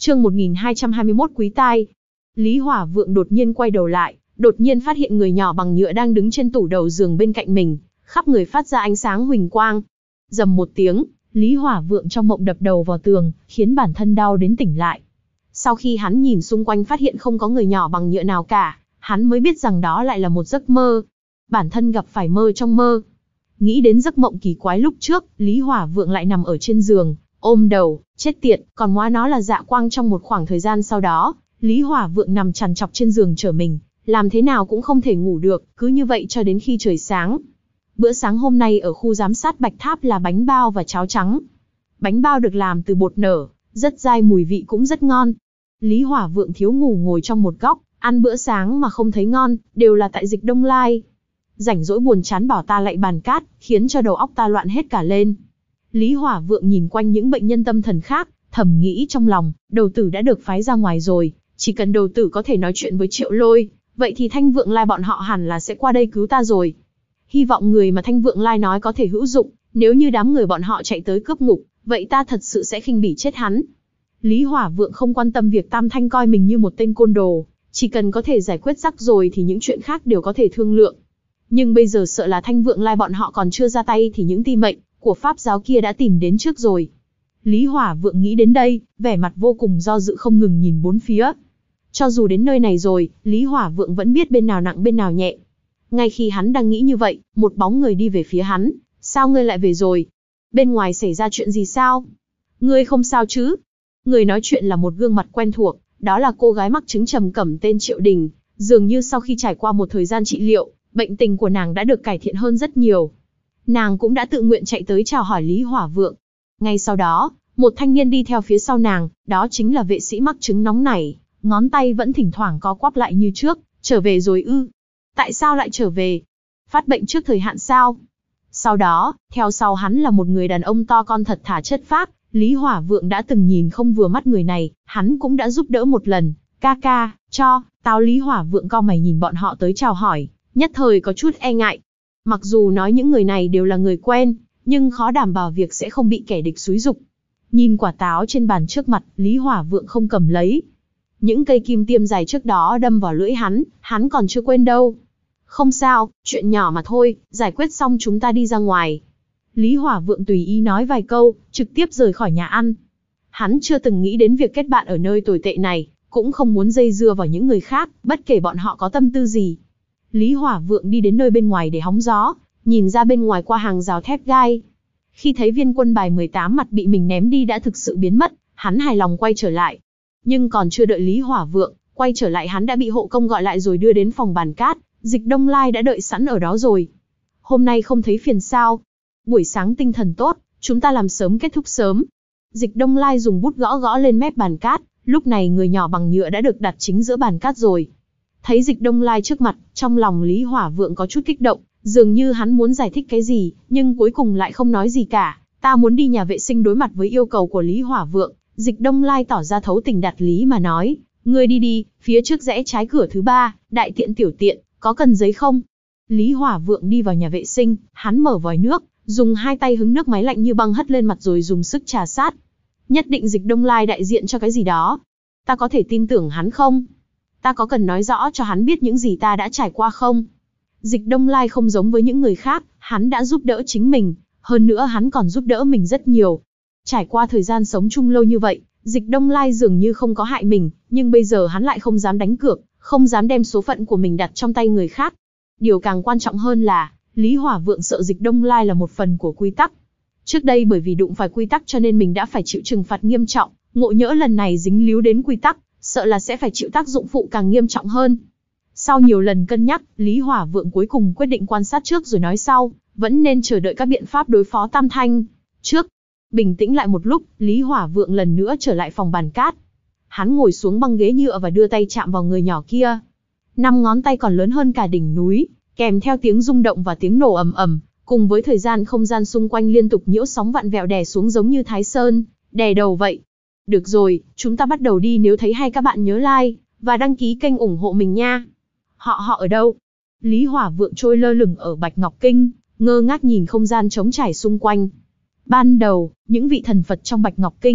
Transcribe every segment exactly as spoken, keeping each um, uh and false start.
Chương một nghìn hai trăm hai mươi mốt Quý tai. Lý Hỏa Vượng đột nhiên quay đầu lại, đột nhiên phát hiện người nhỏ bằng nhựa đang đứng trên tủ đầu giường bên cạnh mình, khắp người phát ra ánh sáng huỳnh quang. Rầm một tiếng, Lý Hỏa Vượng trong mộng đập đầu vào tường, khiến bản thân đau đến tỉnh lại. Sau khi hắn nhìn xung quanh phát hiện không có người nhỏ bằng nhựa nào cả, hắn mới biết rằng đó lại là một giấc mơ. Bản thân gặp phải mơ trong mơ. Nghĩ đến giấc mộng kỳ quái lúc trước, Lý Hỏa Vượng lại nằm ở trên giường, ôm đầu, chết tiệt, còn ngoá nó là Dạ Quang. Trong một khoảng thời gian sau đó, Lý Hỏa Vượng nằm trằn trọc trên giường trở mình, làm thế nào cũng không thể ngủ được, cứ như vậy cho đến khi trời sáng. Bữa sáng hôm nay ở khu giám sát Bạch Tháp là bánh bao và cháo trắng. Bánh bao được làm từ bột nở, rất dai, mùi vị cũng rất ngon. Lý Hỏa Vượng thiếu ngủ ngồi trong một góc, ăn bữa sáng mà không thấy ngon, đều là tại Dịch Đông Lai. Rảnh rỗi buồn chán bảo ta lạy bàn cát, khiến cho đầu óc ta loạn hết cả lên. Lý Hỏa Vượng nhìn quanh những bệnh nhân tâm thần khác, thầm nghĩ trong lòng, đầu tử đã được phái ra ngoài rồi, chỉ cần đầu tử có thể nói chuyện với Triệu Lôi, vậy thì Thanh Vượng Lai bọn họ hẳn là sẽ qua đây cứu ta rồi. Hy vọng người mà Thanh Vượng Lai nói có thể hữu dụng, nếu như đám người bọn họ chạy tới cướp ngục, vậy ta thật sự sẽ khinh bỉ chết hắn. Lý Hỏa Vượng không quan tâm việc Tam Thanh coi mình như một tên côn đồ, chỉ cần có thể giải quyết rắc rối thì những chuyện khác đều có thể thương lượng. Nhưng bây giờ sợ là Thanh Vượng Lai bọn họ còn chưa ra tay thì những ti mệnh của pháp giáo kia đã tìm đến trước rồi. Lý Hỏa Vượng nghĩ đến đây, vẻ mặt vô cùng do dự, không ngừng nhìn bốn phía. Cho dù đến nơi này rồi, Lý Hỏa Vượng vẫn biết bên nào nặng bên nào nhẹ. Ngay khi hắn đang nghĩ như vậy, một bóng người đi về phía hắn. Sao ngươi lại về rồi? Bên ngoài xảy ra chuyện gì sao? Ngươi không sao chứ? Người nói chuyện là một gương mặt quen thuộc, đó là cô gái mắc chứng trầm cảm tên Triệu Đình. Dường như sau khi trải qua một thời gian trị liệu, bệnh tình của nàng đã được cải thiện hơn rất nhiều. Nàng cũng đã tự nguyện chạy tới chào hỏi Lý Hỏa Vượng. Ngay sau đó, một thanh niên đi theo phía sau nàng, đó chính là vệ sĩ mắc chứng nóng nảy, ngón tay vẫn thỉnh thoảng co quắp lại như trước. Trở về rồi ư? Tại sao lại trở về? Phát bệnh trước thời hạn sao? Sau đó, theo sau hắn là một người đàn ông to con thật thà chất phác. Lý Hỏa Vượng đã từng nhìn không vừa mắt người này, hắn cũng đã giúp đỡ một lần. Ca ca, cho, tao. Lý Hỏa Vượng cau mày nhìn bọn họ tới chào hỏi, nhất thời có chút e ngại. Mặc dù nói những người này đều là người quen, nhưng khó đảm bảo việc sẽ không bị kẻ địch xúi giục. Nhìn quả táo trên bàn trước mặt, Lý Hỏa Vượng không cầm lấy. Những cây kim tiêm dài trước đó đâm vào lưỡi hắn, hắn còn chưa quên đâu. Không sao, chuyện nhỏ mà thôi, giải quyết xong chúng ta đi ra ngoài. Lý Hỏa Vượng tùy ý nói vài câu, trực tiếp rời khỏi nhà ăn. Hắn chưa từng nghĩ đến việc kết bạn ở nơi tồi tệ này, cũng không muốn dây dưa vào những người khác, bất kể bọn họ có tâm tư gì. Lý Hỏa Vượng đi đến nơi bên ngoài để hóng gió, nhìn ra bên ngoài qua hàng rào thép gai. Khi thấy viên quân bài mười tám mặt bị mình ném đi đã thực sự biến mất, hắn hài lòng quay trở lại. Nhưng còn chưa đợi Lý Hỏa Vượng quay trở lại, hắn đã bị hộ công gọi lại rồi đưa đến phòng bàn cát. Dịch Đông Lai đã đợi sẵn ở đó rồi. Hôm nay không thấy phiền sao? Buổi sáng tinh thần tốt, chúng ta làm sớm kết thúc sớm. Dịch Đông Lai dùng bút gõ gõ lên mép bàn cát, lúc này người nhỏ bằng nhựa đã được đặt chính giữa bàn cát rồi. Thấy Dịch Đông Lai trước mặt, trong lòng Lý Hỏa Vượng có chút kích động, dường như hắn muốn giải thích cái gì, nhưng cuối cùng lại không nói gì cả. Ta muốn đi nhà vệ sinh. Đối mặt với yêu cầu của Lý Hỏa Vượng, Dịch Đông Lai tỏ ra thấu tình đạt lý mà nói, ngươi đi đi, phía trước rẽ trái cửa thứ ba, đại tiện tiểu tiện, có cần giấy không? Lý Hỏa Vượng đi vào nhà vệ sinh, hắn mở vòi nước, dùng hai tay hứng nước máy lạnh như băng hất lên mặt rồi dùng sức trà sát. Nhất định Dịch Đông Lai đại diện cho cái gì đó. Ta có thể tin tưởng hắn không? Ta có cần nói rõ cho hắn biết những gì ta đã trải qua không? Dịch Đông Lai không giống với những người khác, hắn đã giúp đỡ chính mình, hơn nữa hắn còn giúp đỡ mình rất nhiều. Trải qua thời gian sống chung lâu như vậy, Dịch Đông Lai dường như không có hại mình, nhưng bây giờ hắn lại không dám đánh cược, không dám đem số phận của mình đặt trong tay người khác. Điều càng quan trọng hơn là, Lý Hỏa Vượng sợ Dịch Đông Lai là một phần của quy tắc. Trước đây bởi vì đụng phải quy tắc cho nên mình đã phải chịu trừng phạt nghiêm trọng, ngộ nhỡ lần này dính líu đến quy tắc, sợ là sẽ phải chịu tác dụng phụ càng nghiêm trọng hơn. Sau nhiều lần cân nhắc, Lý Hỏa Vượng cuối cùng quyết định quan sát trước rồi nói sau, vẫn nên chờ đợi các biện pháp đối phó Tam Thanh. Trước, bình tĩnh lại một lúc, Lý Hỏa Vượng lần nữa trở lại phòng bàn cát. Hắn ngồi xuống băng ghế nhựa và đưa tay chạm vào người nhỏ kia. Năm ngón tay còn lớn hơn cả đỉnh núi, kèm theo tiếng rung động và tiếng nổ ầm ầm, cùng với thời gian không gian xung quanh liên tục nhiễu sóng vặn vẹo đè xuống giống như Thái Sơn, đè đầu vậy. Được rồi, chúng ta bắt đầu đi. Nếu thấy hay các bạn nhớ like và đăng ký kênh ủng hộ mình nha. Họ họ ở đâu? Lý Hỏa Vượng trôi lơ lửng ở Bạch Ngọc Kinh, ngơ ngác nhìn không gian trống trải xung quanh. Ban đầu, những vị thần Phật trong Bạch Ngọc Kinh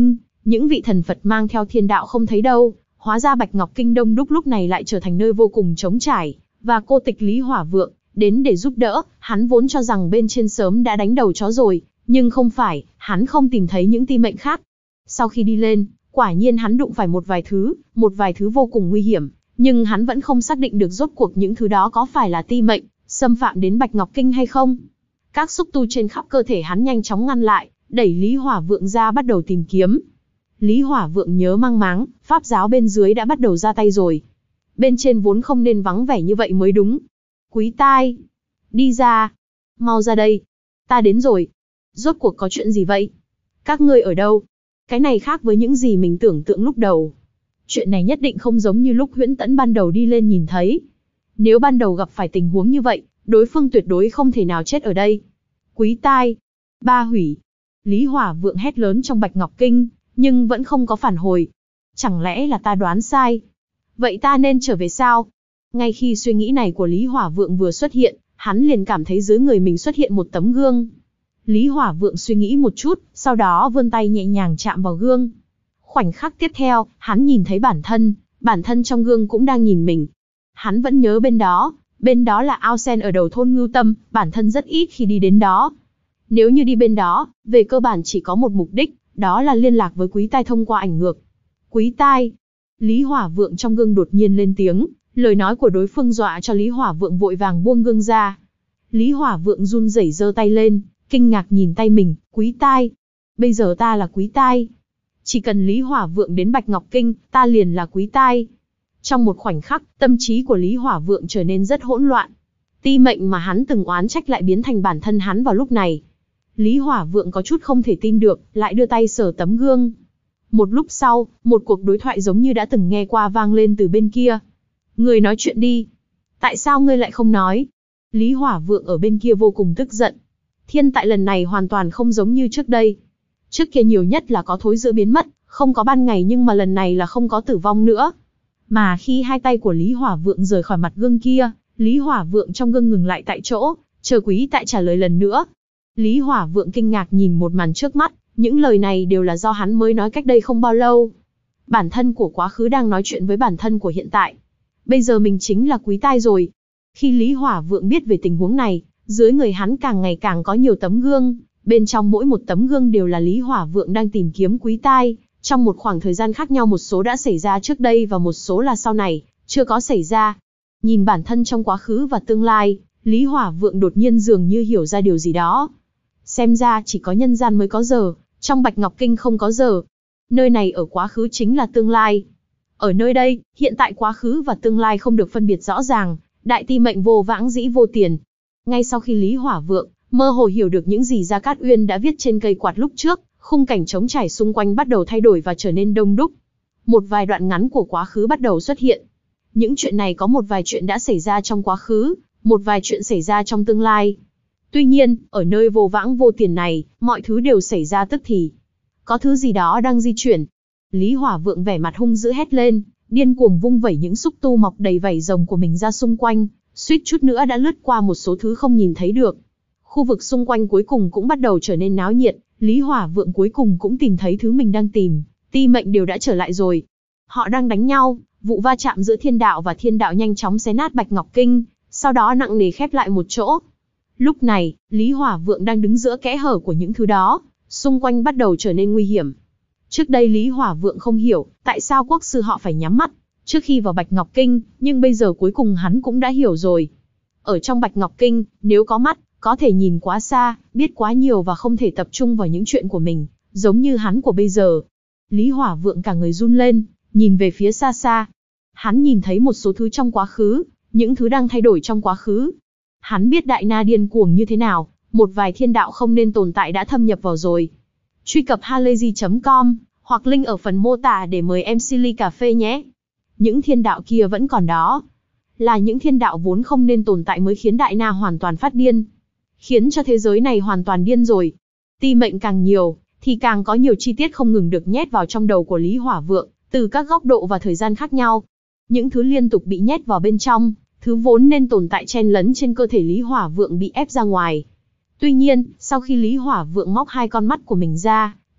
Những vị thần Phật mang theo thiên đạo không thấy đâu, hóa ra Bạch Ngọc Kinh đông đúc lúc này lại trở thành nơi vô cùng trống trải, và cô tịch Lý Hỏa Vượng đến để giúp đỡ. Hắn vốn cho rằng bên trên sớm đã đánh đầu chó rồi, nhưng không phải, hắn không tìm thấy những ti mệnh khác. Sau khi đi lên, quả nhiên hắn đụng phải một vài thứ, một vài thứ vô cùng nguy hiểm, nhưng hắn vẫn không xác định được rốt cuộc những thứ đó có phải là ti mệnh, xâm phạm đến Bạch Ngọc Kinh hay không. Các xúc tu trên khắp cơ thể hắn nhanh chóng ngăn lại, đẩy Lý Hỏa Vượng ra bắt đầu tìm kiếm. Lý Hỏa Vượng nhớ mang máng, pháp giáo bên dưới đã bắt đầu ra tay rồi. Bên trên vốn không nên vắng vẻ như vậy mới đúng. Quý tai, đi ra, mau ra đây, ta đến rồi. Rốt cuộc có chuyện gì vậy? Các ngươi ở đâu? Cái này khác với những gì mình tưởng tượng lúc đầu. Chuyện này nhất định không giống như lúc Huyễn Tẫn ban đầu đi lên nhìn thấy. Nếu ban đầu gặp phải tình huống như vậy, đối phương tuyệt đối không thể nào chết ở đây. Quý tai, ba hủy. Lý Hỏa Vượng hét lớn trong Bạch Ngọc Kinh, nhưng vẫn không có phản hồi. Chẳng lẽ là ta đoán sai? Vậy ta nên trở về sao? Ngay khi suy nghĩ này của Lý Hỏa Vượng vừa xuất hiện, hắn liền cảm thấy dưới người mình xuất hiện một tấm gương. Lý Hỏa Vượng suy nghĩ một chút, sau đó vươn tay nhẹ nhàng chạm vào gương. Khoảnh khắc tiếp theo, hắn nhìn thấy bản thân, bản thân trong gương cũng đang nhìn mình. Hắn vẫn nhớ bên đó, bên đó là ao sen ở đầu thôn Ngưu Tâm, bản thân rất ít khi đi đến đó. Nếu như đi bên đó, về cơ bản chỉ có một mục đích, đó là liên lạc với Quý tai thông qua ảnh ngược. Quý tai. Lý Hỏa Vượng trong gương đột nhiên lên tiếng, lời nói của đối phương dọa cho Lý Hỏa Vượng vội vàng buông gương ra. Lý Hỏa Vượng run rẩy giơ tay lên, kinh ngạc nhìn tay mình, Quý tai. Bây giờ ta là Quý tai. Chỉ cần Lý Hỏa Vượng đến Bạch Ngọc Kinh, ta liền là Quý tai. Trong một khoảnh khắc, tâm trí của Lý Hỏa Vượng trở nên rất hỗn loạn. Ti mệnh mà hắn từng oán trách lại biến thành bản thân hắn vào lúc này. Lý Hỏa Vượng có chút không thể tin được, lại đưa tay sờ tấm gương. Một lúc sau, một cuộc đối thoại giống như đã từng nghe qua vang lên từ bên kia. Người nói chuyện đi. Tại sao ngươi lại không nói? Lý Hỏa Vượng ở bên kia vô cùng tức giận. Thiên tại lần này hoàn toàn không giống như trước đây. Trước kia nhiều nhất là có thối giữa biến mất, không có ban ngày, nhưng mà lần này là không có tử vong nữa. Mà khi hai tay của Lý Hỏa Vượng rời khỏi mặt gương kia, Lý Hỏa Vượng trong gương ngừng lại tại chỗ, chờ Quý tại trả lời lần nữa. Lý Hỏa Vượng kinh ngạc nhìn một màn trước mắt, những lời này đều là do hắn mới nói cách đây không bao lâu. Bản thân của quá khứ đang nói chuyện với bản thân của hiện tại. Bây giờ mình chính là Quý tai rồi. Khi Lý Hỏa Vượng biết về tình huống này, dưới người hắn càng ngày càng có nhiều tấm gương, bên trong mỗi một tấm gương đều là Lý Hỏa Vượng đang tìm kiếm Quý tai. Trong một khoảng thời gian khác nhau, một số đã xảy ra trước đây và một số là sau này, chưa có xảy ra. Nhìn bản thân trong quá khứ và tương lai, Lý Hỏa Vượng đột nhiên dường như hiểu ra điều gì đó. Xem ra chỉ có nhân gian mới có giờ, trong Bạch Ngọc Kinh không có giờ. Nơi này ở quá khứ chính là tương lai. Ở nơi đây, hiện tại quá khứ và tương lai không được phân biệt rõ ràng, đại ti mệnh vô vãng dĩ vô tiền. Ngay sau khi Lý Hỏa Vượng mơ hồ hiểu được những gì Gia Cát Uyên đã viết trên cây quạt lúc trước, khung cảnh trống trải xung quanh bắt đầu thay đổi và trở nên đông đúc. Một vài đoạn ngắn của quá khứ bắt đầu xuất hiện. Những chuyện này có một vài chuyện đã xảy ra trong quá khứ, một vài chuyện xảy ra trong tương lai. Tuy nhiên, ở nơi vô vãng vô tiền này, mọi thứ đều xảy ra tức thì. Có thứ gì đó đang di chuyển. Lý Hỏa Vượng vẻ mặt hung dữ hét lên, điên cuồng vung vẩy những xúc tu mọc đầy vảy rồng của mình ra xung quanh, suýt chút nữa đã lướt qua một số thứ không nhìn thấy được. Khu vực xung quanh cuối cùng cũng bắt đầu trở nên náo nhiệt, Lý Hỏa Vượng cuối cùng cũng tìm thấy thứ mình đang tìm, ti mệnh đều đã trở lại rồi. Họ đang đánh nhau, vụ va chạm giữa thiên đạo và thiên đạo nhanh chóng xé nát Bạch Ngọc Kinh, sau đó nặng nề khép lại một chỗ. Lúc này, Lý Hỏa Vượng đang đứng giữa kẽ hở của những thứ đó, xung quanh bắt đầu trở nên nguy hiểm. Trước đây Lý Hỏa Vượng không hiểu, tại sao quốc sư họ phải nhắm mắt trước khi vào Bạch Ngọc Kinh, nhưng bây giờ cuối cùng hắn cũng đã hiểu rồi. Ở trong Bạch Ngọc Kinh, nếu có mắt, có thể nhìn quá xa, biết quá nhiều và không thể tập trung vào những chuyện của mình, giống như hắn của bây giờ. Lý Hỏa Vượng cả người run lên, nhìn về phía xa xa. Hắn nhìn thấy một số thứ trong quá khứ, những thứ đang thay đổi trong quá khứ. Hắn biết Đại Na điên cuồng như thế nào, một vài thiên đạo không nên tồn tại đã thâm nhập vào rồi. Truy cập halayzi chấm com, hoặc link ở phần mô tả để mời em xê ly cà phê nhé. Những thiên đạo kia vẫn còn đó. Là những thiên đạo vốn không nên tồn tại mới khiến Đại Na hoàn toàn phát điên. Khiến cho thế giới này hoàn toàn điên rồi. Ti mệnh càng nhiều, thì càng có nhiều chi tiết không ngừng được nhét vào trong đầu của Lý Hỏa Vượng, từ các góc độ và thời gian khác nhau. Những thứ liên tục bị nhét vào bên trong, thứ vốn nên tồn tại chen lấn trên cơ thể Lý Hỏa Vượng bị ép ra ngoài. Tuy nhiên, sau khi Lý Hỏa Vượng móc hai con mắt của mình ra,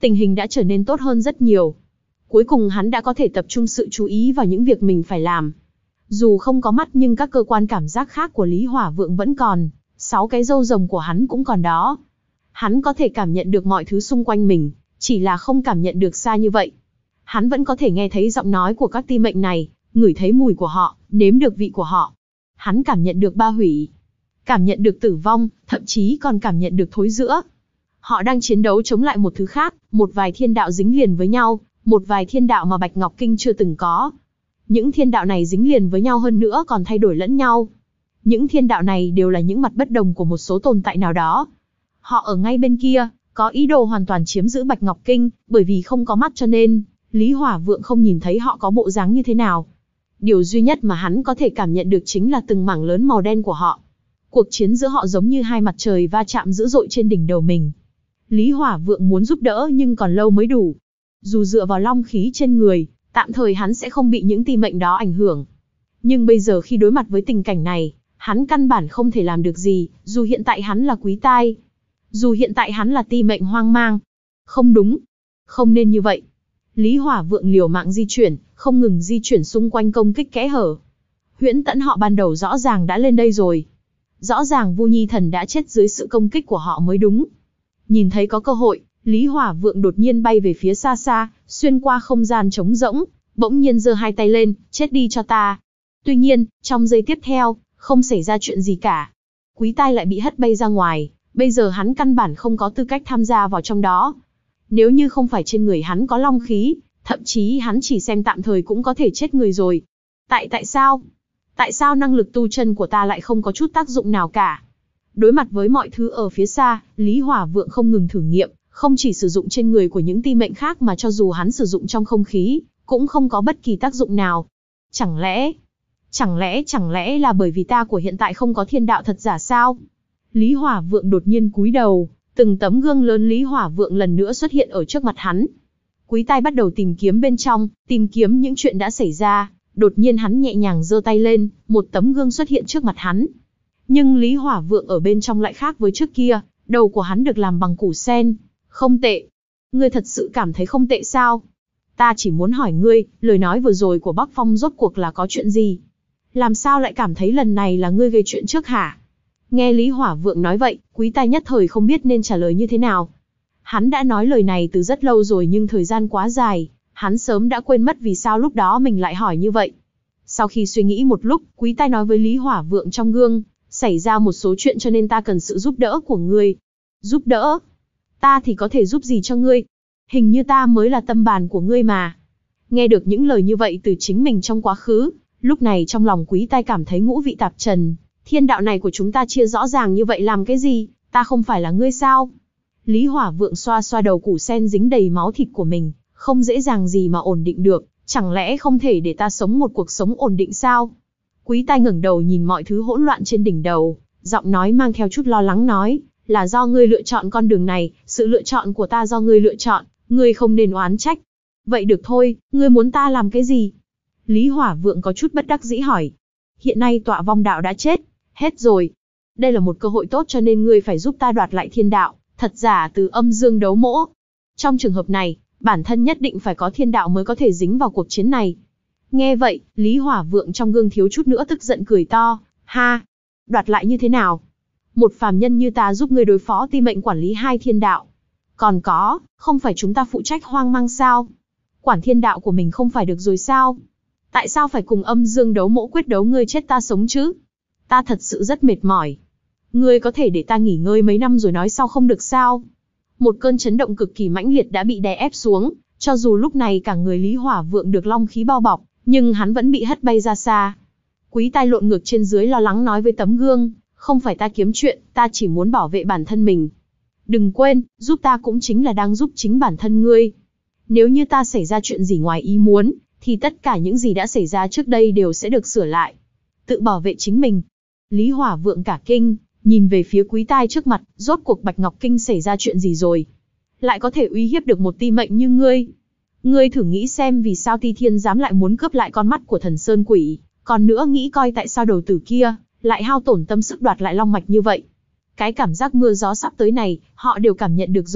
tình hình đã trở nên tốt hơn rất nhiều. Cuối cùng hắn đã có thể tập trung sự chú ý vào những việc mình phải làm. Dù không có mắt nhưng các cơ quan cảm giác khác của Lý Hỏa Vượng vẫn còn, sáu cái râu rồng của hắn cũng còn đó. Hắn có thể cảm nhận được mọi thứ xung quanh mình, chỉ là không cảm nhận được xa như vậy. Hắn vẫn có thể nghe thấy giọng nói của các ti mệnh này, ngửi thấy mùi của họ, nếm được vị của họ. Hắn cảm nhận được ba hủy, cảm nhận được tử vong, thậm chí còn cảm nhận được thối rữa. Họ đang chiến đấu chống lại một thứ khác, một vài thiên đạo dính liền với nhau, một vài thiên đạo mà Bạch Ngọc Kinh chưa từng có. Những thiên đạo này dính liền với nhau hơn nữa còn thay đổi lẫn nhau. Những thiên đạo này đều là những mặt bất đồng của một số tồn tại nào đó. Họ ở ngay bên kia, có ý đồ hoàn toàn chiếm giữ Bạch Ngọc Kinh, bởi vì không có mắt cho nên, Lý Hỏa Vượng không nhìn thấy họ có bộ dáng như thế nào. Điều duy nhất mà hắn có thể cảm nhận được chính là từng mảng lớn màu đen của họ. Cuộc chiến giữa họ giống như hai mặt trời va chạm dữ dội trên đỉnh đầu mình. Lý Hỏa Vượng muốn giúp đỡ nhưng còn lâu mới đủ. Dù dựa vào long khí trên người, tạm thời hắn sẽ không bị những ti mệnh đó ảnh hưởng. Nhưng bây giờ khi đối mặt với tình cảnh này, hắn căn bản không thể làm được gì, dù hiện tại hắn là Quý Tai. Dù hiện tại hắn là ti mệnh hoang mang. Không đúng. Không nên như vậy. Lý Hỏa Vượng liều mạng di chuyển, không ngừng di chuyển xung quanh công kích kẽ hở. Huyễn Tẫn họ ban đầu rõ ràng đã lên đây rồi. Rõ ràng Vu Nhi Thần đã chết dưới sự công kích của họ mới đúng. Nhìn thấy có cơ hội, Lý Hỏa Vượng đột nhiên bay về phía xa xa, xuyên qua không gian trống rỗng, bỗng nhiên giơ hai tay lên, chết đi cho ta. Tuy nhiên, trong giây tiếp theo, không xảy ra chuyện gì cả. Quý Tai lại bị hất bay ra ngoài, bây giờ hắn căn bản không có tư cách tham gia vào trong đó. Nếu như không phải trên người hắn có long khí, thậm chí hắn chỉ xem tạm thời cũng có thể chết người rồi. Tại tại sao? Tại sao năng lực tu chân của ta lại không có chút tác dụng nào cả? Đối mặt với mọi thứ ở phía xa, Lý Hỏa Vượng không ngừng thử nghiệm, không chỉ sử dụng trên người của những ti mệnh khác mà cho dù hắn sử dụng trong không khí, cũng không có bất kỳ tác dụng nào. Chẳng lẽ, chẳng lẽ, chẳng lẽ là bởi vì ta của hiện tại không có thiên đạo thật giả sao? Lý Hỏa Vượng đột nhiên cúi đầu, từng tấm gương lớn Lý Hỏa Vượng lần nữa xuất hiện ở trước mặt hắn. Quý Tai bắt đầu tìm kiếm bên trong, tìm kiếm những chuyện đã xảy ra. Đột nhiên hắn nhẹ nhàng giơ tay lên, một tấm gương xuất hiện trước mặt hắn. Nhưng Lý Hỏa Vượng ở bên trong lại khác với trước kia, đầu của hắn được làm bằng củ sen. Không tệ. Ngươi thật sự cảm thấy không tệ sao? Ta chỉ muốn hỏi ngươi, lời nói vừa rồi của Bắc Phong rốt cuộc là có chuyện gì? Làm sao lại cảm thấy lần này là ngươi gây chuyện trước hả? Nghe Lý Hỏa Vượng nói vậy, Quý Tai nhất thời không biết nên trả lời như thế nào. Hắn đã nói lời này từ rất lâu rồi nhưng thời gian quá dài, hắn sớm đã quên mất vì sao lúc đó mình lại hỏi như vậy. Sau khi suy nghĩ một lúc, Quý Tai nói với Lý Hỏa Vượng trong gương, xảy ra một số chuyện cho nên ta cần sự giúp đỡ của ngươi. Giúp đỡ? Ta thì có thể giúp gì cho ngươi? Hình như ta mới là tâm bàn của ngươi mà. Nghe được những lời như vậy từ chính mình trong quá khứ, lúc này trong lòng Quý Tai cảm thấy ngũ vị tạp trần. Thiên đạo này của chúng ta chia rõ ràng như vậy làm cái gì? Ta không phải là ngươi sao? Lý Hỏa Vượng xoa xoa đầu củ sen dính đầy máu thịt của mình, không dễ dàng gì mà ổn định được, chẳng lẽ không thể để ta sống một cuộc sống ổn định sao? Quý Tai ngẩng đầu nhìn mọi thứ hỗn loạn trên đỉnh đầu, giọng nói mang theo chút lo lắng nói, là do ngươi lựa chọn con đường này, sự lựa chọn của ta do ngươi lựa chọn, ngươi không nên oán trách. Vậy được thôi, ngươi muốn ta làm cái gì? Lý Hỏa Vượng có chút bất đắc dĩ hỏi. Hiện nay Tọa Vong đạo đã chết, hết rồi. Đây là một cơ hội tốt cho nên ngươi phải giúp ta đoạt lại thiên đạo, thật giả từ Âm Dương Đấu Mỗ. Trong trường hợp này, bản thân nhất định phải có thiên đạo mới có thể dính vào cuộc chiến này. Nghe vậy, Lý Hỏa Vượng trong gương thiếu chút nữa tức giận cười to, ha, đoạt lại như thế nào? Một phàm nhân như ta giúp ngươi đối phó ti mệnh quản lý hai thiên đạo. Còn có, không phải chúng ta phụ trách hoang mang sao? Quản thiên đạo của mình không phải được rồi sao? Tại sao phải cùng Âm Dương Đấu Mỗ quyết đấu ngươi chết ta sống chứ? Ta thật sự rất mệt mỏi. Ngươi có thể để ta nghỉ ngơi mấy năm rồi nói sau không được sao? Một cơn chấn động cực kỳ mãnh liệt đã bị đè ép xuống, cho dù lúc này cả người Lý Hỏa Vượng được long khí bao bọc, nhưng hắn vẫn bị hất bay ra xa. Quý Tai lộn ngược trên dưới lo lắng nói với tấm gương, không phải ta kiếm chuyện, ta chỉ muốn bảo vệ bản thân mình. Đừng quên, giúp ta cũng chính là đang giúp chính bản thân ngươi. Nếu như ta xảy ra chuyện gì ngoài ý muốn, thì tất cả những gì đã xảy ra trước đây đều sẽ được sửa lại. Tự bảo vệ chính mình. Lý Hỏa Vượng cả kinh, nhìn về phía Quý Tai trước mặt, rốt cuộc Bạch Ngọc Kinh xảy ra chuyện gì rồi? Lại có thể uy hiếp được một ti mệnh như ngươi? Ngươi thử nghĩ xem vì sao Ti Thiên dám lại muốn cướp lại con mắt của Thần Sơn Quỷ, còn nữa nghĩ coi tại sao đầu tử kia lại hao tổn tâm sức đoạt lại long mạch như vậy. Cái cảm giác mưa gió sắp tới này, họ đều cảm nhận được rồi,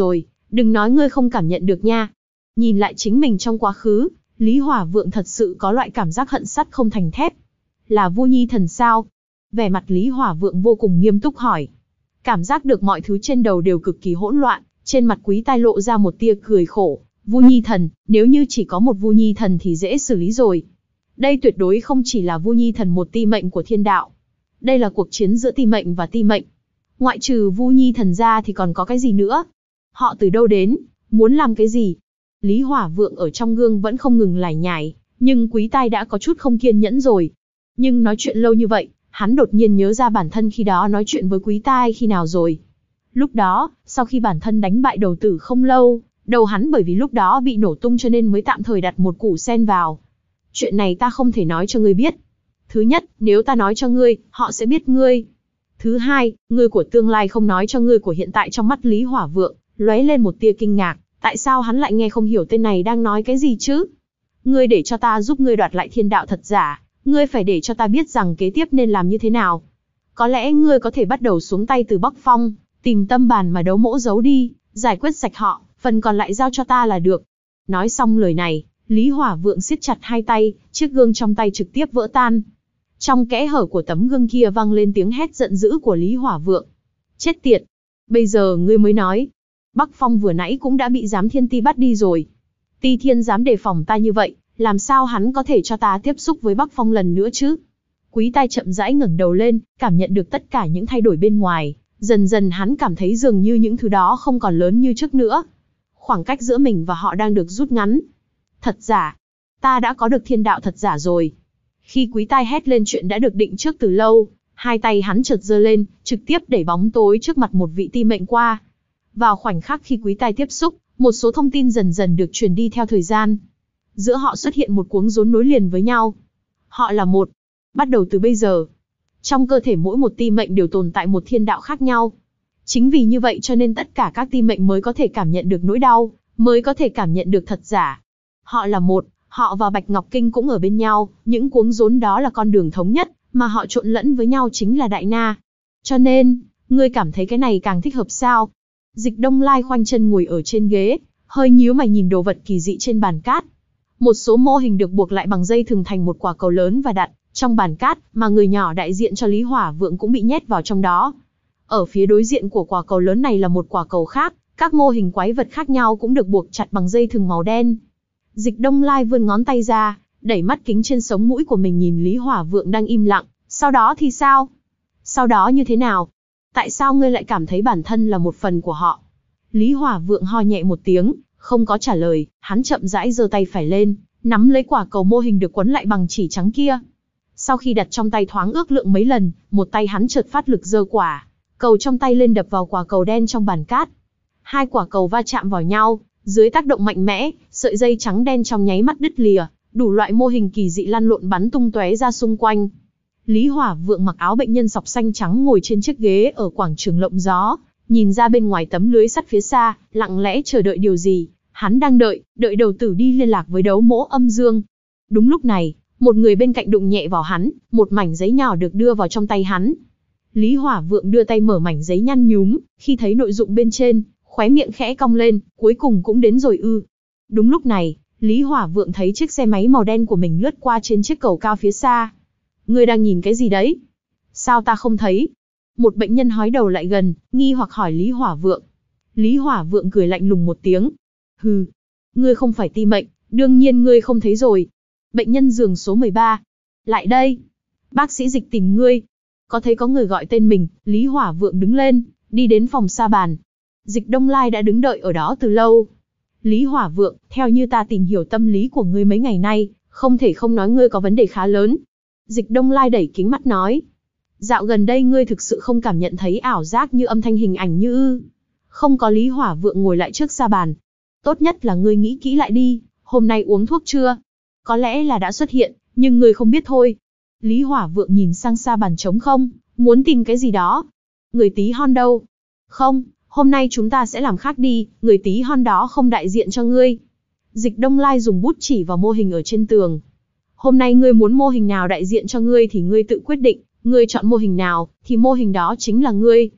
đừng nói ngươi không cảm nhận được nha. Nhìn lại chính mình trong quá khứ, Lý Hỏa Vượng thật sự có loại cảm giác hận sắt không thành thép. Là Vu Nhi Thần sao? Vẻ mặt Lý Hỏa Vượng vô cùng nghiêm túc hỏi. Cảm giác được mọi thứ trên đầu đều cực kỳ hỗn loạn, trên mặt Quý Tai lộ ra một tia cười khổ. Vu Nhi Thần, nếu như chỉ có một Vu Nhi Thần thì dễ xử lý rồi. Đây tuyệt đối không chỉ là Vu Nhi Thần một ti mệnh của thiên đạo. Đây là cuộc chiến giữa ti mệnh và ti mệnh. Ngoại trừ Vu Nhi Thần ra thì còn có cái gì nữa? Họ từ đâu đến? Muốn làm cái gì? Lý Hỏa Vượng ở trong gương vẫn không ngừng lải nhải, nhưng Quý Tai đã có chút không kiên nhẫn rồi. Nhưng nói chuyện lâu như vậy, hắn đột nhiên nhớ ra bản thân khi đó nói chuyện với Quý Tai khi nào rồi. Lúc đó, sau khi bản thân đánh bại đầu tử không lâu, đầu hắn bởi vì lúc đó bị nổ tung cho nên mới tạm thời đặt một củ sen vào. Chuyện này ta không thể nói cho ngươi biết. Thứ nhất, nếu ta nói cho ngươi, họ sẽ biết ngươi. Thứ hai, ngươi của tương lai không nói cho ngươi của hiện tại. Trong mắt Lý Hỏa Vượng lóe lên một tia kinh ngạc, tại sao hắn lại nghe không hiểu tên này đang nói cái gì chứ? Ngươi để cho ta giúp ngươi đoạt lại thiên đạo thật giả, ngươi phải để cho ta biết rằng kế tiếp nên làm như thế nào. Có lẽ ngươi có thể bắt đầu xuống tay từ Bắc Phong, tìm tâm bàn mà đấu mỗ giấu đi, giải quyết sạch họ, phần còn lại giao cho ta là được. Nói xong lời này, Lý Hỏa Vượng siết chặt hai tay, chiếc gương trong tay trực tiếp vỡ tan. Trong kẽ hở của tấm gương kia vang lên tiếng hét giận dữ của Lý Hỏa Vượng. Chết tiệt! Bây giờ ngươi mới nói. Bắc Phong vừa nãy cũng đã bị giám thiên ti bắt đi rồi. Ti Thiên dám đề phòng ta như vậy, làm sao hắn có thể cho ta tiếp xúc với Bắc Phong lần nữa chứ? Quý Tai chậm rãi ngẩng đầu lên, cảm nhận được tất cả những thay đổi bên ngoài. Dần dần hắn cảm thấy dường như những thứ đó không còn lớn như trước nữa. Khoảng cách giữa mình và họ đang được rút ngắn. Thật giả. Ta đã có được thiên đạo thật giả rồi. Khi Quý Tai hét lên chuyện đã được định trước từ lâu, hai tay hắn chợt giơ lên, trực tiếp đẩy bóng tối trước mặt một vị ti mệnh qua. Vào khoảnh khắc khi Quý Tai tiếp xúc, một số thông tin dần dần được truyền đi theo thời gian. Giữa họ xuất hiện một cuống rốn nối liền với nhau. Họ là một. Bắt đầu từ bây giờ, trong cơ thể mỗi một ti mệnh đều tồn tại một thiên đạo khác nhau. Chính vì như vậy cho nên tất cả các ti mệnh mới có thể cảm nhận được nỗi đau, mới có thể cảm nhận được thật giả. Họ là một, họ và Bạch Ngọc Kinh cũng ở bên nhau, những cuống rốn đó là con đường thống nhất, mà họ trộn lẫn với nhau chính là Đại Na. Cho nên, ngươi cảm thấy cái này càng thích hợp sao? Dịch Đông Lai khoanh chân ngồi ở trên ghế, hơi nhíu mày nhìn đồ vật kỳ dị trên bàn cát. Một số mô hình được buộc lại bằng dây thừng thành một quả cầu lớn và đặt trong bàn cát, mà người nhỏ đại diện cho Lý Hỏa Vượng cũng bị nhét vào trong đó. Ở phía đối diện của quả cầu lớn này là một quả cầu khác, các mô hình quái vật khác nhau cũng được buộc chặt bằng dây thừng màu đen. Dịch Đông Lai vươn ngón tay ra, đẩy mắt kính trên sống mũi của mình nhìn Lý Hỏa Vượng đang im lặng. Sau đó thì sao? Sau đó như thế nào? Tại sao ngươi lại cảm thấy bản thân là một phần của họ? Lý Hỏa Vượng ho nhẹ một tiếng, không có trả lời, hắn chậm rãi giơ tay phải lên, nắm lấy quả cầu mô hình được quấn lại bằng chỉ trắng kia. Sau khi đặt trong tay thoáng ước lượng mấy lần, một tay hắn chợt phát lực giơ quả cầu trong tay lên đập vào quả cầu đen trong bàn cát. Hai quả cầu va chạm vào nhau, dưới tác động mạnh mẽ, sợi dây trắng đen trong nháy mắt đứt lìa, đủ loại mô hình kỳ dị lăn lộn bắn tung tóe ra xung quanh. Lý Hỏa Vượng mặc áo bệnh nhân sọc xanh trắng ngồi trên chiếc ghế ở quảng trường lộng gió, nhìn ra bên ngoài tấm lưới sắt phía xa, lặng lẽ chờ đợi điều gì. Hắn đang đợi, đợi đầu tử đi liên lạc với đấu mỗ âm dương. Đúng lúc này, một người bên cạnh đụng nhẹ vào hắn, một mảnh giấy nhỏ được đưa vào trong tay hắn. Lý Hỏa Vượng đưa tay mở mảnh giấy nhăn nhúm, khi thấy nội dụng bên trên, khóe miệng khẽ cong lên, cuối cùng cũng đến rồi ư. Đúng lúc này, Lý Hỏa Vượng thấy chiếc xe máy màu đen của mình lướt qua trên chiếc cầu cao phía xa. Ngươi đang nhìn cái gì đấy? Sao ta không thấy? Một bệnh nhân hói đầu lại gần, nghi hoặc hỏi Lý Hỏa Vượng. Lý Hỏa Vượng cười lạnh lùng một tiếng. Hừ, ngươi không phải ti mệnh, đương nhiên ngươi không thấy rồi. Bệnh nhân giường số mười ba. Lại đây. Bác sĩ Dịch tìm ngươi. Có thấy có người gọi tên mình, Lý Hỏa Vượng đứng lên, đi đến phòng sa bàn. Dịch Đông Lai đã đứng đợi ở đó từ lâu. Lý Hỏa Vượng, theo như ta tìm hiểu tâm lý của ngươi mấy ngày nay, không thể không nói ngươi có vấn đề khá lớn. Dịch Đông Lai đẩy kính mắt nói. Dạo gần đây ngươi thực sự không cảm nhận thấy ảo giác như âm thanh hình ảnh như ư? Không có. Lý Hỏa Vượng ngồi lại trước sa bàn. Tốt nhất là ngươi nghĩ kỹ lại đi, hôm nay uống thuốc chưa? Có lẽ là đã xuất hiện, nhưng ngươi không biết thôi. Lý Hỏa Vượng nhìn sang sa bàn trống không, muốn tìm cái gì đó. Người tí hon đâu? Không, hôm nay chúng ta sẽ làm khác đi, người tí hon đó không đại diện cho ngươi. Dịch Đông Lai dùng bút chỉ vào mô hình ở trên tường. Hôm nay ngươi muốn mô hình nào đại diện cho ngươi thì ngươi tự quyết định, ngươi chọn mô hình nào, thì mô hình đó chính là ngươi.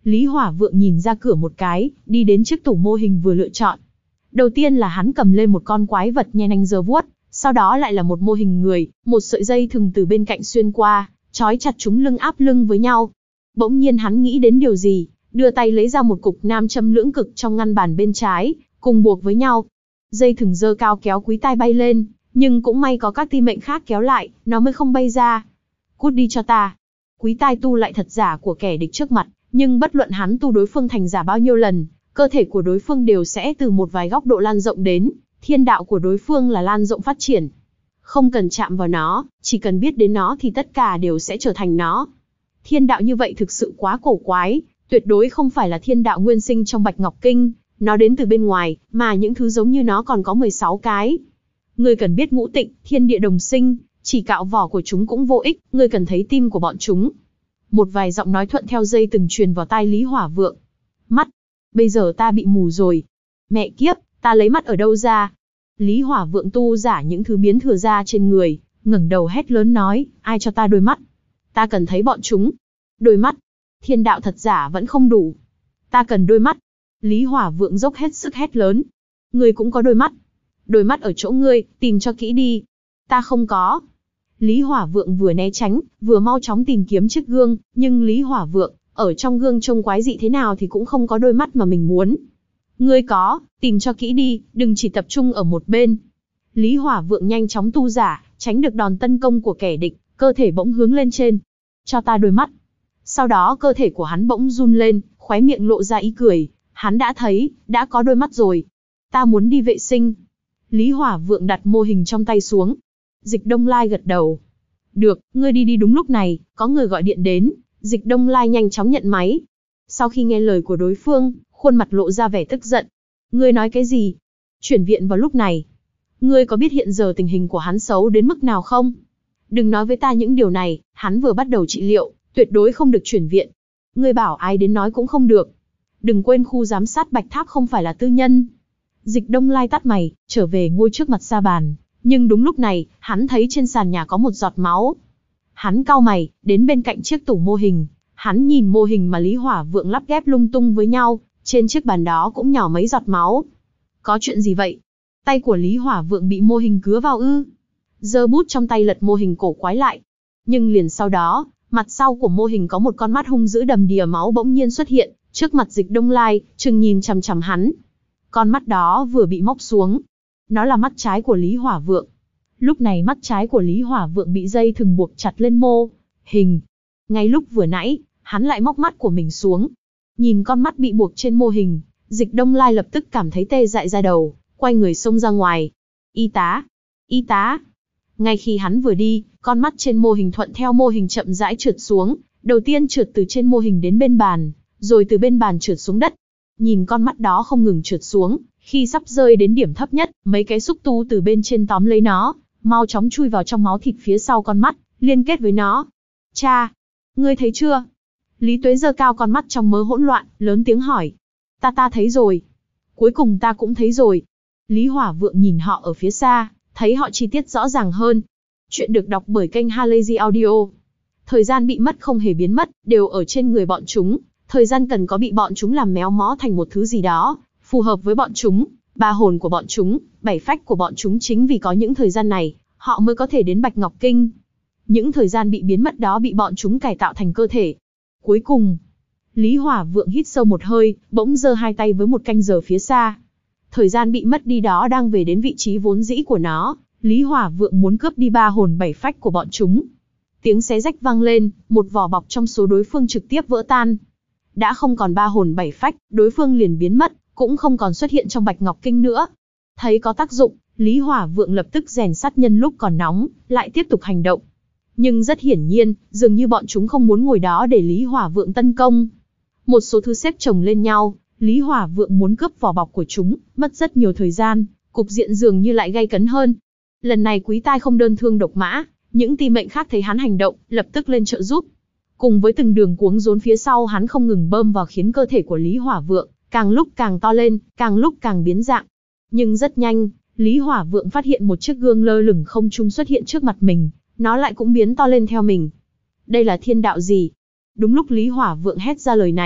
Lý Hỏa Vượng nhìn ra cửa một cái, đi đến chiếc tủ mô hình vừa lựa chọn. Đầu tiên là hắn cầm lên một con quái vật nhe nanh giơ vuốt, sau đó lại là một mô hình người, một sợi dây thừng từ bên cạnh xuyên qua, trói chặt chúng lưng áp lưng với nhau. Bỗng nhiên hắn nghĩ đến điều gì, đưa tay lấy ra một cục nam châm lưỡng cực trong ngăn bàn bên trái, cùng buộc với nhau. Dây thừng dơ cao kéo Quý Tai bay lên, nhưng cũng may có các ti mệnh khác kéo lại, nó mới không bay ra. Cút đi cho ta. Quý Tai tu lại thật giả của kẻ địch trước mặt, nhưng bất luận hắn tu đối phương thành giả bao nhiêu lần, cơ thể của đối phương đều sẽ từ một vài góc độ lan rộng đến, thiên đạo của đối phương là lan rộng phát triển. Không cần chạm vào nó, chỉ cần biết đến nó thì tất cả đều sẽ trở thành nó. Thiên đạo như vậy thực sự quá cổ quái, tuyệt đối không phải là thiên đạo nguyên sinh trong Bạch Ngọc Kinh, nó đến từ bên ngoài, mà những thứ giống như nó còn có mười sáu cái. Ngươi cần biết ngũ tịnh, thiên địa đồng sinh, chỉ cạo vỏ của chúng cũng vô ích, ngươi cần thấy tim của bọn chúng. Một vài giọng nói thuận theo dây từng truyền vào tai Lý Hỏa Vượng. Mắt, bây giờ ta bị mù rồi. Mẹ kiếp, ta lấy mắt ở đâu ra? Lý Hỏa Vượng tu giả những thứ biến thừa ra trên người, ngẩng đầu hét lớn nói, ai cho ta đôi mắt? Ta cần thấy bọn chúng. Đôi mắt, thiên đạo thật giả vẫn không đủ. Ta cần đôi mắt. Lý Hỏa Vượng dốc hết sức hét lớn. Ngươi cũng có đôi mắt. Đôi mắt ở chỗ ngươi, tìm cho kỹ đi. Ta không có. Lý Hỏa Vượng vừa né tránh, vừa mau chóng tìm kiếm chiếc gương, nhưng Lý Hỏa Vượng, ở trong gương trông quái dị thế nào thì cũng không có đôi mắt mà mình muốn. Ngươi có, tìm cho kỹ đi, đừng chỉ tập trung ở một bên. Lý Hỏa Vượng nhanh chóng tu giả, tránh được đòn tấn công của kẻ địch, cơ thể bỗng hướng lên trên. Cho ta đôi mắt. Sau đó cơ thể của hắn bỗng run lên, khóe miệng lộ ra ý cười. Hắn đã thấy, đã có đôi mắt rồi. Ta muốn đi vệ sinh. Lý Hỏa Vượng đặt mô hình trong tay xuống. Dịch Đông Lai gật đầu. Được, ngươi đi đi. Đúng lúc này, có người gọi điện đến. Dịch Đông Lai nhanh chóng nhận máy. Sau khi nghe lời của đối phương, khuôn mặt lộ ra vẻ tức giận. Ngươi nói cái gì? Chuyển viện vào lúc này. Ngươi có biết hiện giờ tình hình của hắn xấu đến mức nào không? Đừng nói với ta những điều này, hắn vừa bắt đầu trị liệu, tuyệt đối không được chuyển viện. Ngươi bảo ai đến nói cũng không được. Đừng quên khu giám sát Bạch Tháp không phải là tư nhân. Dịch Đông Lai tắt mày, trở về ngồi trước mặt sa bàn. Nhưng đúng lúc này, hắn thấy trên sàn nhà có một giọt máu. Hắn cau mày, đến bên cạnh chiếc tủ mô hình. Hắn nhìn mô hình mà Lý Hỏa Vượng lắp ghép lung tung với nhau, trên chiếc bàn đó cũng nhỏ mấy giọt máu. Có chuyện gì vậy? Tay của Lý Hỏa Vượng bị mô hình cứa vào ư? Giơ bút trong tay lật mô hình cổ quái lại. Nhưng liền sau đó, mặt sau của mô hình có một con mắt hung dữ đầm đìa máu bỗng nhiên xuất hiện, trước mặt Dịch Đông Lai, trừng nhìn chằm chằm hắn. Con mắt đó vừa bị móc xuống. Nó là mắt trái của Lý Hỏa Vượng. Lúc này mắt trái của Lý Hỏa Vượng bị dây thừng buộc chặt lên mô hình. Ngay lúc vừa nãy, hắn lại móc mắt của mình xuống. Nhìn con mắt bị buộc trên mô hình, Dịch Đông Lai lập tức cảm thấy tê dại da đầu, quay người xông ra ngoài. Y tá! Y tá! Ngay khi hắn vừa đi, con mắt trên mô hình thuận theo mô hình chậm rãi trượt xuống, đầu tiên trượt từ trên mô hình đến bên bàn, rồi từ bên bàn trượt xuống đất. Nhìn con mắt đó không ngừng trượt xuống, khi sắp rơi đến điểm thấp nhất, mấy cái xúc tu từ bên trên tóm lấy nó, mau chóng chui vào trong máu thịt phía sau con mắt, liên kết với nó. Cha! Ngươi thấy chưa? Lý Tuế giơ cao con mắt trong mớ hỗn loạn, lớn tiếng hỏi. Ta ta thấy rồi. Cuối cùng ta cũng thấy rồi. Lý Hỏa Vượng nhìn họ ở phía xa, thấy họ chi tiết rõ ràng hơn. Chuyện được đọc bởi kênh Halazy Audio. Thời gian bị mất không hề biến mất, đều ở trên người bọn chúng. Thời gian cần có bị bọn chúng làm méo mó thành một thứ gì đó, phù hợp với bọn chúng, ba hồn của bọn chúng, bảy phách của bọn chúng. Chính vì có những thời gian này, họ mới có thể đến Bạch Ngọc Kinh. Những thời gian bị biến mất đó bị bọn chúng cải tạo thành cơ thể. Cuối cùng, Lý Hỏa Vượng hít sâu một hơi, bỗng giơ hai tay với một canh giờ phía xa. Thời gian bị mất đi đó đang về đến vị trí vốn dĩ của nó. Lý Hỏa Vượng muốn cướp đi ba hồn bảy phách của bọn chúng. Tiếng xé rách vang lên, một vỏ bọc trong số đối phương trực tiếp vỡ tan. Đã không còn ba hồn bảy phách, đối phương liền biến mất, cũng không còn xuất hiện trong Bạch Ngọc Kinh nữa. Thấy có tác dụng, Lý Hỏa Vượng lập tức rèn sắt nhân lúc còn nóng, lại tiếp tục hành động. Nhưng rất hiển nhiên, dường như bọn chúng không muốn ngồi đó để Lý Hỏa Vượng tấn công. Một số thứ xếp chồng lên nhau, Lý Hỏa Vượng muốn cướp vỏ bọc của chúng, mất rất nhiều thời gian, cục diện dường như lại gay cấn hơn. Lần này Quý Tai không đơn thương độc mã, những ti mệnh khác thấy hắn hành động, lập tức lên trợ giúp. Cùng với từng đường cuống rốn phía sau hắn không ngừng bơm vào khiến cơ thể của Lý Hỏa Vượng càng lúc càng to lên, càng lúc càng biến dạng. Nhưng rất nhanh, Lý Hỏa Vượng phát hiện một chiếc gương lơ lửng không trung xuất hiện trước mặt mình, nó lại cũng biến to lên theo mình. Đây là thiên đạo gì? Đúng lúc Lý Hỏa Vượng hét ra lời này,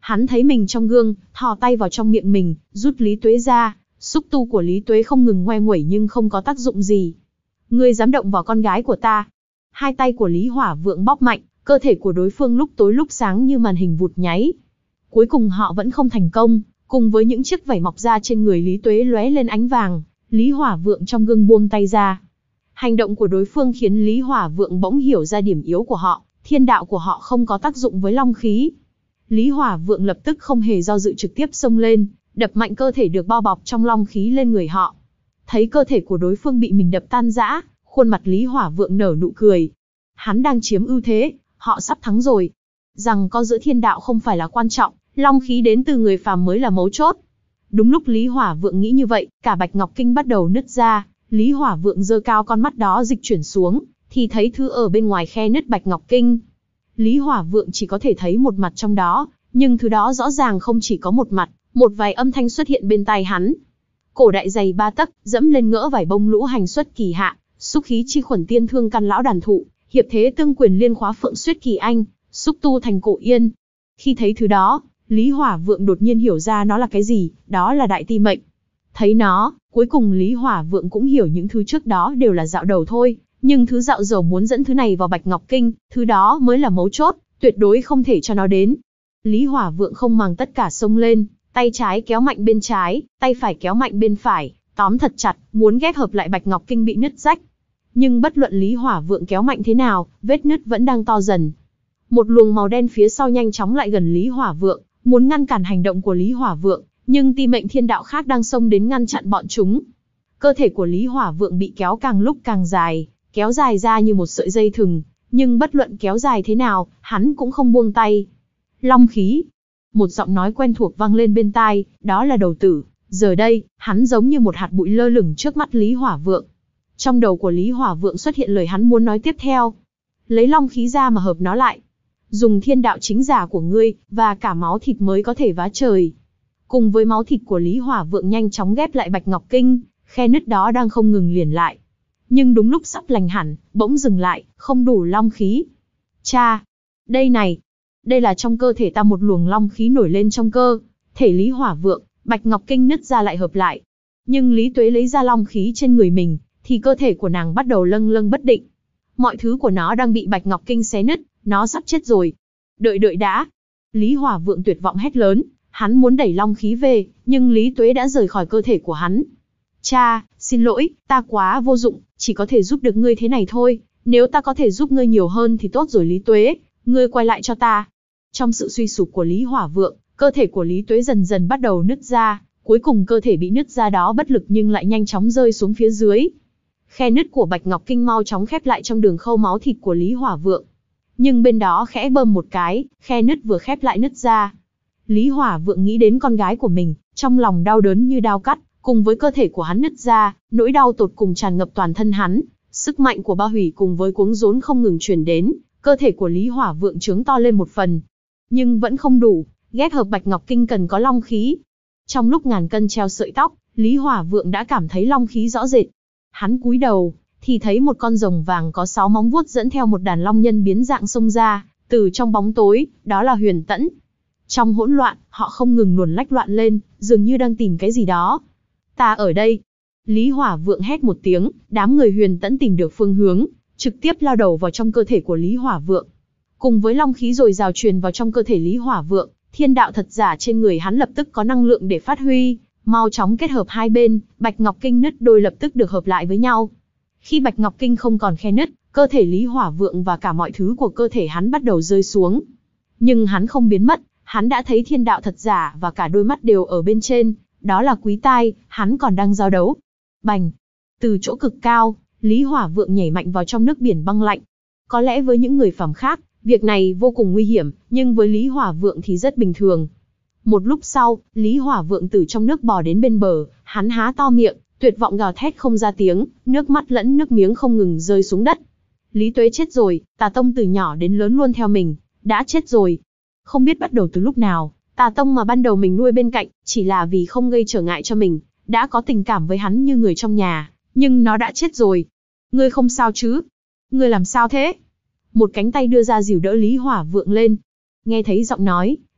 Hắn thấy mình trong gương, thò tay vào trong miệng mình, rút Lý Tuế ra, xúc tu của Lý Tuế không ngừng ngoe nguẩy nhưng không có tác dụng gì. Ngươi dám động vào con gái của ta? Hai tay của Lý Hỏa Vượng bóp mạnh, cơ thể của đối phương lúc tối lúc sáng như màn hình vụt nháy. Cuối cùng họ vẫn không thành công, cùng với những chiếc vảy mọc ra trên người Lý Tuế lóe lên ánh vàng, Lý Hỏa Vượng trong gương buông tay ra. Hành động của đối phương khiến Lý Hỏa Vượng bỗng hiểu ra điểm yếu của họ, thiên đạo của họ không có tác dụng với long khí. Lý Hỏa Vượng lập tức không hề do dự trực tiếp xông lên, đập mạnh cơ thể được bao bọc trong long khí lên người họ. Thấy cơ thể của đối phương bị mình đập tan rã, khuôn mặt Lý Hỏa Vượng nở nụ cười. Hắn đang chiếm ưu thế, họ sắp thắng rồi. Rằng có giữa thiên đạo không phải là quan trọng, long khí đến từ người phàm mới là mấu chốt. Đúng lúc Lý Hỏa Vượng nghĩ như vậy, cả Bạch Ngọc Kinh bắt đầu nứt ra. Lý Hỏa Vượng giơ cao con mắt đó dịch chuyển xuống, thì thấy thứ ở bên ngoài khe nứt Bạch Ngọc Kinh. Lý Hỏa Vượng chỉ có thể thấy một mặt trong đó, nhưng thứ đó rõ ràng không chỉ có một mặt, một vài âm thanh xuất hiện bên tai hắn. Cổ đại dày ba tấc, dẫm lên ngỡ vải bông lũ hành xuất kỳ hạ, xúc khí chi khuẩn tiên thương căn lão đàn thụ, hiệp thế tương quyền liên khóa phượng xuyết kỳ anh, xúc tu thành cổ yên. Khi thấy thứ đó, Lý Hỏa Vượng đột nhiên hiểu ra nó là cái gì, đó là đại ti mệnh. Thấy nó, cuối cùng Lý Hỏa Vượng cũng hiểu những thứ trước đó đều là dạo đầu thôi, nhưng thứ dạo dầu muốn dẫn thứ này vào Bạch Ngọc Kinh, thứ đó mới là mấu chốt, tuyệt đối không thể cho nó đến. Lý Hỏa Vượng không màng tất cả xông lên, tay trái kéo mạnh bên trái, tay phải kéo mạnh bên phải, tóm thật chặt, muốn ghép hợp lại Bạch Ngọc Kinh bị nứt rách. Nhưng bất luận Lý Hỏa Vượng kéo mạnh thế nào, vết nứt vẫn đang to dần. Một luồng màu đen phía sau nhanh chóng lại gần Lý Hỏa Vượng, muốn ngăn cản hành động của Lý Hỏa Vượng, nhưng ti mệnh thiên đạo khác đang xông đến ngăn chặn bọn chúng. Cơ thể của Lý Hỏa Vượng bị kéo càng lúc càng dài, kéo dài ra như một sợi dây thừng, nhưng bất luận kéo dài thế nào, hắn cũng không buông tay. Long khí. Một giọng nói quen thuộc vang lên bên tai, đó là Đầu Tử. Giờ đây, hắn giống như một hạt bụi lơ lửng trước mắt Lý Hỏa Vượng. Trong đầu của Lý Hỏa Vượng xuất hiện lời hắn muốn nói tiếp theo. Lấy long khí ra mà hợp nó lại. Dùng thiên đạo chính giả của ngươi, và cả máu thịt mới có thể vá trời. Cùng với máu thịt của Lý Hỏa Vượng nhanh chóng ghép lại Bạch Ngọc Kinh, khe nứt đó đang không ngừng liền lại. Nhưng đúng lúc sắp lành hẳn, bỗng dừng lại, không đủ long khí. Cha! Đây này! Đây là trong cơ thể ta một luồng long khí nổi lên trong cơ thể Lý Hỏa Vượng, Bạch Ngọc Kinh nứt ra lại hợp lại. Nhưng Lý Tuế lấy ra long khí trên người mình, thì cơ thể của nàng bắt đầu lâng lâng bất định. Mọi thứ của nó đang bị Bạch Ngọc Kinh xé nứt, nó sắp chết rồi. Đợi đợi đã! Lý Hỏa Vượng tuyệt vọng hét lớn, hắn muốn đẩy long khí về, nhưng Lý Tuế đã rời khỏi cơ thể của hắn. Cha, xin lỗi, ta quá vô dụng, chỉ có thể giúp được ngươi thế này thôi, nếu ta có thể giúp ngươi nhiều hơn thì tốt rồi Lý Tuế, ngươi quay lại cho ta. Trong sự suy sụp của Lý Hỏa Vượng, cơ thể của Lý Tuế dần dần bắt đầu nứt ra, cuối cùng cơ thể bị nứt ra đó bất lực nhưng lại nhanh chóng rơi xuống phía dưới. Khe nứt của Bạch Ngọc Kinh mau chóng khép lại trong đường khâu máu thịt của Lý Hỏa Vượng. Nhưng bên đó khẽ bơm một cái, khe nứt vừa khép lại nứt ra. Lý Hỏa Vượng nghĩ đến con gái của mình, trong lòng đau đớn như đao cắt, cùng với cơ thể của hắn nứt ra, nỗi đau tột cùng tràn ngập toàn thân hắn, sức mạnh của ba hủy cùng với cuống rốn không ngừng truyền đến, cơ thể của Lý Hỏa Vượng trướng to lên một phần. Nhưng vẫn không đủ, ghép hợp Bạch Ngọc Kinh cần có long khí. Trong lúc ngàn cân treo sợi tóc, Lý Hỏa Vượng đã cảm thấy long khí rõ rệt. Hắn cúi đầu, thì thấy một con rồng vàng có sáu móng vuốt dẫn theo một đàn long nhân biến dạng xông ra, từ trong bóng tối, đó là Huyền Tẫn. Trong hỗn loạn, họ không ngừng luồn lách loạn lên, dường như đang tìm cái gì đó. Ta ở đây. Lý Hỏa Vượng hét một tiếng, đám người Huyền Tẫn tìm được phương hướng, trực tiếp lao đầu vào trong cơ thể của Lý Hỏa Vượng. Cùng với long khí dồi dào truyền vào trong cơ thể Lý Hỏa Vượng, thiên đạo thật giả trên người hắn lập tức có năng lượng để phát huy, mau chóng kết hợp hai bên, Bạch Ngọc Kinh nứt đôi lập tức được hợp lại với nhau. Khi Bạch Ngọc Kinh không còn khe nứt, cơ thể Lý Hỏa Vượng và cả mọi thứ của cơ thể hắn bắt đầu rơi xuống. Nhưng hắn không biến mất, hắn đã thấy thiên đạo thật giả và cả đôi mắt đều ở bên trên, đó là Quý Tai, hắn còn đang giao đấu. Bành! Từ chỗ cực cao, Lý Hỏa Vượng nhảy mạnh vào trong nước biển băng lạnh. Có lẽ với những người phàm khác, việc này vô cùng nguy hiểm, nhưng với Lý Hỏa Vượng thì rất bình thường. Một lúc sau, Lý Hỏa Vượng từ trong nước bò đến bên bờ, hắn há to miệng, tuyệt vọng gào thét không ra tiếng, nước mắt lẫn nước miếng không ngừng rơi xuống đất. Lý Tuế chết rồi, Tà Tông từ nhỏ đến lớn luôn theo mình, đã chết rồi. Không biết bắt đầu từ lúc nào, Tà Tông mà ban đầu mình nuôi bên cạnh, chỉ là vì không gây trở ngại cho mình, đã có tình cảm với hắn như người trong nhà, nhưng nó đã chết rồi. Ngươi không sao chứ? Ngươi làm sao thế? Một cánh tay đưa ra dìu đỡ Lý Hỏa Vượng lên. Nghe thấy giọng nói,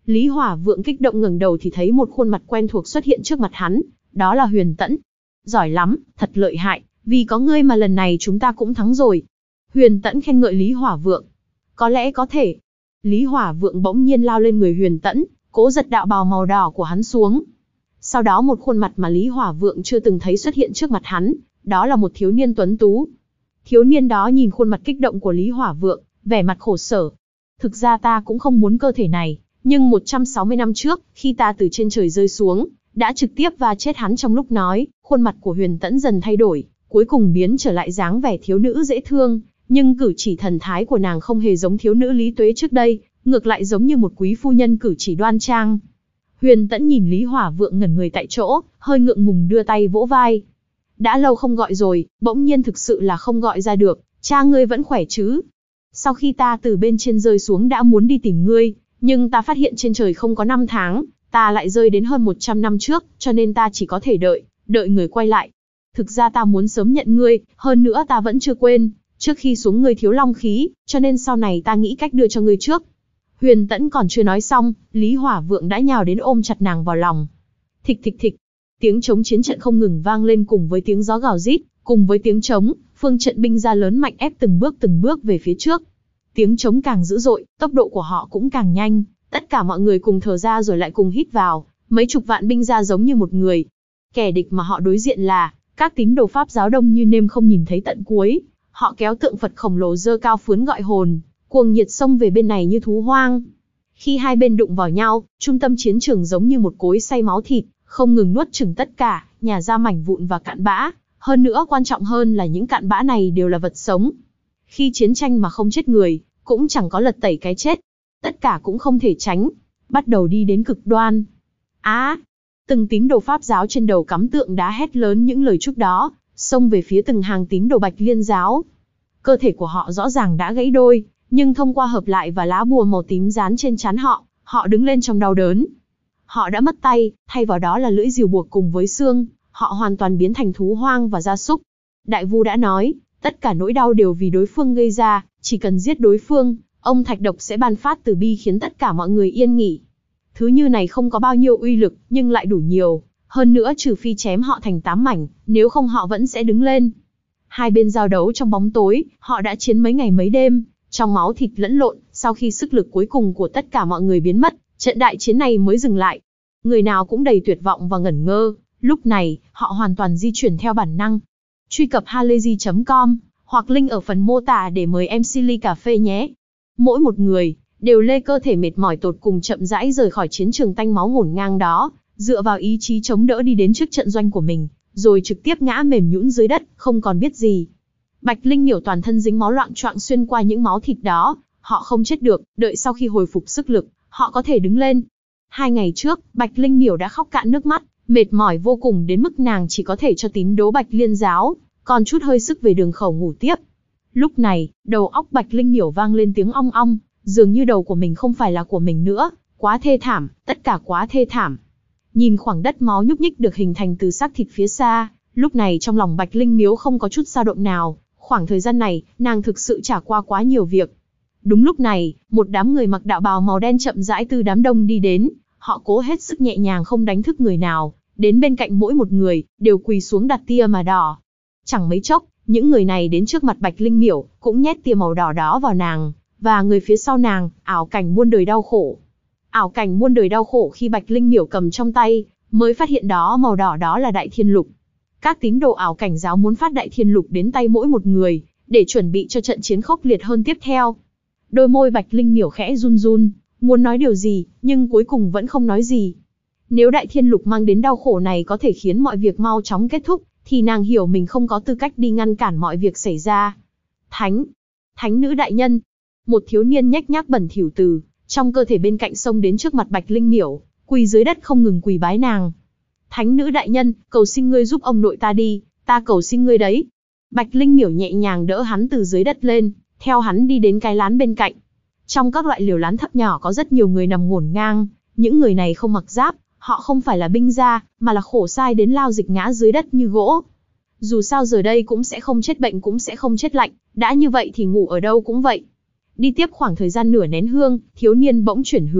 Lý Hỏa Vượng kích động ngẩng đầu thì thấy một khuôn mặt quen thuộc xuất hiện trước mặt hắn, đó là Huyền Tẫn. Giỏi lắm, thật lợi hại, vì có ngươi mà lần này chúng ta cũng thắng rồi. Huyền Tẫn khen ngợi Lý Hỏa Vượng. Có lẽ có thể. Lý Hỏa Vượng bỗng nhiên lao lên người Huyền Tẫn, cố giật đạo bào màu đỏ của hắn xuống. Sau đó một khuôn mặt mà Lý Hỏa Vượng chưa từng thấy xuất hiện trước mặt hắn, đó là một thiếu niên tuấn tú. Thiếu niên đó nhìn khuôn mặt kích động của Lý Hỏa Vượng, vẻ mặt khổ sở. Thực ra ta cũng không muốn cơ thể này, nhưng một trăm sáu mươi năm trước, khi ta từ trên trời rơi xuống, đã trực tiếp va chết hắn. Trong lúc nói, khuôn mặt của Huyền Tẫn dần thay đổi, cuối cùng biến trở lại dáng vẻ thiếu nữ dễ thương, nhưng cử chỉ thần thái của nàng không hề giống thiếu nữ Lý Tuế trước đây, ngược lại giống như một quý phu nhân cử chỉ đoan trang. Huyền Tẫn nhìn Lý Hỏa Vượng ngẩn người tại chỗ, hơi ngượng ngùng đưa tay vỗ vai. Đã lâu không gọi rồi, bỗng nhiên thực sự là không gọi ra được, cha ngươi vẫn khỏe chứ? Sau khi ta từ bên trên rơi xuống đã muốn đi tìm ngươi, nhưng ta phát hiện trên trời không có năm tháng, ta lại rơi đến hơn một trăm năm trước, cho nên ta chỉ có thể đợi, đợi người quay lại. Thực ra ta muốn sớm nhận ngươi, hơn nữa ta vẫn chưa quên, trước khi xuống ngươi thiếu long khí, cho nên sau này ta nghĩ cách đưa cho ngươi trước. Huyền Tẫn còn chưa nói xong, Lý Hỏa Vượng đã nhào đến ôm chặt nàng vào lòng. Thịch thịch thịch, tiếng trống chiến trận không ngừng vang lên cùng với tiếng gió gào rít, cùng với tiếng trống, phương trận binh ra lớn mạnh ép từng bước từng bước về phía trước. Tiếng trống càng dữ dội, tốc độ của họ cũng càng nhanh, tất cả mọi người cùng thở ra rồi lại cùng hít vào, mấy chục vạn binh ra giống như một người. Kẻ địch mà họ đối diện là các tín đồ Pháp giáo đông như nêm không nhìn thấy tận cuối, họ kéo tượng Phật khổng lồ dơ cao phướn gọi hồn, cuồng nhiệt xông về bên này như thú hoang. Khi hai bên đụng vào nhau, trung tâm chiến trường giống như một cối xay máu thịt, không ngừng nuốt chửng tất cả, nhả ra mảnh vụn và cặn bã. Hơn nữa quan trọng hơn là những cặn bã này đều là vật sống. Khi chiến tranh mà không chết người, cũng chẳng có lật tẩy cái chết. Tất cả cũng không thể tránh, bắt đầu đi đến cực đoan. Á! À, từng tín đồ Pháp giáo trên đầu cắm tượng đá hét lớn những lời chúc đó, xông về phía từng hàng tín đồ Bạch Liên giáo. Cơ thể của họ rõ ràng đã gãy đôi, nhưng thông qua hợp lại và lá bùa màu tím dán trên trán họ, họ đứng lên trong đau đớn. Họ đã mất tay, thay vào đó là lưỡi rìu buộc cùng với xương, họ hoàn toàn biến thành thú hoang và gia súc. Đại Vu đã nói, tất cả nỗi đau đều vì đối phương gây ra, chỉ cần giết đối phương, ông Thạch Độc sẽ ban phát từ bi khiến tất cả mọi người yên nghỉ. Thứ như này không có bao nhiêu uy lực, nhưng lại đủ nhiều, hơn nữa trừ phi chém họ thành tám mảnh, nếu không họ vẫn sẽ đứng lên. Hai bên giao đấu trong bóng tối, họ đã chiến mấy ngày mấy đêm, trong máu thịt lẫn lộn, sau khi sức lực cuối cùng của tất cả mọi người biến mất, trận đại chiến này mới dừng lại. Người nào cũng đầy tuyệt vọng và ngẩn ngơ, lúc này, họ hoàn toàn di chuyển theo bản năng. Truy cập halayzi chấm com, hoặc link ở phần mô tả để mời em xê ly cà phê nhé. Mỗi một người, đều lê cơ thể mệt mỏi tột cùng chậm rãi rời khỏi chiến trường tanh máu ngổn ngang đó, dựa vào ý chí chống đỡ đi đến trước trận doanh của mình, rồi trực tiếp ngã mềm nhũn dưới đất, không còn biết gì. Bạch Linh Miểu toàn thân dính máu loạng choạng xuyên qua những máu thịt đó, họ không chết được, đợi sau khi hồi phục sức lực, họ có thể đứng lên. Hai ngày trước, Bạch Linh Miểu đã khóc cạn nước mắt, mệt mỏi vô cùng đến mức nàng chỉ có thể cho tín đồ Bạch Liên giáo, còn chút hơi sức về đường khẩu ngủ tiếp. Lúc này, đầu óc Bạch Linh Miểu vang lên tiếng ong ong, dường như đầu của mình không phải là của mình nữa, quá thê thảm, tất cả quá thê thảm. Nhìn khoảng đất máu nhúc nhích được hình thành từ xác thịt phía xa, lúc này trong lòng Bạch Linh Miếu không có chút dao động nào, khoảng thời gian này, nàng thực sự trải qua quá nhiều việc. Đúng lúc này, một đám người mặc đạo bào màu đen chậm rãi từ đám đông đi đến, họ cố hết sức nhẹ nhàng không đánh thức người nào, đến bên cạnh mỗi một người, đều quỳ xuống đặt tia mà đỏ. Chẳng mấy chốc, những người này đến trước mặt Bạch Linh Miểu, cũng nhét tia màu đỏ đó vào nàng, và người phía sau nàng, ảo cảnh muôn đời đau khổ. Ảo cảnh muôn đời đau khổ khi Bạch Linh Miểu cầm trong tay, mới phát hiện đó màu đỏ đó là Đại Thiên Lục. Các tín đồ ảo cảnh giáo muốn phát Đại Thiên Lục đến tay mỗi một người, để chuẩn bị cho trận chiến khốc liệt hơn tiếp theo. Đôi môi Bạch Linh Miểu khẽ run run, muốn nói điều gì, nhưng cuối cùng vẫn không nói gì. Nếu Đại Thiên Lục mang đến đau khổ này có thể khiến mọi việc mau chóng kết thúc, thì nàng hiểu mình không có tư cách đi ngăn cản mọi việc xảy ra. Thánh, Thánh nữ đại nhân, một thiếu niên nhếch nhác bẩn thỉu từ trong cơ thể bên cạnh xông đến trước mặt Bạch Linh Miểu, quỳ dưới đất không ngừng quỳ bái nàng. Thánh nữ đại nhân, cầu xin ngươi giúp ông nội ta đi, ta cầu xin ngươi đấy. Bạch Linh Miểu nhẹ nhàng đỡ hắn từ dưới đất lên, theo hắn đi đến cái lán bên cạnh. Trong các loại liều lán thấp nhỏ có rất nhiều người nằm ngổn ngang, những người này không mặc giáp, họ không phải là binh gia, mà là khổ sai đến lao dịch ngã dưới đất như gỗ. Dù sao giờ đây cũng sẽ không chết bệnh cũng sẽ không chết lạnh, đã như vậy thì ngủ ở đâu cũng vậy. Đi tiếp khoảng thời gian nửa nén hương, thiếu niên bỗng chuyển hướng,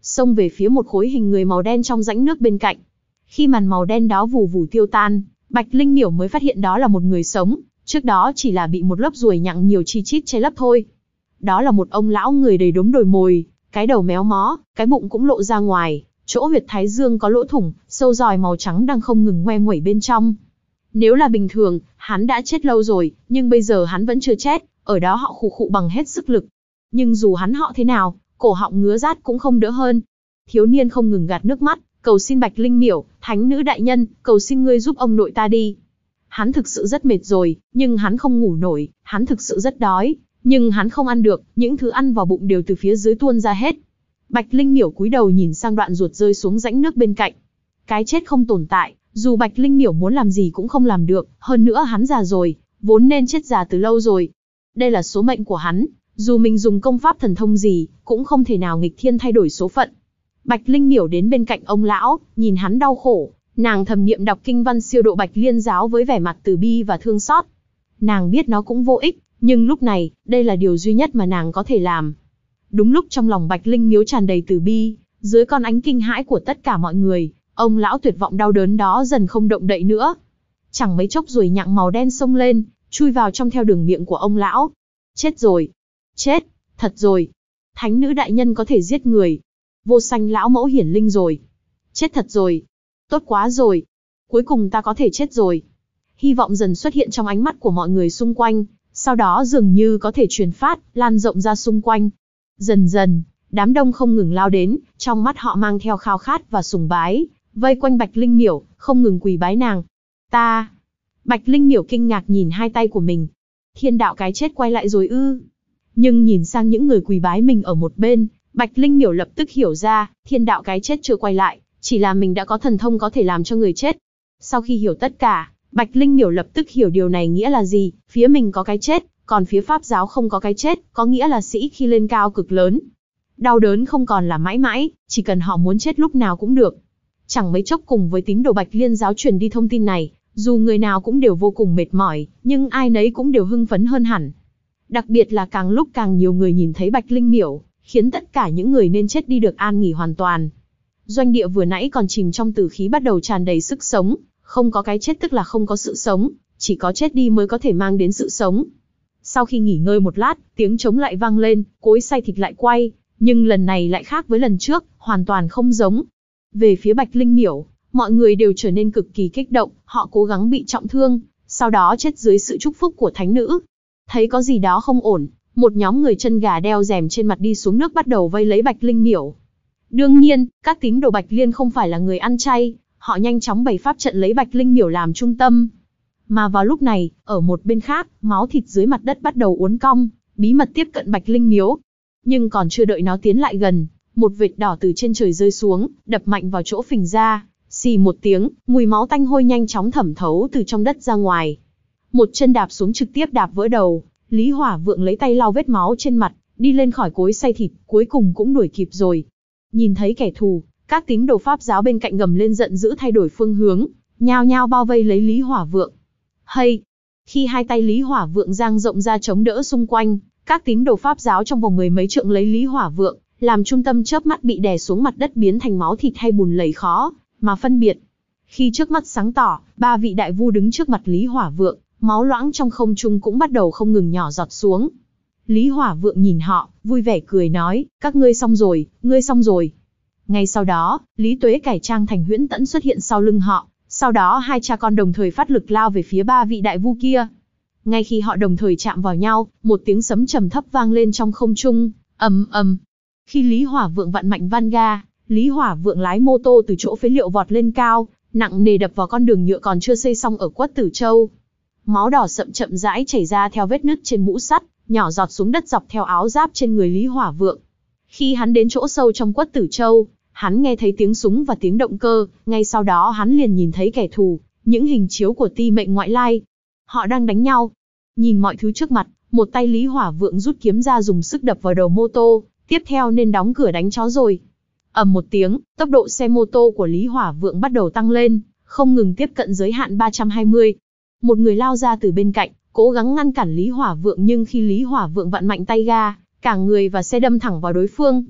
xông về phía một khối hình người màu đen trong rãnh nước bên cạnh. Khi màn màu đen đó vù vù tiêu tan, Bạch Linh Miểu mới phát hiện đó là một người sống, trước đó chỉ là bị một lớp ruồi nhặng nhiều chi chít che lấp thôi. Đó là một ông lão người đầy đốm đồi mồi, cái đầu méo mó, cái bụng cũng lộ ra ngoài, chỗ huyệt thái dương có lỗ thủng, sâu giòi màu trắng đang không ngừng ngoe nguẩy bên trong. Nếu là bình thường, hắn đã chết lâu rồi, nhưng bây giờ hắn vẫn chưa chết, ở đó họ khụ khụ bằng hết sức lực. Nhưng dù hắn họ thế nào, cổ họng ngứa rát cũng không đỡ hơn. Thiếu niên không ngừng gạt nước mắt, cầu xin Bạch Linh Miểu, thánh nữ đại nhân, cầu xin ngươi giúp ông nội ta đi. Hắn thực sự rất mệt rồi, nhưng hắn không ngủ nổi, hắn thực sự rất đói, nhưng hắn không ăn được, những thứ ăn vào bụng đều từ phía dưới tuôn ra hết. Bạch Linh Miểu cúi đầu nhìn sang đoạn ruột rơi xuống rãnh nước bên cạnh. Cái chết không tồn tại, dù Bạch Linh Miểu muốn làm gì cũng không làm được, hơn nữa hắn già rồi, vốn nên chết già từ lâu rồi. Đây là số mệnh của hắn, dù mình dùng công pháp thần thông gì, cũng không thể nào nghịch thiên thay đổi số phận. Bạch Linh Miểu đến bên cạnh ông lão, nhìn hắn đau khổ, nàng thầm niệm đọc kinh văn siêu độ Bạch Liên giáo với vẻ mặt từ bi và thương xót. Nàng biết nó cũng vô ích, nhưng lúc này, đây là điều duy nhất mà nàng có thể làm. Đúng lúc trong lòng Bạch Linh Miếu tràn đầy từ bi, dưới con ánh kinh hãi của tất cả mọi người, ông lão tuyệt vọng đau đớn đó dần không động đậy nữa. Chẳng mấy chốc ruồi nhặng màu đen xông lên, chui vào trong theo đường miệng của ông lão. Chết rồi. Chết, thật rồi. Thánh nữ đại nhân có thể giết người. Vô sanh lão mẫu hiển linh rồi. Chết thật rồi. Tốt quá rồi. Cuối cùng ta có thể chết rồi. Hy vọng dần xuất hiện trong ánh mắt của mọi người xung quanh, sau đó dường như có thể truyền phát, lan rộng ra xung quanh. Dần dần, đám đông không ngừng lao đến, trong mắt họ mang theo khao khát và sùng bái, vây quanh Bạch Linh Miểu, không ngừng quỳ bái nàng. Ta... Bạch Linh Miểu kinh ngạc nhìn hai tay của mình. Thiên đạo cái chết quay lại rồi ư? Nhưng nhìn sang những người quỳ bái mình ở một bên, Bạch Linh Miểu lập tức hiểu ra, thiên đạo cái chết chưa quay lại, chỉ là mình đã có thần thông có thể làm cho người chết. Sau khi hiểu tất cả, Bạch Linh Miểu lập tức hiểu điều này nghĩa là gì, phía mình có cái chết, còn phía Pháp giáo không có cái chết, có nghĩa là sĩ khi lên cao cực lớn. Đau đớn không còn là mãi mãi, chỉ cần họ muốn chết lúc nào cũng được. Chẳng mấy chốc cùng với tín đồ Bạch Liên giáo truyền đi thông tin này, dù người nào cũng đều vô cùng mệt mỏi, nhưng ai nấy cũng đều hưng phấn hơn hẳn. Đặc biệt là càng lúc càng nhiều người nhìn thấy Bạch Linh Miểu, khiến tất cả những người nên chết đi được an nghỉ hoàn toàn. Doanh địa vừa nãy còn chìm trong tử khí bắt đầu tràn đầy sức sống, không có cái chết tức là không có sự sống, chỉ có chết đi mới có thể mang đến sự sống. Sau khi nghỉ ngơi một lát, tiếng trống lại vang lên, cối xay thịt lại quay, nhưng lần này lại khác với lần trước, hoàn toàn không giống. Về phía Bạch Linh Miểu, mọi người đều trở nên cực kỳ kích động, họ cố gắng bị trọng thương, sau đó chết dưới sự chúc phúc của thánh nữ. Thấy có gì đó không ổn, một nhóm người chân gà đeo rèm trên mặt đi xuống nước bắt đầu vây lấy Bạch Linh Miểu. Đương nhiên, các tín đồ Bạch Liên không phải là người ăn chay, họ nhanh chóng bày pháp trận lấy Bạch Linh Miểu làm trung tâm. Mà vào lúc này, ở một bên khác, máu thịt dưới mặt đất bắt đầu uốn cong, bí mật tiếp cận Bạch Linh Miếu. Nhưng còn chưa đợi nó tiến lại gần, một vệt đỏ từ trên trời rơi xuống, đập mạnh vào chỗ phình ra, xì một tiếng, mùi máu tanh hôi nhanh chóng thẩm thấu từ trong đất ra ngoài. Một chân đạp xuống trực tiếp đạp vỡ đầu, Lý Hỏa Vượng lấy tay lau vết máu trên mặt, đi lên khỏi cối xay thịt, cuối cùng cũng đuổi kịp rồi. Nhìn thấy kẻ thù, các tín đồ Pháp giáo bên cạnh gầm lên giận dữ thay đổi phương hướng, nhao nhao bao vây lấy Lý Hỏa Vượng. Hay! Khi hai tay Lý Hỏa Vượng dang rộng ra chống đỡ xung quanh, các tín đồ Pháp giáo trong vòng mười mấy trượng lấy Lý Hỏa Vượng, làm trung tâm chớp mắt bị đè xuống mặt đất biến thành máu thịt hay bùn lầy khó mà phân biệt. Khi trước mắt sáng tỏ, ba vị đại vu đứng trước mặt Lý Hỏa Vượng, máu loãng trong không trung cũng bắt đầu không ngừng nhỏ giọt xuống. Lý Hỏa Vượng nhìn họ, vui vẻ cười nói, các ngươi xong rồi, ngươi xong rồi. Ngay sau đó, Lý Tuế cải trang thành Huyễn Tẫn xuất hiện sau lưng họ, sau đó hai cha con đồng thời phát lực lao về phía ba vị đại vu kia. Ngay khi họ đồng thời chạm vào nhau, một tiếng sấm trầm thấp vang lên trong không trung, ầm ầm. Khi Lý Hỏa Vượng vận mạnh van ga, Lý Hỏa Vượng lái mô tô từ chỗ phế liệu vọt lên cao, nặng nề đập vào con đường nhựa còn chưa xây xong ở Quất Tử Châu. Máu đỏ sậm chậm rãi chảy ra theo vết nứt trên mũ sắt, nhỏ giọt xuống đất dọc theo áo giáp trên người Lý Hỏa Vượng. Khi hắn đến chỗ sâu trong Quất Tử Châu, hắn nghe thấy tiếng súng và tiếng động cơ, ngay sau đó hắn liền nhìn thấy kẻ thù, những hình chiếu của ti mệnh ngoại lai. Họ đang đánh nhau. Nhìn mọi thứ trước mặt, một tay Lý Hỏa Vượng rút kiếm ra dùng sức đập vào đầu mô tô, tiếp theo nên đóng cửa đánh chó rồi. Ầm một tiếng, tốc độ xe mô tô của Lý Hỏa Vượng bắt đầu tăng lên, không ngừng tiếp cận giới hạn ba trăm hai mươi. Một người lao ra từ bên cạnh, cố gắng ngăn cản Lý Hỏa Vượng nhưng khi Lý Hỏa Vượng vặn mạnh tay ga, cả người và xe đâm thẳng vào đối phương.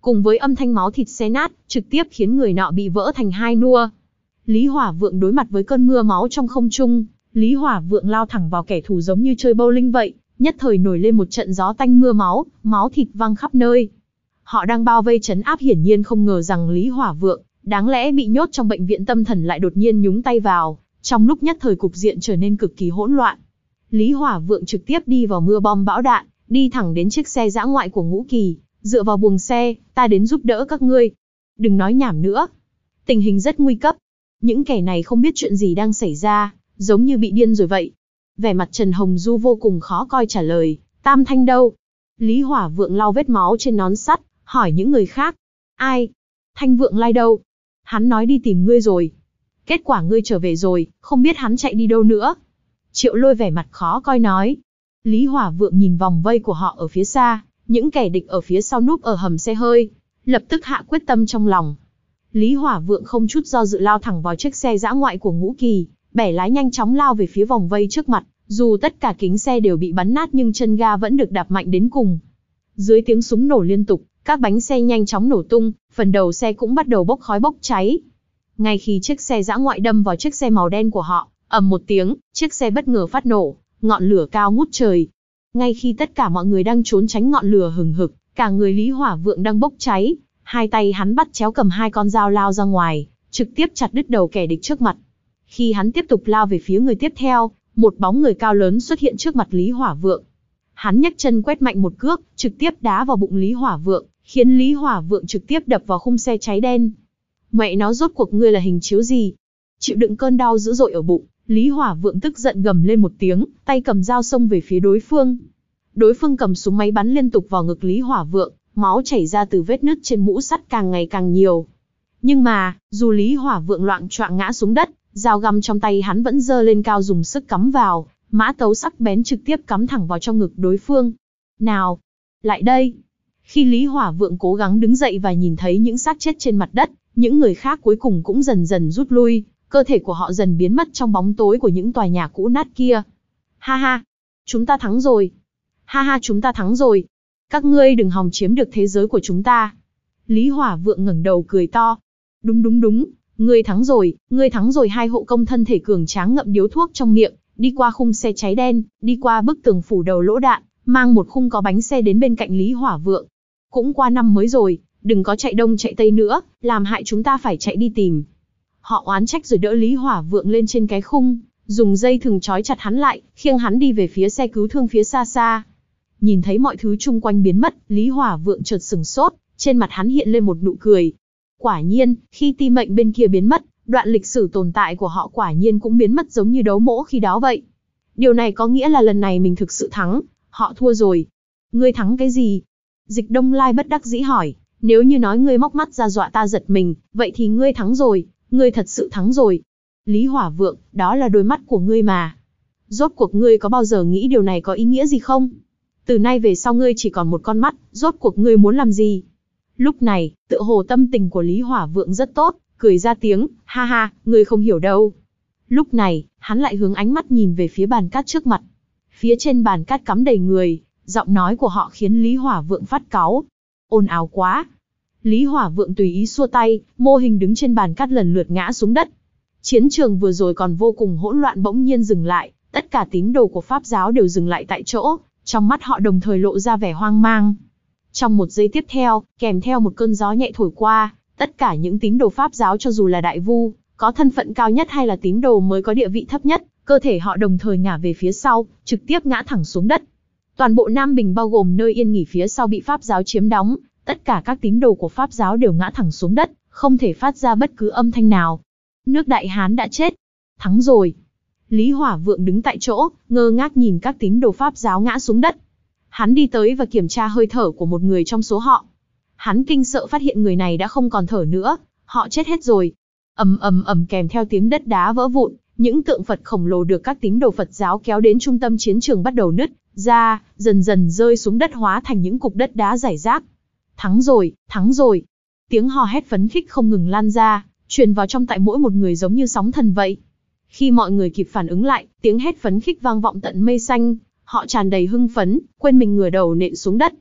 cùng với âm thanh máu thịt xé nát, trực tiếp khiến người nọ bị vỡ thành hai nua. Lý Hỏa Vượng đối mặt với cơn mưa máu trong không trung, Lý Hỏa Vượng lao thẳng vào kẻ thù giống như chơi bowling vậy, nhất thời nổi lên một trận gió tanh mưa máu, máu thịt văng khắp nơi. Họ đang bao vây trấn áp hiển nhiên không ngờ rằng Lý Hỏa Vượng, đáng lẽ bị nhốt trong bệnh viện tâm thần lại đột nhiên nhúng tay vào, trong lúc nhất thời cục diện trở nên cực kỳ hỗn loạn. Lý Hỏa Vượng trực tiếp đi vào mưa bom bão đạn, đi thẳng đến chiếc xe dã ngoại của Ngũ Kỳ, dựa vào buồng xe, ta đến giúp đỡ các ngươi. Đừng nói nhảm nữa. Tình hình rất nguy cấp. Những kẻ này không biết chuyện gì đang xảy ra, giống như bị điên rồi vậy. Vẻ mặt Trần Hồng Du vô cùng khó coi trả lời, Tam Thanh đâu? Lý Hỏa Vượng lau vết máu trên nón sắt, hỏi những người khác. Ai? Thanh Vượng Lai đâu? Hắn nói đi tìm ngươi rồi. Kết quả ngươi trở về rồi, không biết hắn chạy đi đâu nữa. Triệu Lôi vẻ mặt khó coi nói. Lý Hỏa Vượng nhìn vòng vây của họ ở phía xa, những kẻ địch ở phía sau núp ở hầm xe hơi, lập tức hạ quyết tâm trong lòng. Lý Hỏa Vượng không chút do dự lao thẳng vào chiếc xe dã ngoại của Ngũ Kỳ, bẻ lái nhanh chóng lao về phía vòng vây trước mặt, dù tất cả kính xe đều bị bắn nát nhưng chân ga vẫn được đạp mạnh đến cùng. Dưới tiếng súng nổ liên tục, các bánh xe nhanh chóng nổ tung, phần đầu xe cũng bắt đầu bốc khói bốc cháy. Ngay khi chiếc xe dã ngoại đâm vào chiếc xe màu đen của họ, ầm một tiếng, chiếc xe bất ngờ phát nổ, ngọn lửa cao ngút trời. Ngay khi tất cả mọi người đang trốn tránh ngọn lửa hừng hực, cả người Lý Hỏa Vượng đang bốc cháy, hai tay hắn bắt chéo cầm hai con dao lao ra ngoài, trực tiếp chặt đứt đầu kẻ địch trước mặt. Khi hắn tiếp tục lao về phía người tiếp theo, một bóng người cao lớn xuất hiện trước mặt Lý Hỏa Vượng. Hắn nhấc chân quét mạnh một cước, trực tiếp đá vào bụng Lý Hỏa Vượng, khiến Lý Hỏa Vượng trực tiếp đập vào khung xe cháy đen. Mẹ nó rốt cuộc ngươi là hình chiếu gì? Chịu đựng cơn đau dữ dội ở bụng, Lý Hỏa Vượng tức giận gầm lên một tiếng, tay cầm dao xông về phía đối phương. Đối phương cầm súng máy bắn liên tục vào ngực Lý Hỏa Vượng, máu chảy ra từ vết nứt trên mũ sắt càng ngày càng nhiều. Nhưng mà, dù Lý Hỏa Vượng loạng choạng ngã xuống đất, dao găm trong tay hắn vẫn giơ lên cao dùng sức cắm vào, mã tấu sắc bén trực tiếp cắm thẳng vào trong ngực đối phương. Nào, lại đây. Khi Lý Hỏa Vượng cố gắng đứng dậy và nhìn thấy những xác chết trên mặt đất, những người khác cuối cùng cũng dần dần rút lui, cơ thể của họ dần biến mất trong bóng tối của những tòa nhà cũ nát kia. Ha ha, chúng ta thắng rồi. Ha ha, chúng ta thắng rồi. Các ngươi đừng hòng chiếm được thế giới của chúng ta. Lý Hỏa Vượng ngẩng đầu cười to. Đúng đúng đúng, ngươi thắng rồi, ngươi thắng rồi. Hai hộ công thân thể cường tráng ngậm điếu thuốc trong miệng, đi qua khung xe cháy đen, đi qua bức tường phủ đầu lỗ đạn, mang một khung có bánh xe đến bên cạnh Lý Hỏa Vượng. Cũng qua năm mới rồi, đừng có chạy đông chạy tây nữa, làm hại chúng ta phải chạy đi tìm. Họ oán trách rồi đỡ Lý Hỏa Vượng lên trên cái khung, dùng dây thừng trói chặt hắn lại, khiêng hắn đi về phía xe cứu thương phía xa xa. Nhìn thấy mọi thứ chung quanh biến mất, Lý Hỏa Vượng chợt sừng sốt, trên mặt hắn hiện lên một nụ cười. Quả nhiên, khi ti mệnh bên kia biến mất, đoạn lịch sử tồn tại của họ quả nhiên cũng biến mất giống như đấu mỗ khi đó vậy. Điều này có nghĩa là lần này mình thực sự thắng, họ thua rồi. Ngươi thắng cái gì? Dịch Đông Lai bất đắc dĩ hỏi, nếu như nói ngươi móc mắt ra dọa ta giật mình, vậy thì ngươi thắng rồi, ngươi thật sự thắng rồi. Lý Hỏa Vượng, đó là đôi mắt của ngươi mà. Rốt cuộc ngươi có bao giờ nghĩ điều này có ý nghĩa gì không? Từ nay về sau ngươi chỉ còn một con mắt, rốt cuộc ngươi muốn làm gì? Lúc này, tựa hồ tâm tình của Lý Hỏa Vượng rất tốt, cười ra tiếng, ha ha, ngươi không hiểu đâu. Lúc này, hắn lại hướng ánh mắt nhìn về phía bàn cát trước mặt. Phía trên bàn cát cắm đầy người, giọng nói của họ khiến Lý Hỏa Vượng phát cáu. Ồn ào quá. Lý Hỏa Vượng tùy ý xua tay, mô hình đứng trên bàn cát lần lượt ngã xuống đất. Chiến trường vừa rồi còn vô cùng hỗn loạn bỗng nhiên dừng lại, tất cả tín đồ của Pháp giáo đều dừng lại tại chỗ, trong mắt họ đồng thời lộ ra vẻ hoang mang. Trong một giây tiếp theo, kèm theo một cơn gió nhẹ thổi qua, tất cả những tín đồ Pháp giáo cho dù là đại vu, có thân phận cao nhất hay là tín đồ mới có địa vị thấp nhất, cơ thể họ đồng thời ngả về phía sau, trực tiếp ngã thẳng xuống đất. Toàn bộ Nam Bình bao gồm nơi yên nghỉ phía sau bị Pháp giáo chiếm đóng, tất cả các tín đồ của Pháp giáo đều ngã thẳng xuống đất, không thể phát ra bất cứ âm thanh nào. Nước Đại Hán đã chết. Thắng rồi. Lý Hỏa Vượng đứng tại chỗ, ngơ ngác nhìn các tín đồ Pháp giáo ngã xuống đất. Hắn đi tới và kiểm tra hơi thở của một người trong số họ. Hắn kinh sợ phát hiện người này đã không còn thở nữa, họ chết hết rồi. Ầm ầm ầm kèm theo tiếng đất đá vỡ vụn, những tượng Phật khổng lồ được các tín đồ Phật giáo kéo đến trung tâm chiến trường bắt đầu nứt ra, dần dần rơi xuống đất hóa thành những cục đất đá rải rác. Thắng rồi, thắng rồi. Tiếng hò hét phấn khích không ngừng lan ra, truyền vào trong tại mỗi một người giống như sóng thần vậy. Khi mọi người kịp phản ứng lại, tiếng hét phấn khích vang vọng tận mây xanh, họ tràn đầy hưng phấn, quên mình ngửa đầu nện xuống đất.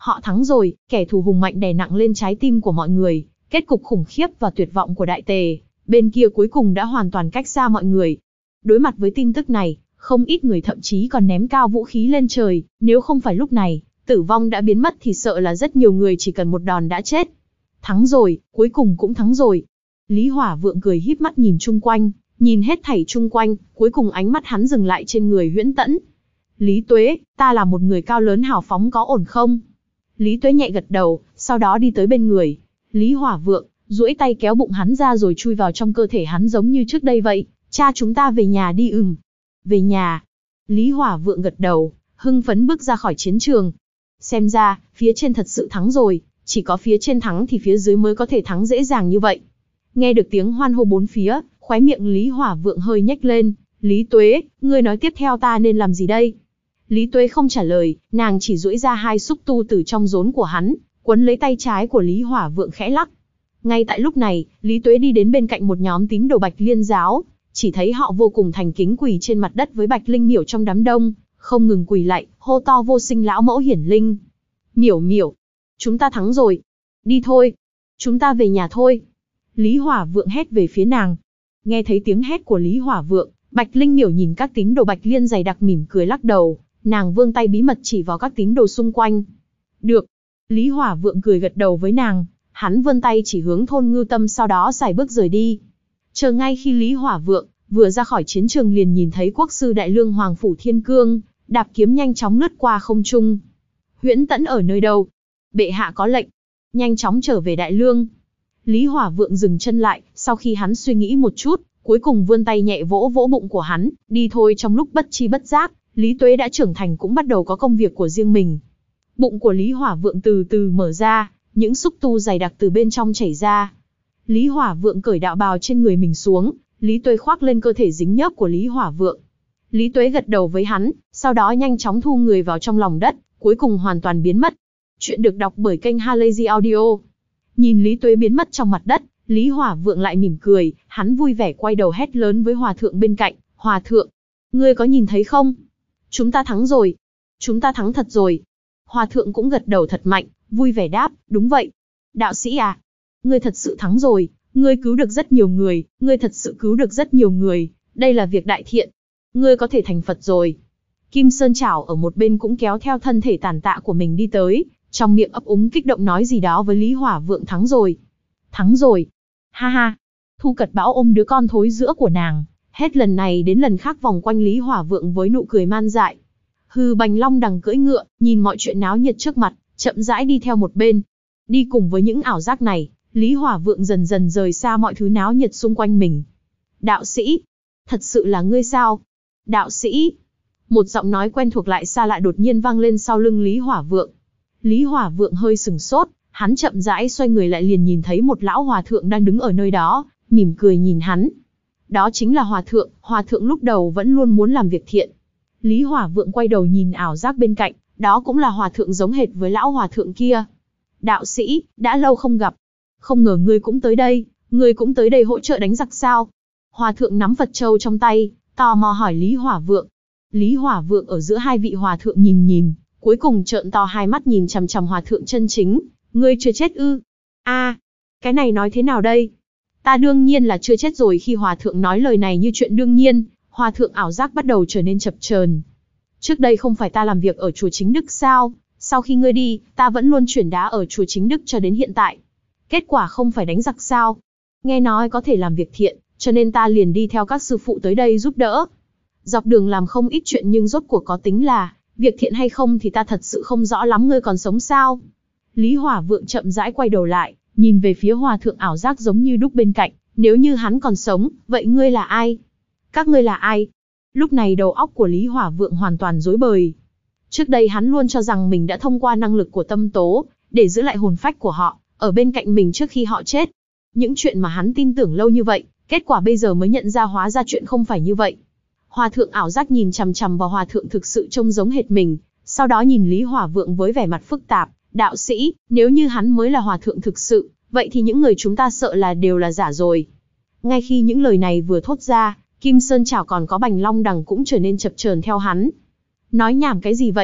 Họ thắng rồi, kẻ thù hùng mạnh đè nặng lên trái tim của mọi người, kết cục khủng khiếp và tuyệt vọng của đại tề, bên kia cuối cùng đã hoàn toàn cách xa mọi người. Đối mặt với tin tức này, không ít người thậm chí còn ném cao vũ khí lên trời, nếu không phải lúc này, tử vong đã biến mất thì sợ là rất nhiều người chỉ cần một đòn đã chết. Thắng rồi, cuối cùng cũng thắng rồi. Lý Hỏa Vượng cười híp mắt nhìn chung quanh, nhìn hết thảy chung quanh, cuối cùng ánh mắt hắn dừng lại trên người Huyễn Tẫn. Lý Tuế, ta là một người cao lớn hào phóng có ổn không? Lý Tuế nhẹ gật đầu, sau đó đi tới bên người Lý Hỏa Vượng, duỗi tay kéo bụng hắn ra rồi chui vào trong cơ thể hắn giống như trước đây vậy. Cha chúng ta về nhà đi. Ừm. Về nhà. Lý Hỏa Vượng gật đầu, hưng phấn bước ra khỏi chiến trường. Xem ra, phía trên thật sự thắng rồi, chỉ có phía trên thắng thì phía dưới mới có thể thắng dễ dàng như vậy. Nghe được tiếng hoan hô bốn phía, khóe miệng Lý Hỏa Vượng hơi nhếch lên. Lý Tuế, ngươi nói tiếp theo ta nên làm gì đây? Lý Tuế không trả lời, nàng chỉ duỗi ra hai xúc tu từ trong rốn của hắn, quấn lấy tay trái của Lý Hỏa Vượng khẽ lắc. Ngay tại lúc này, Lý Tuế đi đến bên cạnh một nhóm tín đồ Bạch Liên giáo, chỉ thấy họ vô cùng thành kính quỳ trên mặt đất với Bạch Linh Miểu trong đám đông, không ngừng quỳ lạy, hô to vô sinh lão mẫu hiển linh. Miểu miểu, chúng ta thắng rồi. Đi thôi. Chúng ta về nhà thôi. Lý Hỏa Vượng hét về phía nàng. Nghe thấy tiếng hét của Lý Hỏa Vượng, Bạch Linh Miểu nhìn các tín đồ Bạch Liên dày đặc mỉm cười lắc đầu, nàng vươn tay bí mật chỉ vào các tín đồ xung quanh. Được. Lý Hỏa Vượng cười gật đầu với nàng, hắn vươn tay chỉ hướng thôn Ngưu Tâm sau đó xài bước rời đi. Chờ ngay khi Lý Hỏa Vượng vừa ra khỏi chiến trường liền nhìn thấy quốc sư Đại Lương Hoàng Phủ Thiên Cương, đạp kiếm nhanh chóng lướt qua không trung. Huyễn Tẫn ở nơi đâu? Bệ hạ có lệnh, nhanh chóng trở về Đại Lương. Lý Hỏa Vượng dừng chân lại, sau khi hắn suy nghĩ một chút, cuối cùng vươn tay nhẹ vỗ vỗ bụng của hắn, đi thôi. Trong lúc bất chi bất giác, Lý Tuế đã trưởng thành cũng bắt đầu có công việc của riêng mình. Bụng của Lý Hỏa Vượng từ từ mở ra, những xúc tu dày đặc từ bên trong chảy ra. Lý Hỏa Vượng cởi đạo bào trên người mình xuống, Lý Tuế khoác lên cơ thể dính nhớp của Lý Hỏa Vượng. Lý Tuế gật đầu với hắn, sau đó nhanh chóng thu người vào trong lòng đất, cuối cùng hoàn toàn biến mất. Chuyện được đọc bởi kênh Halazy Audio. Nhìn Lý Tuế biến mất trong mặt đất, Lý Hỏa Vượng lại mỉm cười, hắn vui vẻ quay đầu hét lớn với Hòa Thượng bên cạnh. Hòa Thượng, ngươi có nhìn thấy không? Chúng ta thắng rồi. Chúng ta thắng thật rồi. Hòa Thượng cũng gật đầu thật mạnh, vui vẻ đáp, đúng vậy. Đạo sĩ à, ngươi thật sự thắng rồi, ngươi cứu được rất nhiều người, ngươi thật sự cứu được rất nhiều người, đây là việc đại thiện. Ngươi có thể thành Phật rồi. Kim Sơn Chảo ở một bên cũng kéo theo thân thể tàn tạ của mình đi tới, trong miệng ấp úng kích động nói gì đó với Lý Hỏa Vượng. Thắng rồi. Thắng rồi. Ha ha. Thu Cật Bão ôm đứa con thối giữa của nàng, hết lần này đến lần khác vòng quanh Lý Hỏa Vượng với nụ cười man dại. Hư Bành Long đằng cưỡi ngựa, nhìn mọi chuyện náo nhiệt trước mặt, chậm rãi đi theo một bên. Đi cùng với những ảo giác này, Lý Hỏa Vượng dần dần rời xa mọi thứ náo nhiệt xung quanh mình. Đạo sĩ, thật sự là ngươi sao? Đạo sĩ. Một giọng nói quen thuộc lại xa lạ đột nhiên vang lên sau lưng Lý Hỏa Vượng. Lý Hỏa Vượng hơi sừng sốt, hắn chậm rãi xoay người lại liền nhìn thấy một lão hòa thượng đang đứng ở nơi đó, mỉm cười nhìn hắn. Đó chính là hòa thượng, hòa thượng lúc đầu vẫn luôn muốn làm việc thiện. Lý Hỏa Vượng quay đầu nhìn ảo giác bên cạnh, đó cũng là hòa thượng giống hệt với lão hòa thượng kia. Đạo sĩ, đã lâu không gặp. Không ngờ ngươi cũng tới đây, ngươi cũng tới đây hỗ trợ đánh giặc sao? Hòa thượng nắm Phật châu trong tay, tò mò hỏi Lý Hỏa Vượng. Lý Hỏa Vượng ở giữa hai vị hòa thượng nhìn nhìn, cuối cùng trợn to hai mắt nhìn chằm chằm hòa thượng chân chính. Ngươi chưa chết ư? A, à, cái này nói thế nào đây? Ta đương nhiên là chưa chết rồi. Khi hòa thượng nói lời này như chuyện đương nhiên, hòa thượng ảo giác bắt đầu trở nên chập chờn. Trước đây không phải ta làm việc ở chùa Chính Đức sao? Sau khi ngươi đi, ta vẫn luôn chuyển đá ở chùa Chính Đức cho đến hiện tại. Kết quả không phải đánh giặc sao? Nghe nói có thể làm việc thiện, cho nên ta liền đi theo các sư phụ tới đây giúp đỡ. Dọc đường làm không ít chuyện nhưng rốt cuộc có tính là việc thiện hay không thì ta thật sự không rõ lắm. Ngươi còn sống sao? Lý Hỏa Vượng chậm rãi quay đầu lại, nhìn về phía hòa thượng ảo giác giống như đúc bên cạnh. Nếu như hắn còn sống, vậy ngươi là ai? Các ngươi là ai? Lúc này đầu óc của Lý Hỏa Vượng hoàn toàn rối bời. Trước đây hắn luôn cho rằng mình đã thông qua năng lực của tâm tố, để giữ lại hồn phách của họ, ở bên cạnh mình trước khi họ chết. Những chuyện mà hắn tin tưởng lâu như vậy, kết quả bây giờ mới nhận ra hóa ra chuyện không phải như vậy. Hòa thượng ảo giác nhìn chằm chằm vào hòa thượng thực sự trông giống hệt mình, sau đó nhìn Lý Hỏa Vượng với vẻ mặt phức tạp. Đạo sĩ, nếu như hắn mới là hòa thượng thực sự, vậy thì những người chúng ta sợ là đều là giả rồi. Ngay khi những lời này vừa thốt ra, Kim Sơn Chảo còn có Bành Long Đằng cũng trở nên chập chờn theo hắn. Nói nhảm cái gì vậy?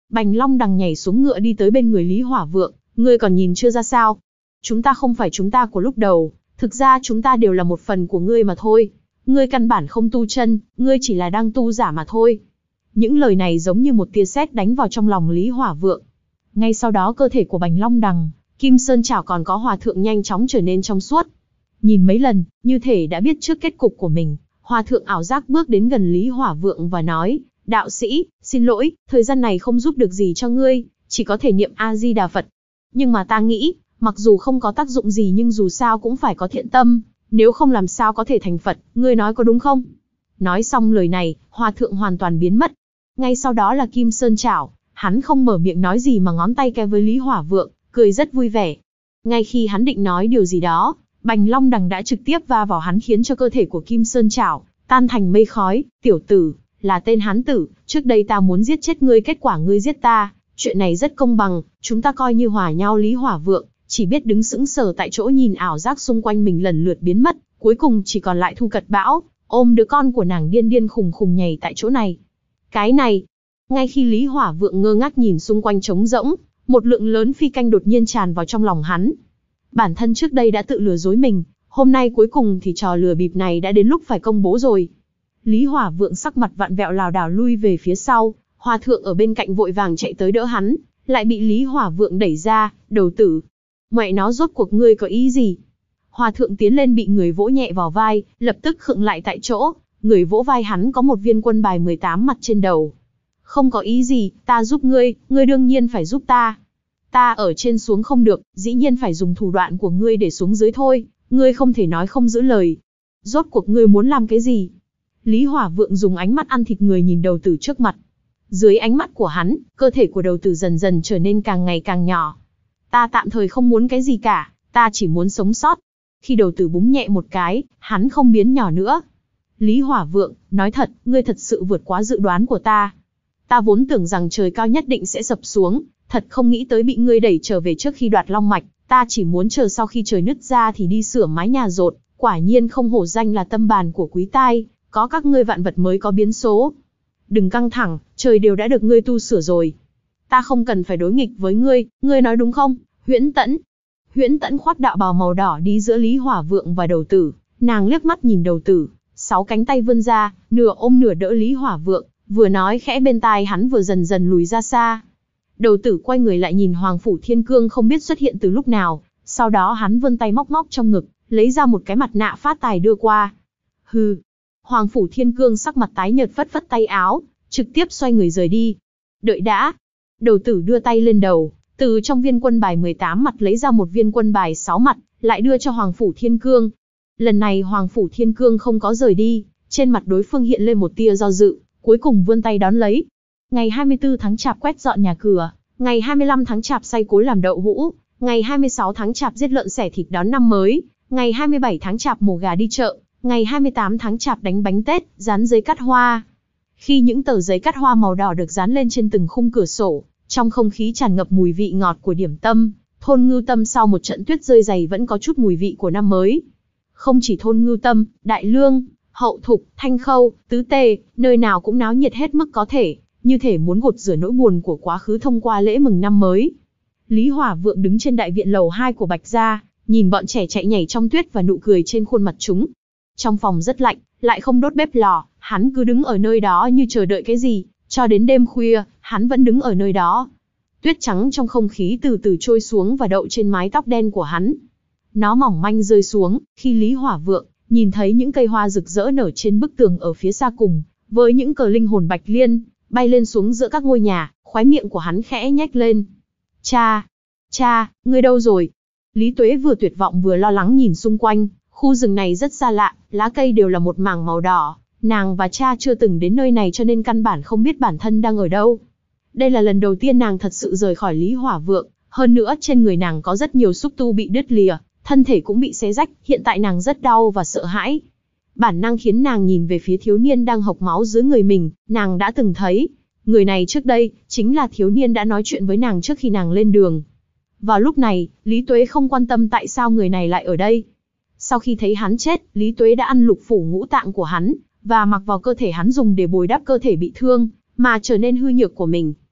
Bành Long Đằng nhảy xuống ngựa đi tới bên người Lý Hỏa Vượng, ngươi còn nhìn chưa ra sao? Chúng ta không phải chúng ta của lúc đầu, thực ra chúng ta đều là một phần của ngươi mà thôi. Ngươi căn bản không tu chân, ngươi chỉ là đang tu giả mà thôi. Những lời này giống như một tia sét đánh vào trong lòng Lý Hỏa Vượng. Ngay sau đó cơ thể của Bành Long Đằng, Kim Sơn Chảo còn có Hòa Thượng nhanh chóng trở nên trong suốt. Nhìn mấy lần, như thể đã biết trước kết cục của mình, Hòa Thượng ảo giác bước đến gần Lý Hỏa Vượng và nói, đạo sĩ, xin lỗi, thời gian này không giúp được gì cho ngươi, chỉ có thể niệm A-di-đà Phật. Nhưng mà ta nghĩ, mặc dù không có tác dụng gì nhưng dù sao cũng phải có thiện tâm, nếu không làm sao có thể thành Phật, ngươi nói có đúng không? Nói xong lời này, Hòa Thượng hoàn toàn biến mất. Ngay sau đó là Kim Sơn Chảo, hắn không mở miệng nói gì mà ngón tay ke với Lý Hỏa Vượng, cười rất vui vẻ. Ngay khi hắn định nói điều gì đó, Bành Long Đằng đã trực tiếp va vào hắn khiến cho cơ thể của Kim Sơn Chảo tan thành mây khói. Tiểu tử, là tên hán tử, trước đây ta muốn giết chết ngươi, kết quả ngươi giết ta, chuyện này rất công bằng, chúng ta coi như hòa nhau. Lý Hỏa Vượng chỉ biết đứng sững sờ tại chỗ nhìn ảo giác xung quanh mình lần lượt biến mất, cuối cùng chỉ còn lại Thu Cật Bão, ôm đứa con của nàng điên điên khùng khùng nhảy tại chỗ này. Cái này, ngay khi Lý Hỏa Vượng ngơ ngác nhìn xung quanh trống rỗng, một lượng lớn phi canh đột nhiên tràn vào trong lòng hắn. Bản thân trước đây đã tự lừa dối mình, hôm nay cuối cùng thì trò lừa bịp này đã đến lúc phải công bố rồi. Lý Hỏa Vượng sắc mặt vặn vẹo lảo đảo lui về phía sau, Hòa Thượng ở bên cạnh vội vàng chạy tới đỡ hắn, lại bị Lý Hỏa Vượng đẩy ra, đầu tử. Mẹ nó rốt cuộc ngươi có ý gì? Hòa Thượng tiến lên bị người vỗ nhẹ vào vai, lập tức khựng lại tại chỗ, người vỗ vai hắn có một viên quân bài mười tám mặt trên đầu. Không có ý gì, ta giúp ngươi, ngươi đương nhiên phải giúp ta. Ta ở trên xuống không được, dĩ nhiên phải dùng thủ đoạn của ngươi để xuống dưới thôi, ngươi không thể nói không giữ lời. Rốt cuộc ngươi muốn làm cái gì? Lý Hỏa Vượng dùng ánh mắt ăn thịt người nhìn đầu tử trước mặt. Dưới ánh mắt của hắn, cơ thể của đầu tử dần dần trở nên càng ngày càng nhỏ. Ta tạm thời không muốn cái gì cả, ta chỉ muốn sống sót. Khi đầu tử búng nhẹ một cái, hắn không biến nhỏ nữa. Lý Hỏa Vượng, nói thật, ngươi thật sự vượt quá dự đoán của ta. Ta vốn tưởng rằng trời cao nhất định sẽ sập xuống, thật không nghĩ tới bị ngươi đẩy trở về trước khi đoạt long mạch, ta chỉ muốn chờ sau khi trời nứt ra thì đi sửa mái nhà dột, quả nhiên không hổ danh là tâm bàn của quý tai, có các ngươi vạn vật mới có biến số. Đừng căng thẳng, trời đều đã được ngươi tu sửa rồi. Ta không cần phải đối nghịch với ngươi, ngươi nói đúng không, Huyễn Tẫn? Huyễn Tẫn khoác đạo bào màu đỏ đi giữa Lý Hỏa Vượng và đầu tử, nàng liếc mắt nhìn đầu tử, sáu cánh tay vươn ra, nửa ôm nửa đỡ Lý Hỏa Vượng, vừa nói khẽ bên tai hắn vừa dần dần lùi ra xa. Đầu tử quay người lại nhìn Hoàng Phủ Thiên Cương không biết xuất hiện từ lúc nào, sau đó hắn vươn tay móc móc trong ngực, lấy ra một cái mặt nạ phát tài đưa qua. Hừ. Hoàng Phủ Thiên Cương sắc mặt tái nhợt phất phất tay áo, trực tiếp xoay người rời đi. Đợi đã. Đầu tử đưa tay lên đầu, từ trong viên quân bài mười tám mặt lấy ra một viên quân bài sáu mặt, lại đưa cho Hoàng Phủ Thiên Cương. Lần này Hoàng Phủ Thiên Cương không có rời đi, trên mặt đối phương hiện lên một tia do dự, cuối cùng vươn tay đón lấy. Ngày hai mươi tư tháng Chạp quét dọn nhà cửa, ngày hai mươi lăm tháng Chạp xay cối làm đậu hũ, ngày hai mươi sáu tháng Chạp giết lợn xẻ thịt đón năm mới, ngày hai mươi bảy tháng Chạp mổ gà đi chợ, ngày hai mươi tám tháng Chạp đánh bánh Tết, dán giấy cắt hoa. Khi những tờ giấy cắt hoa màu đỏ được dán lên trên từng khung cửa sổ, trong không khí tràn ngập mùi vị ngọt của điểm tâm, thôn Ngưu Tâm sau một trận tuyết rơi dày vẫn có chút mùi vị của năm mới. Không chỉ thôn Ngưu Tâm, Đại Lương, Hậu Thục, Thanh Khâu, Tứ Tề, nơi nào cũng náo nhiệt hết mức có thể, như thể muốn gột rửa nỗi buồn của quá khứ thông qua lễ mừng năm mới. Lý Hỏa Vượng đứng trên đại viện lầu hai của Bạch gia, nhìn bọn trẻ chạy nhảy trong tuyết và nụ cười trên khuôn mặt chúng. Trong phòng rất lạnh, lại không đốt bếp lò, hắn cứ đứng ở nơi đó như chờ đợi cái gì, cho đến đêm khuya, hắn vẫn đứng ở nơi đó. Tuyết trắng trong không khí từ từ trôi xuống và đậu trên mái tóc đen của hắn. Nó mỏng manh rơi xuống, khi Lý Hỏa Vượng nhìn thấy những cây hoa rực rỡ nở trên bức tường ở phía xa cùng, với những cờ linh hồn bạch liên, bay lên xuống giữa các ngôi nhà, khóe miệng của hắn khẽ nhếch lên. Cha! Cha, ngươi đâu rồi? Lý Tuế vừa tuyệt vọng vừa lo lắng nhìn xung quanh, khu rừng này rất xa lạ, lá cây đều là một mảng màu đỏ, nàng và cha chưa từng đến nơi này cho nên căn bản không biết bản thân đang ở đâu. Đây là lần đầu tiên nàng thật sự rời khỏi Lý Hỏa Vượng, hơn nữa trên người nàng có rất nhiều xúc tu bị đứt lìa, thân thể cũng bị xé rách, hiện tại nàng rất đau và sợ hãi. Bản năng khiến nàng nhìn về phía thiếu niên đang hộc máu dưới người mình, nàng đã từng thấy. Người này trước đây, chính là thiếu niên đã nói chuyện với nàng trước khi nàng lên đường. Vào lúc này, Lý Tuế không quan tâm tại sao người này lại ở đây. Sau khi thấy hắn chết, Lý Tuế đã ăn lục phủ ngũ tạng của hắn, và mặc vào cơ thể hắn dùng để bồi đắp cơ thể bị thương, mà trở nên hư nhược của mình.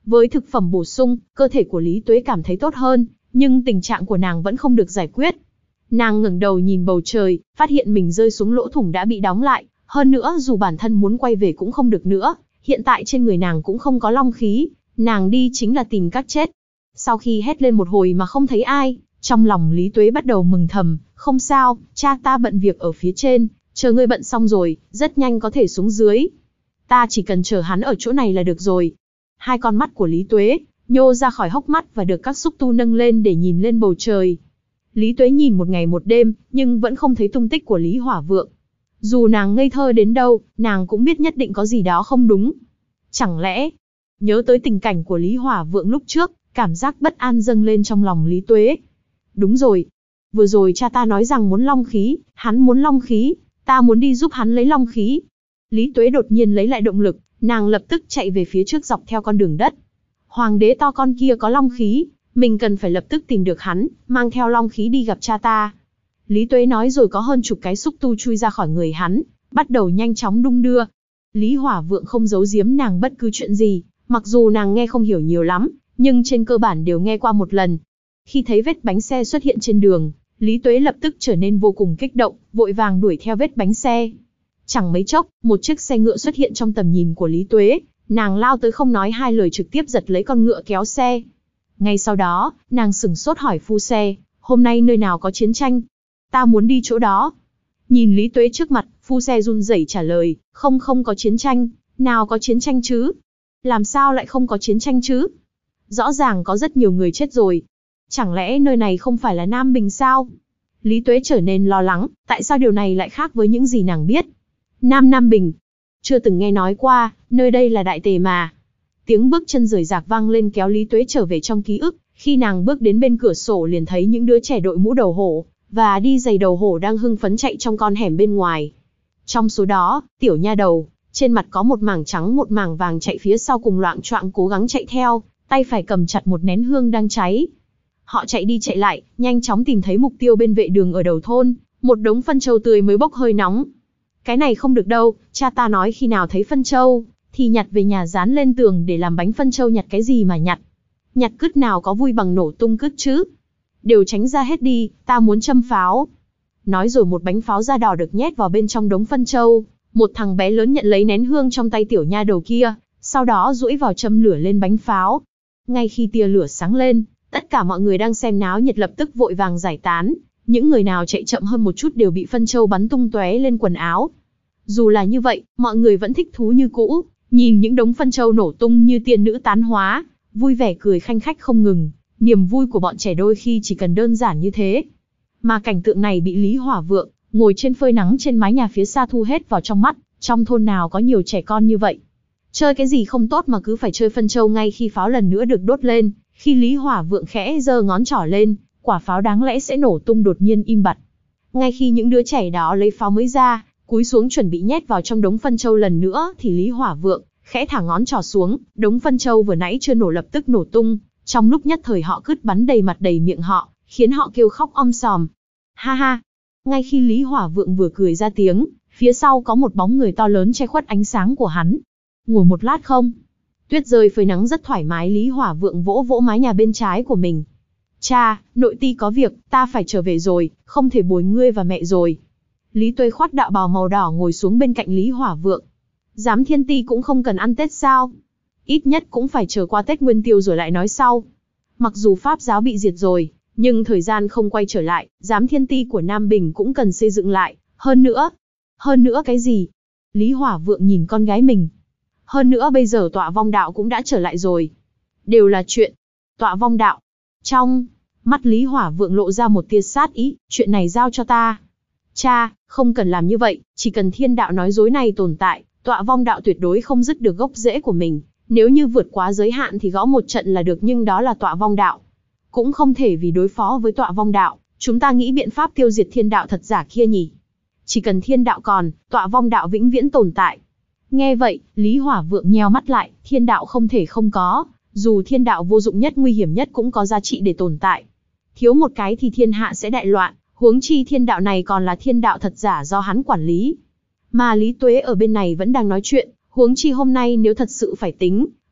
Với thực phẩm bổ sung, cơ thể của Lý Tuế cảm thấy tốt hơn, nhưng tình trạng của nàng vẫn không được giải quyết. Nàng ngẩng đầu nhìn bầu trời, phát hiện mình rơi xuống lỗ thủng đã bị đóng lại, hơn nữa dù bản thân muốn quay về cũng không được nữa, hiện tại trên người nàng cũng không có long khí, nàng đi chính là tìm cách chết. Sau khi hét lên một hồi mà không thấy ai, trong lòng Lý Tuế bắt đầu mừng thầm, không sao, cha ta bận việc ở phía trên, chờ ngươi bận xong rồi, rất nhanh có thể xuống dưới. Ta chỉ cần chờ hắn ở chỗ này là được rồi. Hai con mắt của Lý Tuế nhô ra khỏi hốc mắt và được các xúc tu nâng lên để nhìn lên bầu trời. Lý Tuế nhìn một ngày một đêm, nhưng vẫn không thấy tung tích của Lý Hỏa Vượng. Dù nàng ngây thơ đến đâu, nàng cũng biết nhất định có gì đó không đúng. Chẳng lẽ, nhớ tới tình cảnh của Lý Hỏa Vượng lúc trước, cảm giác bất an dâng lên trong lòng Lý Tuế. Đúng rồi, vừa rồi cha ta nói rằng muốn long khí, hắn muốn long khí, ta muốn đi giúp hắn lấy long khí. Lý Tuế đột nhiên lấy lại động lực, nàng lập tức chạy về phía trước dọc theo con đường đất. Hoàng đế to con kia có long khí, mình cần phải lập tức tìm được hắn, mang theo long khí đi gặp cha ta. Lý Tuế nói rồi có hơn chục cái xúc tu chui ra khỏi người hắn, bắt đầu nhanh chóng đung đưa. Lý Hỏa Vượng không giấu giếm nàng bất cứ chuyện gì, mặc dù nàng nghe không hiểu nhiều lắm, nhưng trên cơ bản đều nghe qua một lần. Khi thấy vết bánh xe xuất hiện trên đường, Lý Tuế lập tức trở nên vô cùng kích động, vội vàng đuổi theo vết bánh xe. Chẳng mấy chốc, một chiếc xe ngựa xuất hiện trong tầm nhìn của Lý Tuế, nàng lao tới không nói hai lời trực tiếp giật lấy con ngựa kéo xe. Ngay sau đó, nàng sửng sốt hỏi phu xe, hôm nay nơi nào có chiến tranh? Ta muốn đi chỗ đó. Nhìn Lý Tuế trước mặt, phu xe run rẩy trả lời, không không có chiến tranh, nào có chiến tranh chứ? Làm sao lại không có chiến tranh chứ? Rõ ràng có rất nhiều người chết rồi. Chẳng lẽ nơi này không phải là Nam Bình sao? Lý Tuế trở nên lo lắng, tại sao điều này lại khác với những gì nàng biết? Nam Nam Bình. Chưa từng nghe nói qua, nơi đây là Đại Tề mà. Tiếng bước chân rời rạc vang lên kéo Lý Tuế trở về trong ký ức, khi nàng bước đến bên cửa sổ liền thấy những đứa trẻ đội mũ đầu hổ, và đi giày đầu hổ đang hưng phấn chạy trong con hẻm bên ngoài. Trong số đó, tiểu nha đầu, trên mặt có một mảng trắng một mảng vàng chạy phía sau cùng loạng choạng cố gắng chạy theo, tay phải cầm chặt một nén hương đang cháy. Họ chạy đi chạy lại, nhanh chóng tìm thấy mục tiêu bên vệ đường ở đầu thôn, một đống phân châu tươi mới bốc hơi nóng. Cái này không được đâu, cha ta nói khi nào thấy phân châu, thì nhặt về nhà dán lên tường để làm bánh phân châu. Nhặt cái gì mà nhặt? Nhặt cứt nào có vui bằng nổ tung cứt chứ? Đều tránh ra hết đi, ta muốn châm pháo. Nói rồi một bánh pháo da đỏ được nhét vào bên trong đống phân châu. Một thằng bé lớn nhận lấy nén hương trong tay tiểu nha đầu kia, sau đó duỗi vào châm lửa lên bánh pháo. Ngay khi tia lửa sáng lên, tất cả mọi người đang xem náo nhiệt lập tức vội vàng giải tán. Những người nào chạy chậm hơn một chút đều bị phân châu bắn tung tóe lên quần áo. Dù là như vậy, mọi người vẫn thích thú như cũ, nhìn những đống phân châu nổ tung như tiên nữ tán hóa, vui vẻ cười khanh khách không ngừng. Niềm vui của bọn trẻ đôi khi chỉ cần đơn giản như thế. Mà cảnh tượng này bị Lý Hỏa Vượng, ngồi trên phơi nắng trên mái nhà phía xa thu hết vào trong mắt, trong thôn nào có nhiều trẻ con như vậy. Chơi cái gì không tốt mà cứ phải chơi phân châu ngay khi pháo lần nữa được đốt lên, khi Lý Hỏa Vượng khẽ giơ ngón trỏ lên, quả pháo đáng lẽ sẽ nổ tung đột nhiên im bặt. Ngay khi những đứa trẻ đó lấy pháo mới ra, cúi xuống chuẩn bị nhét vào trong đống phân châu lần nữa thì Lý Hỏa Vượng khẽ thả ngón trỏ xuống, đống phân châu vừa nãy chưa nổ lập tức nổ tung, trong lúc nhất thời họ cứt bắn đầy mặt đầy miệng họ, khiến họ kêu khóc om sòm. Ha ha! Ngay khi Lý Hỏa Vượng vừa cười ra tiếng, phía sau có một bóng người to lớn che khuất ánh sáng của hắn. Ngồi một lát không? Tuyết rơi phơi nắng rất thoải mái. Lý Hỏa Vượng vỗ vỗ mái nhà bên trái của mình. Cha, nội ti có việc, ta phải trở về rồi, không thể bồi ngươi và mẹ rồi. Lý Tuế khoác đạo bào màu đỏ ngồi xuống bên cạnh Lý Hỏa Vượng. Giám Thiên Ti cũng không cần ăn Tết sao? Ít nhất cũng phải chờ qua Tết Nguyên Tiêu rồi lại nói sau. Mặc dù Pháp giáo bị diệt rồi, nhưng thời gian không quay trở lại, Giám Thiên Ti của Nam Bình cũng cần xây dựng lại. Hơn nữa, hơn nữa cái gì? Lý Hỏa Vượng nhìn con gái mình. Hơn nữa bây giờ Tọa Vong Đạo cũng đã trở lại rồi. Đều là chuyện. Tọa Vong Đạo. Trong mắt Lý Hỏa Vượng lộ ra một tia sát ý, chuyện này giao cho ta. Cha, không cần làm như vậy, chỉ cần thiên đạo nói dối này tồn tại, Tọa Vong Đạo tuyệt đối không dứt được gốc rễ của mình. Nếu như vượt quá giới hạn thì gõ một trận là được, nhưng đó là Tọa Vong Đạo. Cũng không thể vì đối phó với Tọa Vong Đạo, chúng ta nghĩ biện pháp tiêu diệt thiên đạo thật giả kia nhỉ. Chỉ cần thiên đạo còn, Tọa Vong Đạo vĩnh viễn tồn tại. Nghe vậy, Lý Hỏa Vượng nheo mắt lại, thiên đạo không thể không có, dù thiên đạo vô dụng nhất nguy hiểm nhất cũng có giá trị để tồn tại. Thiếu một cái thì thiên hạ sẽ đại loạn, huống chi thiên đạo này còn là thiên đạo thật giả do hắn quản lý. Mà Lý Tuế ở bên này vẫn đang nói chuyện, huống chi hôm nay nếu thật sự phải tính,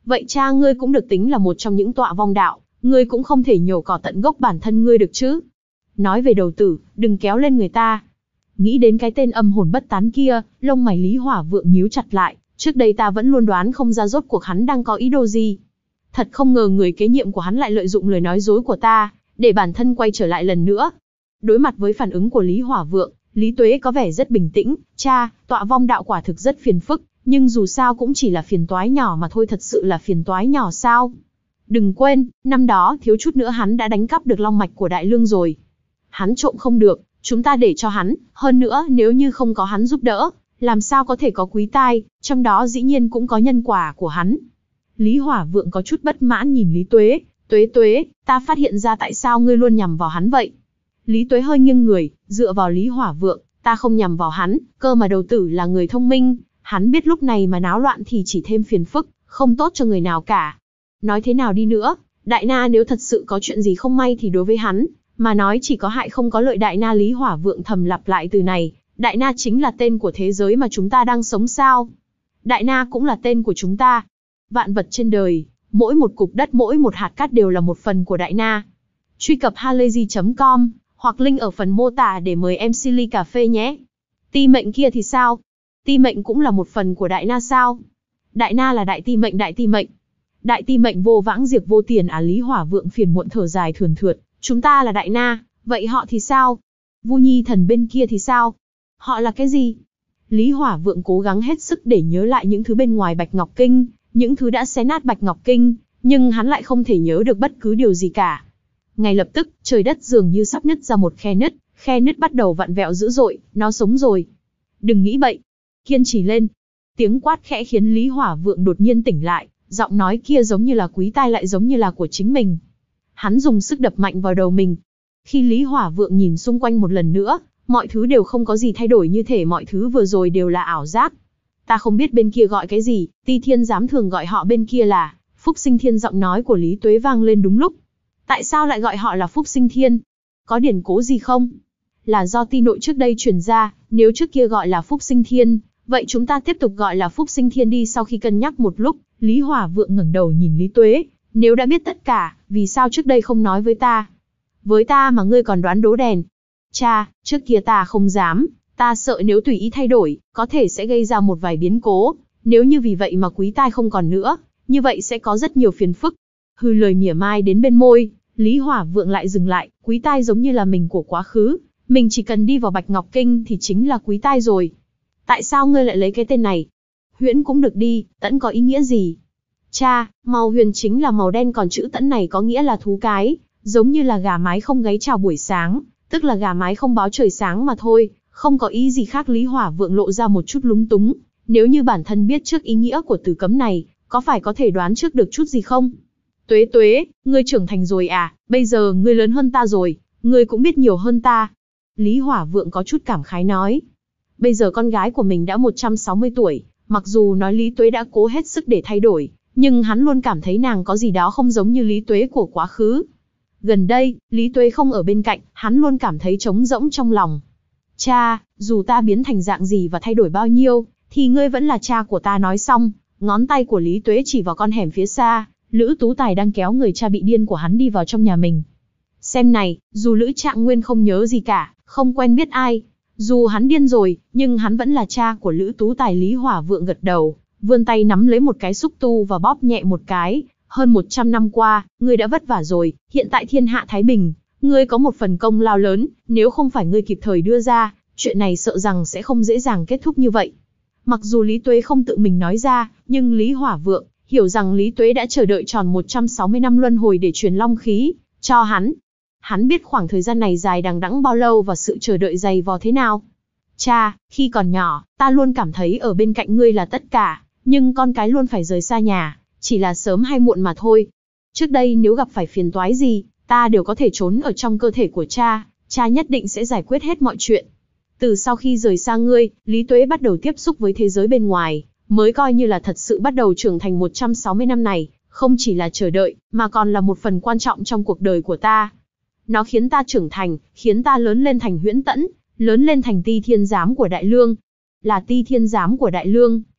vậy cha ngươi cũng được tính là một trong những tọa vong đạo, ngươi cũng không thể nhổ cỏ tận gốc bản thân ngươi được chứ. Nói về đầu tử, đừng kéo lên người ta. Nghĩ đến cái tên âm hồn bất tán kia, lông mày Lý Hỏa Vượng nhíu chặt lại, trước đây ta vẫn luôn đoán không ra rốt cuộc hắn đang có ý đồ gì. Thật không ngờ người kế nhiệm của hắn lại lợi dụng lời nói dối của ta, để bản thân quay trở lại lần nữa. Đối mặt với phản ứng của Lý Hỏa Vượng, Lý Tuế có vẻ rất bình tĩnh, cha, tọa vong đạo quả thực rất phiền phức, nhưng dù sao cũng chỉ là phiền toái nhỏ mà thôi, thật sự là phiền toái nhỏ sao? Đừng quên, năm đó thiếu chút nữa hắn đã đánh cắp được long mạch của Đại Lương rồi. Hắn trộm không được, chúng ta để cho hắn, hơn nữa nếu như không có hắn giúp đỡ, làm sao có thể có Quý Tai, trong đó dĩ nhiên cũng có nhân quả của hắn. Lý Hỏa Vượng có chút bất mãn nhìn Lý Tuế, Tuế Tuế, ta phát hiện ra tại sao ngươi luôn nhằm vào hắn vậy. Lý Tuế hơi nghiêng người, dựa vào Lý Hỏa Vượng, ta không nhằm vào hắn, cơ mà đầu tử là người thông minh, hắn biết lúc này mà náo loạn thì chỉ thêm phiền phức, không tốt cho người nào cả. Nói thế nào đi nữa, Đại Na nếu thật sự có chuyện gì không may thì đối với hắn, mà nói chỉ có hại không có lợi. Đại Na Lý Hỏa Vượng thầm lặp lại từ này, Đại Na chính là tên của thế giới mà chúng ta đang sống sao? Đại Na cũng là tên của chúng ta. Vạn vật trên đời, mỗi một cục đất mỗi một hạt cát đều là một phần của Đại Na. Truy cập halayzi chấm com, hoặc link ở phần mô tả để mời em xê ly cà phê nhé. Ti mệnh kia thì sao? Ti mệnh cũng là một phần của Đại Na sao? Đại Na là đại ti mệnh đại ti mệnh. Đại ti mệnh vô vãng diệt vô tiền à? Lý Hỏa Vượng phiền muộn thở dài thườn thượt, chúng ta là Đại Na, vậy họ thì sao? Vu Nhi thần bên kia thì sao? Họ là cái gì? Lý Hỏa Vượng cố gắng hết sức để nhớ lại những thứ bên ngoài Bạch Ngọc Kinh, những thứ đã xé nát Bạch Ngọc Kinh, nhưng hắn lại không thể nhớ được bất cứ điều gì cả. Ngay lập tức, trời đất dường như sắp nứt ra một khe nứt, khe nứt bắt đầu vặn vẹo dữ dội, nó sống rồi. Đừng nghĩ bậy, kiên trì lên. Tiếng quát khẽ khiến Lý Hỏa Vượng đột nhiên tỉnh lại, giọng nói kia giống như là Quý Tai lại giống như là của chính mình. Hắn dùng sức đập mạnh vào đầu mình. Khi Lý Hỏa Vượng nhìn xung quanh một lần nữa, mọi thứ đều không có gì thay đổi, như thể mọi thứ vừa rồi đều là ảo giác. Ta không biết bên kia gọi cái gì, Ti Thiên Giám thường gọi họ bên kia là Phúc Sinh Thiên. Giọng nói của Lý Tuế vang lên đúng lúc. Tại sao lại gọi họ là Phúc Sinh Thiên? Có điển cố gì không? Là do Ti nội trước đây truyền ra, nếu trước kia gọi là Phúc Sinh Thiên, vậy chúng ta tiếp tục gọi là Phúc Sinh Thiên đi. Sau khi cân nhắc một lúc, Lý Hỏa Vượng ngẩng đầu nhìn Lý Tuế, nếu đã biết tất cả, vì sao trước đây không nói với ta? Với ta mà ngươi còn đoán đố đèn. Cha, trước kia ta không dám, ta sợ nếu tùy ý thay đổi, có thể sẽ gây ra một vài biến cố, nếu như vì vậy mà Quý Tai không còn nữa, như vậy sẽ có rất nhiều phiền phức. Hừ, lời mỉa mai đến bên môi, Lý Hỏa Vượng lại dừng lại. Quý Tai giống như là mình của quá khứ, mình chỉ cần đi vào Bạch Ngọc Kinh thì chính là Quý Tai rồi. Tại sao ngươi lại lấy cái tên này? Huyễn cũng được đi, Tẫn có ý nghĩa gì? Cha, màu huyền chính là màu đen, còn chữ Tẫn này có nghĩa là thú cái, giống như là gà mái không gáy chào buổi sáng, tức là gà mái không báo trời sáng mà thôi, không có ý gì khác. Lý Hỏa Vượng lộ ra một chút lúng túng, nếu như bản thân biết trước ý nghĩa của từ cấm này, có phải có thể đoán trước được chút gì không? Tuế Tuế, ngươi trưởng thành rồi à, bây giờ ngươi lớn hơn ta rồi, ngươi cũng biết nhiều hơn ta. Lý Hỏa Vượng có chút cảm khái nói. Bây giờ con gái của mình đã một trăm sáu mươi tuổi, mặc dù nói Lý Tuế đã cố hết sức để thay đổi, nhưng hắn luôn cảm thấy nàng có gì đó không giống như Lý Tuế của quá khứ. Gần đây, Lý Tuế không ở bên cạnh, hắn luôn cảm thấy trống rỗng trong lòng. Cha, dù ta biến thành dạng gì và thay đổi bao nhiêu, thì ngươi vẫn là cha của ta. Nói xong, ngón tay của Lý Tuế chỉ vào con hẻm phía xa, Lữ Tú Tài đang kéo người cha bị điên của hắn đi vào trong nhà mình. Xem này, dù Lữ Trạng Nguyên không nhớ gì cả, không quen biết ai, dù hắn điên rồi, nhưng hắn vẫn là cha của Lữ Tú Tài. Lý Hỏa Vượng gật đầu, vươn tay nắm lấy một cái xúc tu và bóp nhẹ một cái. Hơn một trăm năm qua, ngươi đã vất vả rồi, hiện tại thiên hạ thái bình, ngươi có một phần công lao lớn, nếu không phải ngươi kịp thời đưa ra, chuyện này sợ rằng sẽ không dễ dàng kết thúc như vậy. Mặc dù Lý Tuế không tự mình nói ra, nhưng Lý Hỏa Vượng hiểu rằng Lý Tuế đã chờ đợi tròn một trăm sáu mươi năm luân hồi để truyền long khí cho hắn. Hắn biết khoảng thời gian này dài đằng đẵng bao lâu và sự chờ đợi dày vò thế nào. Cha, khi còn nhỏ, ta luôn cảm thấy ở bên cạnh ngươi là tất cả, nhưng con cái luôn phải rời xa nhà, chỉ là sớm hay muộn mà thôi. Trước đây nếu gặp phải phiền toái gì, ta đều có thể trốn ở trong cơ thể của cha, cha nhất định sẽ giải quyết hết mọi chuyện. Từ sau khi rời xa ngươi, Lý Tuế bắt đầu tiếp xúc với thế giới bên ngoài, mới coi như là thật sự bắt đầu trưởng thành. Một trăm sáu mươi năm này, không chỉ là chờ đợi, mà còn là một phần quan trọng trong cuộc đời của ta. Nó khiến ta trưởng thành, khiến ta lớn lên thành Huyễn Tẫn, lớn lên thành Ti Thiên Giám của Đại Lương. Là Ti Thiên Giám của Đại Lương,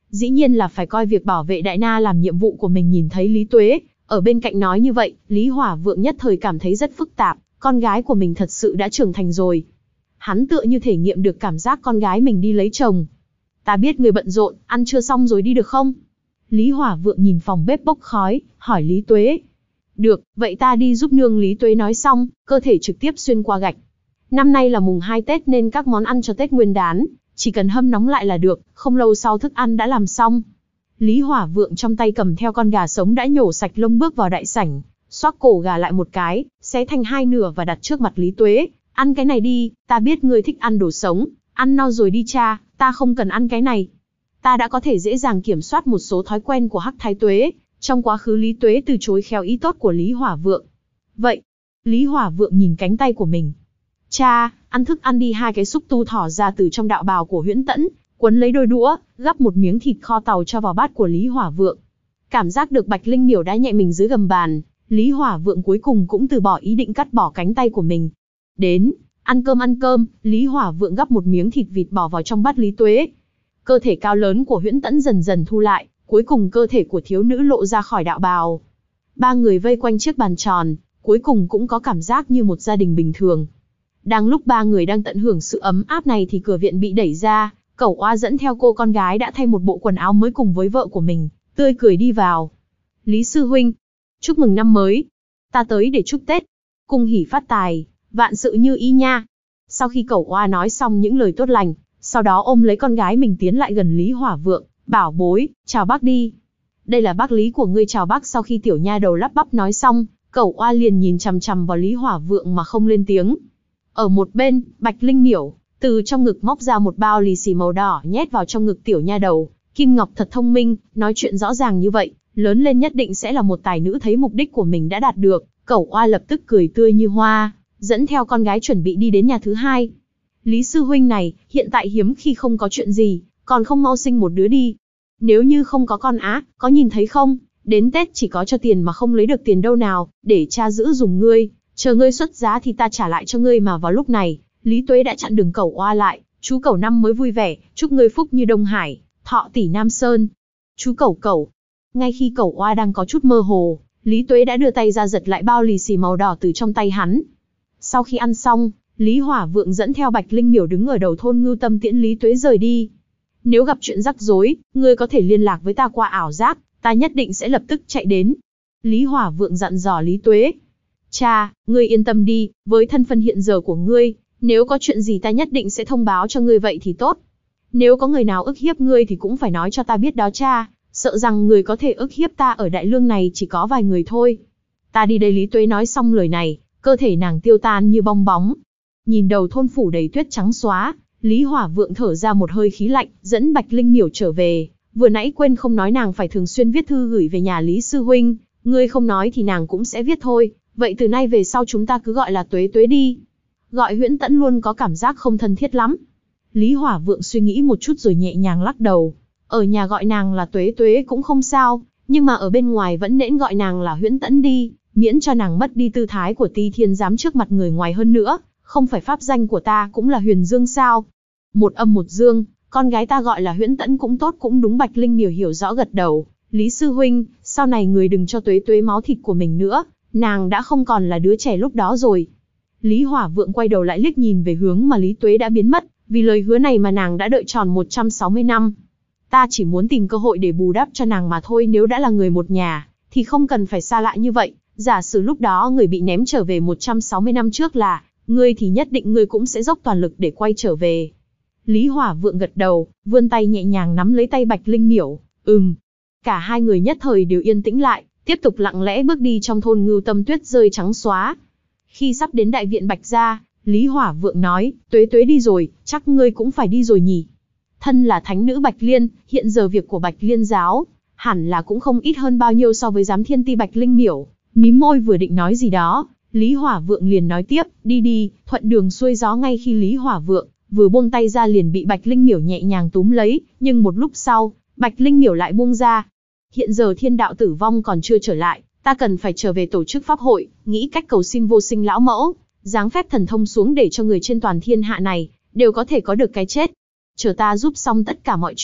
dĩ nhiên là phải coi việc bảo vệ Đại Na làm nhiệm vụ của mình. Nhìn thấy Lý Tuế ở bên cạnh nói như vậy, Lý Hỏa Vượng nhất thời cảm thấy rất phức tạp, con gái của mình thật sự đã trưởng thành rồi. Hắn tựa như thể nghiệm được cảm giác con gái mình đi lấy chồng. Ta biết người bận rộn, ăn trưa xong rồi đi được không? Lý Hỏa Vượng nhìn phòng bếp bốc khói, hỏi Lý Tuế. Được, vậy ta đi giúp nương. Lý Tuế nói xong, cơ thể trực tiếp xuyên qua gạch. Năm nay là mùng hai Tết nên các món ăn cho Tết Nguyên đán, chỉ cần hâm nóng lại là được, không lâu sau thức ăn đã làm xong. Lý Hỏa Vượng trong tay cầm theo con gà sống đã nhổ sạch lông bước vào đại sảnh, xoác cổ gà lại một cái, xé thành hai nửa và đặt trước mặt Lý Tuế. Ăn cái này đi, ta biết ngươi thích ăn đồ sống, ăn no rồi đi cha, ta không cần ăn cái này. Ta đã có thể dễ dàng kiểm soát một số thói quen của Hắc Thái Tuế. Trong quá khứ Lý Tuế từ chối khéo ý tốt của Lý Hỏa Vượng. Vậy, Lý Hỏa Vượng nhìn cánh tay của mình. Cha, ăn thức ăn đi. Hai cái xúc tu thỏ ra từ trong đạo bào của Huyễn Tẫn, quấn lấy đôi đũa, gắp một miếng thịt kho tàu cho vào bát của Lý Hỏa Vượng. Cảm giác được Bạch Linh Miểu đã nhẹ mình dưới gầm bàn, Lý Hỏa Vượng cuối cùng cũng từ bỏ ý định cắt bỏ cánh tay của mình. Đến, ăn cơm ăn cơm. Lý Hỏa Vượng gắp một miếng thịt vịt bỏ vào trong bát Lý Tuế. Cơ thể cao lớn của Huyễn Tẫn dần dần thu lại, cuối cùng cơ thể của thiếu nữ lộ ra khỏi đạo bào. Ba người vây quanh chiếc bàn tròn, cuối cùng cũng có cảm giác như một gia đình bình thường. Đang lúc ba người đang tận hưởng sự ấm áp này thì cửa viện bị đẩy ra, Cẩu Oa dẫn theo cô con gái đã thay một bộ quần áo mới cùng với vợ của mình, tươi cười đi vào. Lý sư huynh, chúc mừng năm mới. Ta tới để chúc Tết, cung hỉ phát tài, vạn sự như ý nha. Sau khi Cẩu Oa nói xong những lời tốt lành, sau đó ôm lấy con gái mình tiến lại gần Lý Hỏa Vượng, bảo bối, chào bác đi. Đây là bác Lý của ngươi. Chào bác. Sau khi tiểu nha đầu lắp bắp nói xong, Cẩu Oa liền nhìn chằm chằm vào Lý Hỏa Vượng mà không lên tiếng. Ở một bên, Bạch Linh Miểu từ trong ngực móc ra một bao lì xì màu đỏ nhét vào trong ngực tiểu nha đầu. Kim Ngọc thật thông minh, nói chuyện rõ ràng như vậy, lớn lên nhất định sẽ là một tài nữ. Thấy mục đích của mình đã đạt được, Cẩu Oa lập tức cười tươi như hoa, dẫn theo con gái chuẩn bị đi đến nhà thứ hai. Lý sư huynh này, hiện tại hiếm khi không có chuyện gì, còn không mau sinh một đứa đi. Nếu như không có con á, có nhìn thấy không, đến Tết chỉ có cho tiền mà không lấy được tiền đâu nào, để cha giữ dùng ngươi, chờ ngươi xuất giá thì ta trả lại cho ngươi. Mà vào lúc này, Lý Tuế đã chặn đường Cẩu Oa lại. Chú Cẩu năm mới vui vẻ, chúc ngươi phúc như Đông Hải, thọ tỷ Nam Sơn. Chú Cẩu Cẩu. Ngay khi Cẩu Oa đang có chút mơ hồ, Lý Tuế đã đưa tay ra giật lại bao lì xì màu đỏ từ trong tay hắn. Sau khi ăn xong, Lý Hỏa Vượng dẫn theo Bạch Linh Miểu đứng ở đầu thôn Ngưu Tâm tiễn Lý Tuế rời đi. Nếu gặp chuyện rắc rối, ngươi có thể liên lạc với ta qua ảo giác, ta nhất định sẽ lập tức chạy đến. Lý Hỏa Vượng dặn dò Lý Tuế. Cha, ngươi yên tâm đi, với thân phận hiện giờ của ngươi, nếu có chuyện gì ta nhất định sẽ thông báo cho ngươi. Vậy thì tốt. Nếu có người nào ức hiếp ngươi thì cũng phải nói cho ta biết đó cha, sợ rằng người có thể ức hiếp ta ở Đại Lương này chỉ có vài người thôi. Ta đi đây. Lý Tuế nói xong lời này, cơ thể nàng tiêu tan như bong bóng. Nhìn đầu thôn phủ đầy tuyết trắng xóa, Lý Hỏa Vượng thở ra một hơi khí lạnh, dẫn Bạch Linh Miểu trở về. Vừa nãy quên không nói nàng phải thường xuyên viết thư gửi về nhà Lý sư huynh, ngươi không nói thì nàng cũng sẽ viết thôi. Vậy từ nay về sau chúng ta cứ gọi là Tuế Tuế đi. Gọi Huyễn Tẫn luôn có cảm giác không thân thiết lắm. Lý Hỏa Vượng suy nghĩ một chút rồi nhẹ nhàng lắc đầu. Ở nhà gọi nàng là Tuế Tuế cũng không sao, nhưng mà ở bên ngoài vẫn nên gọi nàng là Huyễn Tẫn đi, miễn cho nàng mất đi tư thái của Ti Thiên Giám trước mặt người ngoài. Hơn nữa, không phải pháp danh của ta cũng là Huyền Dương sao? Một âm một dương, con gái ta gọi là Huyễn Tẫn cũng tốt cũng đúng. Bạch Linh Miểu hiểu rõ gật đầu. Lý sư huynh, sau này người đừng cho Tuế Tuế máu thịt của mình nữa, nàng đã không còn là đứa trẻ lúc đó rồi. Lý Hỏa Vượng quay đầu lại liếc nhìn về hướng mà Lý Tuế đã biến mất, vì lời hứa này mà nàng đã đợi tròn một trăm sáu mươi năm. Ta chỉ muốn tìm cơ hội để bù đắp cho nàng mà thôi. Nếu đã là người một nhà, thì không cần phải xa lạ như vậy. Giả sử lúc đó người bị ném trở về một trăm sáu mươi năm trước là ngươi thì nhất định ngươi cũng sẽ dốc toàn lực để quay trở về. Lý Hỏa Vượng gật đầu, vươn tay nhẹ nhàng nắm lấy tay Bạch Linh Miểu. Ừm. Cả hai người nhất thời đều yên tĩnh lại, tiếp tục lặng lẽ bước đi trong thôn Ngưu Tâm tuyết rơi trắng xóa. Khi sắp đến đại viện Bạch gia, Lý Hỏa Vượng nói, Tuế Tuế đi rồi, chắc ngươi cũng phải đi rồi nhỉ. Thân là thánh nữ Bạch Liên, hiện giờ việc của Bạch Liên giáo, hẳn là cũng không ít hơn bao nhiêu so với giám thiên ti. Bạch Linh Miểu mím môi vừa định nói gì đó, Lý Hỏa Vượng liền nói tiếp, đi đi, thuận đường xuôi gió. Ngay khi Lý Hỏa Vượng vừa buông tay ra liền bị Bạch Linh Miểu nhẹ nhàng túm lấy, nhưng một lúc sau, Bạch Linh Miểu lại buông ra. Hiện giờ thiên đạo tử vong còn chưa trở lại, ta cần phải trở về tổ chức pháp hội, nghĩ cách cầu xin vô sinh lão mẫu, giáng phép thần thông xuống để cho người trên toàn thiên hạ này đều có thể có được cái chết. Chờ ta giúp xong tất cả mọi chuyện,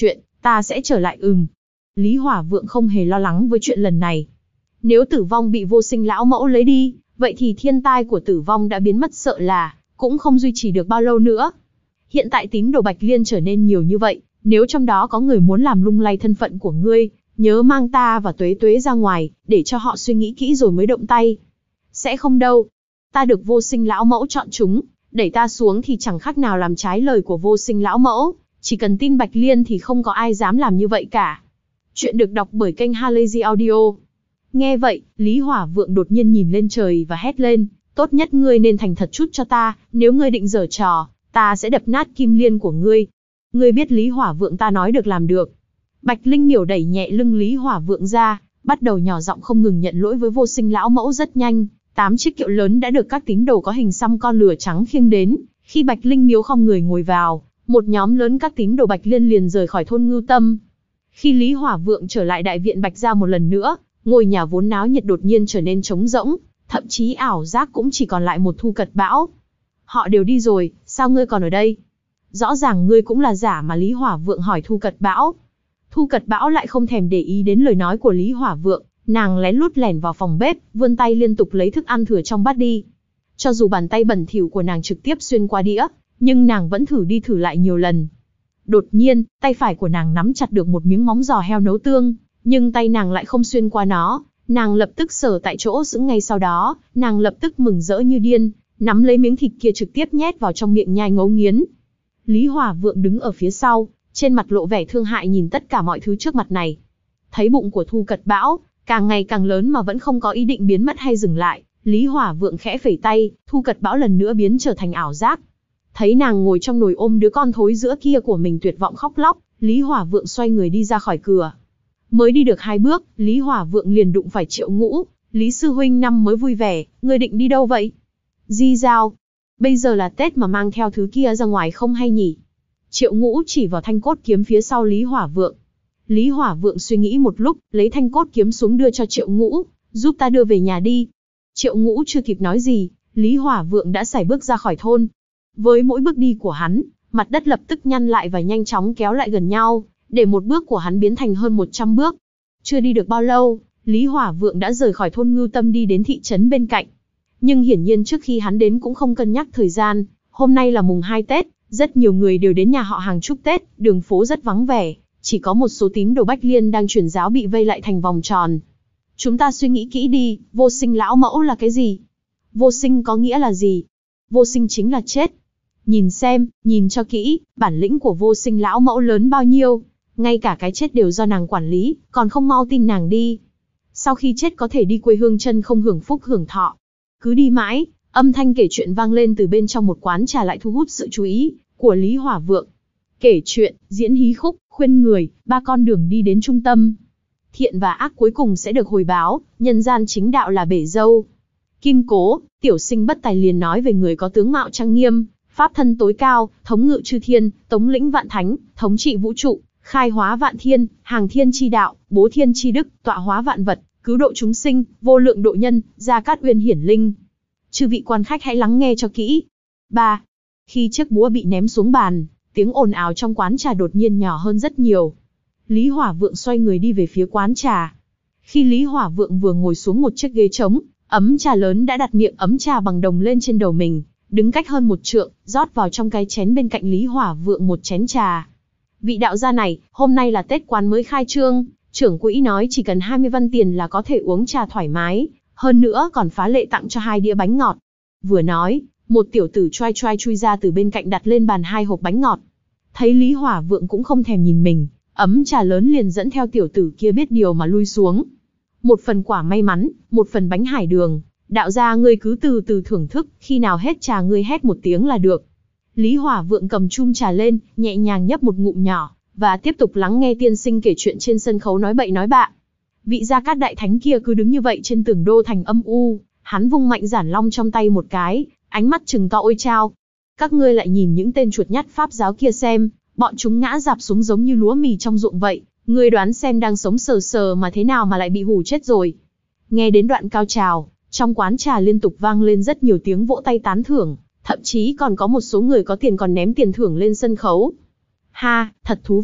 Ta sẽ trở lại ừm. Lý Hỏa Vượng không hề lo lắng với chuyện lần này. Nếu Tử Vong bị Vô Sinh lão mẫu lấy đi, vậy thì thiên tai của Tử Vong đã biến mất, sợ là cũng không duy trì được bao lâu nữa. Hiện tại tín đồ Bạch Liên trở nên nhiều như vậy, nếu trong đó có người muốn làm lung lay thân phận của ngươi, nhớ mang ta và Tuế Tuế ra ngoài, để cho họ suy nghĩ kỹ rồi mới động tay. Sẽ không đâu. Ta được Vô Sinh lão mẫu chọn chúng, đẩy ta xuống thì chẳng khác nào làm trái lời của Vô Sinh lão mẫu, chỉ cần tin Bạch Liên thì không có ai dám làm như vậy cả. Chuyện được đọc bởi kênh Halazy Audio. Nghe vậy, Lý Hỏa Vượng đột nhiên nhìn lên trời và hét lên, tốt nhất ngươi nên thành thật chút cho ta, nếu ngươi định giở trò, ta sẽ đập nát kim liên của ngươi. Ngươi biết Lý Hỏa Vượng ta nói được làm được. Bạch Linh Miểu đẩy nhẹ lưng Lý Hỏa Vượng ra, bắt đầu nhỏ giọng không ngừng nhận lỗi với Vô Sinh lão mẫu. Rất nhanh, tám chiếc kiệu lớn đã được các tín đồ có hình xăm con lửa trắng khiêng đến. Khi Bạch Linh Miếu không người ngồi vào, một nhóm lớn các tín đồ Bạch Liên liền rời khỏi thôn Ngưu Tâm. Khi Lý Hỏa Vượng trở lại đại viện Bạch gia một lần nữa, ngôi nhà vốn náo nhiệt đột nhiên trở nên trống rỗng, thậm chí ảo giác cũng chỉ còn lại một Thu Cật Bão. Họ đều đi rồi, sao ngươi còn ở đây? Rõ ràng ngươi cũng là giả mà. Lý Hỏa Vượng hỏi Thu Cật Bão. Thu Cật Bão lại không thèm để ý đến lời nói của Lý Hỏa Vượng, nàng lén lút lẻn vào phòng bếp, vươn tay liên tục lấy thức ăn thừa trong bát đi. Cho dù bàn tay bẩn thỉu của nàng trực tiếp xuyên qua đĩa, nhưng nàng vẫn thử đi thử lại nhiều lần. Đột nhiên, tay phải của nàng nắm chặt được một miếng móng giò heo nấu tương, nhưng tay nàng lại không xuyên qua nó. Nàng lập tức sờ tại chỗ sững, ngay sau đó, nàng lập tức mừng rỡ như điên, nắm lấy miếng thịt kia trực tiếp nhét vào trong miệng nhai ngấu nghiến. Lý Hỏa Vượng đứng ở phía sau, trên mặt lộ vẻ thương hại nhìn tất cả mọi thứ trước mặt này. Thấy bụng của Thu Cật Bão càng ngày càng lớn mà vẫn không có ý định biến mất hay dừng lại, Lý Hỏa Vượng khẽ phẩy tay, Thu Cật Bão lần nữa biến trở thành ảo giác. Thấy nàng ngồi trong nồi ôm đứa con thối giữa kia của mình tuyệt vọng khóc lóc, Lý Hỏa Vượng xoay người đi ra khỏi cửa. Mới đi được hai bước, Lý Hỏa Vượng liền đụng phải Triệu Ngũ. Lý sư huynh năm mới vui vẻ, ngươi định đi đâu vậy? Di giao. Bây giờ là Tết mà mang theo thứ kia ra ngoài không hay nhỉ? Triệu Ngũ chỉ vào thanh cốt kiếm phía sau Lý Hỏa Vượng. Lý Hỏa Vượng suy nghĩ một lúc, lấy thanh cốt kiếm xuống đưa cho Triệu Ngũ, giúp ta đưa về nhà đi. Triệu Ngũ chưa kịp nói gì, Lý Hỏa Vượng đã sải bước ra khỏi thôn. Với mỗi bước đi của hắn, mặt đất lập tức nhăn lại và nhanh chóng kéo lại gần nhau, để một bước của hắn biến thành hơn một trăm bước. Chưa đi được bao lâu, Lý Hỏa Vượng đã rời khỏi thôn Ngưu Tâm đi đến thị trấn bên cạnh. Nhưng hiển nhiên trước khi hắn đến cũng không cân nhắc thời gian, hôm nay là mùng hai Tết, rất nhiều người đều đến nhà họ hàng chúc Tết, đường phố rất vắng vẻ, chỉ có một số tín đồ Bách Liên đang truyền giáo bị vây lại thành vòng tròn. Chúng ta suy nghĩ kỹ đi, Vô Sinh lão mẫu là cái gì? Vô sinh có nghĩa là gì? Vô sinh chính là chết. Nhìn xem, nhìn cho kỹ, bản lĩnh của Vô Sinh lão mẫu lớn bao nhiêu, ngay cả cái chết đều do nàng quản lý, còn không mau tin nàng đi. Sau khi chết có thể đi quê hương chân không hưởng phúc hưởng thọ. Cứ đi mãi, âm thanh kể chuyện vang lên từ bên trong một quán trà lại thu hút sự chú ý của Lý Hỏa Vượng. Kể chuyện, diễn hí khúc, khuyên người, ba con đường đi đến trung tâm. Thiện và ác cuối cùng sẽ được hồi báo, nhân gian chính đạo là bể dâu. Kim Cố, tiểu sinh bất tài liền nói về người có tướng mạo trang nghiêm, pháp thân tối cao, thống ngự chư thiên, tống lĩnh vạn thánh, thống trị vũ trụ, khai hóa vạn thiên, hàng thiên chi đạo, bố thiên chi đức, tọa hóa vạn vật, cứu độ chúng sinh, vô lượng độ nhân, Gia Cát Uyên hiển linh. Chư vị quan khách hãy lắng nghe cho kỹ. ba. Khi chiếc búa bị ném xuống bàn, tiếng ồn ào trong quán trà đột nhiên nhỏ hơn rất nhiều. Lý Hỏa Vượng xoay người đi về phía quán trà. Khi Lý Hỏa Vượng vừa ngồi xuống một chiếc ghế trống, ấm trà lớn đã đặt miệng ấm trà bằng đồng lên trên đầu mình, đứng cách hơn một trượng, rót vào trong cái chén bên cạnh Lý Hỏa Vượng một chén trà. Vị đạo gia này, hôm nay là Tết quán mới khai trương, trưởng quỹ nói chỉ cần hai mươi văn tiền là có thể uống trà thoải mái, hơn nữa còn phá lệ tặng cho hai đĩa bánh ngọt. Vừa nói, một tiểu tử choai choai chui ra từ bên cạnh đặt lên bàn hai hộp bánh ngọt. Thấy Lý Hỏa Vượng cũng không thèm nhìn mình, ấm trà lớn liền dẫn theo tiểu tử kia biết điều mà lui xuống. Một phần quả may mắn, một phần bánh hải đường, đạo gia ngươi cứ từ từ thưởng thức, khi nào hết trà ngươi hét một tiếng là được. Lý Hỏa Vượng cầm chum trà lên, nhẹ nhàng nhấp một ngụm nhỏ, và tiếp tục lắng nghe tiên sinh kể chuyện trên sân khấu nói bậy nói bạ. Vị Gia Cát đại thánh kia cứ đứng như vậy trên tường đô thành âm u, hắn vung mạnh giản long trong tay một cái, ánh mắt trừng to ôi chao. Các ngươi lại nhìn những tên chuột nhắt pháp giáo kia xem, bọn chúng ngã rạp xuống giống như lúa mì trong ruộng vậy, ngươi đoán xem đang sống sờ sờ mà thế nào mà lại bị hù chết rồi. Nghe đến đoạn cao trào, trong quán trà liên tục vang lên rất nhiều tiếng vỗ tay tán thưởng, thậm chí còn có một số người có tiền còn ném tiền thưởng lên sân khấu. Ha, thật thú vị,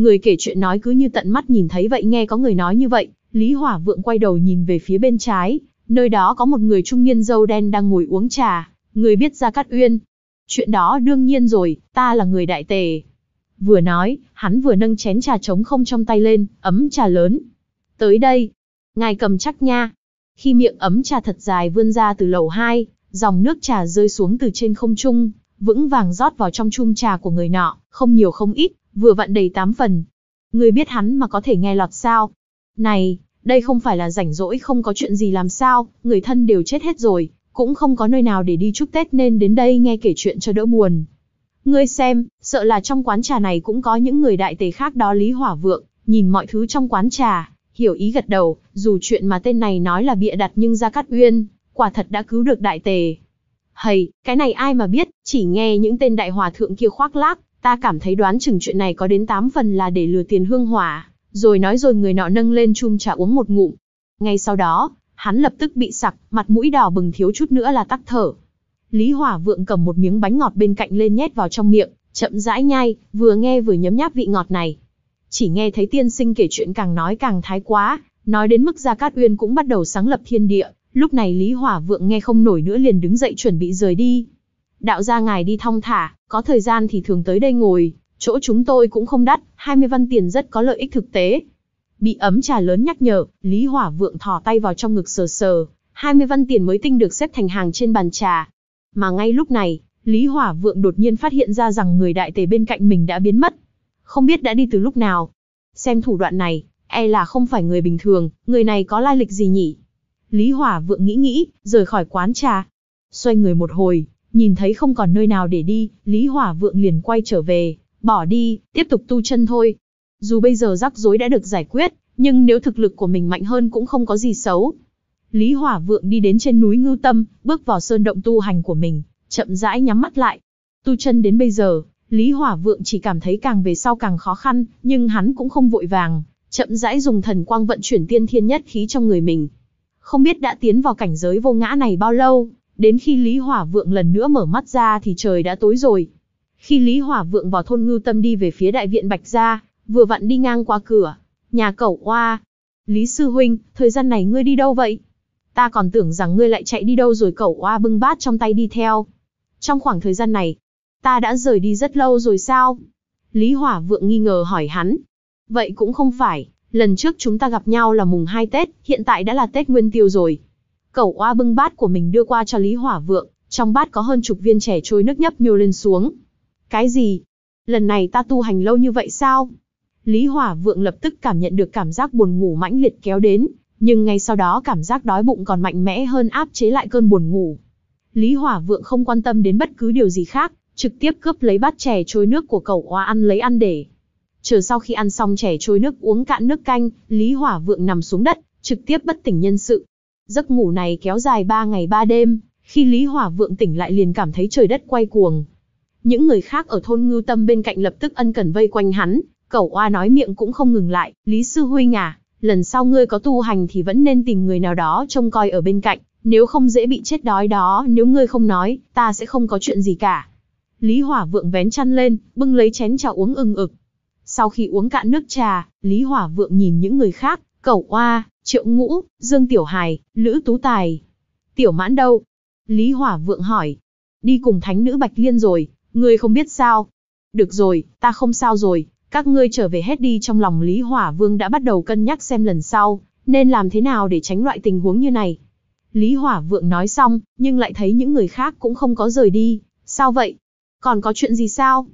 Người kể chuyện nói cứ như tận mắt nhìn thấy vậy. Nghe có người nói như vậy, Lý Hỏa Vượng quay đầu nhìn về phía bên trái, nơi đó có một người trung niên râu đen đang ngồi uống trà. Người biết Gia Cát Uyên? Chuyện đó đương nhiên rồi, ta là người Đại Tề. Vừa nói, hắn vừa nâng chén trà trống không trong tay lên, ấm trà lớn. Tới đây, ngài cầm chắc nha. Khi miệng ấm trà thật dài vươn ra từ lầu hai, dòng nước trà rơi xuống từ trên không trung, vững vàng rót vào trong chum trà của người nọ, không nhiều không ít, vừa vặn đầy tám phần. Người biết hắn mà có thể nghe lọt sao? Này, đây không phải là rảnh rỗi không có chuyện gì làm sao, người thân đều chết hết rồi, cũng không có nơi nào để đi chúc Tết nên đến đây nghe kể chuyện cho đỡ buồn. Ngươi xem, sợ là trong quán trà này cũng có những người Đại Tề khác đó. Lý Hỏa Vượng nhìn mọi thứ trong quán trà, hiểu ý gật đầu, dù chuyện mà tên này nói là bịa đặt nhưng Gia Cát Uyên quả thật đã cứu được Đại Tề. Hầy, cái này ai mà biết, chỉ nghe những tên đại hòa thượng kia khoác lác, ta cảm thấy đoán chừng chuyện này có đến tám phần là để lừa tiền hương hỏa. Rồi nói rồi người nọ nâng lên chum trà uống một ngụm. Ngay sau đó, hắn lập tức bị sặc, mặt mũi đỏ bừng thiếu chút nữa là tắc thở. Lý Hỏa Vượng cầm một miếng bánh ngọt bên cạnh lên nhét vào trong miệng, chậm rãi nhai, vừa nghe vừa nhấm nháp vị ngọt này. Chỉ nghe thấy tiên sinh kể chuyện càng nói càng thái quá, nói đến mức Gia Cát Uyên cũng bắt đầu sáng lập thiên địa. Lúc này Lý Hỏa Vượng nghe không nổi nữa liền đứng dậy chuẩn bị rời đi. Đạo gia ngài đi thong thả, có thời gian thì thường tới đây ngồi, chỗ chúng tôi cũng không đắt, hai mươi văn tiền rất có lợi ích thực tế. Bị ấm trà lớn nhắc nhở, Lý Hỏa Vượng thò tay vào trong ngực sờ sờ, hai mươi văn tiền mới tinh được xếp thành hàng trên bàn trà. Mà ngay lúc này, Lý Hỏa Vượng đột nhiên phát hiện ra rằng người Đại Tề bên cạnh mình đã biến mất. Không biết đã đi từ lúc nào. Xem thủ đoạn này, e là không phải người bình thường, người này có lai lịch gì nhỉ? Lý Hỏa Vượng nghĩ nghĩ, rời khỏi quán trà. Xoay người một hồi, nhìn thấy không còn nơi nào để đi, Lý Hỏa Vượng liền quay trở về, bỏ đi, tiếp tục tu chân thôi. Dù bây giờ rắc rối đã được giải quyết, nhưng nếu thực lực của mình mạnh hơn cũng không có gì xấu. Lý Hỏa Vượng đi đến trên núi Ngưu Tâm, bước vào sơn động tu hành của mình, chậm rãi nhắm mắt lại. Tu chân đến bây giờ, Lý Hỏa Vượng chỉ cảm thấy càng về sau càng khó khăn, nhưng hắn cũng không vội vàng, chậm rãi dùng thần quang vận chuyển tiên thiên nhất khí trong người mình. Không biết đã tiến vào cảnh giới vô ngã này bao lâu, đến khi Lý Hỏa Vượng lần nữa mở mắt ra thì trời đã tối rồi. Khi Lý Hỏa Vượng vào thôn Ngưu Tâm đi về phía đại viện Bạch Gia, vừa vặn đi ngang qua cửa nhà Cẩu Oa. Lý sư huynh, thời gian này ngươi đi đâu vậy? Ta còn tưởng rằng ngươi lại chạy đi đâu rồi. Cẩu Oa bưng bát trong tay đi theo. Trong khoảng thời gian này, ta đã rời đi rất lâu rồi sao? Lý Hỏa Vượng nghi ngờ hỏi hắn. Vậy cũng không phải, lần trước chúng ta gặp nhau là mùng hai Tết, hiện tại đã là Tết Nguyên Tiêu rồi. Cẩu Oa bưng bát của mình đưa qua cho Lý Hỏa Vượng, trong bát có hơn chục viên chè trôi nước nhấp nhô lên xuống. Cái gì? Lần này ta tu hành lâu như vậy sao? Lý Hỏa Vượng lập tức cảm nhận được cảm giác buồn ngủ mãnh liệt kéo đến, nhưng ngay sau đó cảm giác đói bụng còn mạnh mẽ hơn áp chế lại cơn buồn ngủ. Lý Hỏa Vượng không quan tâm đến bất cứ điều gì khác, trực tiếp cướp lấy bát chè trôi nước của Cẩu Oa ăn lấy ăn để. Chờ sau khi ăn xong chè trôi nước uống cạn nước canh, Lý Hỏa Vượng nằm xuống đất, trực tiếp bất tỉnh nhân sự. Giấc ngủ này kéo dài ba ngày ba đêm, khi Lý Hỏa Vượng tỉnh lại liền cảm thấy trời đất quay cuồng. Những người khác ở thôn Ngưu Tâm bên cạnh lập tức ân cần vây quanh hắn, Cẩu Oa nói miệng cũng không ngừng lại, Lý sư huynh à, lần sau ngươi có tu hành thì vẫn nên tìm người nào đó trông coi ở bên cạnh, nếu không dễ bị chết đói đó, nếu ngươi không nói, ta sẽ không có chuyện gì cả. Lý Hỏa Vượng vén chăn lên, bưng lấy chén trà uống ừng ực. Sau khi uống cạn nước trà, Lý Hỏa Vượng nhìn những người khác, Cẩu Oa, Triệu Ngũ, Dương Tiểu Hài, Lữ Tú Tài. Tiểu Mãn đâu? Lý Hỏa Vượng hỏi. Đi cùng thánh nữ Bạch Liên rồi, ngươi không biết sao? Được rồi, ta không sao rồi, các ngươi trở về hết đi. Trong lòng Lý Hỏa Vương đã bắt đầu cân nhắc xem lần sau nên làm thế nào để tránh loại tình huống như này. Lý Hỏa Vượng nói xong, nhưng lại thấy những người khác cũng không có rời đi. Sao vậy? Còn có chuyện gì sao?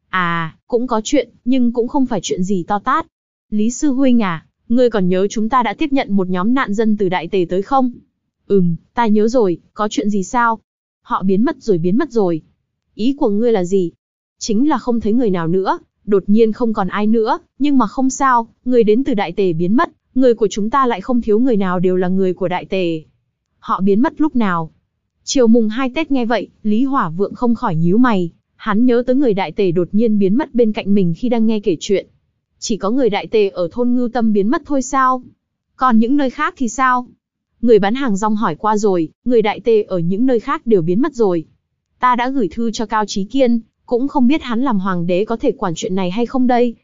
À, cũng có chuyện, nhưng cũng không phải chuyện gì to tát. Lý sư huynh à, ngươi còn nhớ chúng ta đã tiếp nhận một nhóm nạn dân từ Đại Tề tới không? Ừm, ta nhớ rồi, có chuyện gì sao? Họ biến mất rồi biến mất rồi. Ý của ngươi là gì? Chính là không thấy người nào nữa, đột nhiên không còn ai nữa, nhưng mà không sao, người đến từ Đại Tề biến mất, người của chúng ta lại không thiếu người nào đều là người của Đại Tề. Họ biến mất lúc nào? Chiều mùng hai Tết nghe vậy, Lý Hỏa Vượng không khỏi nhíu mày, hắn nhớ tới người Đại Tề đột nhiên biến mất bên cạnh mình khi đang nghe kể chuyện. Chỉ có người Đại Tề ở thôn Ngưu Tâm biến mất thôi sao? Còn những nơi khác thì sao? Người bán hàng rong hỏi qua rồi, người Đại Tề ở những nơi khác đều biến mất rồi. Ta đã gửi thư cho Cao Chí Kiên, cũng không biết hắn làm hoàng đế có thể quản chuyện này hay không đây.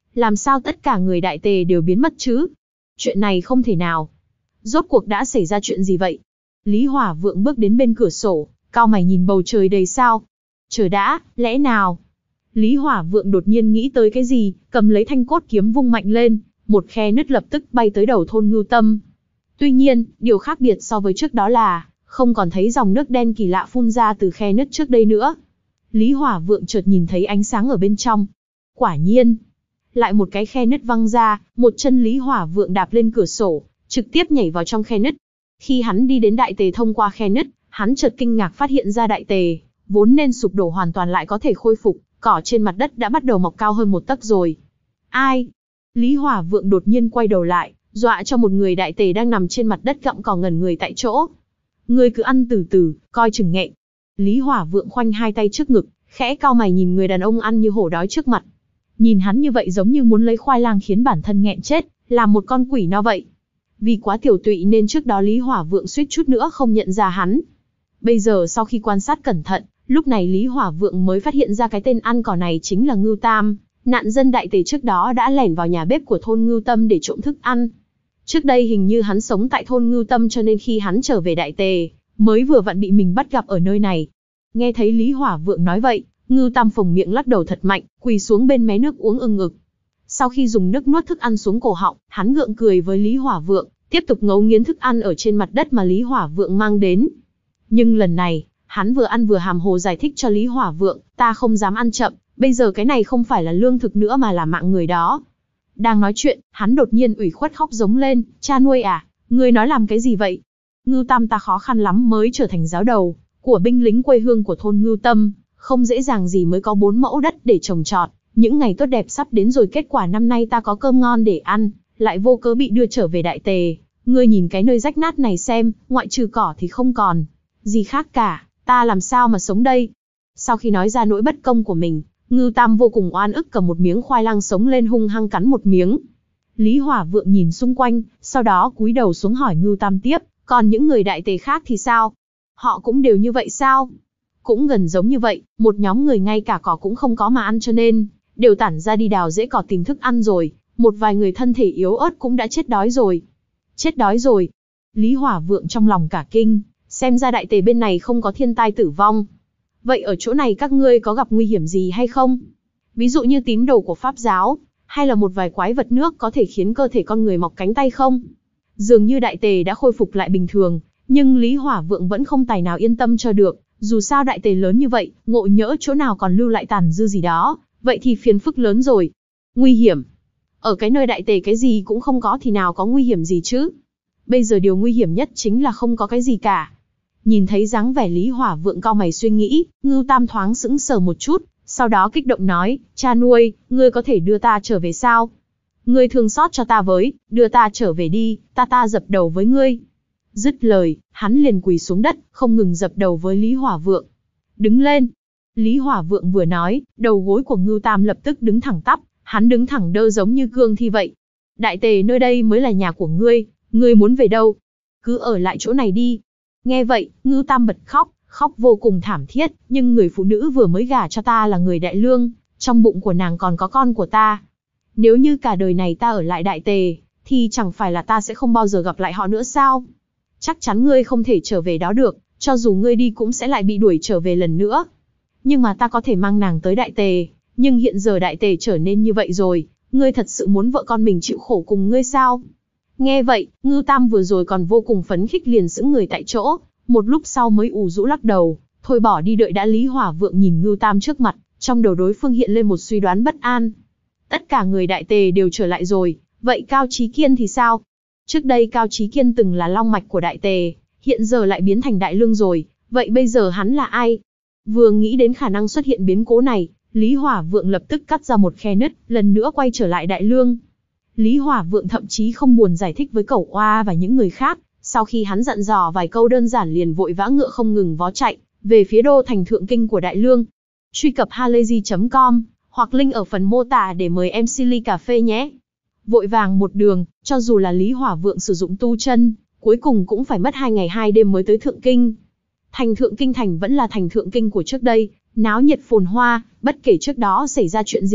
Làm sao tất cả người đại tề đều biến mất chứ? Chuyện này không thể nào. Rốt cuộc đã xảy ra chuyện gì vậy? Lý Hỏa Vượng bước đến bên cửa sổ, cau mày nhìn bầu trời đầy sao. Chờ đã, lẽ nào? Lý Hỏa Vượng đột nhiên nghĩ tới cái gì, cầm lấy thanh cốt kiếm vung mạnh lên, một khe nứt lập tức bay tới đầu thôn Ngưu Tâm. Tuy nhiên, điều khác biệt so với trước đó là, không còn thấy dòng nước đen kỳ lạ phun ra từ khe nứt trước đây nữa. Lý Hỏa Vượng chợt nhìn thấy ánh sáng ở bên trong. Quả nhiên, lại một cái khe nứt văng ra, một chân Lý Hỏa Vượng đạp lên cửa sổ, trực tiếp nhảy vào trong khe nứt. Khi hắn đi đến đại tề thông qua khe nứt, hắn chợt kinh ngạc phát hiện ra đại tề, vốn nên sụp đổ hoàn toàn lại có thể khôi phục, cỏ trên mặt đất đã bắt đầu mọc cao hơn một tấc rồi. Ai? Lý Hỏa Vượng đột nhiên quay đầu lại, dọa cho một người đại tề đang nằm trên mặt đất gặm cỏ ngẩn người tại chỗ. Ngươi cứ ăn từ từ, coi chừng nghẹn. Lý Hỏa Vượng khoanh hai tay trước ngực, khẽ cau mày nhìn người đàn ông ăn như hổ đói trước mặt. Nhìn hắn như vậy giống như muốn lấy khoai lang khiến bản thân nghẹn chết, làm một con quỷ no vậy. Vì quá tiểu tụy nên trước đó Lý Hỏa Vượng suýt chút nữa không nhận ra hắn. Bây giờ sau khi quan sát cẩn thận, lúc này Lý Hỏa Vượng mới phát hiện ra cái tên ăn cỏ này chính là Ngưu Tam, nạn dân đại tề trước đó đã lẻn vào nhà bếp của thôn Ngưu Tâm để trộm thức ăn. Trước đây hình như hắn sống tại thôn Ngưu Tâm cho nên khi hắn trở về đại tề, mới vừa vặn bị mình bắt gặp ở nơi này. Nghe thấy Lý Hỏa Vượng nói vậy, Ngưu Tam phồng miệng lắc đầu thật mạnh, quỳ xuống bên mé nước uống ưng ực. Sau khi dùng nước nuốt thức ăn xuống cổ họng, hắn gượng cười với Lý Hỏa Vượng, tiếp tục ngấu nghiến thức ăn ở trên mặt đất mà Lý Hỏa Vượng mang đến. Nhưng lần này, hắn vừa ăn vừa hàm hồ giải thích cho Lý Hỏa Vượng, ta không dám ăn chậm, bây giờ cái này không phải là lương thực nữa mà là mạng người đó. Đang nói chuyện, hắn đột nhiên ủy khuất khóc giống lên, cha nuôi à, ngươi nói làm cái gì vậy? Ngưu Tam ta khó khăn lắm mới trở thành giáo đầu của binh lính quê hương của thôn Ngưu Tâm, không dễ dàng gì mới có bốn mẫu đất để trồng trọt, những ngày tốt đẹp sắp đến rồi kết quả năm nay ta có cơm ngon để ăn, lại vô cớ bị đưa trở về đại tề. Ngươi nhìn cái nơi rách nát này xem, ngoại trừ cỏ thì không còn gì khác cả, ta làm sao mà sống đây? Sau khi nói ra nỗi bất công của mình, Ngưu Tam vô cùng oan ức cầm một miếng khoai lang sống lên hung hăng cắn một miếng. Lý Hỏa Vượng nhìn xung quanh, sau đó cúi đầu xuống hỏi Ngưu Tam tiếp, còn những người đại tề khác thì sao? Họ cũng đều như vậy sao? Cũng gần giống như vậy, một nhóm người ngay cả cỏ cũng không có mà ăn cho nên, đều tản ra đi đào rễ cỏ tìm thức ăn rồi, một vài người thân thể yếu ớt cũng đã chết đói rồi. Chết đói rồi. Lý Hỏa Vượng trong lòng cả kinh, xem ra đại tề bên này không có thiên tai tử vong. Vậy ở chỗ này các ngươi có gặp nguy hiểm gì hay không? Ví dụ như tín đồ của Pháp giáo, hay là một vài quái vật nước có thể khiến cơ thể con người mọc cánh tay không? Dường như đại tề đã khôi phục lại bình thường, nhưng Lý Hỏa Vượng vẫn không tài nào yên tâm cho được, dù sao đại tề lớn như vậy, ngộ nhỡ chỗ nào còn lưu lại tàn dư gì đó, vậy thì phiền phức lớn rồi. Nguy hiểm? Ở cái nơi đại tề cái gì cũng không có thì nào có nguy hiểm gì chứ? Bây giờ điều nguy hiểm nhất chính là không có cái gì cả. Nhìn thấy dáng vẻ Lý Hỏa Vượng cau mày suy nghĩ, Ngưu Tam thoáng sững sờ một chút, sau đó kích động nói, cha nuôi, ngươi có thể đưa ta trở về sao? Ngươi thương xót cho ta với, đưa ta trở về đi, ta ta dập đầu với ngươi. Dứt lời, hắn liền quỳ xuống đất, không ngừng dập đầu với Lý Hỏa Vượng. Đứng lên. Lý Hỏa Vượng vừa nói, đầu gối của Ngưu Tam lập tức đứng thẳng tắp, hắn đứng thẳng đơ giống như cương thi vậy. Đại tề nơi đây mới là nhà của ngươi, ngươi muốn về đâu? Cứ ở lại chỗ này đi. Nghe vậy, Ngưu Tam bật khóc, khóc vô cùng thảm thiết, nhưng người phụ nữ vừa mới gả cho ta là người đại lương, trong bụng của nàng còn có con của ta. Nếu như cả đời này ta ở lại đại tề, thì chẳng phải là ta sẽ không bao giờ gặp lại họ nữa sao? Chắc chắn ngươi không thể trở về đó được, cho dù ngươi đi cũng sẽ lại bị đuổi trở về lần nữa. Nhưng mà ta có thể mang nàng tới đại tề, nhưng hiện giờ đại tề trở nên như vậy rồi, ngươi thật sự muốn vợ con mình chịu khổ cùng ngươi sao? Nghe vậy, Ngưu Tam vừa rồi còn vô cùng phấn khích liền sững người tại chỗ, một lúc sau mới ủ rũ lắc đầu, thôi bỏ đi. Đợi đã Lý Hỏa Vượng nhìn Ngưu Tam trước mặt, trong đầu đối phương hiện lên một suy đoán bất an. Tất cả người đại tề đều trở lại rồi, vậy Cao Chí Kiên thì sao? Trước đây Cao Chí Kiên từng là long mạch của đại tề, hiện giờ lại biến thành đại lương rồi, vậy bây giờ hắn là ai? Vừa nghĩ đến khả năng xuất hiện biến cố này, Lý Hỏa Vượng lập tức cắt ra một khe nứt, lần nữa quay trở lại đại lương. Lý Hỏa Vượng thậm chí không buồn giải thích với Cẩu Oa và những người khác, sau khi hắn dặn dò vài câu đơn giản liền vội vã ngựa không ngừng vó chạy về phía đô thành Thượng Kinh của đại lương. Truy cập halayzi chấm com hoặc link ở phần mô tả để mời em xê ly cà phê nhé. Vội vàng một đường, cho dù là Lý Hỏa Vượng sử dụng tu chân, cuối cùng cũng phải mất hai ngày hai đêm mới tới Thượng Kinh. Thành Thượng Kinh thành vẫn là thành Thượng Kinh của trước đây, náo nhiệt phồn hoa, bất kể trước đó xảy ra chuyện gì,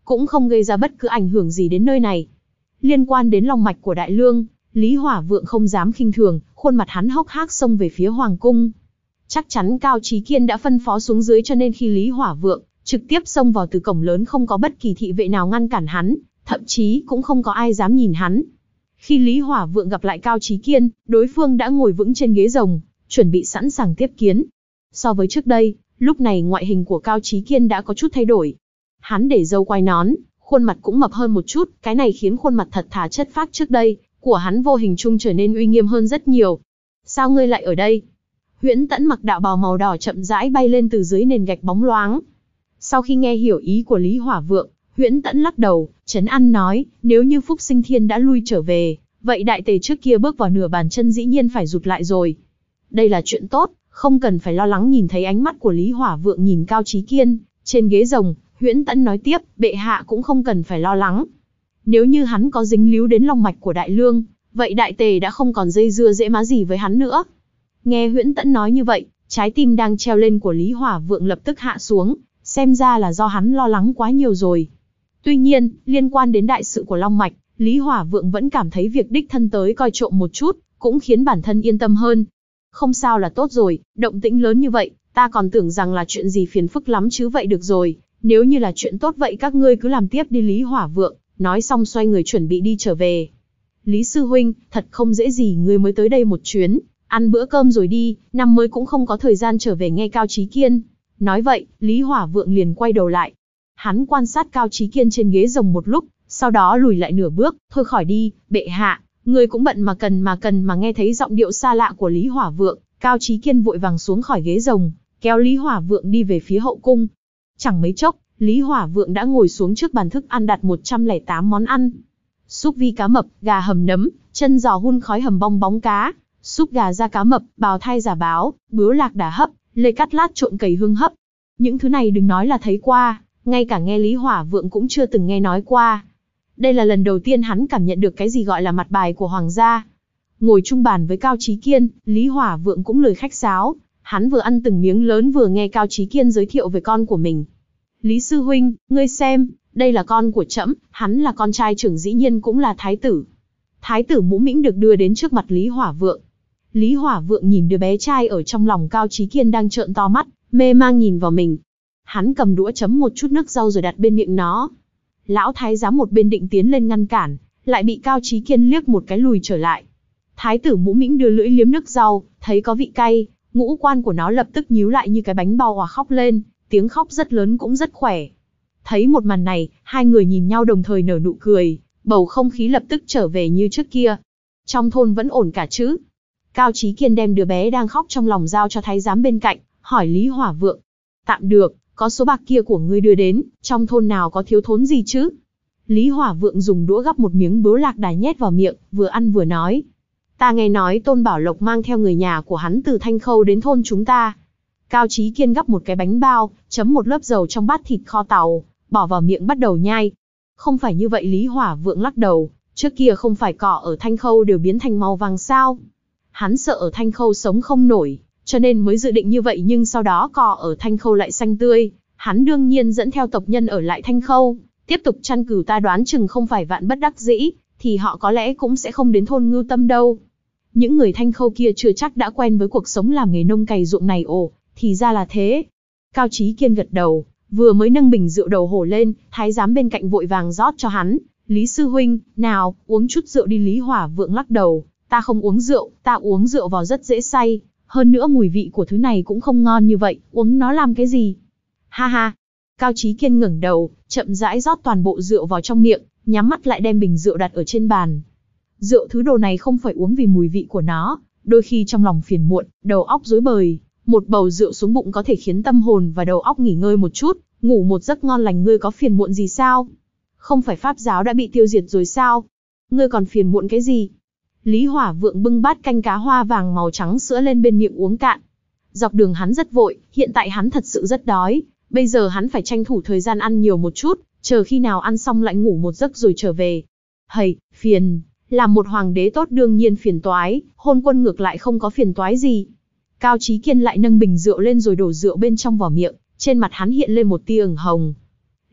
cũng không gây ra bất cứ ảnh hưởng gì đến nơi này. Liên quan đến long mạch của Đại Lương, Lý Hỏa Vượng không dám khinh thường, khuôn mặt hắn hốc hác xông về phía hoàng cung. Chắc chắn Cao Chí Kiên đã phân phó xuống dưới, cho nên khi Lý Hỏa Vượng trực tiếp xông vào từ cổng lớn không có bất kỳ thị vệ nào ngăn cản hắn, thậm chí cũng không có ai dám nhìn hắn. Khi Lý Hỏa Vượng gặp lại Cao Chí Kiên, đối phương đã ngồi vững trên ghế rồng, chuẩn bị sẵn sàng tiếp kiến. So với trước đây, lúc này ngoại hình của Cao Chí Kiên đã có chút thay đổi. Hắn để râu quai nón, khuôn mặt cũng mập hơn một chút, cái này khiến khuôn mặt thật thà chất phác trước đây của hắn vô hình chung trở nên uy nghiêm hơn rất nhiều. Sao ngươi lại ở đây? Huyễn Tẫn mặc đạo bào màu đỏ chậm rãi bay lên từ dưới nền gạch bóng loáng. Sau khi nghe hiểu ý của Lý Hỏa Vượng, Huyễn Tẫn lắc đầu, trấn an nói, nếu như Phúc Sinh Thiên đã lui trở về, vậy đại tề trước kia bước vào nửa bàn chân dĩ nhiên phải rụt lại rồi. Đây là chuyện tốt, không cần phải lo lắng. Nhìn thấy ánh mắt của Lý Hỏa Vượng nhìn Cao Chí Kiên trên ghế rồng, Huyễn Tẫn nói tiếp, bệ hạ cũng không cần phải lo lắng. Nếu như hắn có dính líu đến long mạch của Đại Lương, vậy đại tề đã không còn dây dưa dễ má gì với hắn nữa. Nghe Huyễn Tẫn nói như vậy, trái tim đang treo lên của Lý Hỏa Vượng lập tức hạ xuống, xem ra là do hắn lo lắng quá nhiều rồi. Tuy nhiên, liên quan đến đại sự của long mạch, Lý Hỏa Vượng vẫn cảm thấy việc đích thân tới coi trộm một chút, cũng khiến bản thân yên tâm hơn. Không sao là tốt rồi, động tĩnh lớn như vậy, ta còn tưởng rằng là chuyện gì phiền phức lắm chứ. Vậy được rồi, nếu như là chuyện tốt vậy các ngươi cứ làm tiếp đi. Lý Hỏa Vượng nói xong xoay người chuẩn bị đi trở về. Lý sư huynh, thật không dễ gì ngươi mới tới đây một chuyến, ăn bữa cơm rồi đi, năm mới cũng không có thời gian trở về nghe Cao Chí Kiên. Nói vậy, Lý Hỏa Vượng liền quay đầu lại. Hắn quan sát Cao Chí Kiên trên ghế rồng một lúc, sau đó lùi lại nửa bước, thôi khỏi đi, bệ hạ, người cũng bận mà cần mà cần mà. Nghe thấy giọng điệu xa lạ của Lý Hỏa Vượng, Cao Chí Kiên vội vàng xuống khỏi ghế rồng, kéo Lý Hỏa Vượng đi về phía hậu cung. Chẳng mấy chốc, Lý Hỏa Vượng đã ngồi xuống trước bàn thức ăn đặt một trăm lẻ tám món ăn. Súp vi cá mập, gà hầm nấm, chân giò hun khói hầm bong bóng cá, súp gà da cá mập, bào thai giả báo, bướu lạc đà hấp, lê cắt lát trộn cầy hương hấp. Những thứ này đừng nói là thấy qua, ngay cả nghe Lý Hỏa Vượng cũng chưa từng nghe nói qua. Đây là lần đầu tiên hắn cảm nhận được cái gì gọi là mặt bài của hoàng gia. Ngồi chung bàn với Cao Chí Kiên, Lý Hỏa Vượng cũng lười khách sáo, hắn vừa ăn từng miếng lớn vừa nghe Cao Chí Kiên giới thiệu về con của mình. Lý sư huynh, ngươi xem, đây là con của trẫm, hắn là con trai trưởng, dĩ nhiên cũng là thái tử. Thái tử Mũ Mĩnh được đưa đến trước mặt Lý Hỏa Vượng. Lý Hỏa Vượng nhìn đứa bé trai ở trong lòng Cao Chí Kiên đang trợn to mắt, mê mang nhìn vào mình. Hắn cầm đũa chấm một chút nước rau rồi đặt bên miệng nó. Lão thái giám một bên định tiến lên ngăn cản, lại bị Cao Chí Kiên liếc một cái lùi trở lại. Thái tử Mũ Mĩnh đưa lưỡi liếm nước rau, thấy có vị cay, ngũ quan của nó lập tức nhíu lại như cái bánh bao, hòa khóc lên, tiếng khóc rất lớn cũng rất khỏe. Thấy một màn này, hai người nhìn nhau đồng thời nở nụ cười, bầu không khí lập tức trở về như trước kia. Trong thôn vẫn ổn cả chứ? Cao Chí Kiên đem đứa bé đang khóc trong lòng giao cho thái giám bên cạnh, hỏi Lý Hỏa Vượng. Tạm được, có số bạc kia của ngươi đưa đến, trong thôn nào có thiếu thốn gì chứ? Lý Hỏa Vượng dùng đũa gắp một miếng bướu lạc đà nhét vào miệng, vừa ăn vừa nói. Ta nghe nói Tôn Bảo Lộc mang theo người nhà của hắn từ Thanh Khâu đến thôn chúng ta. Cao Chí Kiên gắp một cái bánh bao, chấm một lớp dầu trong bát thịt kho tàu, bỏ vào miệng bắt đầu nhai. Không phải như vậy. Lý Hỏa Vượng lắc đầu, trước kia không phải cỏ ở Thanh Khâu đều biến thành màu vàng sao? Hắn sợ ở Thanh Khâu sống không nổi, cho nên mới dự định như vậy, nhưng sau đó cỏ ở Thanh Khâu lại xanh tươi, hắn đương nhiên dẫn theo tộc nhân ở lại Thanh Khâu, tiếp tục chăn cừu. Ta đoán chừng không phải vạn bất đắc dĩ, thì họ có lẽ cũng sẽ không đến thôn Ngưu Tâm đâu. Những người Thanh Khâu kia chưa chắc đã quen với cuộc sống làm nghề nông cày ruộng này. Ồ, thì ra là thế. Cao Chí Kiên gật đầu, vừa mới nâng bình rượu đầu hổ lên, thái giám bên cạnh vội vàng rót cho hắn. Lý sư huynh, nào, uống chút rượu đi. Lý Hỏa Vượng lắc đầu, ta không uống rượu, ta uống rượu vào rất dễ say, hơn nữa mùi vị của thứ này cũng không ngon như vậy, uống nó làm cái gì? Ha ha. Cao Chí Kiên ngẩng đầu, chậm rãi rót toàn bộ rượu vào trong miệng, nhắm mắt lại đem bình rượu đặt ở trên bàn. Rượu thứ đồ này không phải uống vì mùi vị của nó, đôi khi trong lòng phiền muộn, đầu óc rối bời, một bầu rượu xuống bụng có thể khiến tâm hồn và đầu óc nghỉ ngơi một chút, ngủ một giấc ngon lành. Ngươi có phiền muộn gì sao? Không phải pháp giáo đã bị tiêu diệt rồi sao? Ngươi còn phiền muộn cái gì? Lý Hỏa Vượng bưng bát canh cá hoa vàng màu trắng sữa lên bên miệng uống cạn. Dọc đường hắn rất vội, hiện tại hắn thật sự rất đói, bây giờ hắn phải tranh thủ thời gian ăn nhiều một chút, chờ khi nào ăn xong lại ngủ một giấc rồi trở về. Hầy, phiền, làm một hoàng đế tốt đương nhiên phiền toái, hôn quân ngược lại không có phiền toái gì. Cao Chí Kiên lại nâng bình rượu lên rồi đổ rượu bên trong vào miệng, trên mặt hắn hiện lên một tia ửng hồng.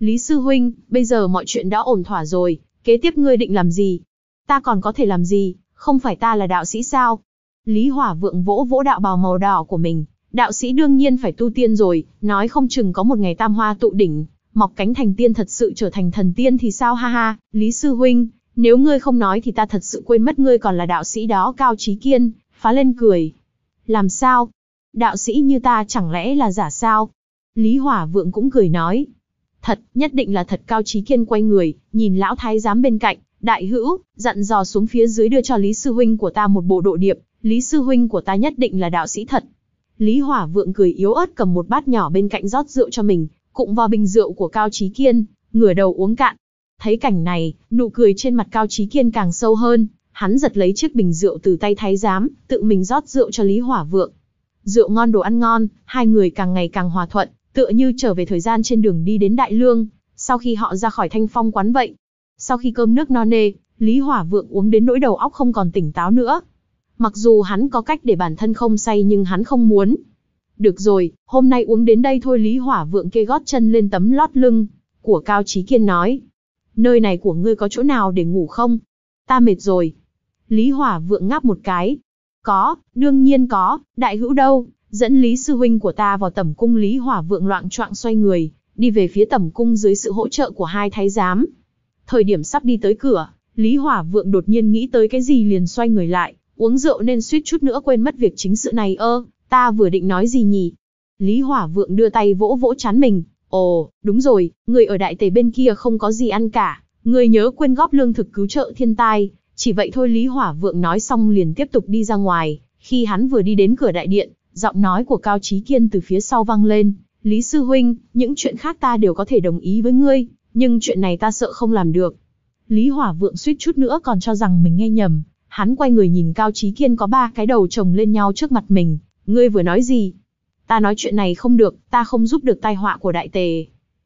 Lý sư huynh, bây giờ mọi chuyện đã ổn thỏa rồi, kế tiếp ngươi định làm gì? Ta còn có thể làm gì, không phải ta là đạo sĩ sao? Lý Hỏa Vượng vỗ vỗ đạo bào màu đỏ của mình, đạo sĩ đương nhiên phải tu tiên rồi, nói không chừng có một ngày tam hoa tụ đỉnh, mọc cánh thành tiên thật sự trở thành thần tiên thì sao ha ha, Lý sư huynh, nếu ngươi không nói thì ta thật sự quên mất ngươi còn là đạo sĩ đó. Cao Chí Kiên phá lên cười. Làm sao? Đạo sĩ như ta chẳng lẽ là giả sao? Lý Hỏa Vượng cũng cười nói. Thật, nhất định là thật. Cao Chí Kiên quay người, nhìn lão thái giám bên cạnh, đại hữu, dặn dò xuống phía dưới đưa cho Lý sư huynh của ta một bộ độ điệp, Lý sư huynh của ta nhất định là đạo sĩ thật. Lý Hỏa Vượng cười yếu ớt cầm một bát nhỏ bên cạnh rót rượu cho mình, cụng vào bình rượu của Cao Chí Kiên, ngửa đầu uống cạn. Thấy cảnh này, nụ cười trên mặt Cao Chí Kiên càng sâu hơn, hắn giật lấy chiếc bình rượu từ tay thái giám, tự mình rót rượu cho Lý Hỏa Vượng. Rượu ngon đồ ăn ngon, hai người càng ngày càng hòa thuận, tựa như trở về thời gian trên đường đi đến Đại Lương, sau khi họ ra khỏi Thanh Phong quán vậy. Sau khi cơm nước no nê, Lý Hỏa Vượng uống đến nỗi đầu óc không còn tỉnh táo nữa. Mặc dù hắn có cách để bản thân không say nhưng hắn không muốn. Được rồi, hôm nay uống đến đây thôi. Lý Hỏa Vượng kê gót chân lên tấm lót lưng của Cao Chí Kiên nói. Nơi này của ngươi có chỗ nào để ngủ không? Ta mệt rồi. Lý Hỏa Vượng ngáp một cái. Có, đương nhiên có, đại hữu đâu, dẫn Lý sư huynh của ta vào tẩm cung. Lý Hỏa Vượng loạng choạng xoay người, đi về phía tẩm cung dưới sự hỗ trợ của hai thái giám. Thời điểm sắp đi tới cửa, Lý Hỏa Vượng đột nhiên nghĩ tới cái gì liền xoay người lại, uống rượu nên suýt chút nữa quên mất việc chính sự này. Ơ, ta vừa định nói gì nhỉ? Lý Hỏa Vượng đưa tay vỗ vỗ trán mình. Ồ, đúng rồi, người ở Đại Tề bên kia không có gì ăn cả, người nhớ quyên góp lương thực cứu trợ thiên tai. Chỉ vậy thôi. Lý Hỏa Vượng nói xong liền tiếp tục đi ra ngoài. Khi hắn vừa đi đến cửa đại điện, giọng nói của Cao Chí Kiên từ phía sau vang lên. Lý sư huynh, những chuyện khác ta đều có thể đồng ý với ngươi, nhưng chuyện này ta sợ không làm được. Lý Hỏa Vượng suýt chút nữa còn cho rằng mình nghe nhầm. Hắn quay người nhìn Cao Chí Kiên có ba cái đầu chồng lên nhau trước mặt mình. Ngươi vừa nói gì? Ta nói chuyện này không được, ta không giúp được tai họa của Đại Tề.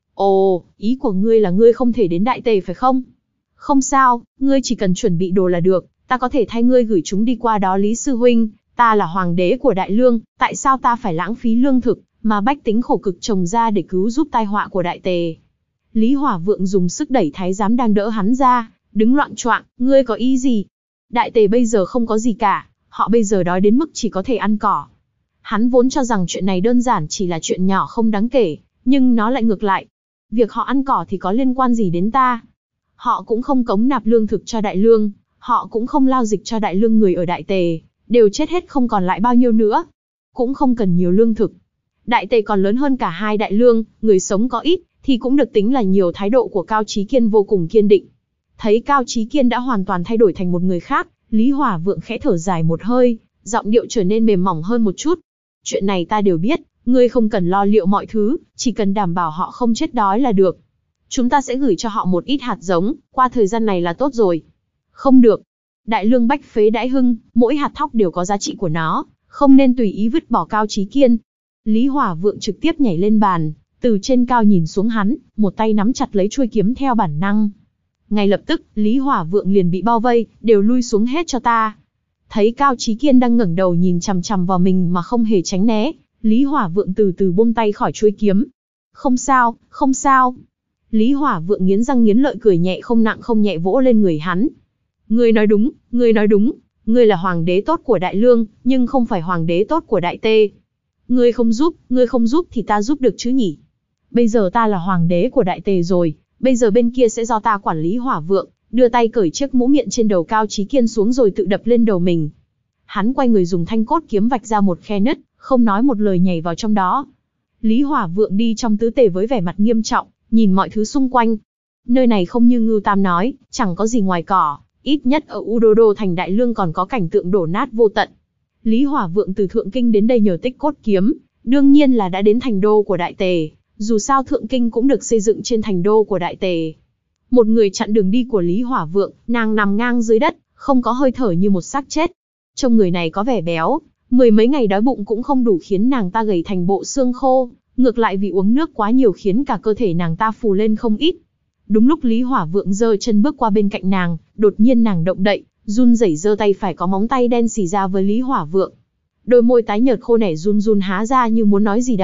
Ồ, ý của ngươi là ngươi không thể đến Đại Tề phải không? Không sao, ngươi chỉ cần chuẩn bị đồ là được, ta có thể thay ngươi gửi chúng đi qua đó. Lý sư huynh, ta là hoàng đế của Đại Lương, tại sao ta phải lãng phí lương thực mà bách tính khổ cực trồng ra để cứu giúp tai họa của Đại Tề? Lý Hỏa Vượng dùng sức đẩy thái giám đang đỡ hắn ra, đứng loạng choạng. Ngươi có ý gì? Đại Tề bây giờ không có gì cả, họ bây giờ đói đến mức chỉ có thể ăn cỏ. Hắn vốn cho rằng chuyện này đơn giản chỉ là chuyện nhỏ không đáng kể, nhưng nó lại ngược lại. Việc họ ăn cỏ thì có liên quan gì đến ta? Họ cũng không cống nạp lương thực cho Đại Lương, họ cũng không lao dịch cho Đại Lương. Người ở Đại Tề đều chết hết không còn lại bao nhiêu nữa, cũng không cần nhiều lương thực. Đại Tề còn lớn hơn cả hai Đại Lương, người sống có ít thì cũng được tính là nhiều. Thái độ của Cao Chí Kiên vô cùng kiên định. Thấy Cao Chí Kiên đã hoàn toàn thay đổi thành một người khác, Lý Hỏa Vượng khẽ thở dài một hơi, giọng điệu trở nên mềm mỏng hơn một chút. Chuyện này ta đều biết, ngươi không cần lo liệu mọi thứ, chỉ cần đảm bảo họ không chết đói là được. Chúng ta sẽ gửi cho họ một ít hạt giống, qua thời gian này là tốt rồi. Không được. Đại Lương bách phế đãi hưng, mỗi hạt thóc đều có giá trị của nó, không nên tùy ý vứt bỏ. Cao Chí Kiên. Lý Hỏa Vượng trực tiếp nhảy lên bàn, từ trên cao nhìn xuống hắn, một tay nắm chặt lấy chuôi kiếm theo bản năng. Ngay lập tức, Lý Hỏa Vượng liền bị bao vây, đều lui xuống hết cho ta. Thấy Cao Chí Kiên đang ngẩng đầu nhìn chằm chằm vào mình mà không hề tránh né, Lý Hỏa Vượng từ từ buông tay khỏi chuôi kiếm. Không sao, không sao. Lý Hỏa Vượng nghiến răng nghiến lợi cười nhẹ không nặng không nhẹ vỗ lên người hắn. Ngươi nói đúng, ngươi nói đúng, ngươi là hoàng đế tốt của Đại Lương, nhưng không phải hoàng đế tốt của Đại Tề. Ngươi không giúp, ngươi không giúp thì ta giúp được chứ nhỉ? Bây giờ ta là hoàng đế của Đại Tề rồi, bây giờ bên kia sẽ do ta quản lý. Hỏa Vượng đưa tay cởi chiếc mũ miệng trên đầu Cao Chí Kiên xuống rồi tự đập lên đầu mình. Hắn quay người dùng thanh cốt kiếm vạch ra một khe nứt, không nói một lời nhảy vào trong đó. Lý Hỏa Vượng đi trong tứ tề với vẻ mặt nghiêm trọng, nhìn mọi thứ xung quanh. Nơi này không như Ngưu Tam nói, chẳng có gì ngoài cỏ, ít nhất ở Udodo thành Đại Lương còn có cảnh tượng đổ nát vô tận. Lý Hỏa Vượng từ Thượng Kinh đến đây nhờ tích cốt kiếm, đương nhiên là đã đến thành đô của Đại Tề, dù sao Thượng Kinh cũng được xây dựng trên thành đô của Đại Tề. Một người chặn đường đi của Lý Hỏa Vượng, nàng nằm ngang dưới đất, không có hơi thở như một xác chết. Trông người này có vẻ béo, mười mấy ngày đói bụng cũng không đủ khiến nàng ta gầy thành bộ xương khô, ngược lại vì uống nước quá nhiều khiến cả cơ thể nàng ta phù lên không ít. Đúng lúc Lý Hỏa Vượng giơ chân bước qua bên cạnh nàng, đột nhiên nàng động đậy, run rẩy giơ tay phải có móng tay đen xì ra với Lý Hỏa Vượng. Đôi môi tái nhợt khô nẻ run run há ra như muốn nói gì đó,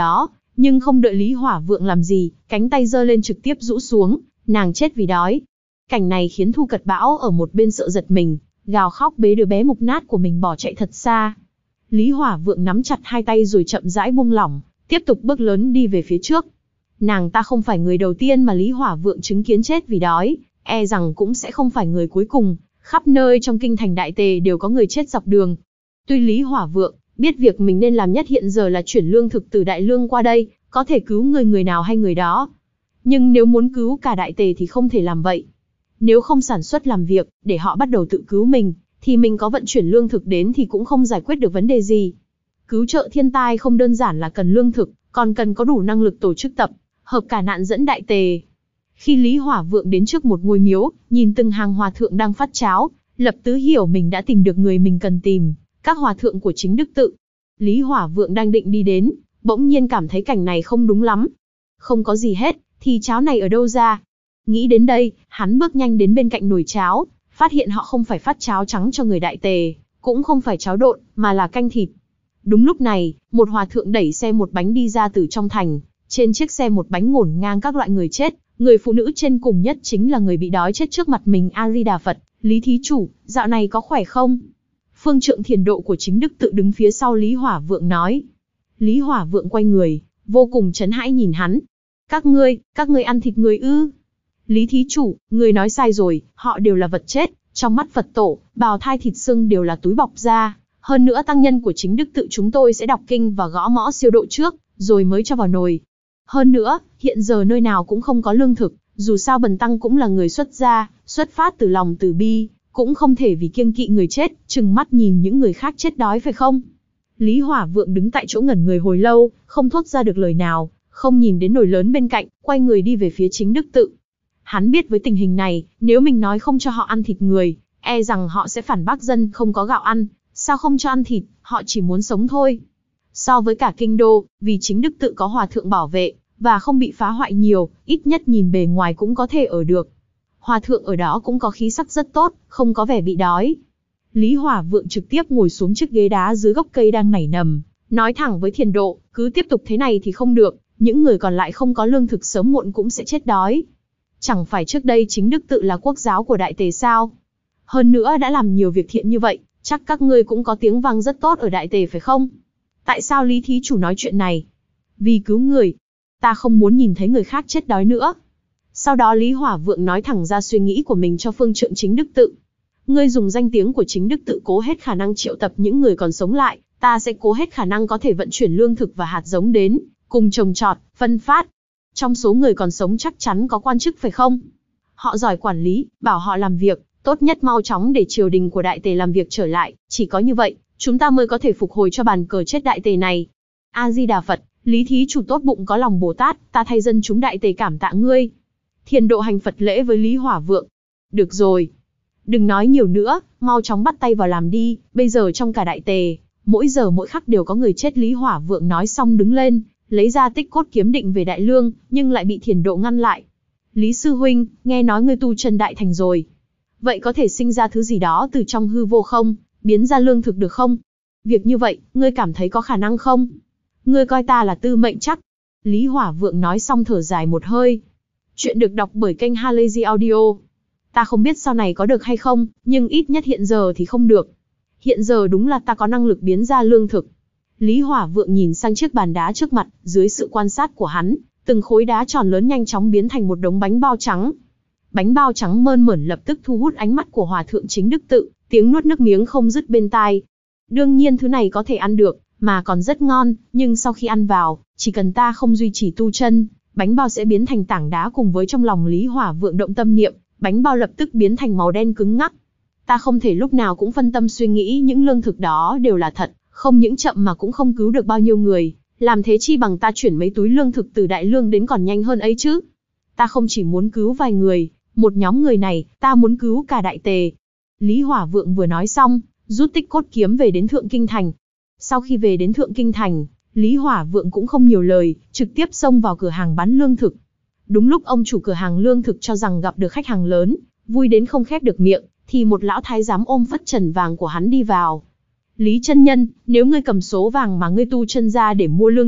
nhưng không đợi Lý Hỏa Vượng làm gì, cánh tay giơ lên trực tiếp rũ xuống, nàng chết vì đói. Cảnh này khiến Thu Cật Bão ở một bên sợ giật mình, gào khóc bế đứa bé mục nát của mình bỏ chạy thật xa. Lý Hỏa Vượng nắm chặt hai tay rồi chậm rãi buông lỏng, tiếp tục bước lớn đi về phía trước. Nàng ta không phải người đầu tiên mà Lý Hỏa Vượng chứng kiến chết vì đói, e rằng cũng sẽ không phải người cuối cùng, khắp nơi trong kinh thành Đại Tề đều có người chết dọc đường. Tuy Lý Hỏa Vượng biết việc mình nên làm nhất hiện giờ là chuyển lương thực từ Đại Lương qua đây, có thể cứu người người nào hay người đó. Nhưng nếu muốn cứu cả Đại Tề thì không thể làm vậy. Nếu không sản xuất làm việc, để họ bắt đầu tự cứu mình, thì mình có vận chuyển lương thực đến thì cũng không giải quyết được vấn đề gì. Cứu trợ thiên tai không đơn giản là cần lương thực, còn cần có đủ năng lực tổ chức tập hợp cả nạn dẫn Đại Tề. Khi Lý Hỏa Vượng đến trước một ngôi miếu, nhìn từng hàng hòa thượng đang phát cháo, lập tức hiểu mình đã tìm được người mình cần tìm, các hòa thượng của Chính Đức Tự. Lý Hỏa Vượng đang định đi đến, bỗng nhiên cảm thấy cảnh này không đúng lắm. Không có gì hết, thì cháo này ở đâu ra? Nghĩ đến đây, hắn bước nhanh đến bên cạnh nồi cháo, phát hiện họ không phải phát cháo trắng cho người Đại Tề, cũng không phải cháo độn, mà là canh thịt. Đúng lúc này, một hòa thượng đẩy xe một bánh đi ra từ trong thành, trên chiếc xe một bánh ngổn ngang các loại người chết, người phụ nữ trên cùng nhất chính là người bị đói chết trước mặt mình. A Di Đà Phật, Lý thí chủ, dạo này có khỏe không? Phương trượng Thiền Độ của Chính Đức Tự đứng phía sau Lý Hỏa Vượng nói. Lý Hỏa Vượng quay người, vô cùng chấn hãi nhìn hắn. Các ngươi, các ngươi ăn thịt người ư? Lý thí chủ, người nói sai rồi, họ đều là vật chết, trong mắt Phật tổ, bào thai thịt xương đều là túi bọc da. Hơn nữa tăng nhân của Chính Đức Tự chúng tôi sẽ đọc kinh và gõ mõ siêu độ trước, rồi mới cho vào nồi. Hơn nữa, hiện giờ nơi nào cũng không có lương thực, dù sao bần tăng cũng là người xuất gia, xuất phát từ lòng từ bi, cũng không thể vì kiêng kỵ người chết, trừng mắt nhìn những người khác chết đói phải không? Lý Hỏa Vượng đứng tại chỗ ngẩn người hồi lâu, không thốt ra được lời nào, không nhìn đến nồi lớn bên cạnh, quay người đi về phía Chính Đức Tự. Hắn biết với tình hình này, nếu mình nói không cho họ ăn thịt người, e rằng họ sẽ phản bác dân không có gạo ăn, sao không cho ăn thịt, họ chỉ muốn sống thôi. So với cả kinh đô, vì Chính Đức Tự có hòa thượng bảo vệ, và không bị phá hoại nhiều, ít nhất nhìn bề ngoài cũng có thể ở được. Hòa thượng ở đó cũng có khí sắc rất tốt, không có vẻ bị đói. Lý Hỏa Vượng trực tiếp ngồi xuống chiếc ghế đá dưới gốc cây đang nảy nầm, nói thẳng với Thiền Độ, cứ tiếp tục thế này thì không được, những người còn lại không có lương thực sớm muộn cũng sẽ chết đói. Chẳng phải trước đây Chính Đức Tự là quốc giáo của Đại Tề sao? Hơn nữa đã làm nhiều việc thiện như vậy, chắc các ngươi cũng có tiếng vang rất tốt ở Đại Tề phải không? Tại sao Lý thí chủ nói chuyện này? Vì cứu người. Ta không muốn nhìn thấy người khác chết đói nữa. Sau đó Lý Hỏa Vượng nói thẳng ra suy nghĩ của mình cho phương trượng Chính Đức Tự. Ngươi dùng danh tiếng của Chính Đức Tự cố hết khả năng triệu tập những người còn sống lại, ta sẽ cố hết khả năng có thể vận chuyển lương thực và hạt giống đến, cùng trồng trọt, phân phát. Trong số người còn sống chắc chắn có quan chức phải không? Họ giỏi quản lý, bảo họ làm việc, tốt nhất mau chóng để triều đình của Đại Tề làm việc trở lại, chỉ có như vậy, chúng ta mới có thể phục hồi cho bàn cờ chết Đại Tề này. A Di Đà Phật, Lý thí chủ tốt bụng có lòng Bồ Tát, ta thay dân chúng Đại Tề cảm tạ ngươi. Thiền Độ hành Phật lễ với Lý Hỏa Vượng. Được rồi, đừng nói nhiều nữa, mau chóng bắt tay vào làm đi, bây giờ trong cả Đại Tề, mỗi giờ mỗi khắc đều có người chết. Lý Hỏa Vượng nói xong đứng lên, lấy ra Tích Cốt kiếm định về Đại Lương, nhưng lại bị Thiền Độ ngăn lại. Lý sư huynh, nghe nói ngươi tu chân đại thành rồi. Vậy có thể sinh ra thứ gì đó từ trong hư vô không? Biến ra lương thực được không? Việc như vậy, ngươi cảm thấy có khả năng không? Ngươi coi ta là tư mệnh chắc. Lý Hỏa Vượng nói xong thở dài một hơi. Chuyện được đọc bởi kênh Halazy Audio. Ta không biết sau này có được hay không, nhưng ít nhất hiện giờ thì không được. Hiện giờ đúng là ta có năng lực biến ra lương thực. Lý Hỏa Vượng nhìn sang chiếc bàn đá trước mặt, dưới sự quan sát của hắn, từng khối đá tròn lớn nhanh chóng biến thành một đống bánh bao trắng. Bánh bao trắng mơn mởn lập tức thu hút ánh mắt của Hòa thượng Chính Đức Tự, tiếng nuốt nước miếng không dứt bên tai. Đương nhiên thứ này có thể ăn được, mà còn rất ngon, nhưng sau khi ăn vào, chỉ cần ta không duy trì tu chân, bánh bao sẽ biến thành tảng đá. Cùng với trong lòng Lý Hỏa Vượng động tâm niệm, bánh bao lập tức biến thành màu đen cứng ngắc. Ta không thể lúc nào cũng phân tâm suy nghĩ những lương thực đó đều là thật, không những chậm mà cũng không cứu được bao nhiêu người, làm thế chi bằng ta chuyển mấy túi lương thực từ Đại Lương đến còn nhanh hơn ấy chứ. Ta không chỉ muốn cứu vài người, một nhóm người này, ta muốn cứu cả Đại Tề. Lý Hỏa Vượng vừa nói xong, rút Tích Cốt kiếm về đến Thượng Kinh Thành. Sau khi về đến Thượng Kinh Thành, Lý Hỏa Vượng cũng không nhiều lời, trực tiếp xông vào cửa hàng bán lương thực. Đúng lúc ông chủ cửa hàng lương thực cho rằng gặp được khách hàng lớn, vui đến không khép được miệng, thì một lão thái giám ôm phất trần vàng của hắn đi vào. Lý chân nhân, nếu ngươi cầm số vàng mà ngươi tu chân ra để mua lương thực,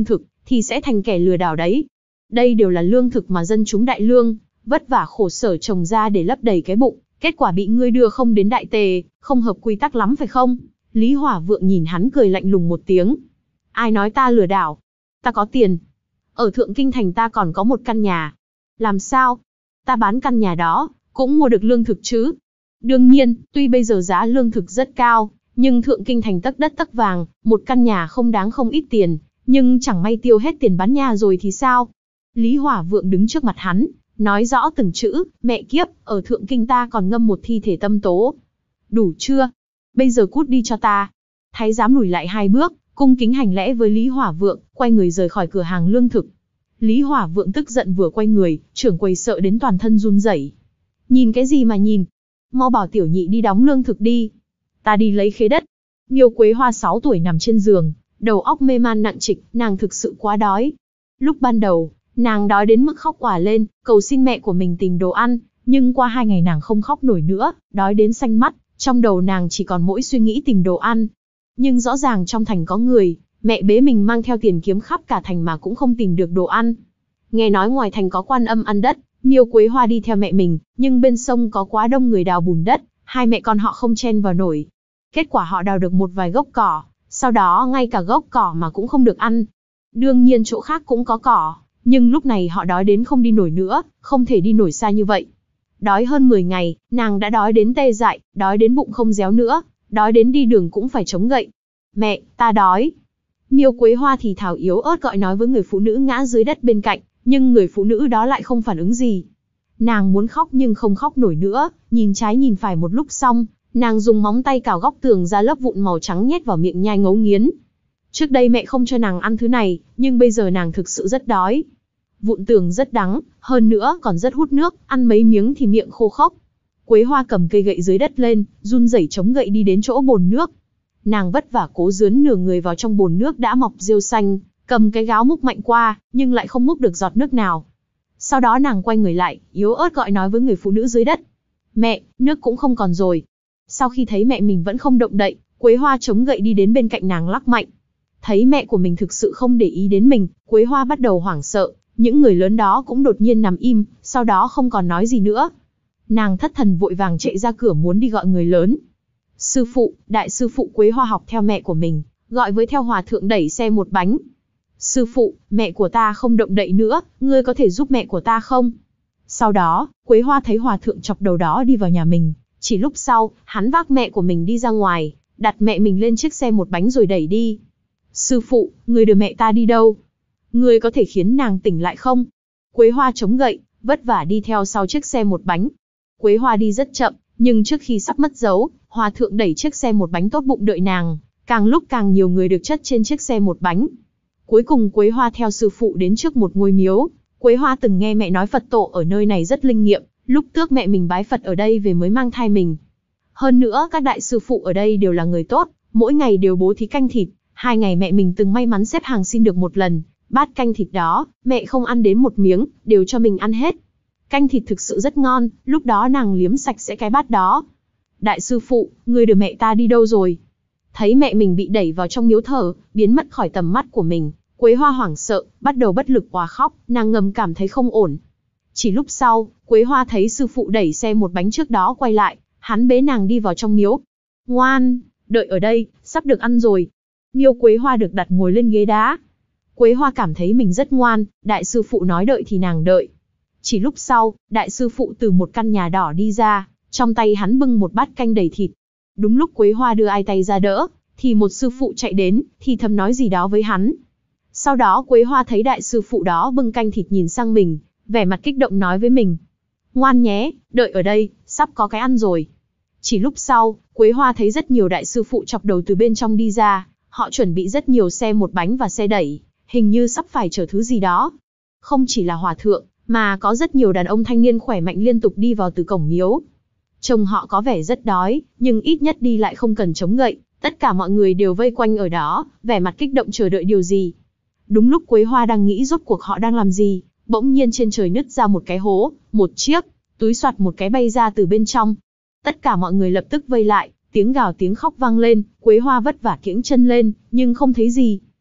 thì sẽ thành kẻ lừa đảo đấy. Đây đều là lương thực mà dân chúng Đại Lương vất vả khổ sở trồng ra để lấp đầy cái bụng, kết quả bị ngươi đưa không đến đại tề, không hợp quy tắc lắm phải không? Lý Hỏa Vượng nhìn hắn cười lạnh lùng một tiếng. Ai nói ta lừa đảo? Ta có tiền. Ở Thượng Kinh Thành ta còn có một căn nhà. Làm sao? Ta bán căn nhà đó, cũng mua được lương thực chứ? Đương nhiên, tuy bây giờ giá lương thực rất cao, nhưng Thượng Kinh Thành tấc đất tấc vàng, một căn nhà không đáng không ít tiền, nhưng chẳng may tiêu hết tiền bán nhà rồi thì sao? Lý Hỏa Vượng đứng trước mặt hắn, nói rõ từng chữ, mẹ kiếp, ở Thượng Kinh ta còn ngâm một thi thể tâm tố. Đủ chưa? Bây giờ cút đi cho ta. Thái giám lùi lại hai bước, cung kính hành lễ với Lý Hỏa Vượng, quay người rời khỏi cửa hàng lương thực. Lý Hỏa Vượng tức giận vừa quay người, trưởng quầy sợ đến toàn thân run rẩy. Nhìn cái gì mà nhìn? Mau bảo tiểu nhị đi đóng lương thực đi. Ta đi lấy khế đất. Miêu Quế Hoa sáu tuổi nằm trên giường, đầu óc mê man nặng trịch, nàng thực sự quá đói. Lúc ban đầu, nàng đói đến mức khóc òa lên, cầu xin mẹ của mình tìm đồ ăn, nhưng qua hai ngày nàng không khóc nổi nữa, đói đến xanh mắt, trong đầu nàng chỉ còn mỗi suy nghĩ tìm đồ ăn. Nhưng rõ ràng trong thành có người, mẹ bế mình mang theo tiền kiếm khắp cả thành mà cũng không tìm được đồ ăn. Nghe nói ngoài thành có quan âm ăn đất, Miêu Quế Hoa đi theo mẹ mình, nhưng bên sông có quá đông người đào bùn đất, hai mẹ con họ không chen vào nổi. Kết quả họ đào được một vài gốc cỏ, sau đó ngay cả gốc cỏ mà cũng không được ăn. Đương nhiên chỗ khác cũng có cỏ, nhưng lúc này họ đói đến không đi nổi nữa, không thể đi nổi xa như vậy. Đói hơn mười ngày, nàng đã đói đến tê dại, đói đến bụng không réo nữa, đói đến đi đường cũng phải chống gậy. Mẹ, ta đói. Miêu Quế Hoa thì thào yếu ớt gọi nói với người phụ nữ ngã dưới đất bên cạnh, nhưng người phụ nữ đó lại không phản ứng gì. Nàng muốn khóc nhưng không khóc nổi nữa, nhìn trái nhìn phải một lúc xong, nàng dùng móng tay cào góc tường ra lớp vụn màu trắng nhét vào miệng nhai ngấu nghiến. Trước đây mẹ không cho nàng ăn thứ này, nhưng bây giờ nàng thực sự rất đói. Vụn tường rất đắng, hơn nữa còn rất hút nước, ăn mấy miếng thì miệng khô khốc. Quế Hoa cầm cây gậy dưới đất lên, run rẩy chống gậy đi đến chỗ bồn nước. Nàng vất vả cố dướn nửa người vào trong bồn nước đã mọc rêu xanh, cầm cái gáo múc mạnh qua, nhưng lại không múc được giọt nước nào. Sau đó nàng quay người lại, yếu ớt gọi nói với người phụ nữ dưới đất. Mẹ, nước cũng không còn rồi. Sau khi thấy mẹ mình vẫn không động đậy, Quế Hoa chống gậy đi đến bên cạnh nàng lắc mạnh. Thấy mẹ của mình thực sự không để ý đến mình, Quế Hoa bắt đầu hoảng sợ, những người lớn đó cũng đột nhiên nằm im, sau đó không còn nói gì nữa. Nàng thất thần vội vàng chạy ra cửa muốn đi gọi người lớn. Sư phụ, đại sư phụ Quế Hoa học theo mẹ của mình, gọi với theo hòa thượng đẩy xe một bánh. Sư phụ, mẹ của ta không động đậy nữa, ngươi có thể giúp mẹ của ta không? Sau đó, Quế Hoa thấy hòa thượng chọc đầu đó đi vào nhà mình, chỉ lúc sau, hắn vác mẹ của mình đi ra ngoài, đặt mẹ mình lên chiếc xe một bánh rồi đẩy đi. Sư phụ, ngươi đưa mẹ ta đi đâu? Ngươi có thể khiến nàng tỉnh lại không? Quế Hoa chống gậy, vất vả đi theo sau chiếc xe một bánh. Quế Hoa đi rất chậm, nhưng trước khi sắp mất dấu, hòa thượng đẩy chiếc xe một bánh tốt bụng đợi nàng, càng lúc càng nhiều người được chất trên chiếc xe một bánh. Cuối cùng Quế Hoa theo sư phụ đến trước một ngôi miếu. Quế Hoa từng nghe mẹ nói Phật tổ ở nơi này rất linh nghiệm, lúc trước mẹ mình bái Phật ở đây về mới mang thai mình. Hơn nữa các đại sư phụ ở đây đều là người tốt, mỗi ngày đều bố thí canh thịt. Hai ngày mẹ mình từng may mắn xếp hàng xin được một lần, bát canh thịt đó, mẹ không ăn đến một miếng, đều cho mình ăn hết. Canh thịt thực sự rất ngon, lúc đó nàng liếm sạch sẽ cái bát đó. Đại sư phụ, người đưa mẹ ta đi đâu rồi? Thấy mẹ mình bị đẩy vào trong miếu thờ, biến mất khỏi tầm mắt của mình, Quế Hoa hoảng sợ, bắt đầu bất lực òa khóc, nàng ngầm cảm thấy không ổn. Chỉ lúc sau, Quế Hoa thấy sư phụ đẩy xe một bánh trước đó quay lại, hắn bế nàng đi vào trong miếu. Ngoan, đợi ở đây, sắp được ăn rồi. Miêu Quế Hoa được đặt ngồi lên ghế đá. Quế Hoa cảm thấy mình rất ngoan, đại sư phụ nói đợi thì nàng đợi. Chỉ lúc sau, đại sư phụ từ một căn nhà đỏ đi ra, trong tay hắn bưng một bát canh đầy thịt. Đúng lúc Quế Hoa đưa ai tay ra đỡ, thì một sư phụ chạy đến, thì thầm nói gì đó với hắn. Sau đó Quế Hoa thấy đại sư phụ đó bưng canh thịt nhìn sang mình, vẻ mặt kích động nói với mình. Ngoan nhé, đợi ở đây, sắp có cái ăn rồi. Chỉ lúc sau, Quế Hoa thấy rất nhiều đại sư phụ chọc đầu từ bên trong đi ra, họ chuẩn bị rất nhiều xe một bánh và xe đẩy, hình như sắp phải chở thứ gì đó. Không chỉ là hòa thượng, mà có rất nhiều đàn ông thanh niên khỏe mạnh liên tục đi vào từ cổng miếu. Trông họ có vẻ rất đói, nhưng ít nhất đi lại không cần chống gậy, tất cả mọi người đều vây quanh ở đó, vẻ mặt kích động chờ đợi điều gì. Đúng lúc Quế Hoa đang nghĩ rốt cuộc họ đang làm gì, bỗng nhiên trên trời nứt ra một cái hố, một chiếc túi xoạt một cái bay ra từ bên trong. Tất cả mọi người lập tức vây lại, tiếng gào tiếng khóc vang lên, Quế Hoa vất vả kiễng chân lên, nhưng không thấy gì.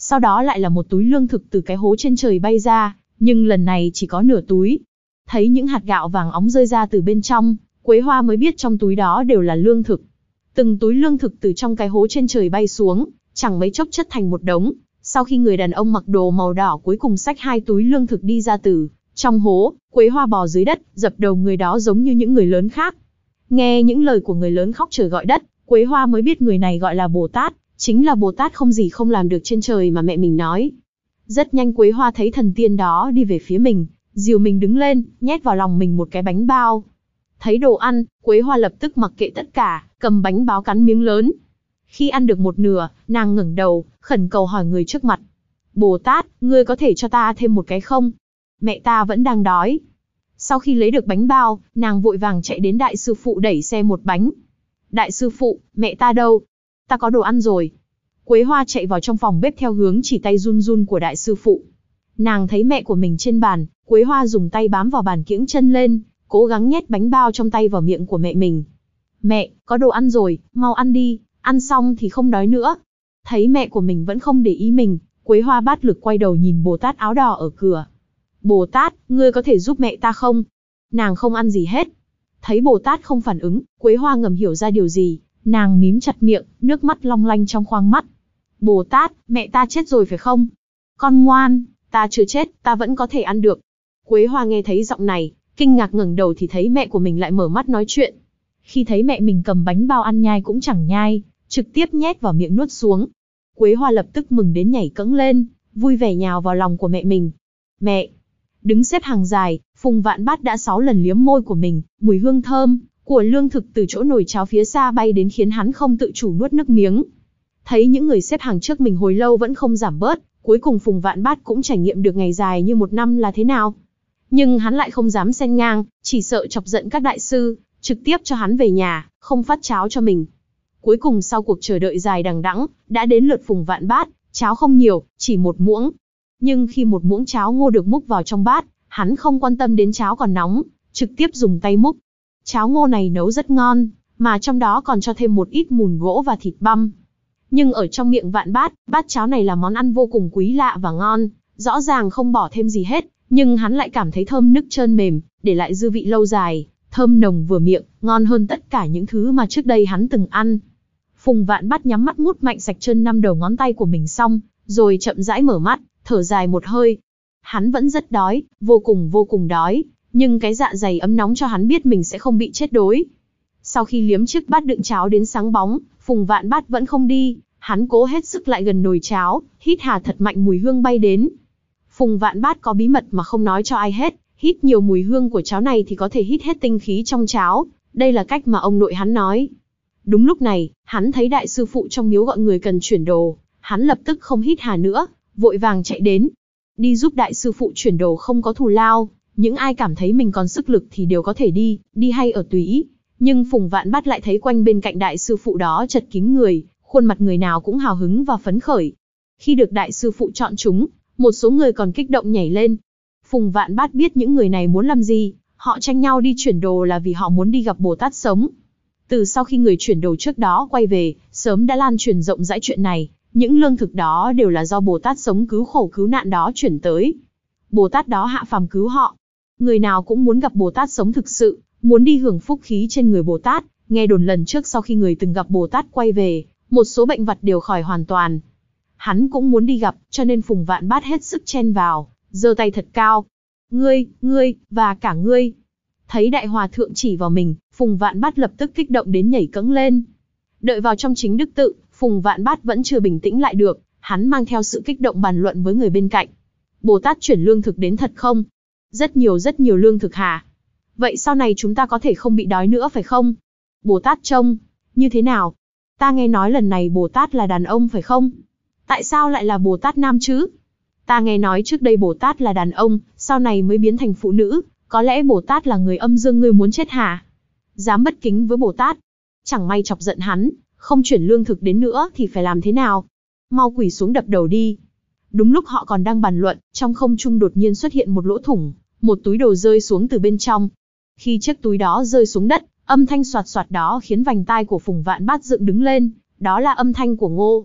Sau đó lại là một túi lương thực từ cái hố trên trời bay ra, nhưng lần này chỉ có nửa túi. Thấy những hạt gạo vàng óng rơi ra từ bên trong, Quế Hoa mới biết trong túi đó đều là lương thực. Từng túi lương thực từ trong cái hố trên trời bay xuống, chẳng mấy chốc chất thành một đống. Sau khi người đàn ông mặc đồ màu đỏ cuối cùng xách hai túi lương thực đi ra từ trong hố, Quế Hoa bò dưới đất, dập đầu người đó giống như những người lớn khác. Nghe những lời của người lớn khóc trời gọi đất, Quế Hoa mới biết người này gọi là Bồ Tát, chính là Bồ Tát không gì không làm được trên trời mà mẹ mình nói. Rất nhanh Quế Hoa thấy thần tiên đó đi về phía mình, dìu mình đứng lên, nhét vào lòng mình một cái bánh bao. Thấy đồ ăn, Quế Hoa lập tức mặc kệ tất cả, cầm bánh bao cắn miếng lớn. Khi ăn được một nửa, nàng ngẩng đầu, khẩn cầu hỏi người trước mặt. Bồ Tát, ngươi có thể cho ta thêm một cái không? Mẹ ta vẫn đang đói. Sau khi lấy được bánh bao, nàng vội vàng chạy đến đại sư phụ đẩy xe một bánh. Đại sư phụ, mẹ ta đâu? Ta có đồ ăn rồi. Quế Hoa chạy vào trong phòng bếp theo hướng chỉ tay run run của đại sư phụ. Nàng thấy mẹ của mình trên bàn, Quế Hoa dùng tay bám vào bàn kiễng chân lên, cố gắng nhét bánh bao trong tay vào miệng của mẹ mình. Mẹ, có đồ ăn rồi, mau ăn đi, ăn xong thì không đói nữa. Thấy mẹ của mình vẫn không để ý mình, Quế Hoa bát lực quay đầu nhìn Bồ Tát áo đỏ ở cửa. Bồ Tát, ngươi có thể giúp mẹ ta không? Nàng không ăn gì hết. Thấy Bồ Tát không phản ứng, Quế Hoa ngầm hiểu ra điều gì, nàng mím chặt miệng, nước mắt long lanh trong khoang mắt. Bồ Tát, mẹ ta chết rồi phải không? Con ngoan, ta chưa chết, ta vẫn có thể ăn được. Quế Hoa nghe thấy giọng này, kinh ngạc ngẩng đầu thì thấy mẹ của mình lại mở mắt nói chuyện. Khi thấy mẹ mình cầm bánh bao ăn nhai cũng chẳng nhai, trực tiếp nhét vào miệng nuốt xuống. Quế Hoa lập tức mừng đến nhảy cẫng lên, vui vẻ nhào vào lòng của mẹ mình. Mẹ! Đứng xếp hàng dài, Phùng Vạn Bát đã sáu lần liếm môi của mình, mùi hương thơm của lương thực từ chỗ nồi cháo phía xa bay đến khiến hắn không tự chủ nuốt nước miếng. Thấy những người xếp hàng trước mình hồi lâu vẫn không giảm bớt, cuối cùng Phùng Vạn Bát cũng trải nghiệm được ngày dài như một năm là thế nào. Nhưng hắn lại không dám xen ngang, chỉ sợ chọc giận các đại sư, trực tiếp cho hắn về nhà, không phát cháo cho mình. Cuối cùng sau cuộc chờ đợi dài đằng đẵng, đã đến lượt Phùng Vạn Bát, cháo không nhiều, chỉ một muỗng. Nhưng khi một muỗng cháo ngô được múc vào trong bát, hắn không quan tâm đến cháo còn nóng, trực tiếp dùng tay múc. Cháo ngô này nấu rất ngon, mà trong đó còn cho thêm một ít mùn gỗ và thịt băm. Nhưng ở trong miệng Vạn Bát, bát cháo này là món ăn vô cùng quý lạ và ngon, rõ ràng không bỏ thêm gì hết, nhưng hắn lại cảm thấy thơm nức trơn mềm, để lại dư vị lâu dài, thơm nồng vừa miệng, ngon hơn tất cả những thứ mà trước đây hắn từng ăn. Phùng Vạn Bát nhắm mắt mút mạnh sạch trơn năm đầu ngón tay của mình xong, rồi chậm rãi mở mắt, thở dài một hơi. Hắn vẫn rất đói, vô cùng vô cùng đói, nhưng cái dạ dày ấm nóng cho hắn biết mình sẽ không bị chết đói. Sau khi liếm chiếc bát đựng cháo đến sáng bóng, Phùng Vạn Bát vẫn không đi, hắn cố hết sức lại gần nồi cháo, hít hà thật mạnh mùi hương bay đến. Phùng Vạn Bát có bí mật mà không nói cho ai hết, hít nhiều mùi hương của cháo này thì có thể hít hết tinh khí trong cháo, đây là cách mà ông nội hắn nói. Đúng lúc này, hắn thấy đại sư phụ trong miếu gọi người cần chuyển đồ, hắn lập tức không hít hà nữa, vội vàng chạy đến. Đi giúp đại sư phụ chuyển đồ không có thù lao, những ai cảm thấy mình còn sức lực thì đều có thể đi, đi hay ở tùy ý. Nhưng Phùng Vạn Bát lại thấy quanh bên cạnh đại sư phụ đó chật kín người, khuôn mặt người nào cũng hào hứng và phấn khởi. Khi được đại sư phụ chọn chúng, một số người còn kích động nhảy lên. Phùng Vạn Bát biết những người này muốn làm gì, họ tranh nhau đi chuyển đồ là vì họ muốn đi gặp Bồ Tát sống. Từ sau khi người chuyển đồ trước đó quay về, sớm đã lan truyền rộng rãi chuyện này, những lương thực đó đều là do Bồ Tát sống cứu khổ cứu nạn đó chuyển tới. Bồ Tát đó hạ phàm cứu họ. Người nào cũng muốn gặp Bồ Tát sống thực sự, muốn đi hưởng phúc khí trên người Bồ Tát. Nghe đồn lần trước sau khi người từng gặp Bồ Tát quay về, một số bệnh vật đều khỏi hoàn toàn. Hắn cũng muốn đi gặp, cho nên Phùng Vạn Bát hết sức chen vào, giơ tay thật cao. Ngươi, ngươi, và cả ngươi. Thấy đại hòa thượng chỉ vào mình, Phùng Vạn Bát lập tức kích động đến nhảy cẫng lên. Đợi vào trong chính đức tự, Phùng Vạn Bát vẫn chưa bình tĩnh lại được, hắn mang theo sự kích động bàn luận với người bên cạnh. Bồ Tát chuyển lương thực đến thật không? Rất nhiều rất nhiều lương thực hả? Vậy sau này chúng ta có thể không bị đói nữa phải không? Bồ Tát trông như thế nào? Ta nghe nói lần này Bồ Tát là đàn ông phải không? Tại sao lại là Bồ Tát nam chứ? Ta nghe nói trước đây Bồ Tát là đàn ông, sau này mới biến thành phụ nữ, có lẽ Bồ Tát là người âm dương ngươi muốn chết hả? Dám bất kính với Bồ Tát, chẳng may chọc giận hắn, không chuyển lương thực đến nữa thì phải làm thế nào? Mau quỳ xuống đập đầu đi. Đúng lúc họ còn đang bàn luận, trong không trung đột nhiên xuất hiện một lỗ thủng, một túi đồ rơi xuống từ bên trong. Khi chiếc túi đó rơi xuống đất, âm thanh soạt soạt đó khiến vành tai của Phùng Vạn Bát dựng đứng lên, đó là âm thanh của Ngô.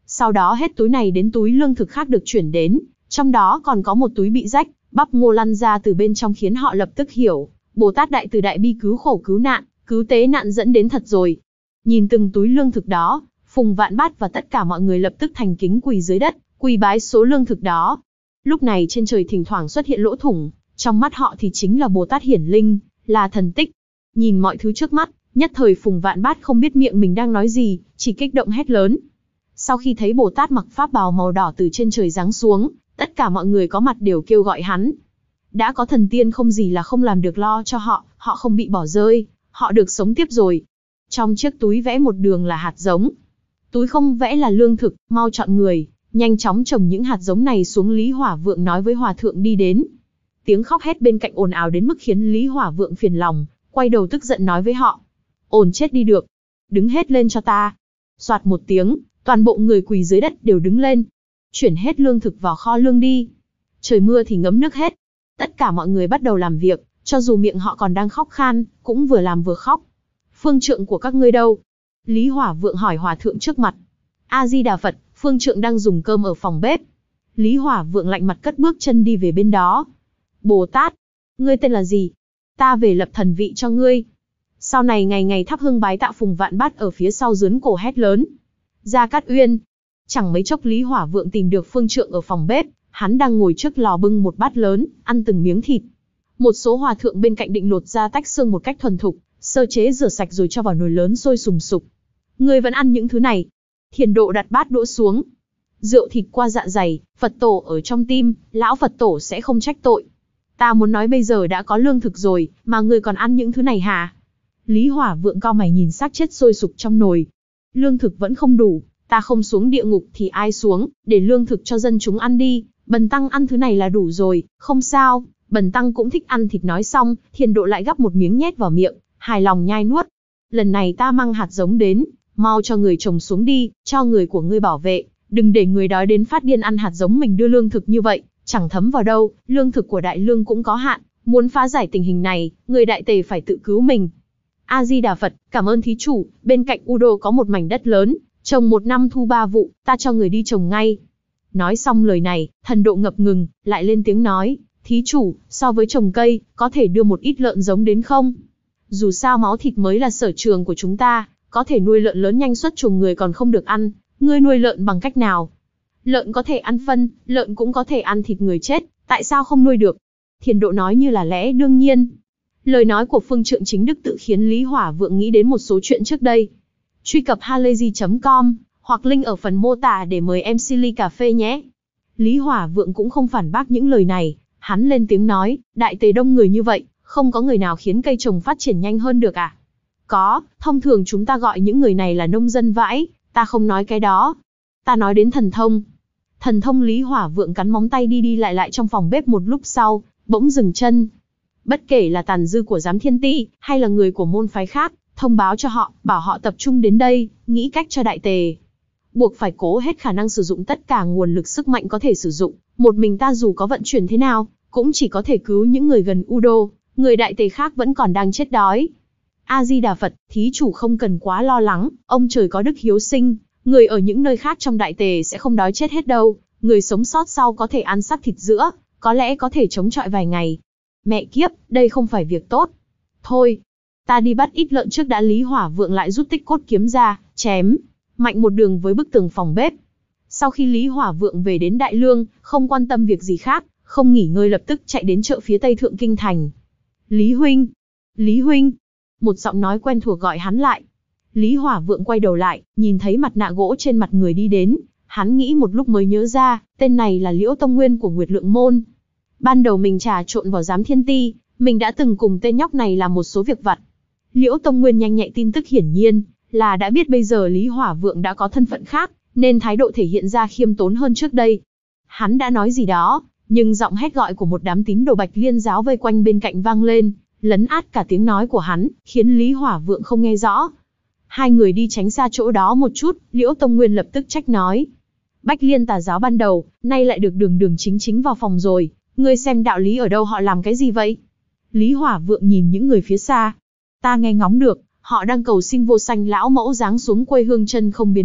Sau đó hết túi này đến túi lương thực khác được chuyển đến, trong đó còn có một túi bị rách, bắp ngô lăn ra từ bên trong khiến họ lập tức hiểu, Bồ Tát Đại Từ Đại Bi cứu khổ cứu nạn, cứu tế nạn dẫn đến thật rồi. Nhìn từng túi lương thực đó, Phùng Vạn Bát và tất cả mọi người lập tức thành kính quỳ dưới đất, quỳ bái số lương thực đó. Lúc này trên trời thỉnh thoảng xuất hiện lỗ thủng, trong mắt họ thì chính là Bồ Tát hiển linh, là thần tích. Nhìn mọi thứ trước mắt, nhất thời Phùng Vạn Bát không biết miệng mình đang nói gì, chỉ kích động hét lớn. Sau khi thấy Bồ Tát mặc pháp bào màu đỏ từ trên trời giáng xuống, tất cả mọi người có mặt đều kêu gọi hắn. Đã có thần tiên không gì là không làm được lo cho họ, họ không bị bỏ rơi, họ được sống tiếp rồi. Trong chiếc túi vẽ một đường là hạt giống, túi không vẽ là lương thực, mau chọn người, nhanh chóng trồng những hạt giống này xuống. Lý Hỏa Vượng nói với Hòa Thượng đi đến. Tiếng khóc hét bên cạnh ồn ào đến mức khiến Lý Hỏa Vượng phiền lòng, quay đầu tức giận nói với họ. Ồn chết đi được, đứng hết lên cho ta. Soạt một tiếng, toàn bộ người quỳ dưới đất đều đứng lên. Chuyển hết lương thực vào kho lương đi. Trời mưa thì ngấm nước hết. Tất cả mọi người bắt đầu làm việc, cho dù miệng họ còn đang khóc khan, cũng vừa làm vừa khóc. Phương trượng của các ngươi đâu? Lý Hỏa Vượng hỏi Hòa Thượng trước mặt. A-di-đà Phật, phương trượng đang dùng cơm ở phòng bếp. Lý Hỏa Vượng lạnh mặt cất bước chân đi về bên đó. Bồ Tát, ngươi tên là gì? Ta về lập thần vị cho ngươi. Sau này ngày ngày thắp hương bái tạ. Phùng Vạn Bát ở phía sau giướn cổ hét lớn. Gia Cát Uyên. Chẳng mấy chốc Lý Hỏa Vượng tìm được phương trượng ở phòng bếp, hắn đang ngồi trước lò bưng một bát lớn, ăn từng miếng thịt. Một số hòa thượng bên cạnh định lột ra tách xương một cách thuần thục, sơ chế rửa sạch rồi cho vào nồi lớn sôi sùng sục. Ngươi vẫn ăn những thứ này? Thiền Độ đặt bát đũa xuống. Rượu thịt qua dạ dày, Phật tổ ở trong tim, lão Phật tổ sẽ không trách tội. Ta muốn nói bây giờ đã có lương thực rồi, mà ngươi còn ăn những thứ này hả? Lý Hỏa Vượng cau mày nhìn xác chết sôi sục trong nồi. Lương thực vẫn không đủ, ta không xuống địa ngục thì ai xuống, để lương thực cho dân chúng ăn đi, bần tăng ăn thứ này là đủ rồi, không sao, bần tăng cũng thích ăn thịt. Nói xong, Thiền Độ lại gắp một miếng nhét vào miệng, hài lòng nhai nuốt. Lần này ta mang hạt giống đến, mau cho người trồng xuống đi, cho người của ngươi bảo vệ, đừng để người đói đến phát điên ăn hạt giống mình đưa lương thực như vậy, chẳng thấm vào đâu, lương thực của Đại Lương cũng có hạn, muốn phá giải tình hình này, người Đại Tề phải tự cứu mình. A-di-đà Phật, cảm ơn thí chủ, bên cạnh U Đô có một mảnh đất lớn, trồng một năm thu ba vụ, ta cho người đi trồng ngay. Nói xong lời này, Thần Độ ngập ngừng, lại lên tiếng nói, thí chủ, so với trồng cây, có thể đưa một ít lợn giống đến không? Dù sao máu thịt mới là sở trường của chúng ta, có thể nuôi lợn lớn nhanh xuất chuồng người còn không được ăn, ngươi nuôi lợn bằng cách nào? Lợn có thể ăn phân, lợn cũng có thể ăn thịt người chết, tại sao không nuôi được? Thiền Độ nói như là lẽ đương nhiên. Lời nói của phương trượng chính đức tự khiến Lý Hỏa Vượng nghĩ đến một số chuyện trước đây. Truy cập halayzi chấm com, hoặc link ở phần mô tả để mời em xê ly cà phê nhé. Lý Hỏa Vượng cũng không phản bác những lời này, hắn lên tiếng nói, Đại Tề đông người như vậy, không có người nào khiến cây trồng phát triển nhanh hơn được à? Có, thông thường chúng ta gọi những người này là nông dân vãi, ta không nói cái đó. Ta nói đến thần thông. Thần thông. Lý Hỏa Vượng cắn móng tay đi đi lại lại trong phòng bếp một lúc sau, bỗng dừng chân. Bất kể là tàn dư của Giám Thiên Ti, hay là người của môn phái khác, thông báo cho họ, bảo họ tập trung đến đây, nghĩ cách cho Đại Tề. Buộc phải cố hết khả năng sử dụng tất cả nguồn lực sức mạnh có thể sử dụng, một mình ta dù có vận chuyển thế nào, cũng chỉ có thể cứu những người gần U Đô, người Đại Tề khác vẫn còn đang chết đói. A-di-đà Phật, thí chủ không cần quá lo lắng, ông trời có đức hiếu sinh, người ở những nơi khác trong Đại Tề sẽ không đói chết hết đâu, người sống sót sau có thể ăn xác thịt giữa, có lẽ có thể chống chọi vài ngày. Mẹ kiếp, đây không phải việc tốt. Thôi, ta đi bắt ít lợn trước đã. Lý Hỏa Vượng lại rút tích cốt kiếm ra, chém mạnh một đường với bức tường phòng bếp. Sau khi Lý Hỏa Vượng về đến Đại Lương, không quan tâm việc gì khác, không nghỉ ngơi lập tức chạy đến chợ phía tây thượng kinh thành. Lý huynh, Lý huynh, một giọng nói quen thuộc gọi hắn lại. Lý Hỏa Vượng quay đầu lại, nhìn thấy mặt nạ gỗ trên mặt người đi đến, hắn nghĩ một lúc mới nhớ ra, tên này là Liễu Tông Nguyên của Nguyệt Lượng Môn. Ban đầu mình trà trộn vào Giám Thiên Ti, mình đã từng cùng tên nhóc này làm một số việc vặt. Liễu Tông Nguyên nhanh nhạy tin tức hiển nhiên là đã biết bây giờ Lý Hỏa Vượng đã có thân phận khác, nên thái độ thể hiện ra khiêm tốn hơn trước đây. Hắn đã nói gì đó, nhưng giọng hét gọi của một đám tín đồ Bạch Liên giáo vây quanh bên cạnh vang lên, lấn át cả tiếng nói của hắn, khiến Lý Hỏa Vượng không nghe rõ. Hai người đi tránh xa chỗ đó một chút, Liễu Tông Nguyên lập tức trách nói. Bách Liên tà giáo ban đầu, nay lại được đường đường chính chính vào phòng rồi, ngươi xem đạo lý ở đâu, họ làm cái gì vậy? Lý Hỏa Vượng nhìn những người phía xa. Ta nghe ngóng được, họ đang cầu xin Vô Sanh lão mẫu giáng xuống quê hương chân không biến mất,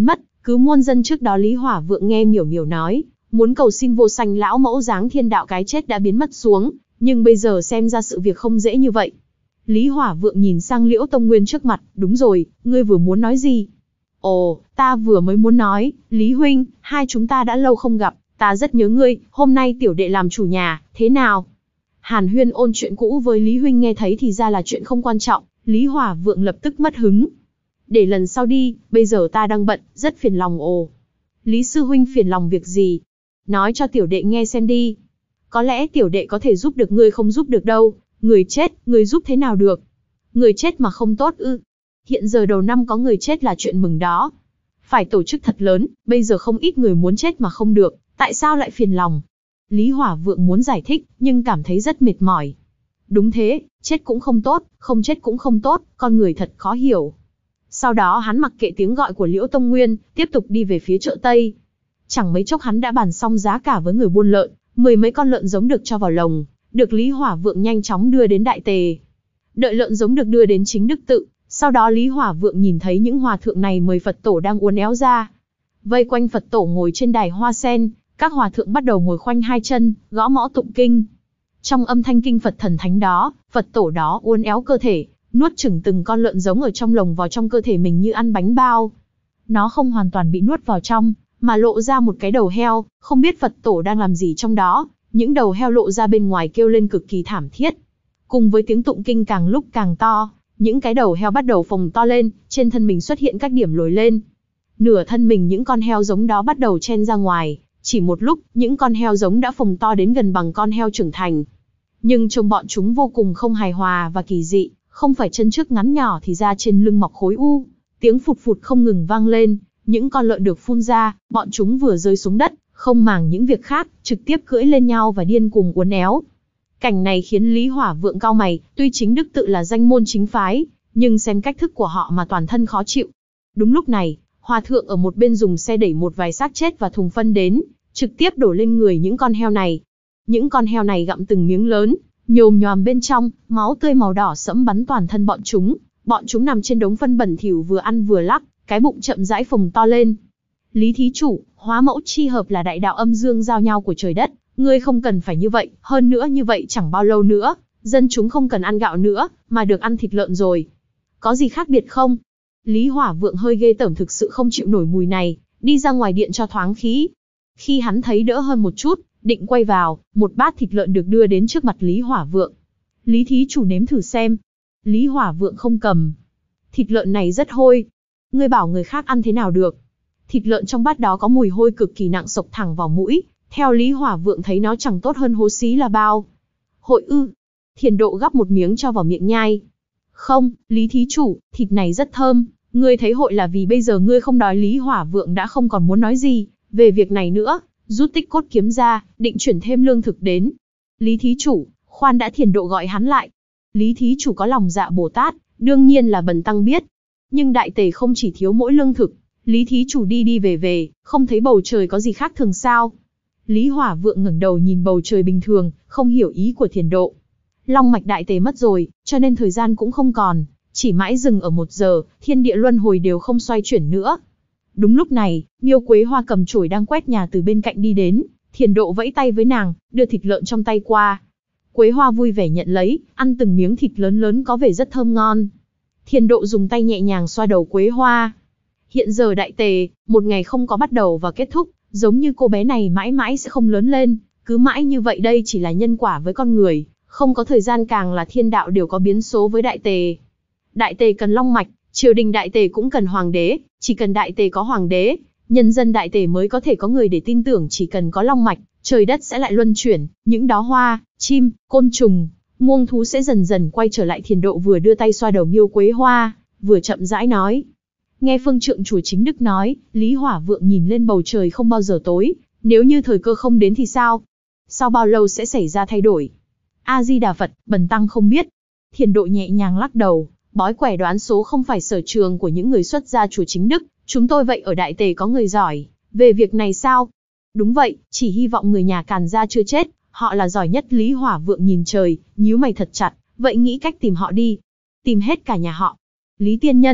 Cứ muôn dân trước đó Lý Hỏa Vượng nghe miểu miểu nói, muốn cầu xin vô sanh lão mẫu giáng thiên đạo cái chết đã biến mất xuống, nhưng bây giờ xem ra sự việc không dễ như vậy. Lý Hỏa Vượng nhìn sang Liễu Tông Nguyên trước mặt, đúng rồi, ngươi vừa muốn nói gì? Ồ, ta vừa mới muốn nói, Lý Huynh, hai chúng ta đã lâu không gặp, ta rất nhớ ngươi, hôm nay tiểu đệ làm chủ nhà, thế nào? Hàn huyên ôn chuyện cũ với Lý Huynh nghe thấy thì ra là chuyện không quan trọng, Lý Hỏa Vượng lập tức mất hứng. Để lần sau đi, bây giờ ta đang bận, rất phiền lòng ồ. Lý Sư Huynh phiền lòng việc gì? Nói cho tiểu đệ nghe xem đi. Có lẽ tiểu đệ có thể giúp được ngươi không giúp được đâu, người chết, người giúp thế nào được? Người chết mà không tốt ư? Hiện giờ đầu năm có người chết là chuyện mừng đó. Phải tổ chức thật lớn, bây giờ không ít người muốn chết mà không được, tại sao lại phiền lòng? Lý Hỏa Vượng muốn giải thích, nhưng cảm thấy rất mệt mỏi. Đúng thế, chết cũng không tốt, không chết cũng không tốt, con người thật khó hiểu. Sau đó hắn mặc kệ tiếng gọi của Liễu Tông Nguyên, tiếp tục đi về phía chợ Tây. Chẳng mấy chốc hắn đã bàn xong giá cả với người buôn lợn, mười mấy con lợn giống được cho vào lồng, được Lý Hỏa Vượng nhanh chóng đưa đến Đại Tề. Đợi lợn giống được đưa đến chính Đức Tự, sau đó Lý Hỏa Vượng nhìn thấy những hòa thượng này mời Phật tổ đang uốn éo ra. Vây quanh Phật tổ ngồi trên đài hoa sen, các hòa thượng bắt đầu ngồi khoanh hai chân, gõ mõ tụng kinh. Trong âm thanh kinh Phật thần thánh đó, Phật tổ đó uốn éo cơ thể, nuốt chửng từng con lợn giống ở trong lồng vào trong cơ thể mình như ăn bánh bao. Nó không hoàn toàn bị nuốt vào trong, mà lộ ra một cái đầu heo, không biết Phật tổ đang làm gì trong đó, những đầu heo lộ ra bên ngoài kêu lên cực kỳ thảm thiết. Cùng với tiếng tụng kinh càng lúc càng to, những cái đầu heo bắt đầu phồng to lên, trên thân mình xuất hiện các điểm lồi lên. Nửa thân mình những con heo giống đó bắt đầu chen ra ngoài, chỉ một lúc, những con heo giống đã phồng to đến gần bằng con heo trưởng thành. Nhưng trông bọn chúng vô cùng không hài hòa và kỳ dị, không phải chân trước ngắn nhỏ thì da trên lưng mọc khối u. Tiếng phụt phụt không ngừng vang lên, những con lợn được phun ra, bọn chúng vừa rơi xuống đất, không màng những việc khác, trực tiếp cưỡi lên nhau và điên cuồng uốn éo. Cảnh này khiến Lý Hỏa Vượng cau mày, tuy chính Đức Tự là danh môn chính phái, nhưng xem cách thức của họ mà toàn thân khó chịu. Đúng lúc này, hòa thượng ở một bên dùng xe đẩy một vài xác chết và thùng phân đến, trực tiếp đổ lên người những con heo này. Những con heo này gặm từng miếng lớn, nhồm nhòm bên trong, máu tươi màu đỏ sẫm bắn toàn thân bọn chúng. Bọn chúng nằm trên đống phân bẩn thỉu vừa ăn vừa lắc, cái bụng chậm rãi phồng to lên. Lý thí chủ, hóa mẫu chi hợp là đại đạo âm dương giao nhau của trời đất, ngươi không cần phải như vậy, hơn nữa như vậy chẳng bao lâu nữa, dân chúng không cần ăn gạo nữa, mà được ăn thịt lợn rồi. Có gì khác biệt không? Lý Hỏa Vượng hơi ghê tởm thực sự không chịu nổi mùi này, đi ra ngoài điện cho thoáng khí. Khi hắn thấy đỡ hơn một chút, định quay vào, một bát thịt lợn được đưa đến trước mặt Lý Hỏa Vượng. Lý thí chủ nếm thử xem. Lý Hỏa Vượng không cầm. Thịt lợn này rất hôi. Ngươi bảo người khác ăn thế nào được? Thịt lợn trong bát đó có mùi hôi cực kỳ nặng xộc thẳng vào mũi. Theo Lý Hỏa Vượng thấy nó chẳng tốt hơn hố xí là bao. Hội ư. Thiền Độ gắp một miếng cho vào miệng nhai. Không, Lý thí chủ, thịt này rất thơm. Ngươi thấy hội là vì bây giờ ngươi không đói. Lý Hỏa Vượng đã không còn muốn nói gì về việc này nữa, rút tích cốt kiếm ra, định chuyển thêm lương thực đến. Lý thí chủ, khoan đã. Thiền Độ gọi hắn lại. Lý thí chủ có lòng dạ Bồ Tát, đương nhiên là bần tăng biết. Nhưng Đại Tề không chỉ thiếu mỗi lương thực, Lý thí chủ đi đi về về, không thấy bầu trời có gì khác thường sao? Lý Hỏa Vượng ngẩng đầu nhìn bầu trời bình thường, không hiểu ý của Thiền Độ. Long mạch Đại Tề mất rồi, cho nên thời gian cũng không còn, chỉ mãi dừng ở một giờ, thiên địa luân hồi đều không xoay chuyển nữa. Đúng lúc này, Miêu Quế Hoa cầm chổi đang quét nhà từ bên cạnh đi đến, Thiền Độ vẫy tay với nàng, đưa thịt lợn trong tay qua. Quế Hoa vui vẻ nhận lấy, ăn từng miếng thịt lớn lớn có vẻ rất thơm ngon. Thiền Độ dùng tay nhẹ nhàng xoa đầu Quế Hoa. Hiện giờ Đại Tề, một ngày không có bắt đầu và kết thúc, giống như cô bé này mãi mãi sẽ không lớn lên, cứ mãi như vậy đây chỉ là nhân quả với con người, không có thời gian càng là thiên đạo đều có biến số với Đại Tề. Đại Tề cần long mạch, triều đình Đại Tề cũng cần hoàng đế, chỉ cần Đại Tề có hoàng đế, nhân dân Đại Tề mới có thể có người để tin tưởng. Chỉ cần có long mạch, trời đất sẽ lại luân chuyển, những đóa hoa, chim, côn trùng, muông thú sẽ dần dần quay trở lại. Thiền Độ vừa đưa tay xoa đầu Miêu Quế Hoa, vừa chậm rãi nói. Nghe phương trượng chùa Chính Đức nói, Lý Hỏa Vượng nhìn lên bầu trời không bao giờ tối, nếu như thời cơ không đến thì sao? Sau bao lâu sẽ xảy ra thay đổi? A Di Đà Phật, bần tăng không biết. Thiền Độ nhẹ nhàng lắc đầu, bói quẻ đoán số không phải sở trường của những người xuất gia chùa Chính Đức, chúng tôi vậy ở Đại Tề có người giỏi về việc này sao? Đúng vậy, chỉ hy vọng người nhà Càn gia chưa chết, họ là giỏi nhất. Lý Hỏa Vượng nhìn trời, nhíu mày thật chặt, vậy nghĩ cách tìm họ đi. Tìm hết cả nhà họ. Lý tiên nhân,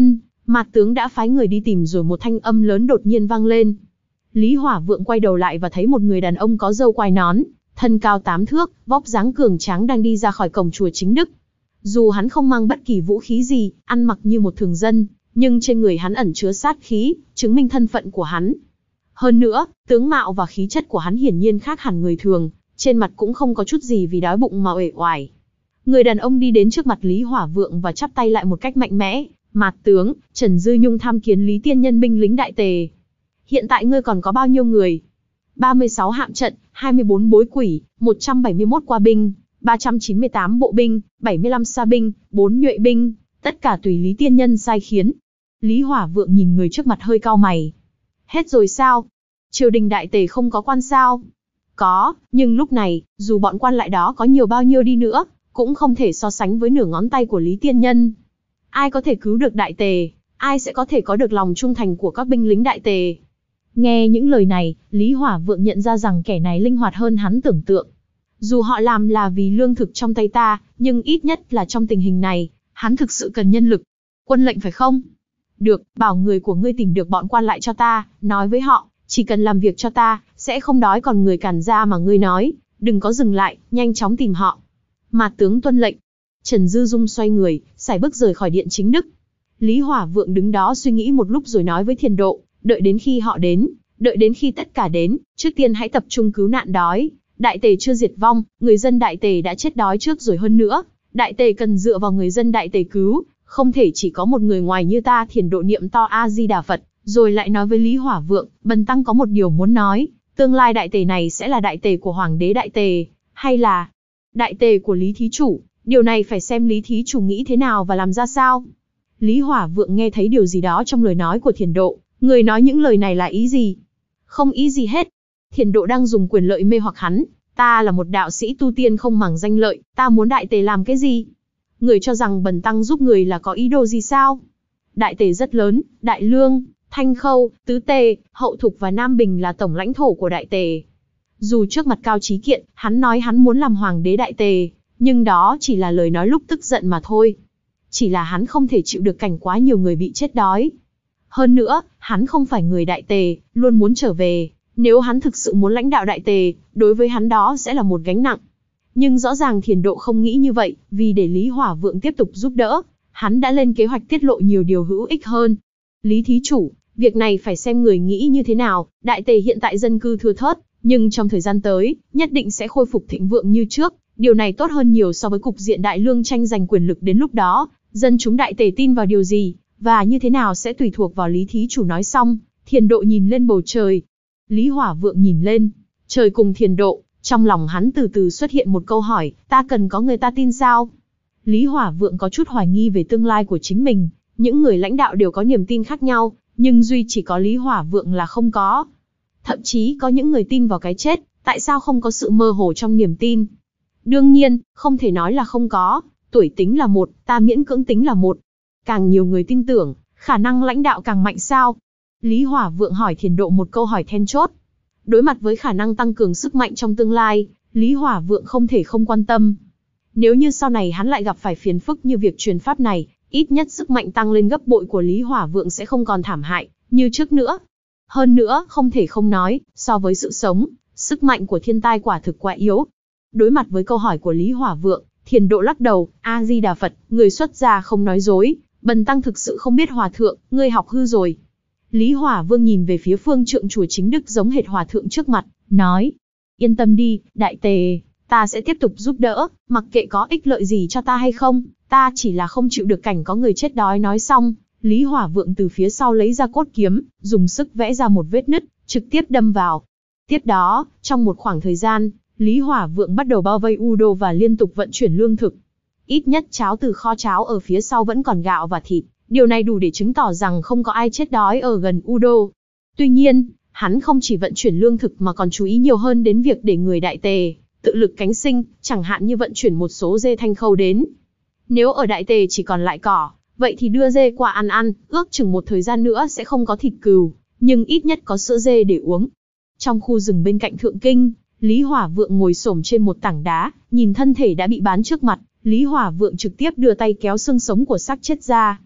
Mạt tướng đã phái người đi tìm rồi, một thanh âm lớn đột nhiên vang lên. Lý Hỏa Vượng quay đầu lại và thấy một người đàn ông có râu quai nón, thân cao tám thước, vóc dáng cường tráng đang đi ra khỏi cổng chùa Chính Đức. Dù hắn không mang bất kỳ vũ khí gì, ăn mặc như một thường dân, nhưng trên người hắn ẩn chứa sát khí, chứng minh thân phận của hắn. Hơn nữa, tướng mạo và khí chất của hắn hiển nhiên khác hẳn người thường, trên mặt cũng không có chút gì vì đói bụng mà uể oải. Người đàn ông đi đến trước mặt Lý Hỏa Vượng và chắp tay lại một cách mạnh mẽ. Mạt tướng, Trần Dư Nhung tham kiến Lý tiên nhân binh lính đại tề. Hiện tại ngươi còn có bao nhiêu người? ba mươi sáu hạm trận, hai mươi bốn bối quỷ, một trăm bảy mươi mốt qua binh, ba trăm chín mươi tám bộ binh, bảy mươi lăm xa binh, bốn nhuệ binh, tất cả tùy Lý tiên nhân sai khiến. Lý Hỏa Vượng nhìn người trước mặt hơi cau mày. Hết rồi sao? Triều đình đại tề không có quan sao? Có, nhưng lúc này, dù bọn quan lại đó có nhiều bao nhiêu đi nữa, cũng không thể so sánh với nửa ngón tay của Lý tiên nhân. Ai có thể cứu được đại tề, ai sẽ có thể có được lòng trung thành của các binh lính đại tề? Nghe những lời này, Lý Hỏa Vượng nhận ra rằng kẻ này linh hoạt hơn hắn tưởng tượng. Dù họ làm là vì lương thực trong tay ta, nhưng ít nhất là trong tình hình này, hắn thực sự cần nhân lực. Quân lệnh phải không? Được, bảo người của ngươi tìm được bọn quan lại cho ta, nói với họ, chỉ cần làm việc cho ta, sẽ không đói còn người cản ra mà ngươi nói, đừng có dừng lại, nhanh chóng tìm họ. Mạt tướng tuân lệnh. Trần Dư Dung xoay người, sải bước rời khỏi điện Chính Đức. Lý Hỏa Vượng đứng đó suy nghĩ một lúc rồi nói với Thiền Độ, đợi đến khi họ đến, đợi đến khi tất cả đến, trước tiên hãy tập trung cứu nạn đói. Đại tề chưa diệt vong, người dân đại tề đã chết đói trước rồi, hơn nữa, đại tề cần dựa vào người dân đại tề cứu, không thể chỉ có một người ngoài như ta. Thiền Độ niệm to A Di Đà Phật, rồi lại nói với Lý Hỏa Vượng, bần tăng có một điều muốn nói, tương lai đại tề này sẽ là đại tề của hoàng đế đại tề, hay là đại tề của Lý thí chủ, điều này phải xem Lý thí chủ nghĩ thế nào và làm ra sao. Lý Hỏa Vượng nghe thấy điều gì đó trong lời nói của Thiền Độ, người nói những lời này là ý gì? Không ý gì hết. Thiền Độ đang dùng quyền lợi mê hoặc hắn, ta là một đạo sĩ tu tiên không màng danh lợi, ta muốn đại tề làm cái gì? Người cho rằng bần tăng giúp người là có ý đồ gì sao? Đại tề rất lớn, Đại Lương, Thanh Khâu, Tứ Tề, Hậu Thục và Nam Bình là tổng lãnh thổ của đại tề. Dù trước mặt Cao Chí Kiện, hắn nói hắn muốn làm hoàng đế đại tề, nhưng đó chỉ là lời nói lúc tức giận mà thôi. Chỉ là hắn không thể chịu được cảnh quá nhiều người bị chết đói. Hơn nữa, hắn không phải người đại tề, luôn muốn trở về. Nếu hắn thực sự muốn lãnh đạo đại tề, đối với hắn đó sẽ là một gánh nặng. Nhưng rõ ràng Thiền Độ không nghĩ như vậy, vì để Lý Hỏa Vượng tiếp tục giúp đỡ, hắn đã lên kế hoạch tiết lộ nhiều điều hữu ích hơn. Lý thí chủ, việc này phải xem người nghĩ như thế nào. Đại tề hiện tại dân cư thưa thớt, nhưng trong thời gian tới, nhất định sẽ khôi phục thịnh vượng như trước. Điều này tốt hơn nhiều so với cục diện Đại Lương tranh giành quyền lực đến lúc đó. Dân chúng đại tề tin vào điều gì, và như thế nào sẽ tùy thuộc vào Lý thí chủ. Nói xong, Thiền Độ nhìn lên bầu trời. Lý Hỏa Vượng nhìn lên trời cùng Thiền Độ, trong lòng hắn từ từ xuất hiện một câu hỏi, ta cần có người ta tin sao? Lý Hỏa Vượng có chút hoài nghi về tương lai của chính mình. Những người lãnh đạo đều có niềm tin khác nhau, nhưng duy chỉ có Lý Hỏa Vượng là không có. Thậm chí có những người tin vào cái chết, tại sao không có sự mơ hồ trong niềm tin? Đương nhiên, không thể nói là không có, tuổi tính là một, ta miễn cưỡng tính là một. Càng nhiều người tin tưởng, khả năng lãnh đạo càng mạnh sao? Lý Hỏa Vượng hỏi Thiền Độ một câu hỏi then chốt. Đối mặt với khả năng tăng cường sức mạnh trong tương lai, Lý Hỏa Vượng không thể không quan tâm. Nếu như sau này hắn lại gặp phải phiền phức như việc truyền pháp này, ít nhất sức mạnh tăng lên gấp bội của Lý Hỏa Vượng sẽ không còn thảm hại như trước nữa. Hơn nữa, không thể không nói, so với sự sống, sức mạnh của thiên tai quả thực quá yếu. Đối mặt với câu hỏi của Lý Hỏa Vượng, Thiền Độ lắc đầu, A Di Đà Phật, người xuất gia không nói dối, bần tăng thực sự không biết hòa thượng, ngươi học hư rồi. Lý Hỏa Vương nhìn về phía phương trượng chùa Chính Đức giống hệt hòa thượng trước mặt, nói, yên tâm đi, đại tề, ta sẽ tiếp tục giúp đỡ, mặc kệ có ích lợi gì cho ta hay không, ta chỉ là không chịu được cảnh có người chết đói. Nói xong, Lý Hỏa Vượng từ phía sau lấy ra cốt kiếm, dùng sức vẽ ra một vết nứt, trực tiếp đâm vào. Tiếp đó, trong một khoảng thời gian, Lý Hỏa Vượng bắt đầu bao vây U Đô và liên tục vận chuyển lương thực. Ít nhất cháo từ kho cháo ở phía sau vẫn còn gạo và thịt, điều này đủ để chứng tỏ rằng không có ai chết đói ở gần U Đô. Tuy nhiên, hắn không chỉ vận chuyển lương thực mà còn chú ý nhiều hơn đến việc để người đại tề tự lực cánh sinh, chẳng hạn như vận chuyển một số dê Thanh Khâu đến. Nếu ở đại tề chỉ còn lại cỏ, vậy thì đưa dê qua ăn ăn, ước chừng một thời gian nữa sẽ không có thịt cừu, nhưng ít nhất có sữa dê để uống. Trong khu rừng bên cạnh Thượng Kinh, Lý Hỏa Vượng ngồi xổm trên một tảng đá, nhìn thân thể đã bị bán trước mặt, Lý Hỏa Vượng trực tiếp đưa tay kéo xương sống của xác chết ra.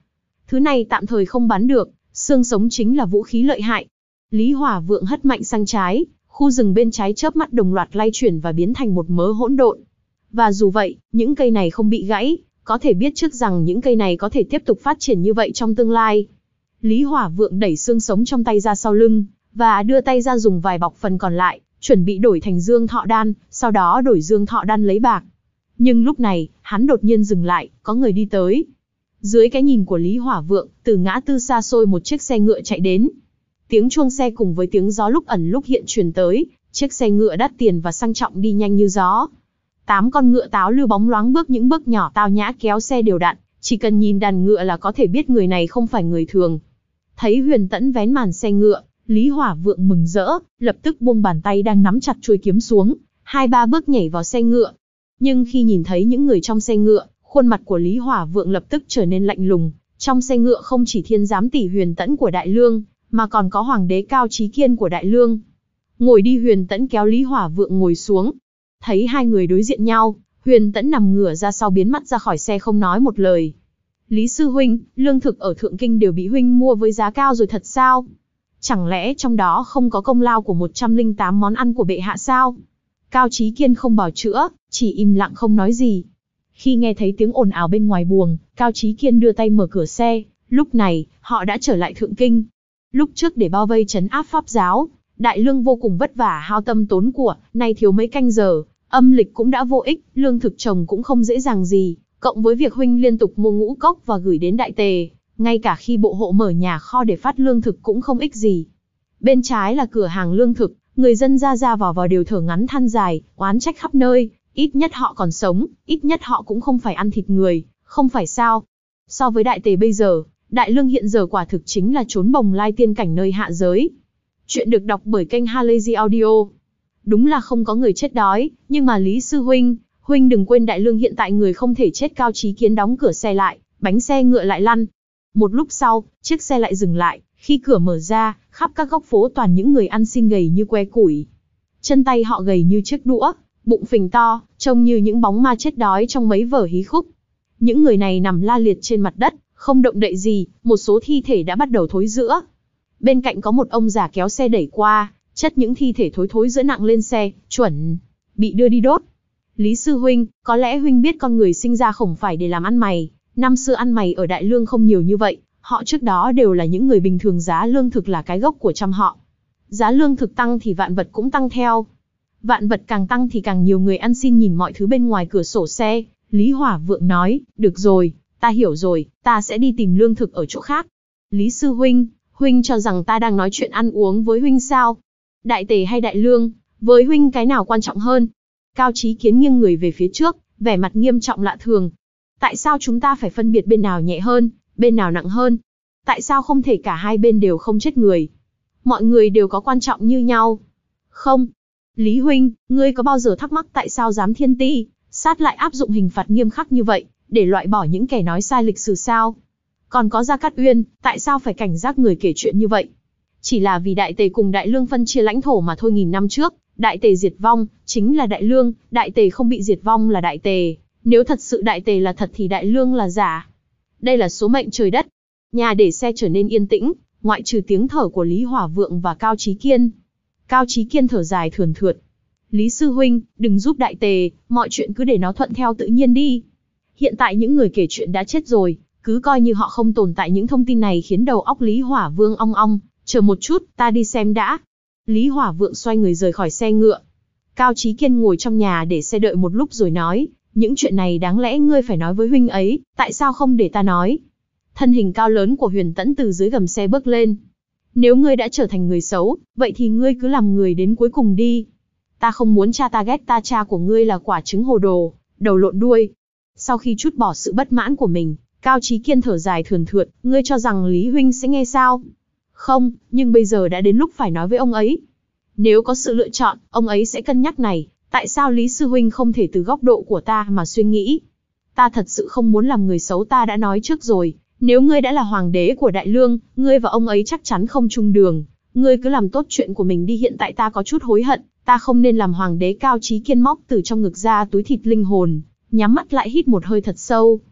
Thứ này tạm thời không bán được, xương sống chính là vũ khí lợi hại. Lý Hỏa Vượng hất mạnh sang trái, khu rừng bên trái chớp mắt đồng loạt lay chuyển và biến thành một mớ hỗn độn. Và dù vậy, những cây này không bị gãy, có thể biết trước rằng những cây này có thể tiếp tục phát triển như vậy trong tương lai. Lý Hỏa Vượng đẩy xương sống trong tay ra sau lưng, và đưa tay ra dùng vài bọc phần còn lại, chuẩn bị đổi thành Dương Thọ Đan, sau đó đổi Dương Thọ Đan lấy bạc. Nhưng lúc này, hắn đột nhiên dừng lại, có người đi tới. Dưới cái nhìn của Lý Hỏa Vượng, từ ngã tư xa xôi một chiếc xe ngựa chạy đến. Tiếng chuông xe cùng với tiếng gió lúc ẩn lúc hiện truyền tới, chiếc xe ngựa đắt tiền và sang trọng đi nhanh như gió. Tám con ngựa táo lưu bóng loáng bước những bước nhỏ tao nhã kéo xe đều đặn, chỉ cần nhìn đàn ngựa là có thể biết người này không phải người thường. Thấy Huyền Tẫn vén màn xe ngựa, Lý Hỏa Vượng mừng rỡ, lập tức buông bàn tay đang nắm chặt chuôi kiếm xuống, hai ba bước nhảy vào xe ngựa. Nhưng khi nhìn thấy những người trong xe ngựa, khuôn mặt của Lý Hỏa Vượng lập tức trở nên lạnh lùng. Trong xe ngựa không chỉ thiên giám tỷ Huyền Tẫn của Đại Lương, mà còn có hoàng đế Cao Chí Kiên của Đại Lương. Ngồi đi. Huyền Tẫn kéo Lý Hỏa Vượng ngồi xuống. Thấy hai người đối diện nhau, Huyền Tẫn nằm ngửa ra sau biến mất ra khỏi xe không nói một lời. Lý sư huynh, lương thực ở Thượng Kinh đều bị huynh mua với giá cao rồi thật sao? Chẳng lẽ trong đó không có công lao của một trăm lẻ tám món ăn của bệ hạ sao? Cao Chí Kiên không bào chữa, chỉ im lặng không nói gì. Khi nghe thấy tiếng ồn ào bên ngoài buồng, Cao Chí Kiên đưa tay mở cửa xe. Lúc này, họ đã trở lại Thượng Kinh. Lúc trước để bao vây trấn áp Pháp giáo, Đại Lương vô cùng vất vả hao tâm tốn của, nay thiếu mấy canh giờ, âm lịch cũng đã vô ích, lương thực trồng cũng không dễ dàng gì, cộng với việc huynh liên tục mua ngũ cốc và gửi đến Đại Tề, ngay cả khi bộ hộ mở nhà kho để phát lương thực cũng không ích gì. Bên trái là cửa hàng lương thực, người dân ra ra vào vào đều thở ngắn than dài, oán trách khắp nơi, ít nhất họ còn sống, ít nhất họ cũng không phải ăn thịt người, không phải sao? So với Đại Tề bây giờ, Đại Lương hiện giờ quả thực chính là chốn bồng lai tiên cảnh nơi hạ giới. Chuyện được đọc bởi kênh Halazy Audio. Đúng là không có người chết đói, nhưng mà Lý sư huynh, huynh đừng quên Đại Lương hiện tại người không thể chết. Cao Chí Kiến đóng cửa xe lại, bánh xe ngựa lại lăn. Một lúc sau, chiếc xe lại dừng lại, khi cửa mở ra, khắp các góc phố toàn những người ăn xin gầy như que củi. Chân tay họ gầy như chiếc đũa, bụng phình to, trông như những bóng ma chết đói trong mấy vở hí khúc. Những người này nằm la liệt trên mặt đất, không động đậy gì, một số thi thể đã bắt đầu thối rữa. Bên cạnh có một ông già kéo xe đẩy qua, chất những thi thể thối thối rữa nặng lên xe, chuẩn bị đưa đi đốt. Lý sư huynh, có lẽ huynh biết con người sinh ra không phải để làm ăn mày, năm xưa ăn mày ở Đại Lương không nhiều như vậy, họ trước đó đều là những người bình thường, giá lương thực là cái gốc của trăm họ. Giá lương thực tăng thì vạn vật cũng tăng theo. Vạn vật càng tăng thì càng nhiều người ăn xin nhìn mọi thứ bên ngoài cửa sổ xe. Lý Hỏa Vượng nói, được rồi, ta hiểu rồi, ta sẽ đi tìm lương thực ở chỗ khác. Lý sư huynh, huynh cho rằng ta đang nói chuyện ăn uống với huynh sao? Đại Tề hay Đại Lương, với huynh cái nào quan trọng hơn? Cao Chí Kiến nghiêng người về phía trước, vẻ mặt nghiêm trọng lạ thường. Tại sao chúng ta phải phân biệt bên nào nhẹ hơn, bên nào nặng hơn? Tại sao không thể cả hai bên đều không chết người? Mọi người đều có quan trọng như nhau. Không. Lý huynh, ngươi có bao giờ thắc mắc tại sao giám thiên ti, sát lại áp dụng hình phạt nghiêm khắc như vậy, để loại bỏ những kẻ nói sai lịch sử sao? Còn có Gia Cát Uyên, tại sao phải cảnh giác người kể chuyện như vậy? Chỉ là vì Đại Tề cùng Đại Lương phân chia lãnh thổ mà thôi. Nghìn năm trước, Đại Tề diệt vong, chính là Đại Lương, Đại Tề không bị diệt vong là Đại Tề. Nếu thật sự Đại Tề là thật thì Đại Lương là giả. Đây là số mệnh trời đất. Nhà để xe trở nên yên tĩnh, ngoại trừ tiếng thở của Lý Hỏa Vượng và Cao Chí Kiên. Cao Chí Kiên thở dài thườn thượt. Lý sư huynh, đừng giúp Đại Tề, mọi chuyện cứ để nó thuận theo tự nhiên đi. Hiện tại những người kể chuyện đã chết rồi, cứ coi như họ không tồn tại. Những thông tin này khiến đầu óc Lý Hỏa Vương ong ong. Chờ một chút, ta đi xem đã. Lý Hỏa Vượng xoay người rời khỏi xe ngựa. Cao Chí Kiên ngồi trong nhà để xe đợi một lúc rồi nói, những chuyện này đáng lẽ ngươi phải nói với huynh ấy, tại sao không để ta nói? Thân hình cao lớn của Huyền Tẫn từ dưới gầm xe bước lên. Nếu ngươi đã trở thành người xấu, vậy thì ngươi cứ làm người đến cuối cùng đi. Ta không muốn cha ta ghét ta. Cha của ngươi là quả trứng hồ đồ, đầu lộn đuôi. Sau khi trút bỏ sự bất mãn của mình, Cao Chí Kiên thở dài thườn thượt, ngươi cho rằng Lý huynh sẽ nghe sao? Không, nhưng bây giờ đã đến lúc phải nói với ông ấy. Nếu có sự lựa chọn, ông ấy sẽ cân nhắc này. Tại sao Lý sư huynh không thể từ góc độ của ta mà suy nghĩ? Ta thật sự không muốn làm người xấu, ta đã nói trước rồi. Nếu ngươi đã là hoàng đế của Đại Lương, ngươi và ông ấy chắc chắn không chung đường. Ngươi cứ làm tốt chuyện của mình đi. Hiện tại ta có chút hối hận, ta không nên làm hoàng đế. Cao Chí Kiên móc từ trong ngực ra túi thịt linh hồn, nhắm mắt lại hít một hơi thật sâu.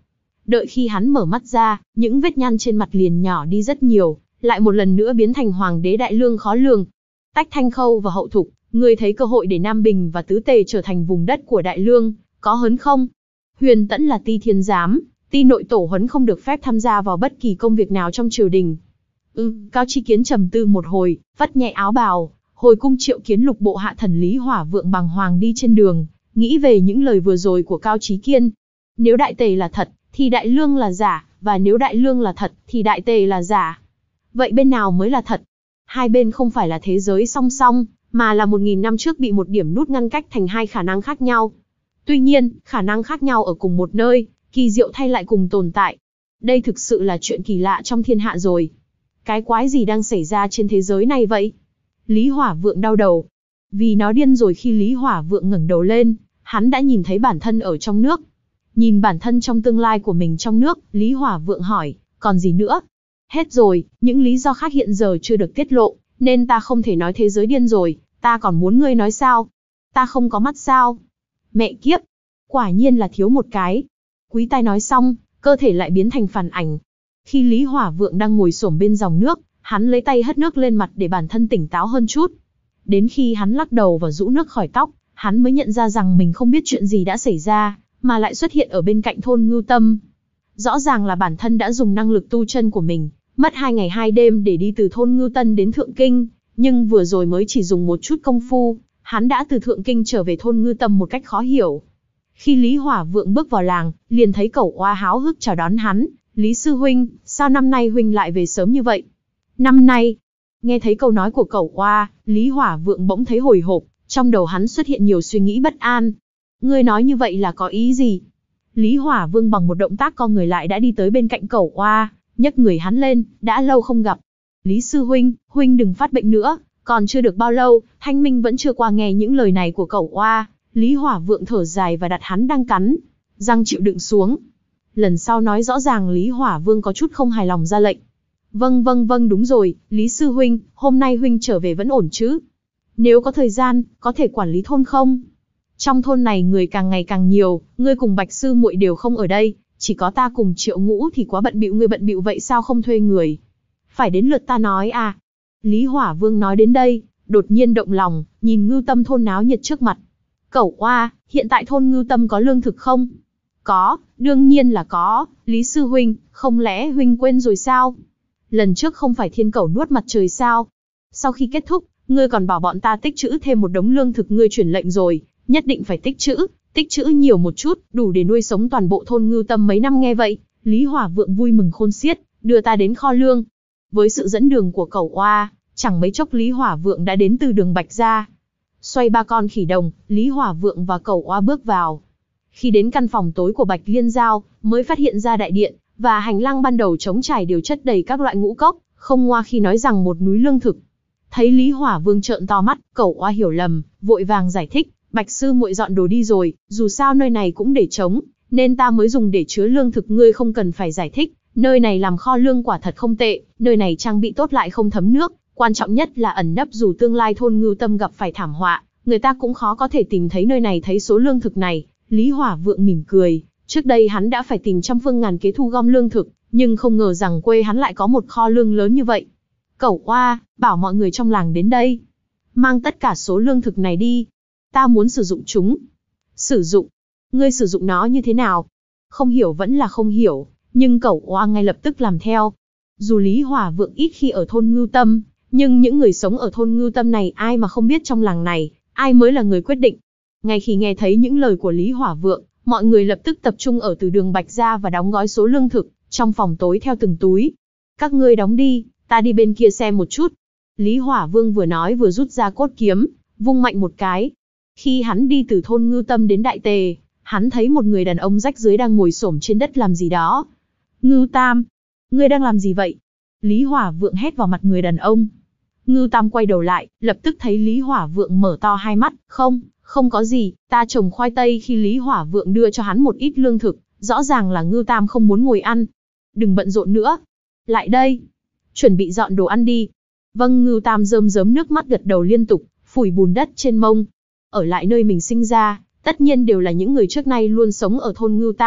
Đợi khi hắn mở mắt ra, những vết nhăn trên mặt liền nhỏ đi rất nhiều, lại một lần nữa biến thành hoàng đế đại lương khó lường. Tách Thanh Khâu và Hậu Thục, ngươi thấy cơ hội để Nam Bình và Tứ Tề trở thành vùng đất của đại lương, có hấn không? Huyền Tẫn là ti thiên giám, ti nội tổ huấn không được phép tham gia vào bất kỳ công việc nào trong triều đình. Ừ, Cao Chí Kiến trầm tư một hồi, vắt nhẹ áo bào, hồi cung triệu kiến lục bộ hạ thần Lý Hỏa Vượng bàng hoàng đi trên đường, nghĩ về những lời vừa rồi của Cao Chí Kiên. Nếu đại tề là thật, thì đại lương là giả, và nếu đại lương là thật, thì đại tề là giả. Vậy bên nào mới là thật? Hai bên không phải là thế giới song song, mà là một nghìn năm trước bị một điểm nút ngăn cách thành hai khả năng khác nhau. Tuy nhiên, khả năng khác nhau ở cùng một nơi, kỳ diệu thay lại cùng tồn tại. Đây thực sự là chuyện kỳ lạ trong thiên hạ rồi. Cái quái gì đang xảy ra trên thế giới này vậy? Lý Hỏa Vượng đau đầu. Vì nó điên rồi. Khi Lý Hỏa Vượng ngẩng đầu lên, hắn đã nhìn thấy bản thân ở trong nước. Nhìn bản thân trong tương lai của mình trong nước, Lý Hỏa Vượng hỏi, còn gì nữa? Hết rồi, những lý do khác hiện giờ chưa được tiết lộ, nên ta không thể nói thế giới điên rồi, ta còn muốn ngươi nói sao? Ta không có mắt sao? Mẹ kiếp! Quả nhiên là thiếu một cái. Quý tai nói xong, cơ thể lại biến thành phản ảnh. Khi Lý Hỏa Vượng đang ngồi xổm bên dòng nước, hắn lấy tay hất nước lên mặt để bản thân tỉnh táo hơn chút. Đến khi hắn lắc đầu và rũ nước khỏi tóc, hắn mới nhận ra rằng mình không biết chuyện gì đã xảy ra, mà lại xuất hiện ở bên cạnh thôn Ngưu Tâm. Rõ ràng là bản thân đã dùng năng lực tu chân của mình, mất hai ngày hai đêm để đi từ thôn Ngưu Tân đến Thượng Kinh, nhưng vừa rồi mới chỉ dùng một chút công phu, hắn đã từ Thượng Kinh trở về thôn Ngưu Tâm một cách khó hiểu. Khi Lý Hỏa Vượng bước vào làng, liền thấy Cẩu Oa háo hức chào đón hắn, Lý sư huynh, sao năm nay huynh lại về sớm như vậy? Năm nay, nghe thấy câu nói của Cẩu Oa, Lý Hỏa Vượng bỗng thấy hồi hộp, trong đầu hắn xuất hiện nhiều suy nghĩ bất an. Ngươi nói như vậy là có ý gì? Lý Hỏa Vương bằng một động tác co người lại đã đi tới bên cạnh Cẩu Oa, nhấc người hắn lên, đã lâu không gặp. Lý sư huynh, huynh đừng phát bệnh nữa, còn chưa được bao lâu, Thanh Minh vẫn chưa qua nghe những lời này của Cẩu Oa. Lý Hỏa Vượng thở dài và đặt hắn đang cắn răng chịu đựng xuống. Lần sau nói rõ ràng. Lý Hỏa Vương có chút không hài lòng ra lệnh. Vâng vâng vâng đúng rồi, Lý sư huynh, hôm nay huynh trở về vẫn ổn chứ? Nếu có thời gian, có thể quản lý thôn không? Trong thôn này người càng ngày càng nhiều, ngươi cùng Bạch sư muội đều không ở đây, chỉ có ta cùng Triệu Ngũ thì quá bận bịu. Ngươi bận bịu vậy sao không thuê người? Phải đến lượt ta nói à? Lý Hỏa Vương nói đến đây, đột nhiên động lòng, nhìn Ngưu Tâm thôn náo nhiệt trước mặt. Cẩu Oa, hiện tại thôn Ngưu Tâm có lương thực không? Có, đương nhiên là có, Lý sư huynh, không lẽ huynh quên rồi sao? Lần trước không phải thiên cẩu nuốt mặt trời sao? Sau khi kết thúc, ngươi còn bảo bọn ta tích trữ thêm một đống lương thực. Ngươi truyền lệnh rồi, nhất định phải tích trữ, tích trữ nhiều một chút, đủ để nuôi sống toàn bộ thôn Ngưu Tâm mấy năm. Nghe vậy, Lý Hỏa Vượng vui mừng khôn xiết, đưa ta đến kho lương. Với sự dẫn đường của Cẩu Oa, chẳng mấy chốc Lý Hỏa Vượng đã đến từ đường Bạch gia. Xoay ba con khỉ đồng, Lý Hỏa Vượng và Cẩu Oa bước vào. Khi đến căn phòng tối của Bạch Liên Giao, mới phát hiện ra đại điện và hành lang ban đầu trống trải đều chất đầy các loại ngũ cốc, không ngoa khi nói rằng một núi lương thực. Thấy Lý Hỏa Vương trợn to mắt, Cẩu Oa hiểu lầm, vội vàng giải thích, Bạch sư muội dọn đồ đi rồi, dù sao nơi này cũng để trống, nên ta mới dùng để chứa lương thực. Ngươi không cần phải giải thích, nơi này làm kho lương quả thật không tệ, nơi này trang bị tốt lại không thấm nước, quan trọng nhất là ẩn nấp, dù tương lai thôn Ngưu Tâm gặp phải thảm họa, người ta cũng khó có thể tìm thấy nơi này. Thấy số lương thực này, Lý Hỏa Vượng mỉm cười, trước đây hắn đã phải tìm trăm phương ngàn kế thu gom lương thực, nhưng không ngờ rằng quê hắn lại có một kho lương lớn như vậy. Cẩu Oa, bảo mọi người trong làng đến đây, mang tất cả số lương thực này đi, ta muốn sử dụng chúng. Sử dụng? Ngươi sử dụng nó như thế nào? Không hiểu vẫn là không hiểu, nhưng Cẩu Oa ngay lập tức làm theo. Dù Lý Hỏa Vượng ít khi ở thôn Ngưu Tâm, nhưng những người sống ở thôn Ngưu Tâm này ai mà không biết trong làng này, ai mới là người quyết định. Ngay khi nghe thấy những lời của Lý Hỏa Vượng, mọi người lập tức tập trung ở từ đường Bạch gia và đóng gói số lương thực trong phòng tối theo từng túi. Các ngươi đóng đi, ta đi bên kia xem một chút. Lý Hỏa Vương vừa nói vừa rút ra cốt kiếm, vung mạnh một cái. Khi hắn đi từ thôn Ngưu Tâm đến Đại Tề, hắn thấy một người đàn ông rách rưới đang ngồi xổm trên đất làm gì đó. Ngưu Tam, ngươi đang làm gì vậy? Lý Hỏa Vượng hét vào mặt người đàn ông. Ngưu Tam quay đầu lại, lập tức thấy Lý Hỏa Vượng mở to hai mắt. Không, không có gì, ta trồng khoai tây. Khi Lý Hỏa Vượng đưa cho hắn một ít lương thực, rõ ràng là Ngưu Tam không muốn ngồi ăn. Đừng bận rộn nữa. Lại đây. Chuẩn bị dọn đồ ăn đi. Vâng. Ngưu Tam rơm rớm nước mắt gật đầu liên tục, phủi bùn đất trên mông. Ở lại nơi mình sinh ra, tất nhiên đều là những người trước nay luôn sống ở thôn Ngưu Tam.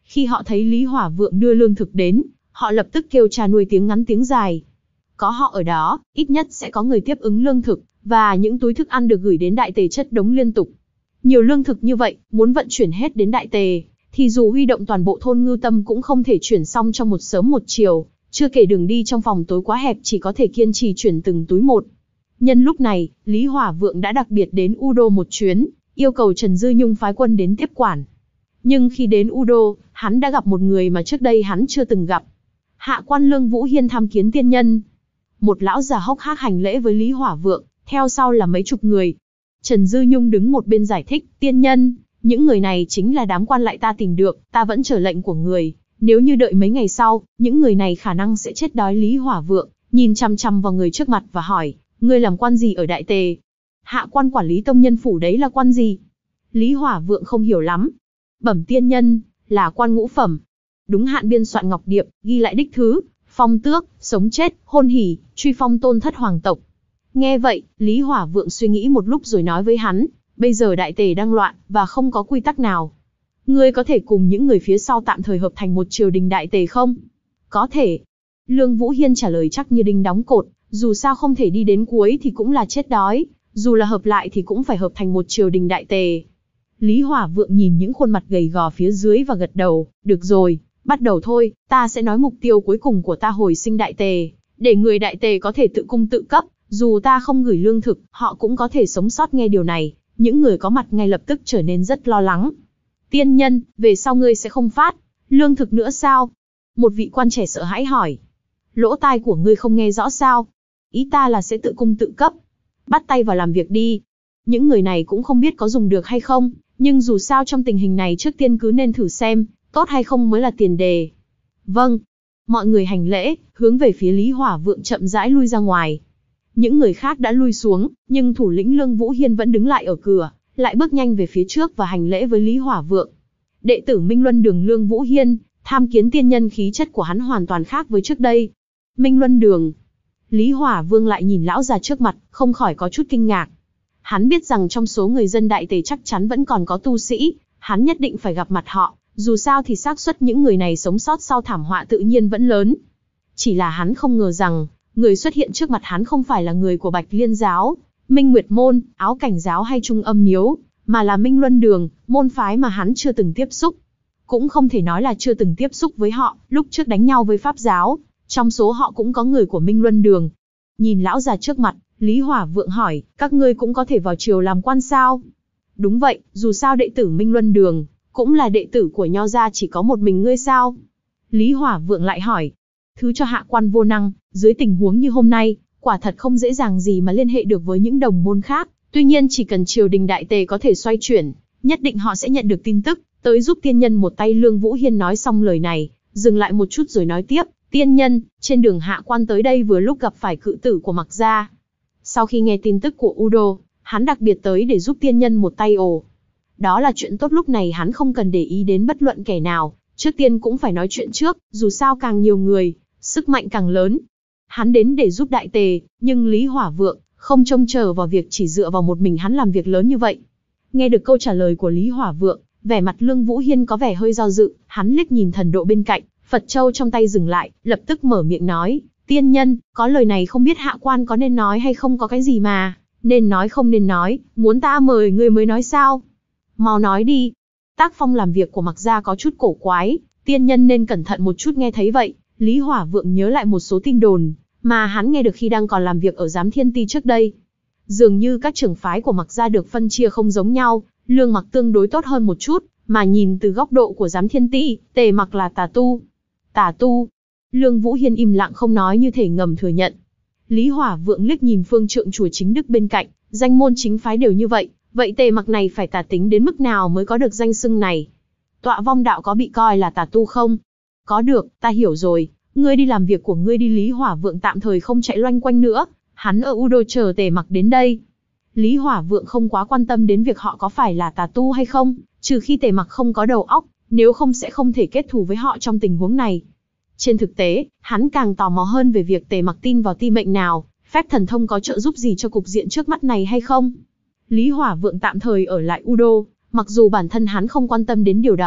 Khi họ thấy Lý Hỏa Vượng đưa lương thực đến, họ lập tức kêu cha nuôi tiếng ngắn tiếng dài. Có họ ở đó, ít nhất sẽ có người tiếp ứng lương thực, và những túi thức ăn được gửi đến Đại Tề chất đống liên tục. Nhiều lương thực như vậy, muốn vận chuyển hết đến Đại Tề, thì dù huy động toàn bộ thôn Ngưu Tâm cũng không thể chuyển xong trong một sớm một chiều, chưa kể đường đi trong phòng tối quá hẹp chỉ có thể kiên trì chuyển từng túi một. Nhân lúc này, Lý Hỏa Vượng đã đặc biệt đến U Đô một chuyến, yêu cầu Trần Dư Nhung phái quân đến tiếp quản. Nhưng khi đến U Đô, hắn đã gặp một người mà trước đây hắn chưa từng gặp. Hạ quan Lương Vũ Hiên tham kiến tiên nhân. Một lão già hốc hác hành lễ với Lý Hỏa Vượng, theo sau là mấy chục người. Trần Dư Nhung đứng một bên giải thích, tiên nhân, những người này chính là đám quan lại ta tìm được, ta vẫn chờ lệnh của người. Nếu như đợi mấy ngày sau, những người này khả năng sẽ chết đói. Lý Hỏa Vượng nhìn chăm chăm vào người trước mặt và hỏi, ngươi làm quan gì ở Đại Tề? Hạ quan quản lý tông nhân phủ đấy là quan gì? Lý Hỏa Vượng không hiểu lắm. Bẩm tiên nhân, là quan ngũ phẩm. Đúng hạn biên soạn ngọc điệp, ghi lại đích thứ, phong tước, sống chết, hôn hỉ, truy phong tôn thất hoàng tộc. Nghe vậy, Lý Hỏa Vượng suy nghĩ một lúc rồi nói với hắn, bây giờ Đại Tề đang loạn, và không có quy tắc nào. Ngươi có thể cùng những người phía sau tạm thời hợp thành một triều đình Đại Tề không? Có thể. Lương Vũ Hiên trả lời chắc như đinh đóng cột, dù sao không thể đi đến cuối thì cũng là chết đói, dù là hợp lại thì cũng phải hợp thành một triều đình Đại Tề. Lý Hỏa Vượng nhìn những khuôn mặt gầy gò phía dưới và gật đầu, được rồi, bắt đầu thôi, ta sẽ nói mục tiêu cuối cùng của ta hồi sinh Đại Tề, để người Đại Tề có thể tự cung tự cấp, dù ta không gửi lương thực, họ cũng có thể sống sót. Nghe điều này, những người có mặt ngay lập tức trở nên rất lo lắng. Tiên nhân, về sau ngươi sẽ không phát lương thực nữa sao? Một vị quan trẻ sợ hãi hỏi. Lỗ tai của ngươi không nghe rõ sao? Ý ta là sẽ tự cung tự cấp. Bắt tay vào làm việc đi. Những người này cũng không biết có dùng được hay không, nhưng dù sao trong tình hình này trước tiên cứ nên thử xem, tốt hay không mới là tiền đề. Vâng. Mọi người hành lễ, hướng về phía Lý Hỏa Vượng chậm rãi lui ra ngoài. Những người khác đã lui xuống, nhưng thủ lĩnh Lương Vũ Hiên vẫn đứng lại ở cửa, lại bước nhanh về phía trước và hành lễ với Lý Hỏa Vượng. Đệ tử Minh Luân Đường Lương Vũ Hiên, tham kiến tiên nhân. Khí chất của hắn hoàn toàn khác với trước đây. Minh Luân Đường. Lý Hỏa Vương lại nhìn lão già trước mặt, không khỏi có chút kinh ngạc. Hắn biết rằng trong số người dân Đại Tề chắc chắn vẫn còn có tu sĩ, hắn nhất định phải gặp mặt họ, dù sao thì xác suất những người này sống sót sau thảm họa tự nhiên vẫn lớn. Chỉ là hắn không ngờ rằng, người xuất hiện trước mặt hắn không phải là người của Bạch Liên Giáo, Minh Nguyệt Môn, Áo Cảnh Giáo hay Trung Âm Miếu, mà là Minh Luân Đường, môn phái mà hắn chưa từng tiếp xúc. Cũng không thể nói là chưa từng tiếp xúc với họ, lúc trước đánh nhau với Pháp Giáo, trong số họ cũng có người của Minh Luân Đường. Nhìn lão già trước mặt, Lý Hỏa Vượng hỏi, các ngươi cũng có thể vào triều làm quan sao? Đúng vậy, dù sao đệ tử Minh Luân Đường, cũng là đệ tử của Nho gia, chỉ có một mình ngươi sao? Lý Hỏa Vượng lại hỏi, thứ cho hạ quan vô năng, dưới tình huống như hôm nay, quả thật không dễ dàng gì mà liên hệ được với những đồng môn khác. Tuy nhiên chỉ cần triều đình Đại Tề có thể xoay chuyển, nhất định họ sẽ nhận được tin tức, tới giúp tiên nhân một tay. Lương Vũ Hiên nói xong lời này, dừng lại một chút rồi nói tiếp, tiên nhân, trên đường hạ quan tới đây vừa lúc gặp phải cự tử của Mạc gia. Sau khi nghe tin tức của U Đô, hắn đặc biệt tới để giúp tiên nhân một tay. Ồ, đó là chuyện tốt. Lúc này hắn không cần để ý đến bất luận kẻ nào, trước tiên cũng phải nói chuyện trước, dù sao càng nhiều người, sức mạnh càng lớn. Hắn đến để giúp Đại Tề, nhưng Lý Hỏa Vượng không trông chờ vào việc chỉ dựa vào một mình hắn làm việc lớn như vậy. Nghe được câu trả lời của Lý Hỏa Vượng, vẻ mặt Lương Vũ Hiên có vẻ hơi do dự, hắn liếc nhìn thần độ bên cạnh, Phật châu trong tay dừng lại, lập tức mở miệng nói, tiên nhân, có lời này không biết hạ quan có nên nói hay không, có cái gì mà nên nói không nên nói, muốn ta mời người mới nói sao? Mau nói đi. Tác phong làm việc của Mạc gia có chút cổ quái, tiên nhân nên cẩn thận một chút. Nghe thấy vậy, Lý Hỏa Vượng nhớ lại một số tin đồn mà hắn nghe được khi đang còn làm việc ở Giám Thiên Ti trước đây. Dường như các trưởng phái của Mạc gia được phân chia không giống nhau, Lương Mặc tương đối tốt hơn một chút, mà nhìn từ góc độ của Giám Thiên Ti, Tề Mặc là tà tu. Tà tu? Lương Vũ Hiên im lặng không nói, như thể ngầm thừa nhận. Lý Hỏa Vượng liếc nhìn phương trượng chùa chính đức bên cạnh, danh môn chính phái đều như vậy, vậy Tề Mặc này phải tà tính đến mức nào mới có được danh xưng này? Tọa Vong đạo có bị coi là tà tu không? Có được, ta hiểu rồi, ngươi đi làm việc của ngươi đi. Lý Hỏa Vượng tạm thời không chạy loanh quanh nữa, hắn ở U Đô chờ Tề Mặc đến đây. Lý Hỏa Vượng không quá quan tâm đến việc họ có phải là tà tu hay không, trừ khi Tề Mặc không có đầu óc, nếu không sẽ không thể kết thù với họ trong tình huống này. Trên thực tế, hắn càng tò mò hơn về việc Tề Mặc tin vào ti mệnh nào, phép thần thông có trợ giúp gì cho cục diện trước mắt này hay không. Lý Hỏa Vượng tạm thời ở lại U Đô, mặc dù bản thân hắn không quan tâm đến điều đó,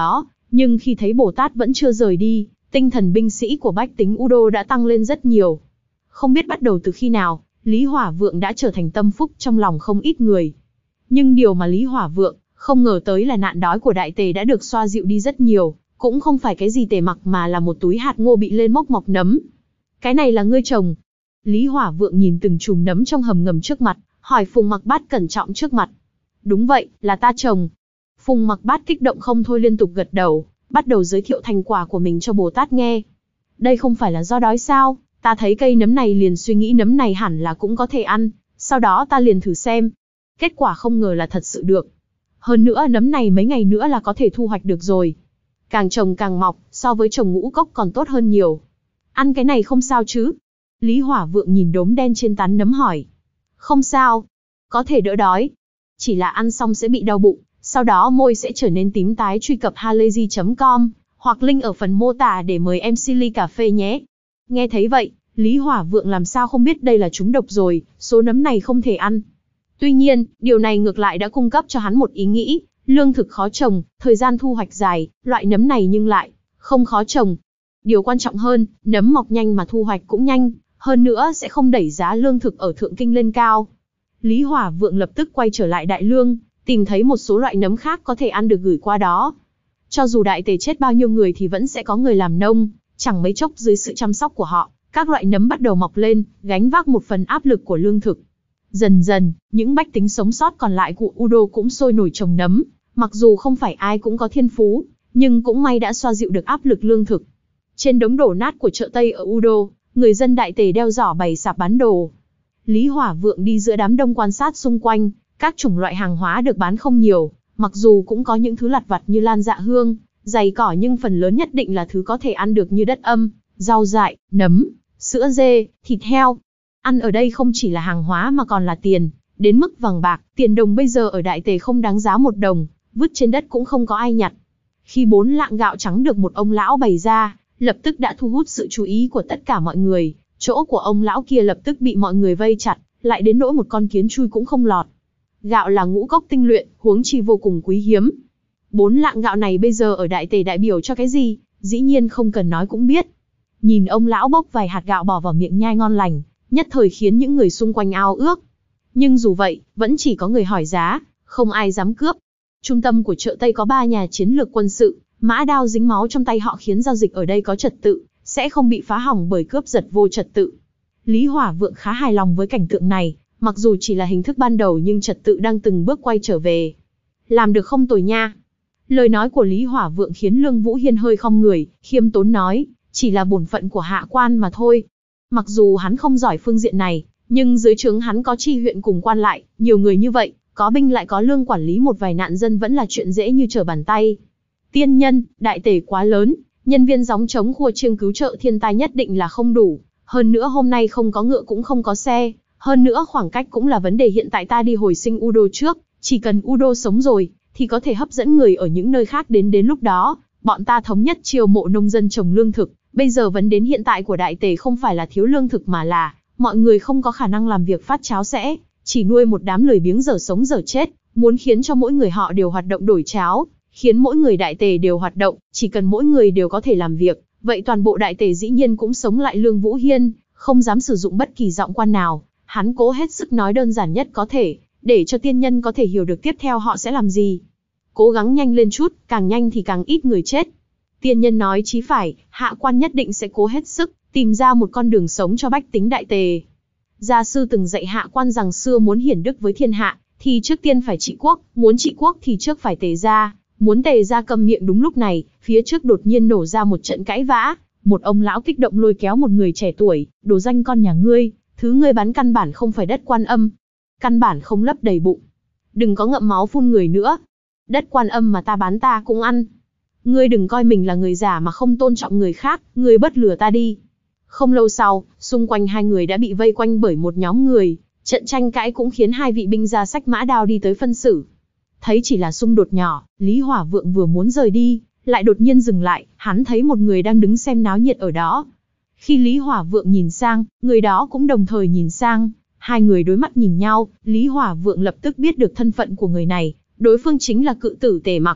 Nhưng khi thấy Bồ Tát vẫn chưa rời đi, tinh thần binh sĩ của bách tính Udo đã tăng lên rất nhiều. Không biết bắt đầu từ khi nào, Lý Hỏa Vượng đã trở thành tâm phúc trong lòng không ít người. Nhưng điều mà Lý Hỏa Vượng không ngờ tới là nạn đói của đại tề đã được xoa dịu đi rất nhiều, cũng không phải cái gì tề mặc mà là một túi hạt ngô bị lên mốc mọc nấm. Cái này là ngươi trồng? Lý Hỏa Vượng nhìn từng chùm nấm trong hầm ngầm trước mặt, hỏi Phùng Mặc Bát cẩn trọng trước mặt. Đúng vậy, là ta trồng. Phùng Mặc Bát kích động không thôi liên tục gật đầu, bắt đầu giới thiệu thành quả của mình cho Bồ Tát nghe. Đây không phải là do đói sao? Ta thấy cây nấm này liền suy nghĩ nấm này hẳn là cũng có thể ăn, sau đó ta liền thử xem. Kết quả không ngờ là thật sự được. Hơn nữa nấm này mấy ngày nữa là có thể thu hoạch được rồi. Càng trồng càng mọc, so với trồng ngũ cốc còn tốt hơn nhiều. Ăn cái này không sao chứ? Lý Hỏa Vượng nhìn đốm đen trên tán nấm hỏi. Không sao, có thể đỡ đói. Chỉ là ăn xong sẽ bị đau bụng, sau đó môi sẽ trở nên tím tái. Truy cập halayzi chấm com, hoặc link ở phần mô tả để mời em xê ly cà phê nhé. Nghe thấy vậy, Lý Hỏa Vượng làm sao không biết đây là trúng độc rồi, số nấm này không thể ăn. Tuy nhiên, điều này ngược lại đã cung cấp cho hắn một ý nghĩ, lương thực khó trồng, thời gian thu hoạch dài, loại nấm này nhưng lại không khó trồng. Điều quan trọng hơn, nấm mọc nhanh mà thu hoạch cũng nhanh, hơn nữa sẽ không đẩy giá lương thực ở Thượng Kinh lên cao. Lý Hỏa Vượng lập tức quay trở lại Đại Lương, tìm thấy một số loại nấm khác có thể ăn được gửi qua đó. Cho dù đại tề chết bao nhiêu người thì vẫn sẽ có người làm nông, chẳng mấy chốc dưới sự chăm sóc của họ, các loại nấm bắt đầu mọc lên, gánh vác một phần áp lực của lương thực. Dần dần, những bách tính sống sót còn lại của Udo cũng sôi nổi trồng nấm, mặc dù không phải ai cũng có thiên phú, nhưng cũng may đã xoa dịu được áp lực lương thực. Trên đống đổ nát của chợ Tây ở Udo, người dân đại tề đeo giỏ bày sạp bán đồ. Lý Hỏa Vượng đi giữa đám đông quan sát xung quanh, các chủng loại hàng hóa được bán không nhiều, mặc dù cũng có những thứ lặt vặt như lan dạ hương, giày cỏ, nhưng phần lớn nhất định là thứ có thể ăn được như đất âm, rau dại, nấm, sữa dê, thịt heo. Ăn ở đây không chỉ là hàng hóa mà còn là tiền, đến mức vàng bạc, tiền đồng bây giờ ở đại tề không đáng giá một đồng, vứt trên đất cũng không có ai nhặt. Khi bốn lạng gạo trắng được một ông lão bày ra, lập tức đã thu hút sự chú ý của tất cả mọi người, chỗ của ông lão kia lập tức bị mọi người vây chặt, lại đến nỗi một con kiến chui cũng không lọt. Gạo là ngũ cốc tinh luyện, huống chi vô cùng quý hiếm. Bốn lạng gạo này bây giờ ở đại tề đại biểu cho cái gì, dĩ nhiên không cần nói cũng biết. Nhìn ông lão bốc vài hạt gạo bỏ vào miệng nhai ngon lành, nhất thời khiến những người xung quanh ao ước. Nhưng dù vậy, vẫn chỉ có người hỏi giá, không ai dám cướp. Trung tâm của chợ Tây có ba nhà chiến lược quân sự, mã đao dính máu trong tay họ khiến giao dịch ở đây có trật tự, sẽ không bị phá hỏng bởi cướp giật vô trật tự. Lý Hỏa Vượng khá hài lòng với cảnh tượng này, mặc dù chỉ là hình thức ban đầu nhưng trật tự đang từng bước quay trở về. Làm được không tồi nha. Lời nói của Lý Hỏa Vượng khiến Lương Vũ Hiên hơi khom người, khiêm tốn nói, chỉ là bổn phận của hạ quan mà thôi. Mặc dù hắn không giỏi phương diện này, nhưng dưới trướng hắn có tri huyện cùng quan lại, nhiều người như vậy, có binh lại có lương, quản lý một vài nạn dân vẫn là chuyện dễ như trở bàn tay. Tiên nhân, đại tề quá lớn, nhân viên gióng trống khua chiêng cứu trợ thiên tai nhất định là không đủ. Hơn nữa hôm nay không có ngựa cũng không có xe, hơn nữa khoảng cách cũng là vấn đề. Hiện tại ta đi hồi sinh Udo trước, chỉ cần Udo sống rồi, thì có thể hấp dẫn người ở những nơi khác đến. Đến lúc đó, bọn ta thống nhất chiêu mộ nông dân trồng lương thực. Bây giờ vấn đến hiện tại của đại tề không phải là thiếu lương thực mà là mọi người không có khả năng làm việc phát cháo sẽ, chỉ nuôi một đám lười biếng dở sống dở chết. Muốn khiến cho mỗi người họ đều hoạt động đổi cháo, khiến mỗi người đại tề đều hoạt động, chỉ cần mỗi người đều có thể làm việc, vậy toàn bộ đại tề dĩ nhiên cũng sống lại. Lương Vũ Hiên không dám sử dụng bất kỳ giọng quan nào, hắn cố hết sức nói đơn giản nhất có thể, để cho tiên nhân có thể hiểu được tiếp theo họ sẽ làm gì. Cố gắng nhanh lên chút, càng nhanh thì càng ít người chết. Tiên nhân nói chí phải, hạ quan nhất định sẽ cố hết sức, tìm ra một con đường sống cho bách tính đại tề. Gia sư từng dạy hạ quan rằng xưa muốn hiển đức với thiên hạ, thì trước tiên phải trị quốc, muốn trị quốc thì trước phải tề gia, muốn tề gia câm miệng. Đúng lúc này, phía trước đột nhiên nổ ra một trận cãi vã, một ông lão kích động lôi kéo một người trẻ tuổi, đồ danh con nhà ngươi, thứ ngươi bán căn bản không phải đất Quan Âm, căn bản không lấp đầy bụng. Đừng có ngậm máu phun người nữa. Đất Quan Âm mà ta bán ta cũng ăn. Ngươi đừng coi mình là người giả mà không tôn trọng người khác, ngươi bất lừa ta đi. Không lâu sau, xung quanh hai người đã bị vây quanh bởi một nhóm người, trận tranh cãi cũng khiến hai vị binh ra xách mã đao đi tới phân xử. Thấy chỉ là xung đột nhỏ, Lý Hỏa Vượng vừa muốn rời đi, lại đột nhiên dừng lại, hắn thấy một người đang đứng xem náo nhiệt ở đó. Khi Lý Hỏa Vượng nhìn sang, người đó cũng đồng thời nhìn sang, hai người đối mắt nhìn nhau, Lý Hỏa Vượng lập tức biết được thân phận của người này, đối phương chính là cự tử Tề Mặc.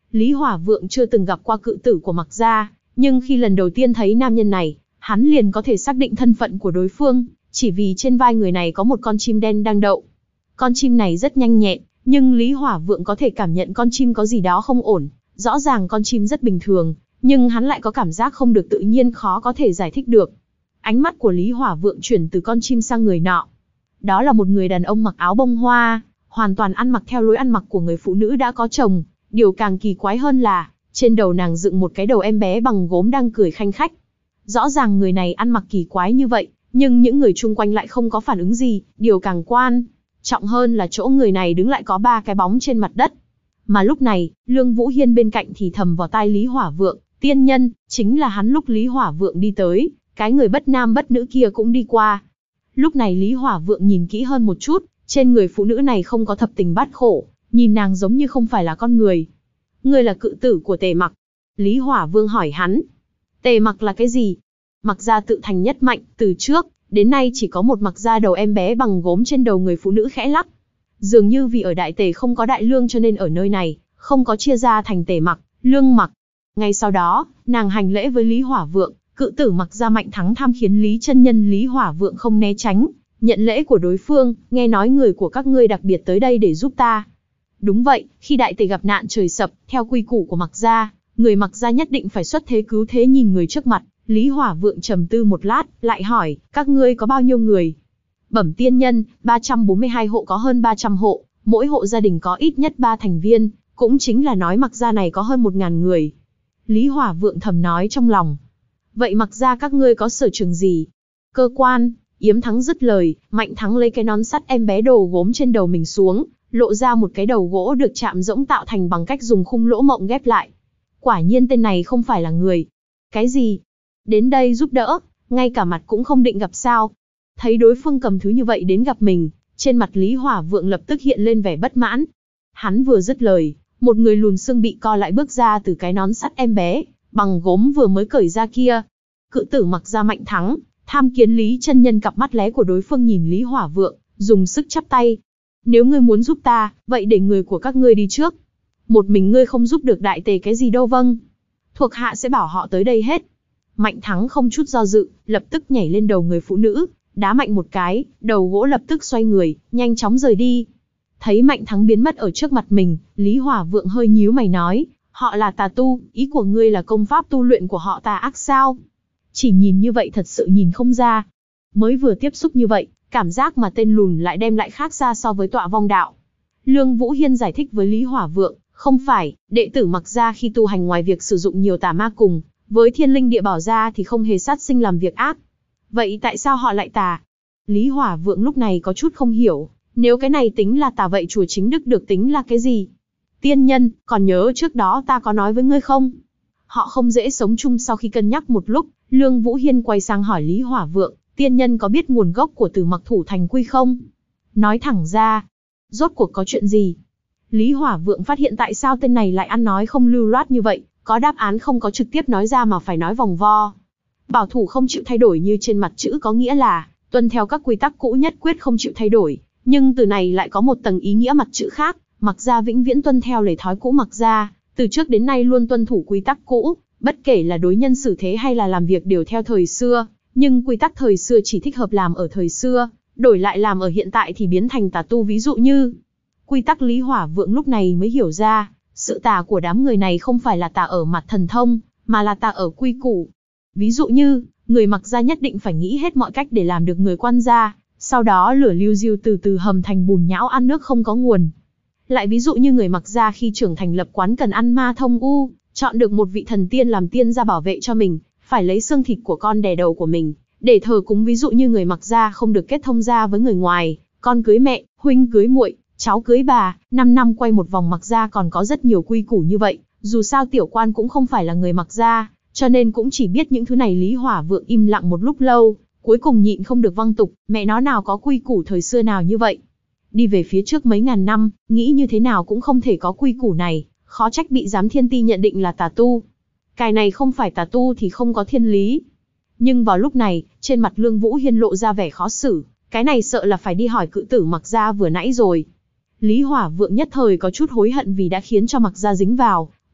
Lý Hỏa Vượng chưa từng gặp qua cự tử của Mạc gia, nhưng khi lần đầu tiên thấy nam nhân này, hắn liền có thể xác định thân phận của đối phương, chỉ vì trên vai người này có một con chim đen đang đậu. Con chim này rất nhanh nhẹn, nhưng Lý Hỏa Vượng có thể cảm nhận con chim có gì đó không ổn. Rõ ràng con chim rất bình thường, nhưng hắn lại có cảm giác không được tự nhiên, khó có thể giải thích được. Ánh mắt của Lý Hỏa Vượng chuyển từ con chim sang người nọ. Đó là một người đàn ông mặc áo bông hoa, hoàn toàn ăn mặc theo lối ăn mặc của người phụ nữ đã có chồng. Điều càng kỳ quái hơn là, trên đầu nàng dựng một cái đầu em bé bằng gốm đang cười khanh khách. Rõ ràng người này ăn mặc kỳ quái như vậy, nhưng những người chung quanh lại không có phản ứng gì. Điều càng quan trọng hơn là chỗ người này đứng lại có ba cái bóng trên mặt đất. Mà lúc này, Lương Vũ Hiên bên cạnh thì thầm vào tai Lý Hỏa Vượng, tiên nhân, chính là hắn. Lúc Lý Hỏa Vượng đi tới, cái người bất nam bất nữ kia cũng đi qua. Lúc này Lý Hỏa Vượng nhìn kỹ hơn một chút, trên người phụ nữ này không có thập tình bát khổ, nhìn nàng giống như không phải là con người. Ngươi là cự tử của Tề Mặc? Lý Hỏa Vương hỏi hắn. Tề Mặc là cái gì? Mặc gia tự thành nhất mạnh, từ trước đến nay chỉ có một Mặc gia đầu em bé bằng gốm trên đầu người phụ nữ khẽ lắc. Dường như vì ở Đại Tề không có Đại Lương cho nên ở nơi này không có chia ra thành Tề Mặc, Lương Mặc. Ngay sau đó, nàng hành lễ với Lý Hỏa Vượng. Cự tử Mặc gia Mạnh Thắng tham khiến Lý chân nhân. Lý Hỏa Vượng không né tránh, nhận lễ của đối phương, nghe nói người của các ngươi đặc biệt tới đây để giúp ta. Đúng vậy, khi Đại Tề gặp nạn trời sập, theo quy củ của Mặc gia, người Mặc gia nhất định phải xuất thế cứu thế. Nhìn người trước mặt, Lý Hỏa Vượng trầm tư một lát, lại hỏi, các ngươi có bao nhiêu người? Bẩm tiên nhân, ba trăm bốn mươi hai hộ, có hơn ba trăm hộ, mỗi hộ gia đình có ít nhất ba thành viên, cũng chính là nói Mặc gia này có hơn một nghìn người. Lý Hỏa Vượng thầm nói trong lòng. Vậy Mặc gia các ngươi có sở trường gì? Cơ quan. Yếm Thắng dứt lời, Mạnh Thắng lấy cái nón sắt em bé đồ gốm trên đầu mình xuống, lộ ra một cái đầu gỗ được chạm rỗng tạo thành bằng cách dùng khung lỗ mộng ghép lại. Quả nhiên tên này không phải là người. Cái gì? Đến đây giúp đỡ, ngay cả mặt cũng không định gặp sao? Thấy đối phương cầm thứ như vậy đến gặp mình, trên mặt Lý Hỏa Vượng lập tức hiện lên vẻ bất mãn. Hắn vừa dứt lời, một người lùn xương bị co lại bước ra từ cái nón sắt em bé bằng gốm vừa mới cởi ra kia. Cự tử Mặc gia Mạnh Thắng tham kiến Lý chân nhân. Cặp mắt lé của đối phương nhìn Lý Hỏa Vượng, dùng sức chắp tay. Nếu ngươi muốn giúp ta, vậy để người của các ngươi đi trước. Một mình ngươi không giúp được Đại Tề cái gì đâu. Vâng, thuộc hạ sẽ bảo họ tới đây hết. Mạnh Thắng không chút do dự, lập tức nhảy lên đầu người phụ nữ, đá mạnh một cái, đầu gỗ lập tức xoay người, nhanh chóng rời đi. Thấy Mạnh Thắng biến mất ở trước mặt mình, Lý Hỏa Vượng hơi nhíu mày nói, họ là tà tu, ý của ngươi là công pháp tu luyện của họ tà ác sao? Chỉ nhìn như vậy thật sự nhìn không ra. Mới vừa tiếp xúc như vậy, cảm giác mà tên lùn lại đem lại khác xa so với Tọa Vong Đạo. Lương Vũ Hiên giải thích với Lý Hỏa Vượng, không phải, đệ tử Mặc gia khi tu hành ngoài việc sử dụng nhiều tà ma cùng với thiên linh địa bảo ra thì không hề sát sinh làm việc ác. Vậy tại sao họ lại tà? Lý Hỏa Vượng lúc này có chút không hiểu, nếu cái này tính là tà vậy chùa Chính Đức được tính là cái gì? Tiên nhân, còn nhớ trước đó ta có nói với ngươi không? Họ không dễ sống chung. Sau khi cân nhắc một lúc, Lương Vũ Hiên quay sang hỏi Lý Hỏa Vượng, tiên nhân có biết nguồn gốc của từ Mặc Thủ Thành Quy không? Nói thẳng ra, rốt cuộc có chuyện gì? Lý Hỏa Vượng phát hiện tại sao tên này lại ăn nói không lưu loát như vậy, có đáp án không có trực tiếp nói ra mà phải nói vòng vo. Bảo thủ không chịu thay đổi như trên mặt chữ có nghĩa là tuân theo các quy tắc cũ nhất quyết không chịu thay đổi, nhưng từ này lại có một tầng ý nghĩa mặt chữ khác, Mặc gia vĩnh viễn tuân theo lề thói cũ. Mặc gia từ trước đến nay luôn tuân thủ quy tắc cũ, bất kể là đối nhân xử thế hay là làm việc đều theo thời xưa, nhưng quy tắc thời xưa chỉ thích hợp làm ở thời xưa, đổi lại làm ở hiện tại thì biến thành tà tu. Ví dụ như quy tắc. Lý Hỏa Vượng lúc này mới hiểu ra, sự tà của đám người này không phải là tà ở mặt thần thông, mà là tà ở quy củ. Ví dụ như, người Mặc gia nhất định phải nghĩ hết mọi cách để làm được người quan gia, sau đó lửa lưu diêu từ từ hầm thành bùn nhão ăn nước không có nguồn. Lại ví dụ như người Mặc gia khi trưởng thành lập quán cần ăn ma thông u, chọn được một vị thần tiên làm tiên gia bảo vệ cho mình, phải lấy xương thịt của con đẻ đầu của mình để thờ cúng. Ví dụ như người Mặc gia không được kết thông gia với người ngoài, con cưới mẹ, huynh cưới muội, cháu cưới bà, năm năm quay một vòng. Mặc gia còn có rất nhiều quy củ như vậy, dù sao tiểu quan cũng không phải là người Mặc gia, cho nên cũng chỉ biết những thứ này. Lý Hỏa Vượng im lặng một lúc lâu, cuối cùng nhịn không được văng tục, mẹ nó nào có quy củ thời xưa nào như vậy. Đi về phía trước mấy ngàn năm, nghĩ như thế nào cũng không thể có quy củ này, khó trách bị giám thiên ti nhận định là tà tu. Cái này không phải tà tu thì không có thiên lý. Nhưng vào lúc này, trên mặt Lương Vũ Hiên lộ ra vẻ khó xử, cái này sợ là phải đi hỏi cự tử Mặc gia vừa nãy rồi. Lý Hỏa Vượng nhất thời có chút hối hận vì đã khiến cho Mặc gia dính vào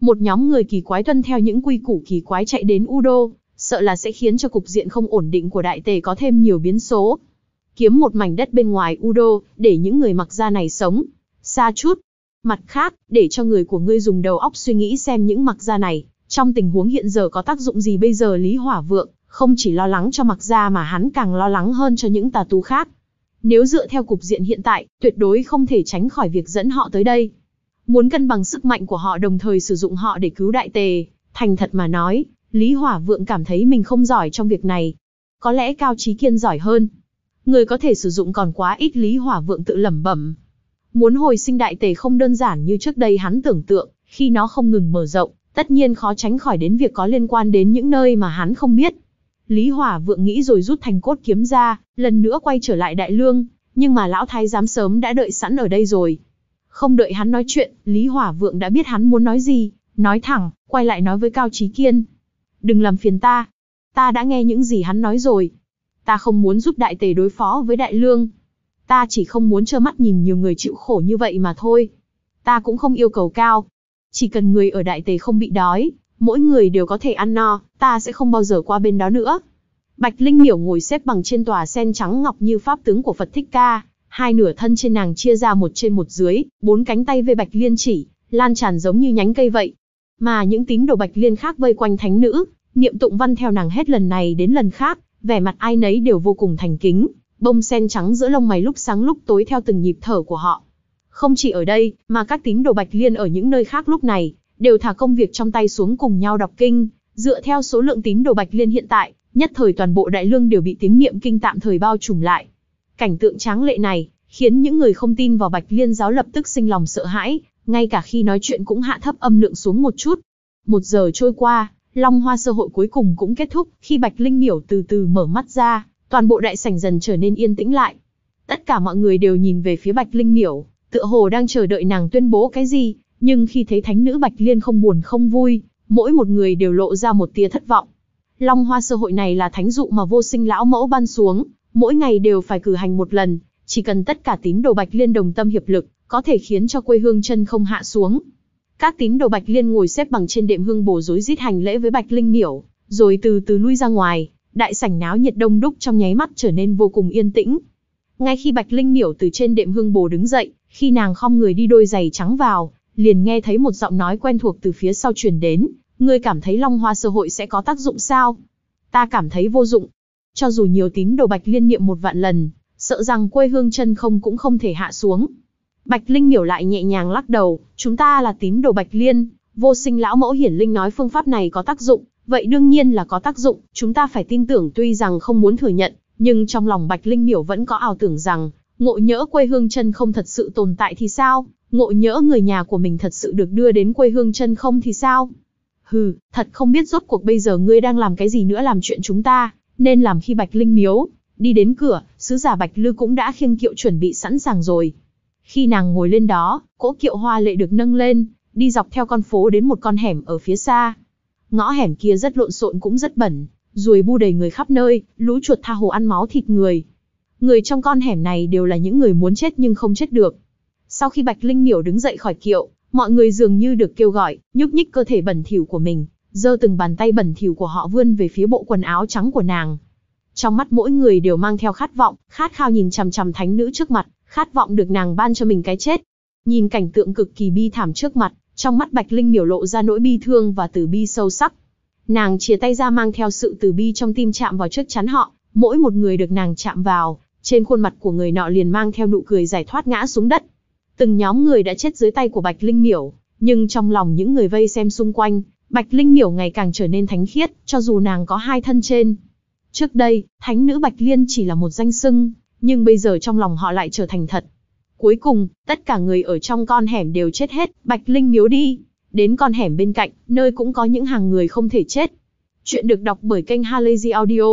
Một nhóm người kỳ quái tuân theo những quy củ kỳ quái chạy đến U Đô, sợ là sẽ khiến cho cục diện không ổn định của Đại Tề có thêm nhiều biến số. Kiếm một mảnh đất bên ngoài U Đô, để những người mặc da này sống xa chút. Mặt khác, để cho người của ngươi dùng đầu óc suy nghĩ xem những mặc da này, trong tình huống hiện giờ có tác dụng gì. Bây giờ Lý Hỏa Vượng không chỉ lo lắng cho mặc da mà hắn càng lo lắng hơn cho những tà tú khác. Nếu dựa theo cục diện hiện tại, tuyệt đối không thể tránh khỏi việc dẫn họ tới đây. Muốn cân bằng sức mạnh của họ đồng thời sử dụng họ để cứu Đại Tề, thành thật mà nói, Lý Hỏa Vượng cảm thấy mình không giỏi trong việc này. Có lẽ Cao Chí Kiên giỏi hơn. Người có thể sử dụng còn quá ít. Lý Hỏa Vượng tự lẩm bẩm. Muốn hồi sinh Đại Tề không đơn giản như trước đây hắn tưởng tượng, khi nó không ngừng mở rộng, tất nhiên khó tránh khỏi đến việc có liên quan đến những nơi mà hắn không biết. Lý Hỏa Vượng nghĩ rồi rút thành cốt kiếm ra, lần nữa quay trở lại Đại Lương, nhưng mà lão thái giám sớm đã đợi sẵn ở đây rồi. Không đợi hắn nói chuyện, Lý Hỏa Vượng đã biết hắn muốn nói gì, nói thẳng, quay lại nói với Cao Chí Kiên. Đừng làm phiền ta, ta đã nghe những gì hắn nói rồi. Ta không muốn giúp Đại Tề đối phó với Đại Lương. Ta chỉ không muốn trơ mắt nhìn nhiều người chịu khổ như vậy mà thôi. Ta cũng không yêu cầu cao. Chỉ cần người ở Đại Tề không bị đói, mỗi người đều có thể ăn no, ta sẽ không bao giờ qua bên đó nữa. Bạch Linh Miểu ngồi xếp bằng trên tòa sen trắng ngọc như pháp tướng của Phật Thích Ca, hai nửa thân trên nàng chia ra một trên một dưới, bốn cánh tay vây Bạch Liên chỉ, lan tràn giống như nhánh cây vậy. Mà những tín đồ Bạch Liên khác vây quanh thánh nữ, niệm tụng văn theo nàng hết lần này đến lần khác, vẻ mặt ai nấy đều vô cùng thành kính, bông sen trắng giữa lông mày lúc sáng lúc tối theo từng nhịp thở của họ. Không chỉ ở đây, mà các tín đồ Bạch Liên ở những nơi khác lúc này, đều thả công việc trong tay xuống cùng nhau đọc kinh. Dựa theo số lượng tín đồ Bạch Liên hiện tại, nhất thời toàn bộ Đại Lương đều bị tiếng niệm kinh tạm thời bao trùm lại. Cảnh tượng tráng lệ này, khiến những người không tin vào Bạch Liên giáo lập tức sinh lòng sợ hãi, ngay cả khi nói chuyện cũng hạ thấp âm lượng xuống một chút. Một giờ trôi qua, Long Hoa sơ hội cuối cùng cũng kết thúc, khi Bạch Linh Miểu từ từ mở mắt ra, toàn bộ đại sảnh dần trở nên yên tĩnh lại. Tất cả mọi người đều nhìn về phía Bạch Linh Miểu, tựa hồ đang chờ đợi nàng tuyên bố cái gì, nhưng khi thấy thánh nữ Bạch Liên không buồn không vui, mỗi một người đều lộ ra một tia thất vọng. Long Hoa sơ hội này là thánh dụ mà Vô Sinh lão mẫu ban xuống, mỗi ngày đều phải cử hành một lần, chỉ cần tất cả tín đồ Bạch Liên đồng tâm hiệp lực, có thể khiến cho quê hương chân không hạ xuống. Các tín đồ Bạch Liên ngồi xếp bằng trên đệm hương bồ rối rít hành lễ với Bạch Linh Miểu, rồi từ từ lui ra ngoài, đại sảnh náo nhiệt đông đúc trong nháy mắt trở nên vô cùng yên tĩnh. Ngay khi Bạch Linh Miểu từ trên đệm hương bồ đứng dậy, khi nàng khom người đi đôi giày trắng vào, liền nghe thấy một giọng nói quen thuộc từ phía sau truyền đến, ngươi cảm thấy Long Hoa sơ hội sẽ có tác dụng sao? Ta cảm thấy vô dụng. Cho dù nhiều tín đồ Bạch Liên niệm một vạn lần, sợ rằng quê hương chân không cũng không thể hạ xuống. Bạch Linh Miểu lại nhẹ nhàng lắc đầu, chúng ta là tín đồ Bạch Liên, Vô Sinh lão mẫu hiển linh nói phương pháp này có tác dụng, vậy đương nhiên là có tác dụng, chúng ta phải tin tưởng. Tuy rằng không muốn thừa nhận, nhưng trong lòng Bạch Linh Miểu vẫn có ảo tưởng rằng, ngộ nhỡ quê hương chân không thật sự tồn tại thì sao? Ngộ nhỡ người nhà của mình thật sự được đưa đến quê hương chân không thì sao? Hừ, thật không biết rốt cuộc bây giờ ngươi đang làm cái gì nữa. Làm chuyện chúng ta nên làm. Khi Bạch Linh Miếu đi đến cửa, sứ giả Bạch Lư cũng đã khiêng kiệu chuẩn bị sẵn sàng rồi. Khi nàng ngồi lên đó, cỗ kiệu hoa lệ được nâng lên, đi dọc theo con phố đến một con hẻm ở phía xa. Ngõ hẻm kia rất lộn xộn cũng rất bẩn, ruồi bu đầy người khắp nơi, lũ chuột tha hồ ăn máu thịt người. Người trong con hẻm này đều là những người muốn chết nhưng không chết được. Sau khi Bạch Linh Miểu đứng dậy khỏi kiệu, mọi người dường như được kêu gọi, nhúc nhích cơ thể bẩn thỉu của mình, giơ từng bàn tay bẩn thỉu của họ vươn về phía bộ quần áo trắng của nàng. Trong mắt mỗi người đều mang theo khát vọng, khát khao nhìn chằm chằm thánh nữ trước mặt, khát vọng được nàng ban cho mình cái chết. Nhìn cảnh tượng cực kỳ bi thảm trước mặt, trong mắt Bạch Linh Miểu lộ ra nỗi bi thương và từ bi sâu sắc. Nàng chìa tay ra mang theo sự từ bi trong tim chạm vào trước chắn họ, mỗi một người được nàng chạm vào, trên khuôn mặt của người nọ liền mang theo nụ cười giải thoát ngã xuống đất. Từng nhóm người đã chết dưới tay của Bạch Linh Miểu, nhưng trong lòng những người vây xem xung quanh, Bạch Linh Miểu ngày càng trở nên thánh khiết, cho dù nàng có hai thân trên. Trước đây, thánh nữ Bạch Liên chỉ là một danh xưng, nhưng bây giờ trong lòng họ lại trở thành thật. Cuối cùng, tất cả người ở trong con hẻm đều chết hết, Bạch Linh Miếu đi đến con hẻm bên cạnh, nơi cũng có những hàng người không thể chết. Chuyện được đọc bởi kênh Halazy Audio.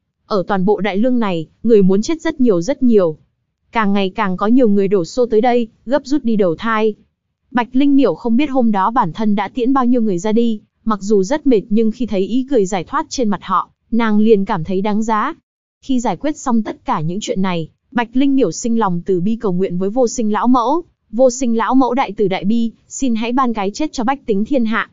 Ở toàn bộ Đại Lương này, người muốn chết rất nhiều rất nhiều. Càng ngày càng có nhiều người đổ xô tới đây, gấp rút đi đầu thai. Bạch Linh Miểu không biết hôm đó bản thân đã tiễn bao nhiêu người ra đi, mặc dù rất mệt nhưng khi thấy ý cười giải thoát trên mặt họ, nàng liền cảm thấy đáng giá. Khi giải quyết xong tất cả những chuyện này, Bạch Linh Miểu sinh lòng từ bi cầu nguyện với Vô Sinh lão mẫu, Vô Sinh lão mẫu đại từ đại bi, xin hãy ban cái chết cho bách tính thiên hạ.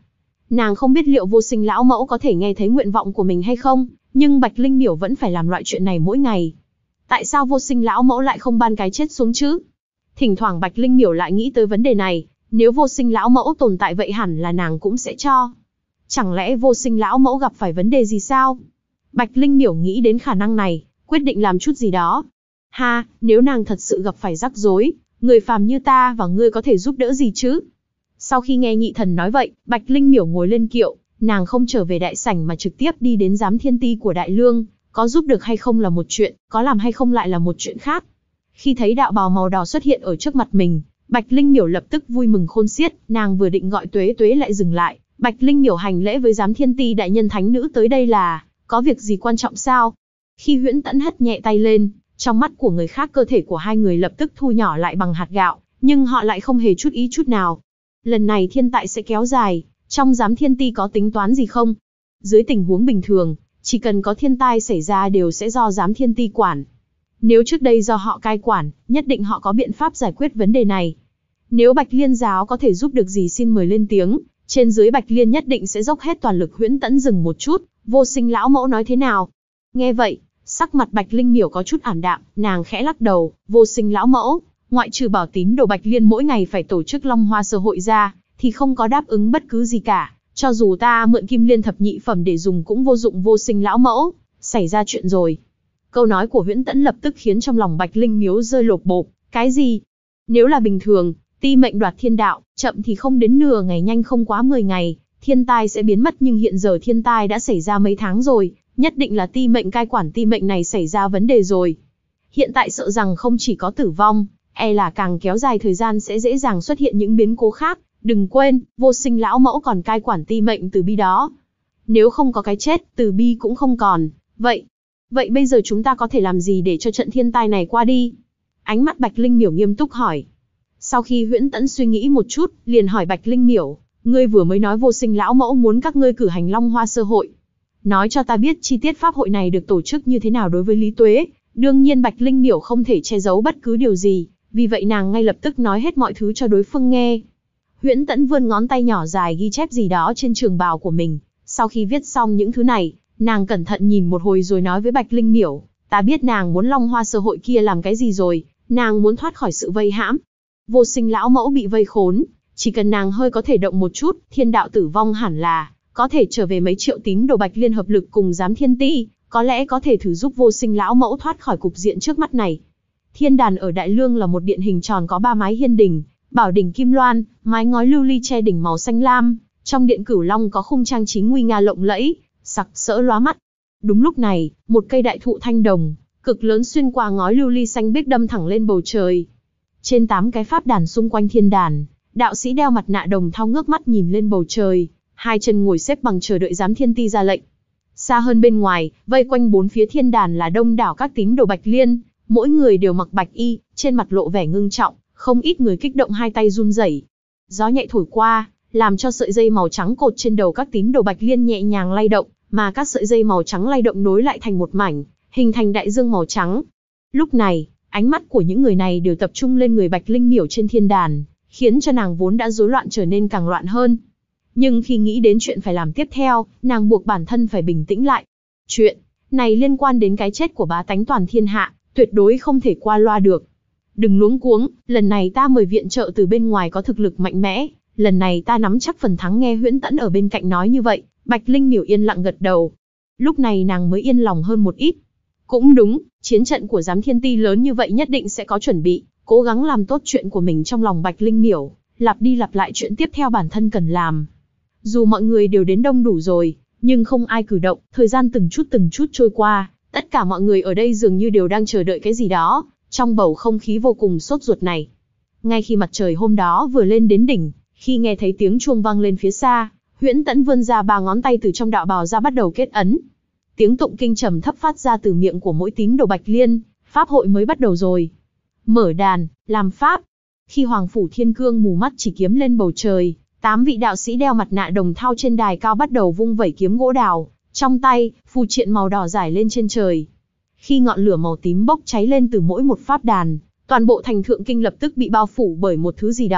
Nàng không biết liệu Vô Sinh lão mẫu có thể nghe thấy nguyện vọng của mình hay không, nhưng Bạch Linh Miểu vẫn phải làm loại chuyện này mỗi ngày. Tại sao Vô Sinh lão mẫu lại không ban cái chết xuống chứ? Thỉnh thoảng Bạch Linh Miểu lại nghĩ tới vấn đề này, nếu Vô Sinh lão mẫu tồn tại vậy hẳn là nàng cũng sẽ cho. Chẳng lẽ Vô Sinh lão mẫu gặp phải vấn đề gì sao? Bạch Linh Miểu nghĩ đến khả năng này, quyết định làm chút gì đó. Ha, nếu nàng thật sự gặp phải rắc rối, người phàm như ta và ngươi có thể giúp đỡ gì chứ? Sau khi nghe nhị thần nói vậy, Bạch Linh Miểu ngồi lên kiệu, nàng không trở về đại sảnh mà trực tiếp đi đến giám thiên ti của Đại Lương, có giúp được hay không là một chuyện, có làm hay không lại là một chuyện khác. Khi thấy đạo bào màu đỏ xuất hiện ở trước mặt mình, Bạch Linh Miểu lập tức vui mừng khôn xiết, nàng vừa định gọi Tuế Tuế lại dừng lại. Bạch Linh Miểu hành lễ với giám thiên ti đại nhân thánh nữ tới đây là, có việc gì quan trọng sao? Khi Huyễn Tẫn hất nhẹ tay lên, trong mắt của người khác cơ thể của hai người lập tức thu nhỏ lại bằng hạt gạo, nhưng họ lại không hề chút ý chút nào. Lần này thiên tại sẽ kéo dài, trong giám thiên ti có tính toán gì không? Dưới tình huống bình thường, chỉ cần có thiên tai xảy ra đều sẽ do giám thiên ti quản. Nếu trước đây do họ cai quản, nhất định họ có biện pháp giải quyết vấn đề này. Nếu Bạch Liên giáo có thể giúp được gì xin mời lên tiếng, trên dưới Bạch Liên nhất định sẽ dốc hết toàn lực. Huyễn Tẫn dừng một chút, Vô Sinh lão mẫu nói thế nào? Nghe vậy, sắc mặt Bạch Linh Miểu có chút ảm đạm, nàng khẽ lắc đầu. Vô Sinh lão mẫu, ngoại trừ bảo tín đồ Bạch Liên mỗi ngày phải tổ chức Long Hoa Sơ hội ra, thì không có đáp ứng bất cứ gì cả. Cho dù ta mượn Kim Liên thập nhị phẩm để dùng cũng vô dụng. Vô Sinh lão mẫu, xảy ra chuyện rồi. Câu nói của Huyễn Tẫn lập tức khiến trong lòng Bạch Linh Miếu rơi lột bột. Cái gì? Nếu là bình thường, ti mệnh đoạt thiên đạo, chậm thì không đến nửa ngày, nhanh không quá mười ngày, thiên tai sẽ biến mất, nhưng hiện giờ thiên tai đã xảy ra mấy tháng rồi, nhất định là ti mệnh cai quản ti mệnh này xảy ra vấn đề rồi. Hiện tại sợ rằng không chỉ có tử vong, e là càng kéo dài thời gian sẽ dễ dàng xuất hiện những biến cố khác. Đừng quên, Vô Sinh lão mẫu còn cai quản ti mệnh Từ Bi đó. Nếu không có cái chết, Từ Bi cũng không còn. Vậy, vậy bây giờ chúng ta có thể làm gì để cho trận thiên tai này qua đi? Ánh mắt Bạch Linh Miểu nghiêm túc hỏi. Sau khi Huyễn Tẫn suy nghĩ một chút, liền hỏi Bạch Linh Miểu, ngươi vừa mới nói Vô Sinh lão mẫu muốn các ngươi cử hành Long Hoa Sơ hội. Nói cho ta biết chi tiết pháp hội này được tổ chức như thế nào đối với Lý Tuế. Đương nhiên Bạch Linh Miểu không thể che giấu bất cứ điều gì, vì vậy nàng ngay lập tức nói hết mọi thứ cho đối phương nghe. Huyễn Tẫn vươn ngón tay nhỏ dài ghi chép gì đó trên trường bào của mình. Sau khi viết xong những thứ này, nàng cẩn thận nhìn một hồi rồi nói với Bạch Linh Miểu, ta biết nàng muốn Long Hoa Sơ hội kia làm cái gì rồi, nàng muốn thoát khỏi sự vây hãm. Vô Sinh lão mẫu bị vây khốn, chỉ cần nàng hơi có thể động một chút, thiên đạo tử vong hẳn là có thể trở về. Mấy triệu tín đồ Bạch Liên hợp lực cùng giám thiên ti, có lẽ có thể thử giúp Vô Sinh lão mẫu thoát khỏi cục diện trước mắt này. Thiên đàn ở Đại Lương là một điện hình tròn có ba mái hiên đỉnh, bảo đỉnh kim loan, mái ngói lưu ly che đỉnh màu xanh lam. Trong điện Cửu Long có khung trang trí nguy nga lộng lẫy, sặc sỡ lóa mắt. Đúng lúc này, một cây đại thụ thanh đồng cực lớn xuyên qua ngói lưu ly xanh biếc đâm thẳng lên bầu trời. Trên tám cái pháp đàn xung quanh thiên đàn, đạo sĩ đeo mặt nạ đồng thau ngước mắt nhìn lên bầu trời, hai chân ngồi xếp bằng chờ đợi giám thiên ti ra lệnh. Xa hơn bên ngoài, vây quanh bốn phía thiên đàn là đông đảo các tín đồ Bạch Liên, mỗi người đều mặc bạch y, trên mặt lộ vẻ ngưng trọng, không ít người kích động hai tay run rẩy. Gió nhẹ thổi qua, làm cho sợi dây màu trắng cột trên đầu các tín đồ Bạch Liên nhẹ nhàng lay động, mà các sợi dây màu trắng lay động nối lại thành một mảnh, hình thành đại dương màu trắng. Lúc này, ánh mắt của những người này đều tập trung lên người Bạch Linh Miểu trên thiên đàn, khiến cho nàng vốn đã rối loạn trở nên càng loạn hơn. Nhưng khi nghĩ đến chuyện phải làm tiếp theo, nàng buộc bản thân phải bình tĩnh lại. Chuyện này liên quan đến cái chết của bá tánh toàn thiên hạ, tuyệt đối không thể qua loa được. Đừng luống cuống, lần này ta mời viện trợ từ bên ngoài có thực lực mạnh mẽ, lần này ta nắm chắc phần thắng. Nghe Huyễn Tẫn ở bên cạnh nói như vậy, Bạch Linh Miểu yên lặng gật đầu. Lúc này nàng mới yên lòng hơn một ít. Cũng đúng, chiến trận của giám thiên ti lớn như vậy nhất định sẽ có chuẩn bị, cố gắng làm tốt chuyện của mình. Trong lòng Bạch Linh Miểu lặp đi lặp lại chuyện tiếp theo bản thân cần làm. Dù mọi người đều đến đông đủ rồi, nhưng không ai cử động. Thời gian từng chút từng chút trôi qua, tất cả mọi người ở đây dường như đều đang chờ đợi cái gì đó, trong bầu không khí vô cùng sốt ruột này. Ngay khi mặt trời hôm đó vừa lên đến đỉnh, khi nghe thấy tiếng chuông vang lên phía xa, Huyễn Tẫn vươn ra ba ngón tay từ trong đạo bào ra bắt đầu kết ấn. Tiếng tụng kinh trầm thấp phát ra từ miệng của mỗi tín đồ Bạch Liên, pháp hội mới bắt đầu rồi. Mở đàn, làm pháp. Khi Hoàng Phủ Thiên Cương mù mắt chỉ kiếm lên bầu trời, tám vị đạo sĩ đeo mặt nạ đồng thau trên đài cao bắt đầu vung vẩy kiếm gỗ đào, trong tay, phù triện màu đỏ rải lên trên trời. Khi ngọn lửa màu tím bốc cháy lên từ mỗi một pháp đàn, toàn bộ thành Thượng Kinh lập tức bị bao phủ bởi một thứ gì đó,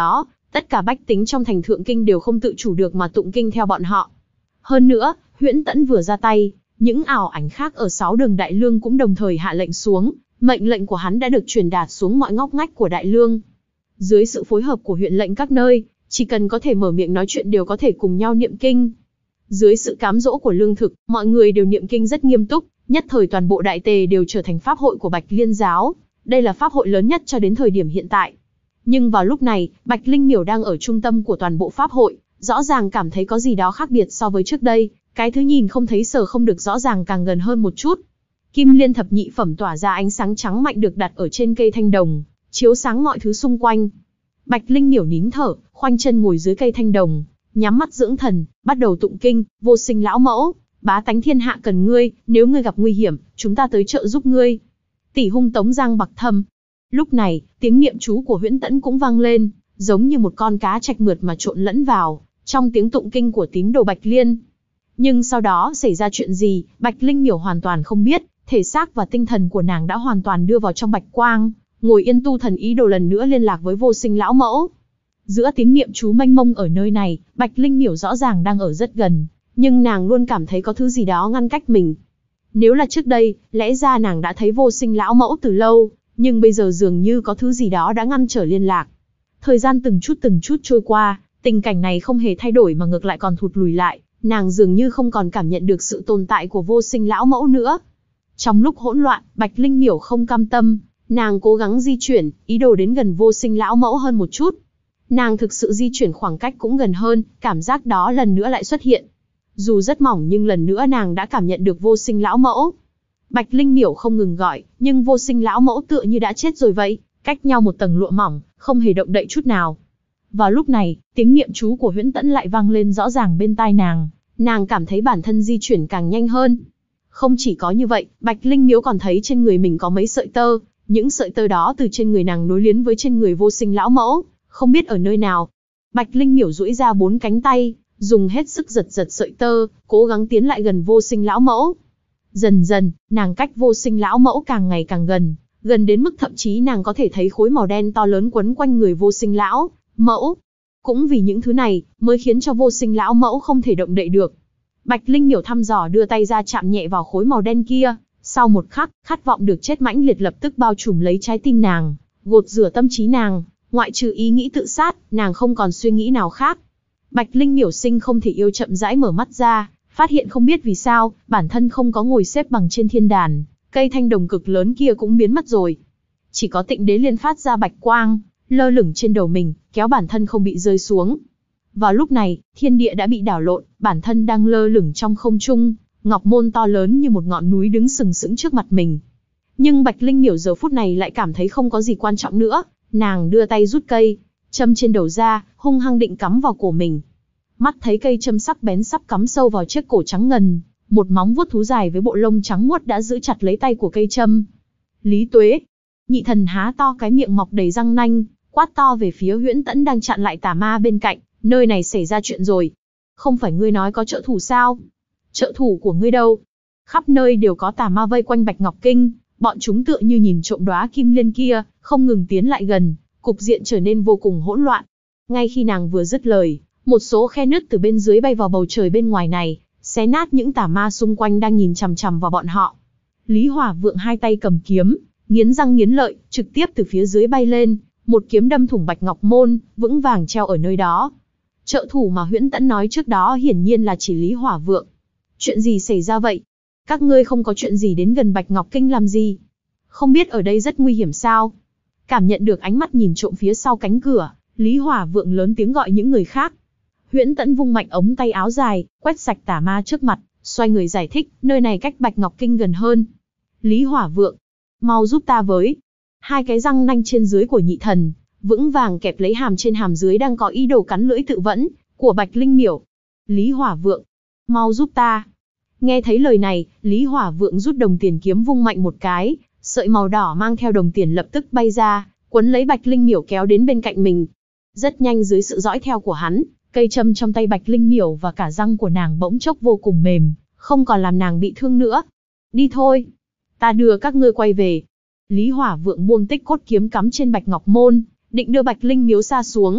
Tất cả bách tính trong thành Thượng Kinh đều không tự chủ được mà tụng kinh theo bọn họ. Hơn nữa, Huyễn Tẫn vừa ra tay, những ảo ảnh khác ở sáu đường Đại Lương cũng đồng thời hạ lệnh xuống, mệnh lệnh của hắn đã được truyền đạt xuống mọi ngóc ngách của Đại Lương. Dưới sự phối hợp của huyện lệnh các nơi, chỉ cần có thể mở miệng nói chuyện đều có thể cùng nhau niệm kinh. Dưới sự cám dỗ của lương thực, mọi người đều niệm kinh rất nghiêm túc, nhất thời toàn bộ Đại Tề đều trở thành pháp hội của Bạch Liên giáo. Đây là pháp hội lớn nhất cho đến thời điểm hiện tại. Nhưng vào lúc này, Bạch Linh Miểu đang ở trung tâm của toàn bộ pháp hội, rõ ràng cảm thấy có gì đó khác biệt so với trước đây, cái thứ nhìn không thấy sờ không được rõ ràng càng gần hơn một chút. Kim liên thập nhị phẩm tỏa ra ánh sáng trắng mạnh được đặt ở trên cây thanh đồng, chiếu sáng mọi thứ xung quanh. Bạch Linh Miểu nín thở, khoanh chân ngồi dưới cây thanh đồng, nhắm mắt dưỡng thần, bắt đầu tụng kinh. Vô Sinh lão mẫu, bá tánh thiên hạ cần ngươi, nếu ngươi gặp nguy hiểm, chúng ta tới trợ giúp ngươi. Tỷ hung tống giang bạc thâm. Lúc này, tiếng niệm chú của Huyễn Tẫn cũng vang lên, giống như một con cá trạch mượt mà trộn lẫn vào trong tiếng tụng kinh của tín đồ Bạch Liên. Nhưng sau đó xảy ra chuyện gì, Bạch Linh Miểu hoàn toàn không biết, thể xác và tinh thần của nàng đã hoàn toàn đưa vào trong bạch quang, ngồi yên tu thần ý đồ lần nữa liên lạc với Vô Sinh lão mẫu. Giữa tiếng niệm chú mênh mông ở nơi này, Bạch Linh Miểu rõ ràng đang ở rất gần, nhưng nàng luôn cảm thấy có thứ gì đó ngăn cách mình. Nếu là trước đây, lẽ ra nàng đã thấy Vô Sinh lão mẫu từ lâu, nhưng bây giờ dường như có thứ gì đó đã ngăn trở liên lạc. Thời gian từng chút từng chút trôi qua, tình cảnh này không hề thay đổi mà ngược lại còn thụt lùi lại, nàng dường như không còn cảm nhận được sự tồn tại của Vô Sinh lão mẫu nữa. Trong lúc hỗn loạn, Bạch Linh Miểu không cam tâm, nàng cố gắng di chuyển, ý đồ đến gần Vô Sinh lão mẫu hơn một chút. Nàng thực sự di chuyển khoảng cách cũng gần hơn, cảm giác đó lần nữa lại xuất hiện. Dù rất mỏng nhưng lần nữa nàng đã cảm nhận được Vô Sinh lão mẫu. Bạch Linh Miểu không ngừng gọi, nhưng Vô Sinh lão mẫu tựa như đã chết rồi vậy, cách nhau một tầng lụa mỏng, không hề động đậy chút nào. Vào lúc này, tiếng niệm chú của Huyễn Tẫn lại vang lên rõ ràng bên tai nàng, nàng cảm thấy bản thân di chuyển càng nhanh hơn. Không chỉ có như vậy, Bạch Linh Miểu còn thấy trên người mình có mấy sợi tơ, những sợi tơ đó từ trên người nàng nối liền với trên người Vô Sinh lão mẫu, không biết ở nơi nào. Bạch Linh Miểu duỗi ra bốn cánh tay, dùng hết sức giật giật sợi tơ, cố gắng tiến lại gần Vô Sinh lão mẫu. Dần dần, nàng cách Vô Sinh lão mẫu càng ngày càng gần, gần đến mức thậm chí nàng có thể thấy khối màu đen to lớn quấn quanh người Vô Sinh lão mẫu. Cũng vì những thứ này, mới khiến cho Vô Sinh lão mẫu không thể động đậy được. Bạch Linh Miểu thăm dò đưa tay ra chạm nhẹ vào khối màu đen kia, sau một khắc, khát vọng được chết mãnh liệt lập tức bao trùm lấy trái tim nàng, gột rửa tâm trí nàng, ngoại trừ ý nghĩ tự sát, nàng không còn suy nghĩ nào khác. Bạch Linh Miểu sinh không thể yêu chậm rãi mở mắt ra, phát hiện không biết vì sao, bản thân không có ngồi xếp bằng trên thiên đàn, cây thanh đồng cực lớn kia cũng biến mất rồi. Chỉ có Tịnh Đế Liên phát ra bạch quang, lơ lửng trên đầu mình, kéo bản thân không bị rơi xuống. Vào lúc này, thiên địa đã bị đảo lộn, bản thân đang lơ lửng trong không trung, ngọc môn to lớn như một ngọn núi đứng sừng sững trước mặt mình. Nhưng Bạch Linh Miểu giờ phút này lại cảm thấy không có gì quan trọng nữa, nàng đưa tay rút cây châm trên đầu ra, hung hăng định cắm vào cổ mình. Mắt thấy cây châm sắc bén sắp cắm sâu vào chiếc cổ trắng ngần, một móng vuốt thú dài với bộ lông trắng muốt đã giữ chặt lấy tay của cây châm. Lý Tuế, Nhị Thần há to cái miệng mọc đầy răng nanh, quát to về phía Huyễn Tẫn đang chặn lại tà ma bên cạnh, nơi này xảy ra chuyện rồi. Không phải ngươi nói có trợ thủ sao? Trợ thủ của ngươi đâu? Khắp nơi đều có tà ma vây quanh Bạch Ngọc Kinh, bọn chúng tựa như nhìn trộm đóa kim liên kia, không ngừng tiến lại gần, cục diện trở nên vô cùng hỗn loạn. Ngay khi nàng vừa dứt lời, một số khe nứt từ bên dưới bay vào bầu trời bên ngoài này, xé nát những tà ma xung quanh đang nhìn chằm chằm vào bọn họ. Lý Hỏa Vượng hai tay cầm kiếm, nghiến răng nghiến lợi, trực tiếp từ phía dưới bay lên, một kiếm đâm thủng Bạch Ngọc Môn, vững vàng treo ở nơi đó. Trợ thủ mà Huyễn Tẫn nói trước đó hiển nhiên là chỉ Lý Hỏa Vượng. Chuyện gì xảy ra vậy? Các ngươi không có chuyện gì đến gần Bạch Ngọc Kinh làm gì? Không biết ở đây rất nguy hiểm sao? Cảm nhận được ánh mắt nhìn trộm phía sau cánh cửa, Lý Hỏa Vượng lớn tiếng gọi những người khác. Huyễn Tẫn vung mạnh ống tay áo dài, quét sạch tà ma trước mặt, xoay người giải thích, nơi này cách Bạch Ngọc Kinh gần hơn. Lý Hỏa Vượng, mau giúp ta với. Hai cái răng nanh trên dưới của Nhị Thần, vững vàng kẹp lấy hàm trên hàm dưới đang có ý đồ cắn lưỡi tự vẫn, của Bạch Linh Miểu. Lý Hỏa Vượng, mau giúp ta. Nghe thấy lời này, Lý Hỏa Vượng rút đồng tiền kiếm vung mạnh một cái, sợi màu đỏ mang theo đồng tiền lập tức bay ra, quấn lấy Bạch Linh Miểu kéo đến bên cạnh mình. Rất nhanh dưới sự dõi theo của hắn, cây châm trong tay Bạch Linh Miểu và cả răng của nàng bỗng chốc vô cùng mềm, không còn làm nàng bị thương nữa. Đi thôi, ta đưa các ngươi quay về. Lý Hỏa Vượng buông tích cốt kiếm cắm trên Bạch Ngọc Môn, định đưa Bạch Linh Miểu xa xuống.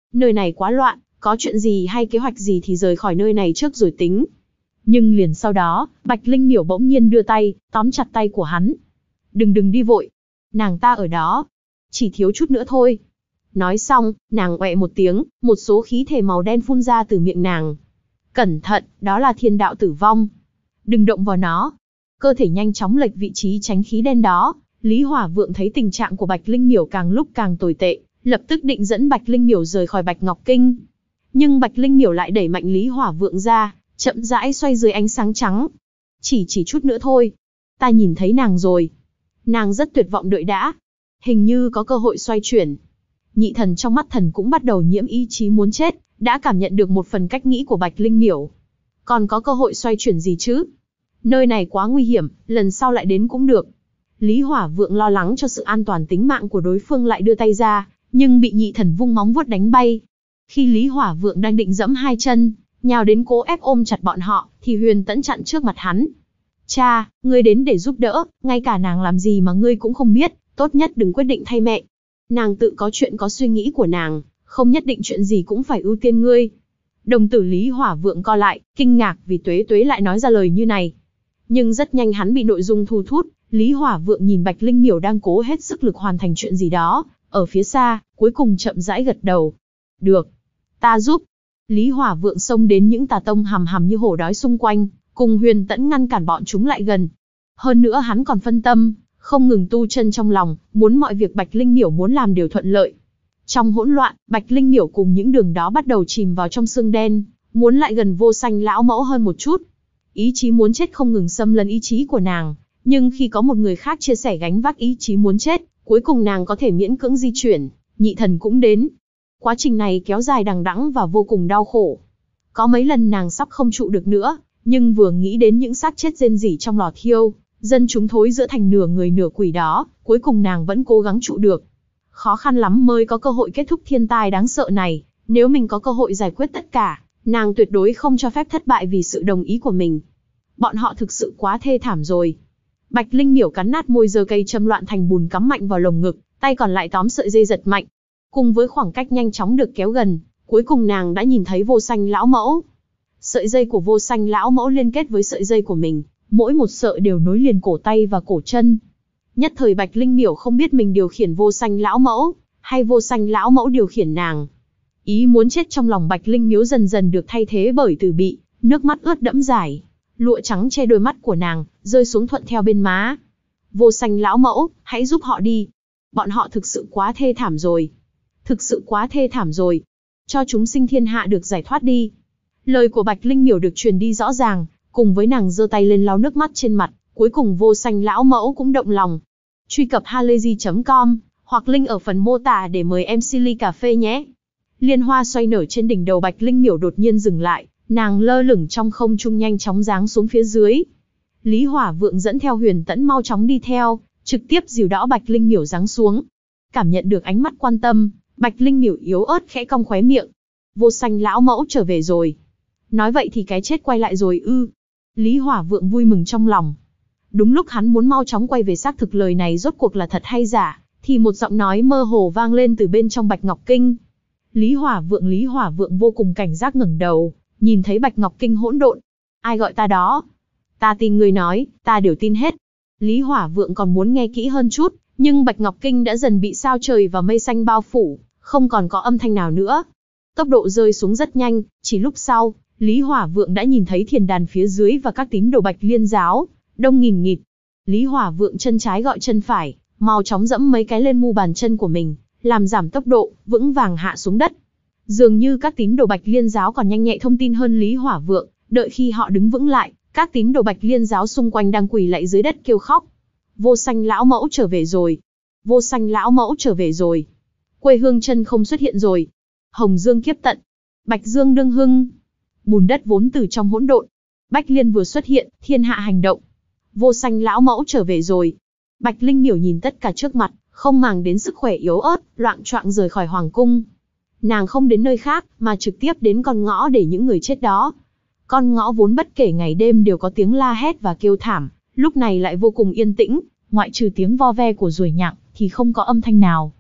Nơi này quá loạn, có chuyện gì hay kế hoạch gì thì rời khỏi nơi này trước rồi tính. Nhưng liền sau đó, Bạch Linh Miểu bỗng nhiên đưa tay, tóm chặt tay của hắn. Đừng đừng đi vội. Nàng ta ở đó. Chỉ thiếu chút nữa thôi. Nói xong, nàng oẹ một tiếng, một số khí thể màu đen phun ra từ miệng nàng. Cẩn thận, đó là thiên đạo tử vong. Đừng động vào nó. Cơ thể nhanh chóng lệch vị trí tránh khí đen đó. Lý Hỏa Vượng thấy tình trạng của Bạch Linh Miểu càng lúc càng tồi tệ, lập tức định dẫn Bạch Linh Miểu rời khỏi Bạch Ngọc Kinh. Nhưng Bạch Linh Miểu lại đẩy mạnh Lý Hỏa Vượng ra, chậm rãi xoay dưới ánh sáng trắng. Chỉ chỉ chút nữa thôi. Ta nhìn thấy nàng rồi. Nàng rất tuyệt vọng đợi đã. Hình như có cơ hội xoay chuyển. Nhị thần trong mắt thần cũng bắt đầu nhiễm ý chí muốn chết, đã cảm nhận được một phần cách nghĩ của Bạch Linh Miểu. Còn có cơ hội xoay chuyển gì chứ? Nơi này quá nguy hiểm, lần sau lại đến cũng được. Lý Hỏa Vượng lo lắng cho sự an toàn tính mạng của đối phương lại đưa tay ra, nhưng bị nhị thần vung móng vuốt đánh bay. Khi Lý Hỏa Vượng đang định giẫm hai chân, nhào đến cố ép ôm chặt bọn họ, thì Huyền Tẫn chặn trước mặt hắn. Cha, ngươi đến để giúp đỡ, ngay cả nàng làm gì mà ngươi cũng không biết, tốt nhất đừng quyết định thay mẹ. Nàng tự có chuyện có suy nghĩ của nàng, không nhất định chuyện gì cũng phải ưu tiên ngươi. Đồng tử Lý Hỏa Vượng co lại, kinh ngạc vì Tuế Tuế lại nói ra lời như này. Nhưng rất nhanh hắn bị nội dung thu hút. Lý Hỏa Vượng nhìn Bạch Linh Miểu đang cố hết sức lực hoàn thành chuyện gì đó, ở phía xa, cuối cùng chậm rãi gật đầu. Được, ta giúp. Lý Hỏa Vượng xông đến những tà tông hằm hằm như hổ đói xung quanh, cùng Huyền Tẫn ngăn cản bọn chúng lại gần. Hơn nữa hắn còn phân tâm, không ngừng tu chân trong lòng, muốn mọi việc Bạch Linh Miểu muốn làm đều thuận lợi. Trong hỗn loạn, Bạch Linh Miểu cùng những đường đó bắt đầu chìm vào trong sương đen, muốn lại gần Vô Sanh lão mẫu hơn một chút. Ý chí muốn chết không ngừng xâm lấn ý chí của nàng, nhưng khi có một người khác chia sẻ gánh vác ý chí muốn chết, cuối cùng nàng có thể miễn cưỡng di chuyển. Nhị thần cũng đến. Quá trình này kéo dài đằng đẵng và vô cùng đau khổ. Có mấy lần nàng sắp không trụ được nữa, nhưng vừa nghĩ đến những xác chết rên rỉ trong lò thiêu, dân chúng thối giữa thành nửa người nửa quỷ đó, cuối cùng nàng vẫn cố gắng trụ được. Khó khăn lắm mới có cơ hội kết thúc thiên tai đáng sợ này, nếu mình có cơ hội giải quyết tất cả, nàng tuyệt đối không cho phép thất bại vì sự đồng ý của mình. Bọn họ thực sự quá thê thảm rồi. Bạch Linh Miểu cắn nát môi, giơ cây châm loạn thành bùn cắm mạnh vào lồng ngực, tay còn lại tóm sợi dây giật mạnh. Cùng với khoảng cách nhanh chóng được kéo gần, cuối cùng nàng đã nhìn thấy Vô Sanh lão mẫu. Sợi dây của Vô Sanh lão mẫu liên kết với sợi dây của mình, mỗi một sợi đều nối liền cổ tay và cổ chân. Nhất thời Bạch Linh Miểu không biết mình điều khiển Vô Sanh lão mẫu, hay Vô Sanh lão mẫu điều khiển nàng. Ý muốn chết trong lòng Bạch Linh Miếu dần dần được thay thế bởi từ bị, nước mắt ướt đẫm rải. Lụa trắng che đôi mắt của nàng, rơi xuống thuận theo bên má. Vô Sanh lão mẫu, hãy giúp họ đi. Bọn họ thực sự quá thê thảm rồi. Thực sự quá thê thảm rồi. Cho chúng sinh thiên hạ được giải thoát đi. Lời của Bạch Linh Miểu được truyền đi rõ ràng, cùng với nàng giơ tay lên lau nước mắt trên mặt, cuối cùng Vô Sanh lão mẫu cũng động lòng. Truy cập halayzi chấm com, hoặc link ở phần mô tả để mời em xê ly cà phê nhé. Liên hoa xoay nở trên đỉnh đầu Bạch Linh Miểu đột nhiên dừng lại, nàng lơ lửng trong không trung nhanh chóng giáng xuống phía dưới. Lý Hỏa Vượng dẫn theo Huyền Tẫn mau chóng đi theo, trực tiếp dìu đỡ Bạch Linh Miểu giáng xuống. Cảm nhận được ánh mắt quan tâm, Bạch Linh Miểu yếu ớt khẽ cong khóe miệng. Vô Sanh lão mẫu trở về rồi. Nói vậy thì cái chết quay lại rồi ư? Lý Hỏa Vượng vui mừng trong lòng. Đúng lúc hắn muốn mau chóng quay về xác thực lời này rốt cuộc là thật hay giả, thì một giọng nói mơ hồ vang lên từ bên trong Bạch Ngọc Kinh. Lý Hỏa Vượng Lý Hỏa Vượng vô cùng cảnh giác ngẩng đầu, nhìn thấy Bạch Ngọc Kinh hỗn độn. Ai gọi ta đó? Ta tin ngươi nói, ta đều tin hết. Lý Hỏa Vượng còn muốn nghe kỹ hơn chút, nhưng Bạch Ngọc Kinh đã dần bị sao trời và mây xanh bao phủ, không còn có âm thanh nào nữa. Tốc độ rơi xuống rất nhanh, chỉ lúc sau, Lý Hỏa Vượng đã nhìn thấy thiền đàn phía dưới và các tín đồ Bạch Liên giáo, đông nghìn nghịt. Lý Hỏa Vượng chân trái gọi chân phải, mau chóng dẫm mấy cái lên mu bàn chân của mình, làm giảm tốc độ, vững vàng hạ xuống đất. Dường như các tín đồ Bạch Liên giáo còn nhanh nhạy thông tin hơn Lý Hỏa Vượng, đợi khi họ đứng vững lại, các tín đồ Bạch Liên giáo xung quanh đang quỳ lạy dưới đất kêu khóc. Vô Sanh lão mẫu trở về rồi. Vô Sanh lão mẫu trở về rồi. Quê hương chân không xuất hiện rồi. Hồng Dương kiếp tận. Bạch Dương đương hưng. Bùn đất vốn từ trong hỗn độn. Bách Liên vừa xuất hiện, thiên hạ hành động. Vô Sanh lão mẫu trở về rồi. Bạch Linh Miểu nhìn tất cả trước mặt, không màng đến sức khỏe yếu ớt, loạng choạng rời khỏi hoàng cung. Nàng không đến nơi khác, mà trực tiếp đến con ngõ để những người chết đó. Con ngõ vốn bất kể ngày đêm đều có tiếng la hét và kêu thảm, lúc này lại vô cùng yên tĩnh, ngoại trừ tiếng vo ve của ruồi nhặng, thì không có âm thanh nào.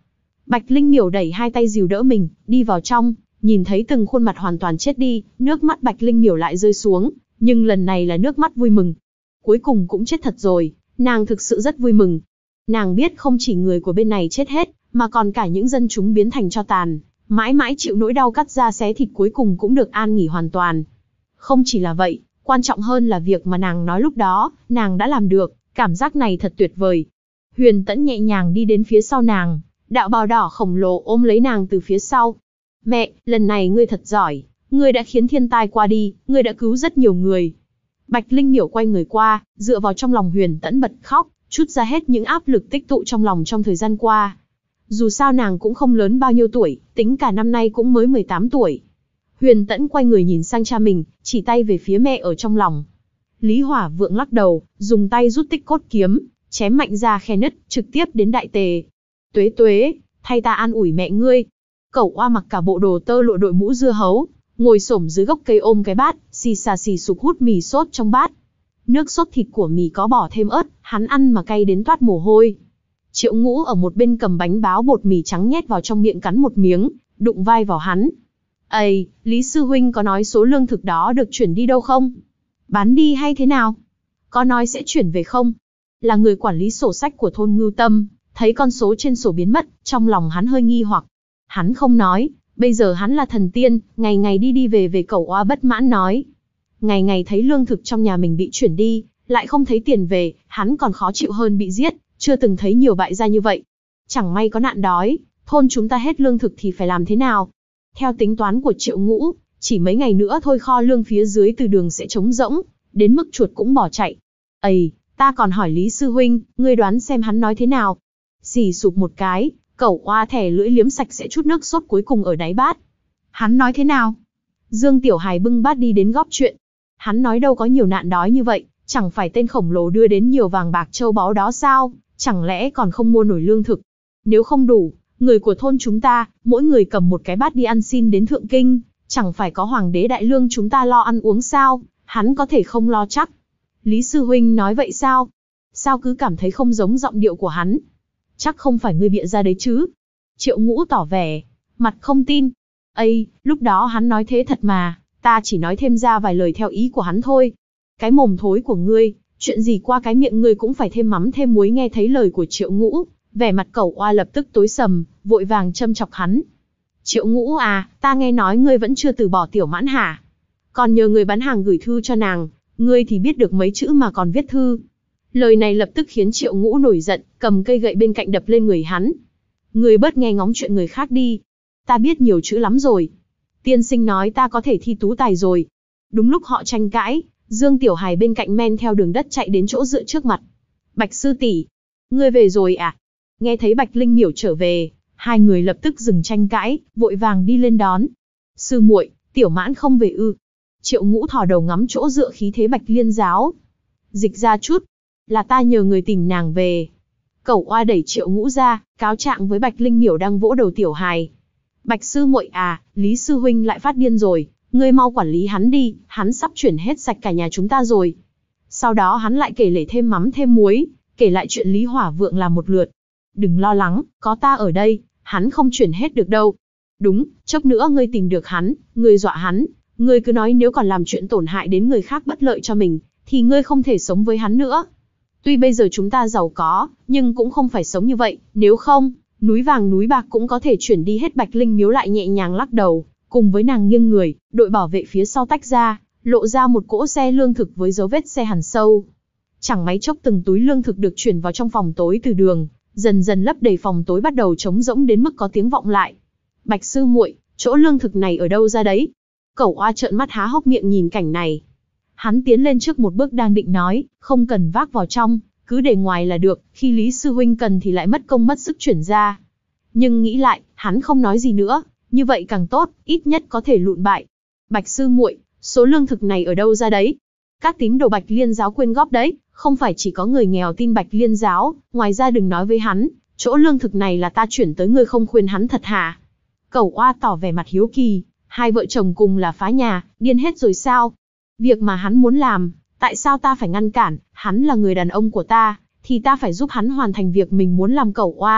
Bạch Linh Miểu đẩy hai tay dìu đỡ mình, đi vào trong, nhìn thấy từng khuôn mặt hoàn toàn chết đi, nước mắt Bạch Linh Miểu lại rơi xuống, nhưng lần này là nước mắt vui mừng. Cuối cùng cũng chết thật rồi, nàng thực sự rất vui mừng. Nàng biết không chỉ người của bên này chết hết, mà còn cả những dân chúng biến thành tro tàn, mãi mãi chịu nỗi đau cắt da xé thịt cuối cùng cũng được an nghỉ hoàn toàn. Không chỉ là vậy, quan trọng hơn là việc mà nàng nói lúc đó, nàng đã làm được, cảm giác này thật tuyệt vời. Huyền Tẫn nhẹ nhàng đi đến phía sau nàng, đạo bào đỏ khổng lồ ôm lấy nàng từ phía sau. Mẹ, lần này ngươi thật giỏi, ngươi đã khiến thiên tai qua đi, ngươi đã cứu rất nhiều người. Bạch Linh Miểu quay người qua, dựa vào trong lòng Huyền Tẫn bật khóc, trút ra hết những áp lực tích tụ trong lòng trong thời gian qua. Dù sao nàng cũng không lớn bao nhiêu tuổi, tính cả năm nay cũng mới mười tám tuổi. Huyền Tẫn quay người nhìn sang cha mình, chỉ tay về phía mẹ ở trong lòng. Lý Hỏa Vượng lắc đầu, dùng tay rút tích cốt kiếm, chém mạnh ra khe nứt, trực tiếp đến đại tề. Tuế tuế, thay ta an ủi mẹ ngươi. Cẩu Oa mặc cả bộ đồ tơ lụa đội mũ dưa hấu, ngồi xổm dưới gốc cây ôm cái bát, xì xà xì sụp hút mì sốt trong bát. Nước sốt thịt của mì có bỏ thêm ớt, hắn ăn mà cay đến toát mồ hôi. Triệu Ngũ ở một bên cầm bánh báo bột mì trắng nhét vào trong miệng cắn một miếng, đụng vai vào hắn. Ây, Lý Sư Huynh có nói số lương thực đó được chuyển đi đâu không? Bán đi hay thế nào? Có nói sẽ chuyển về không? Là người quản lý sổ sách của thôn Ngưu Tâm, thấy con số trên sổ biến mất, trong lòng hắn hơi nghi hoặc. Hắn không nói, bây giờ hắn là thần tiên, ngày ngày đi đi về về. Cẩu Oa bất mãn nói. Ngày ngày thấy lương thực trong nhà mình bị chuyển đi, lại không thấy tiền về, hắn còn khó chịu hơn bị giết, chưa từng thấy nhiều bại gia như vậy. Chẳng may có nạn đói, thôn chúng ta hết lương thực thì phải làm thế nào? Theo tính toán của Triệu Ngũ, chỉ mấy ngày nữa thôi kho lương phía dưới từ đường sẽ trống rỗng, đến mức chuột cũng bỏ chạy. Ây, ta còn hỏi Lý Sư Huynh, ngươi đoán xem hắn nói thế nào? Xì sụp một cái, Cẩu Oa thè lưỡi liếm sạch sẽ chút nước sốt cuối cùng ở đáy bát. Hắn nói thế nào? Dương Tiểu Hài bưng bát đi đến góp chuyện. Hắn nói đâu có nhiều nạn đói như vậy, chẳng phải tên khổng lồ đưa đến nhiều vàng bạc châu báu đó sao, chẳng lẽ còn không mua nổi lương thực? Nếu không đủ, người của thôn chúng ta, mỗi người cầm một cái bát đi ăn xin đến Thượng Kinh, chẳng phải có Hoàng đế Đại Lương chúng ta lo ăn uống sao, hắn có thể không lo chắc. Lý Sư Huynh nói vậy sao? Sao cứ cảm thấy không giống giọng điệu của hắn? Chắc không phải ngươi bịa ra đấy chứ? Triệu Ngũ tỏ vẻ, mặt không tin. Ây, lúc đó hắn nói thế thật mà, ta chỉ nói thêm ra vài lời theo ý của hắn thôi. Cái mồm thối của ngươi, chuyện gì qua cái miệng ngươi cũng phải thêm mắm thêm muối. Nghe thấy lời của Triệu Ngũ, vẻ mặt Cẩu Oa lập tức tối sầm, vội vàng châm chọc hắn. Triệu Ngũ à, ta nghe nói ngươi vẫn chưa từ bỏ Tiểu Mãn hả? Còn nhờ người bán hàng gửi thư cho nàng, ngươi thì biết được mấy chữ mà còn viết thư. Lời này lập tức khiến Triệu Ngũ nổi giận, cầm cây gậy bên cạnh đập lên người hắn. Ngươi bớt nghe ngóng chuyện người khác đi. Ta biết nhiều chữ lắm rồi. Tiên sinh nói ta có thể thi tú tài rồi. Đúng lúc họ tranh cãi, Dương Tiểu Hài bên cạnh men theo đường đất chạy đến chỗ dựa trước mặt. Bạch sư tỷ, ngươi về rồi à? Nghe thấy Bạch Linh Miểu trở về, hai người lập tức dừng tranh cãi, vội vàng đi lên đón. Sư muội, Tiểu Mãn không về ư? Triệu Ngũ thò đầu ngắm chỗ dựa khí thế Bạch Liên giáo. Dịch ra chút, là ta nhờ người tìm nàng về. Cẩu Oa đẩy Triệu Ngũ ra, cáo trạng với Bạch Linh Miểu đang vỗ đầu Tiểu Hài. Bạch sư muội à, Lý sư huynh lại phát điên rồi, ngươi mau quản lý hắn đi, hắn sắp chuyển hết sạch cả nhà chúng ta rồi. Sau đó hắn lại kể lể thêm mắm thêm muối, kể lại chuyện Lý Hỏa Vượng làm một lượt. Đừng lo lắng, có ta ở đây, hắn không chuyển hết được đâu. Đúng, chốc nữa ngươi tìm được hắn, ngươi dọa hắn, ngươi cứ nói nếu còn làm chuyện tổn hại đến người khác bất lợi cho mình, thì ngươi không thể sống với hắn nữa. Tuy bây giờ chúng ta giàu có, nhưng cũng không phải sống như vậy, nếu không, núi vàng núi bạc cũng có thể chuyển đi hết. Bạch Linh Miếu lại nhẹ nhàng lắc đầu, cùng với nàng nghiêng người, đội bảo vệ phía sau tách ra, lộ ra một cỗ xe lương thực với dấu vết xe hàn sâu. Chẳng mấy chốc từng túi lương thực được chuyển vào trong phòng tối từ đường, dần dần lấp đầy phòng tối, bắt đầu trống rỗng đến mức có tiếng vọng lại. Bạch sư muội, chỗ lương thực này ở đâu ra đấy? Cẩu Oa trợn mắt há hốc miệng nhìn cảnh này. Hắn tiến lên trước một bước đang định nói, không cần vác vào trong, cứ để ngoài là được, khi Lý sư huynh cần thì lại mất công mất sức chuyển ra. Nhưng nghĩ lại, hắn không nói gì nữa, như vậy càng tốt, ít nhất có thể lụn bại. Bạch sư muội, số lương thực này ở đâu ra đấy? Các tín đồ Bạch Liên giáo quyên góp đấy, không phải chỉ có người nghèo tin Bạch Liên giáo, ngoài ra đừng nói với hắn, chỗ lương thực này là ta chuyển tới, ngươi không khuyên hắn thật hả? Cẩu Oa tỏ vẻ mặt hiếu kỳ, hai vợ chồng cùng là phá nhà, điên hết rồi sao? Việc mà hắn muốn làm, tại sao ta phải ngăn cản? Hắn là người đàn ông của ta, thì ta phải giúp hắn hoàn thành việc mình muốn làm. Cẩu Oa,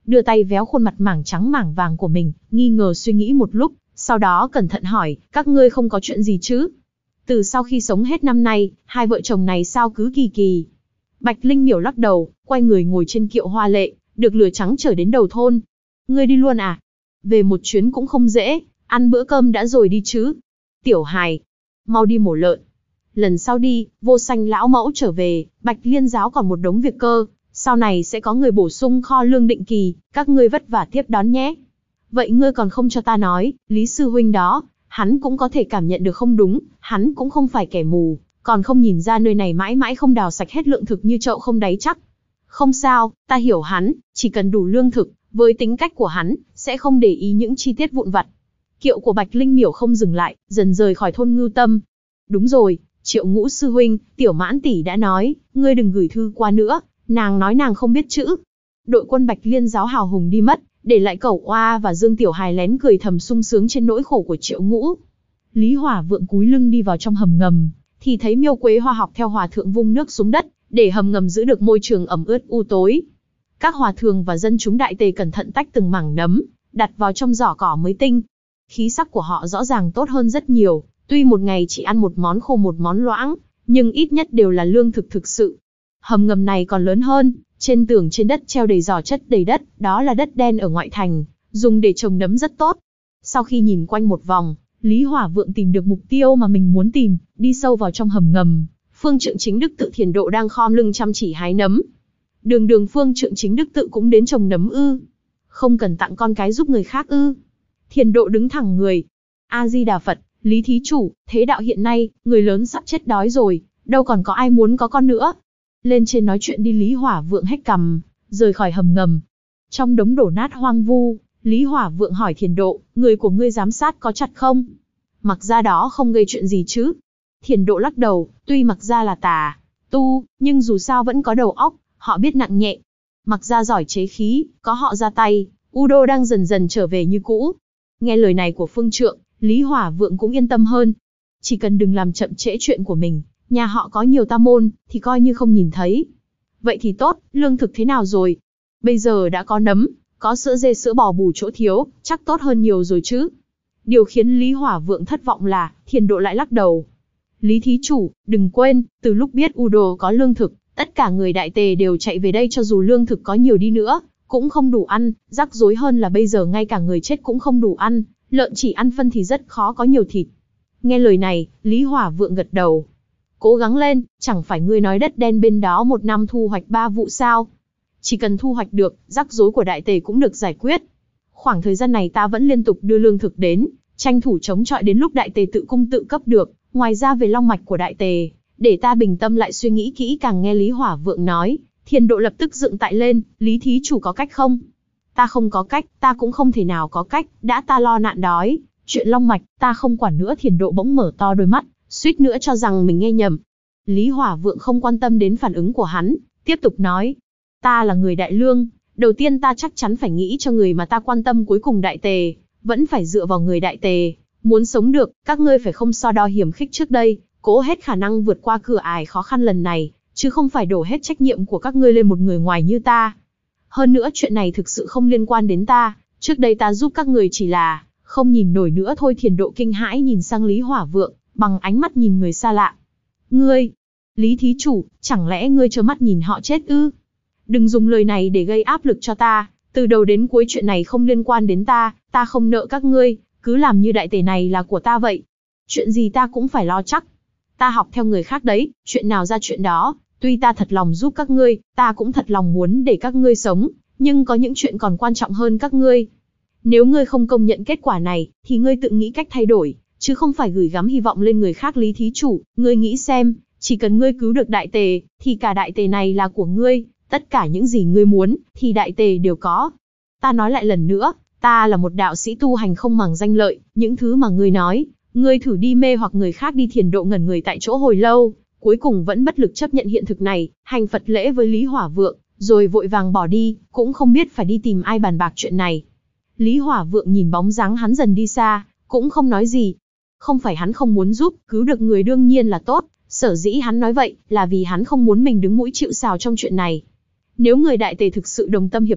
đưa tay véo khuôn mặt mảng trắng mảng vàng của mình, nghi ngờ suy nghĩ một lúc, sau đó cẩn thận hỏi, các ngươi không có chuyện gì chứ? Từ sau khi sống hết năm nay, hai vợ chồng này sao cứ kỳ kỳ? Bạch Linh Miểu lắc đầu, quay người ngồi trên kiệu hoa lệ, được lửa trắng chở đến đầu thôn. Ngươi đi luôn à? Về một chuyến cũng không dễ, ăn bữa cơm đã rồi đi chứ. Tiểu hài, mau đi mổ lợn. Lần sau đi, Vô Sanh lão mẫu trở về, Bạch Liên giáo còn một đống việc cơ, sau này sẽ có người bổ sung kho lương định kỳ, các ngươi vất vả tiếp đón nhé. Vậy ngươi còn không cho ta nói, Lý sư huynh đó, hắn cũng có thể cảm nhận được không đúng, hắn cũng không phải kẻ mù, còn không nhìn ra nơi này mãi mãi không đào sạch hết lượng thực như chậu không đáy chắc. Không sao, ta hiểu hắn, chỉ cần đủ lương thực, với tính cách của hắn, sẽ không để ý những chi tiết vụn vặt. Kiệu của Bạch Linh Miểu không dừng lại, dần rời khỏi thôn Ngưu Tâm. Đúng rồi, Triệu Ngũ sư huynh, Tiểu Mãn tỷ đã nói, ngươi đừng gửi thư qua nữa, nàng nói nàng không biết chữ. Đội quân Bạch Liên giáo hào hùng đi mất, để lại Cẩu Oa và Dương Tiểu Hài lén cười thầm sung sướng trên nỗi khổ của Triệu Ngũ. Lý Hỏa Vượng cúi lưng đi vào trong hầm ngầm, thì thấy Miêu Quế Hoa học theo hòa thượng vung nước xuống đất, để hầm ngầm giữ được môi trường ẩm ướt u tối. Các hòa thượng và dân chúng đại tề cẩn thận tách từng mảng nấm, đặt vào trong giỏ cỏ mới tinh. Khí sắc của họ rõ ràng tốt hơn rất nhiều, tuy một ngày chỉ ăn một món khô một món loãng, nhưng ít nhất đều là lương thực thực sự. Hầm ngầm này còn lớn hơn, trên tường trên đất treo đầy giỏ chất đầy đất, đó là đất đen ở ngoại thành, dùng để trồng nấm rất tốt. Sau khi nhìn quanh một vòng, Lý Hỏa Vượng tìm được mục tiêu mà mình muốn tìm, đi sâu vào trong hầm ngầm. Phương Trượng Chính Đức Tự Thiền Độ đang khom lưng chăm chỉ hái nấm. Đường đường Phương Trượng Chính Đức Tự cũng đến trồng nấm ư? Không cần tặng con cái giúp người khác ư? Thiền Độ đứng thẳng người. A Di Đà Phật, Lý thí chủ, thế đạo hiện nay, người lớn sắp chết đói rồi, đâu còn có ai muốn có con nữa. Lên trên nói chuyện đi. Lý Hỏa Vượng hét cằm, rời khỏi hầm ngầm. Trong đống đổ nát hoang vu, Lý Hỏa Vượng hỏi Thiền Độ, người của ngươi giám sát có chặt không? Mặc ra đó không gây chuyện gì chứ? Thiền Độ lắc đầu, tuy Mặc ra là tà tu, nhưng dù sao vẫn có đầu óc, họ biết nặng nhẹ. Mặc ra giỏi chế khí, có họ ra tay, Udo đang dần dần trở về như cũ. Nghe lời này của Phương Trượng, Lý Hỏa Vượng cũng yên tâm hơn. Chỉ cần đừng làm chậm trễ chuyện của mình, nhà họ có nhiều ta môn, thì coi như không nhìn thấy. Vậy thì tốt, lương thực thế nào rồi? Bây giờ đã có nấm, có sữa dê sữa bò bù chỗ thiếu, chắc tốt hơn nhiều rồi chứ. Điều khiến Lý Hỏa Vượng thất vọng là, Thiền Độ lại lắc đầu. Lý thí chủ, đừng quên, từ lúc biết Udo có lương thực, tất cả người đại tề đều chạy về đây cho dù lương thực có nhiều đi nữa, cũng không đủ ăn, rắc rối hơn là bây giờ ngay cả người chết cũng không đủ ăn, lợn chỉ ăn phân thì rất khó có nhiều thịt. Nghe lời này, Lý Hỏa Vượng gật đầu. Cố gắng lên, chẳng phải ngươi nói đất đen bên đó một năm thu hoạch ba vụ sao? Chỉ cần thu hoạch được, rắc rối của đại tề cũng được giải quyết. Khoảng thời gian này ta vẫn liên tục đưa lương thực đến, tranh thủ chống chọi đến lúc đại tề tự cung tự cấp được. Ngoài ra về long mạch của đại tề, để ta bình tâm lại suy nghĩ kỹ càng. Nghe Lý Hỏa Vượng nói, Thiền Độ lập tức dựng tại lên, Lý thí chủ có cách không? Ta không có cách, ta cũng không thể nào có cách, đã ta lo nạn đói, chuyện long mạch, ta không quản nữa. Thiền Độ bỗng mở to đôi mắt, suýt nữa cho rằng mình nghe nhầm. Lý Hỏa Vượng không quan tâm đến phản ứng của hắn, tiếp tục nói, ta là người đại lương, đầu tiên ta chắc chắn phải nghĩ cho người mà ta quan tâm cuối cùng đại tề, vẫn phải dựa vào người đại tề. Muốn sống được, các ngươi phải không so đo hiểm khích trước đây, cố hết khả năng vượt qua cửa ải khó khăn lần này, chứ không phải đổ hết trách nhiệm của các ngươi lên một người ngoài như ta. Hơn nữa chuyện này thực sự không liên quan đến ta, trước đây ta giúp các người chỉ là không nhìn nổi nữa thôi. Thiền Độ kinh hãi nhìn sang Lý Hỏa Vượng, bằng ánh mắt nhìn người xa lạ. Ngươi, Lý thí chủ, chẳng lẽ ngươi trơ mắt nhìn họ chết ư? Đừng dùng lời này để gây áp lực cho ta, từ đầu đến cuối chuyện này không liên quan đến ta, ta không nợ các ngươi, cứ làm như đại tề này là của ta vậy. Chuyện gì ta cũng phải lo chắc. Ta học theo người khác đấy, chuyện nào ra chuyện đó, tuy ta thật lòng giúp các ngươi, ta cũng thật lòng muốn để các ngươi sống, nhưng có những chuyện còn quan trọng hơn các ngươi. Nếu ngươi không công nhận kết quả này, thì ngươi tự nghĩ cách thay đổi, chứ không phải gửi gắm hy vọng lên người khác. Lý thí chủ, ngươi nghĩ xem, chỉ cần ngươi cứu được đại tề, thì cả đại tề này là của ngươi, tất cả những gì ngươi muốn, thì đại tề đều có. Ta nói lại lần nữa, ta là một đạo sĩ tu hành không màng danh lợi, những thứ mà ngươi nói, ngươi thử đi mê hoặc người khác đi. Thiền Độ ngẩn người tại chỗ hồi lâu, cuối cùng vẫn bất lực chấp nhận hiện thực này, hành Phật lễ với Lý Hỏa Vượng, rồi vội vàng bỏ đi, cũng không biết phải đi tìm ai bàn bạc chuyện này. Lý Hỏa Vượng nhìn bóng dáng hắn dần đi xa, cũng không nói gì. Không phải hắn không muốn giúp, cứu được người đương nhiên là tốt, sở dĩ hắn nói vậy, là vì hắn không muốn mình đứng mũi chịu sào trong chuyện này. Nếu người đại tề thực sự đồng tâm hiệp lực,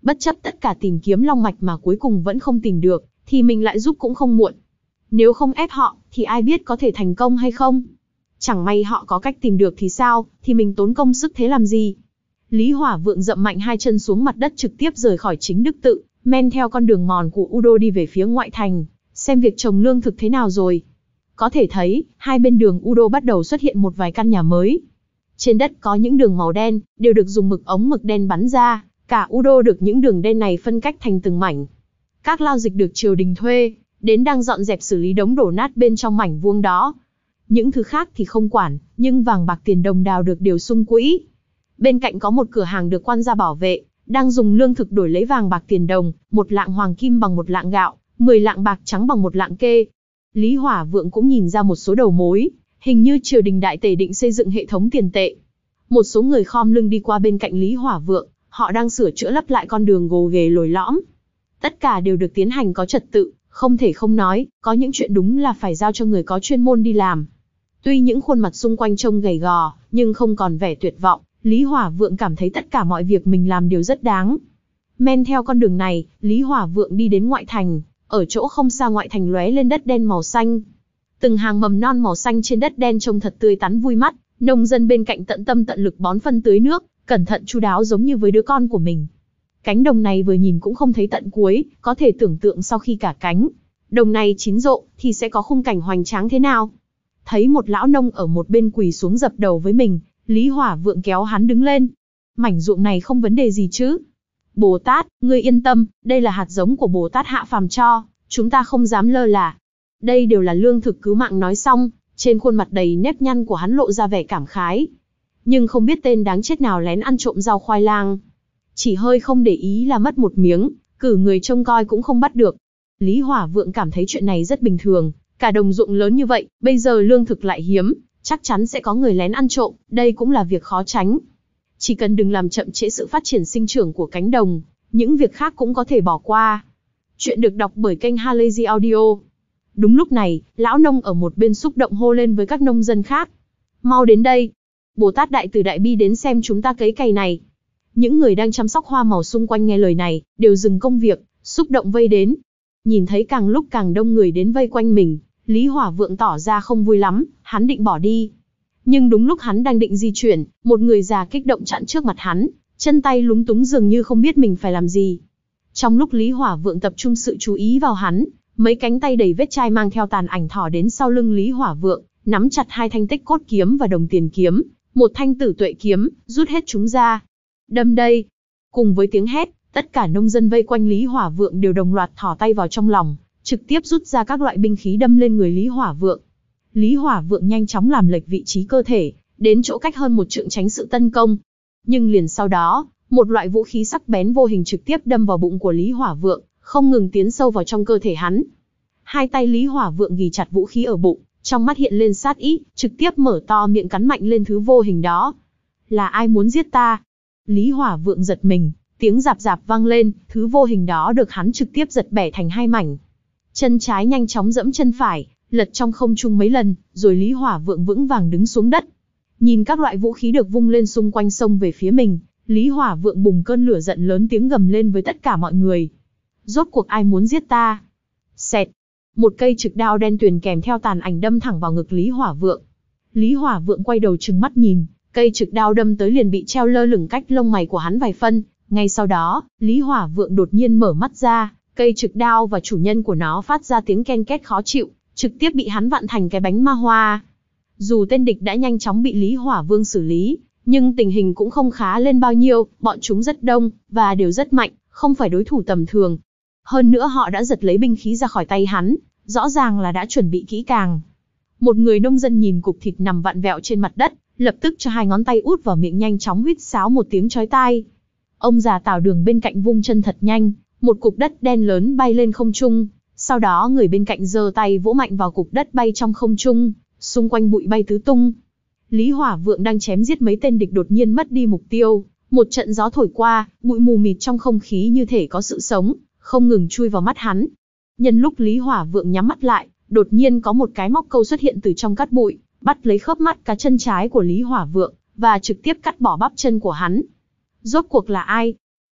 bất chấp tất cả tìm kiếm long mạch mà cuối cùng vẫn không tìm được, thì mình lại giúp cũng không muộn. Nếu không ép họ, thì ai biết có thể thành công hay không? Chẳng may họ có cách tìm được thì sao, thì mình tốn công sức thế làm gì? Lý Hỏa Vượng dậm mạnh hai chân xuống mặt đất, trực tiếp rời khỏi chính đức tự, men theo con đường mòn của Udo đi về phía ngoại thành, xem việc trồng lương thực thế nào rồi. Có thể thấy, hai bên đường Udo bắt đầu xuất hiện một vài căn nhà mới. Trên đất có những đường màu đen, đều được dùng mực ống mực đen bắn ra, cả Udo được những đường đen này phân cách thành từng mảnh. Các lao dịch được triều đình thuê, đến đang dọn dẹp xử lý đống đổ nát bên trong mảnh vuông đó. Những thứ khác thì không quản, nhưng vàng bạc tiền đồng đào được đều sung quỹ. Bên cạnh có một cửa hàng được quan gia bảo vệ, đang dùng lương thực đổi lấy vàng bạc tiền đồng, một lạng hoàng kim bằng một lạng gạo, mười lạng bạc trắng bằng một lạng kê. Lý Hỏa Vượng cũng nhìn ra một số đầu mối, hình như triều đình đại tề định xây dựng hệ thống tiền tệ. Một số người khom lưng đi qua bên cạnh Lý Hỏa Vượng, họ đang sửa chữa lấp lại con đường gồ ghề lồi lõm. Tất cả đều được tiến hành có trật tự, không thể không nói, có những chuyện đúng là phải giao cho người có chuyên môn đi làm. Tuy những khuôn mặt xung quanh trông gầy gò, nhưng không còn vẻ tuyệt vọng, Lý Hỏa Vượng cảm thấy tất cả mọi việc mình làm đều rất đáng. Men theo con đường này, Lý Hỏa Vượng đi đến ngoại thành, ở chỗ không xa ngoại thành lóe lên đất đen màu xanh. Từng hàng mầm non màu xanh trên đất đen trông thật tươi tắn vui mắt, nông dân bên cạnh tận tâm tận lực bón phân tưới nước, cẩn thận chu đáo giống như với đứa con của mình. Cánh đồng này vừa nhìn cũng không thấy tận cuối, có thể tưởng tượng sau khi cả cánh đồng này chín rộ, thì sẽ có khung cảnh hoành tráng thế nào. Thấy một lão nông ở một bên quỳ xuống dập đầu với mình, Lý Hỏa Vượng kéo hắn đứng lên. Mảnh ruộng này không vấn đề gì chứ? Bồ Tát, ngươi yên tâm, đây là hạt giống của Bồ Tát hạ phàm cho, chúng ta không dám lơ là. Đây đều là lương thực cứu mạng. Nói xong, trên khuôn mặt đầy nếp nhăn của hắn lộ ra vẻ cảm khái. Nhưng không biết tên đáng chết nào lén ăn trộm rau khoai lang. Chỉ hơi không để ý là mất một miếng, cử người trông coi cũng không bắt được. Lý Hỏa Vượng cảm thấy chuyện này rất bình thường, cả đồng ruộng lớn như vậy, bây giờ lương thực lại hiếm, chắc chắn sẽ có người lén ăn trộm, đây cũng là việc khó tránh. Chỉ cần đừng làm chậm trễ sự phát triển sinh trưởng của cánh đồng, những việc khác cũng có thể bỏ qua. Chuyện được đọc bởi kênh Halazy Audio. Đúng lúc này, lão nông ở một bên xúc động hô lên với các nông dân khác. Mau đến đây, Bồ Tát Đại Từ Đại Bi đến xem chúng ta cấy cày này. Những người đang chăm sóc hoa màu xung quanh nghe lời này, đều dừng công việc, xúc động vây đến. Nhìn thấy càng lúc càng đông người đến vây quanh mình, Lý Hỏa Vượng tỏ ra không vui lắm, hắn định bỏ đi. Nhưng đúng lúc hắn đang định di chuyển, một người già kích động chặn trước mặt hắn, chân tay lúng túng dường như không biết mình phải làm gì. Trong lúc Lý Hỏa Vượng tập trung sự chú ý vào hắn, mấy cánh tay đầy vết chai mang theo tàn ảnh thỏ đến sau lưng Lý Hỏa Vượng, nắm chặt hai thanh tích cốt kiếm và đồng tiền kiếm, một thanh tử tuệ kiếm, rút hết chúng ra. Đâm đây! Cùng với tiếng hét, tất cả nông dân vây quanh Lý Hỏa Vượng đều đồng loạt thò tay vào trong lòng, trực tiếp rút ra các loại binh khí đâm lên người Lý Hỏa Vượng. Lý Hỏa Vượng nhanh chóng làm lệch vị trí cơ thể, đến chỗ cách hơn một trượng tránh sự tấn công. Nhưng liền sau đó, một loại vũ khí sắc bén vô hình trực tiếp đâm vào bụng của Lý Hỏa Vượng, không ngừng tiến sâu vào trong cơ thể hắn. Hai tay Lý Hỏa Vượng ghì chặt vũ khí ở bụng, trong mắt hiện lên sát ý, trực tiếp mở to miệng cắn mạnh lên thứ vô hình đó. Là ai muốn giết ta? Lý Hỏa Vượng giật mình, tiếng rạp rạp vang lên, thứ vô hình đó được hắn trực tiếp giật bẻ thành hai mảnh. Chân trái nhanh chóng giẫm chân phải, lật trong không trung mấy lần, rồi Lý Hỏa Vượng vững vàng đứng xuống đất. Nhìn các loại vũ khí được vung lên xung quanh sông về phía mình, Lý Hỏa Vượng bùng cơn lửa giận lớn tiếng gầm lên với tất cả mọi người. Rốt cuộc ai muốn giết ta? Xẹt! Một cây trực đao đen tuyền kèm theo tàn ảnh đâm thẳng vào ngực Lý Hỏa Vượng. Lý Hỏa Vượng quay đầu trừng mắt nhìn, cây trực đao đâm tới liền bị treo lơ lửng cách lông mày của hắn vài phân. Ngay sau đó, Lý Hỏa Vượng đột nhiên mở mắt ra, cây trực đao và chủ nhân của nó phát ra tiếng ken két khó chịu, trực tiếp bị hắn vặn thành cái bánh ma hoa. Dù tên địch đã nhanh chóng bị Lý Hỏa Vương xử lý, nhưng tình hình cũng không khá lên bao nhiêu, bọn chúng rất đông, và đều rất mạnh, không phải đối thủ tầm thường. Hơn nữa họ đã giật lấy binh khí ra khỏi tay hắn, rõ ràng là đã chuẩn bị kỹ càng. Một người nông dân nhìn cục thịt nằm vặn vẹo trên mặt đất, lập tức cho hai ngón tay út vào miệng nhanh chóng huýt sáo một tiếng chói tai. Ông già Tào Đường bên cạnh vung chân thật nhanh, một cục đất đen lớn bay lên không trung, sau đó người bên cạnh giơ tay vỗ mạnh vào cục đất bay trong không trung, xung quanh bụi bay tứ tung. Lý Hỏa Vượng đang chém giết mấy tên địch đột nhiên mất đi mục tiêu, một trận gió thổi qua, bụi mù mịt trong không khí như thể có sự sống, không ngừng chui vào mắt hắn. Nhân lúc Lý Hỏa Vượng nhắm mắt lại, đột nhiên có một cái móc câu xuất hiện từ trong cát bụi, bắt lấy khớp mắt cá chân trái của Lý Hỏa Vượng, và trực tiếp cắt bỏ bắp chân của hắn. Rốt cuộc là ai?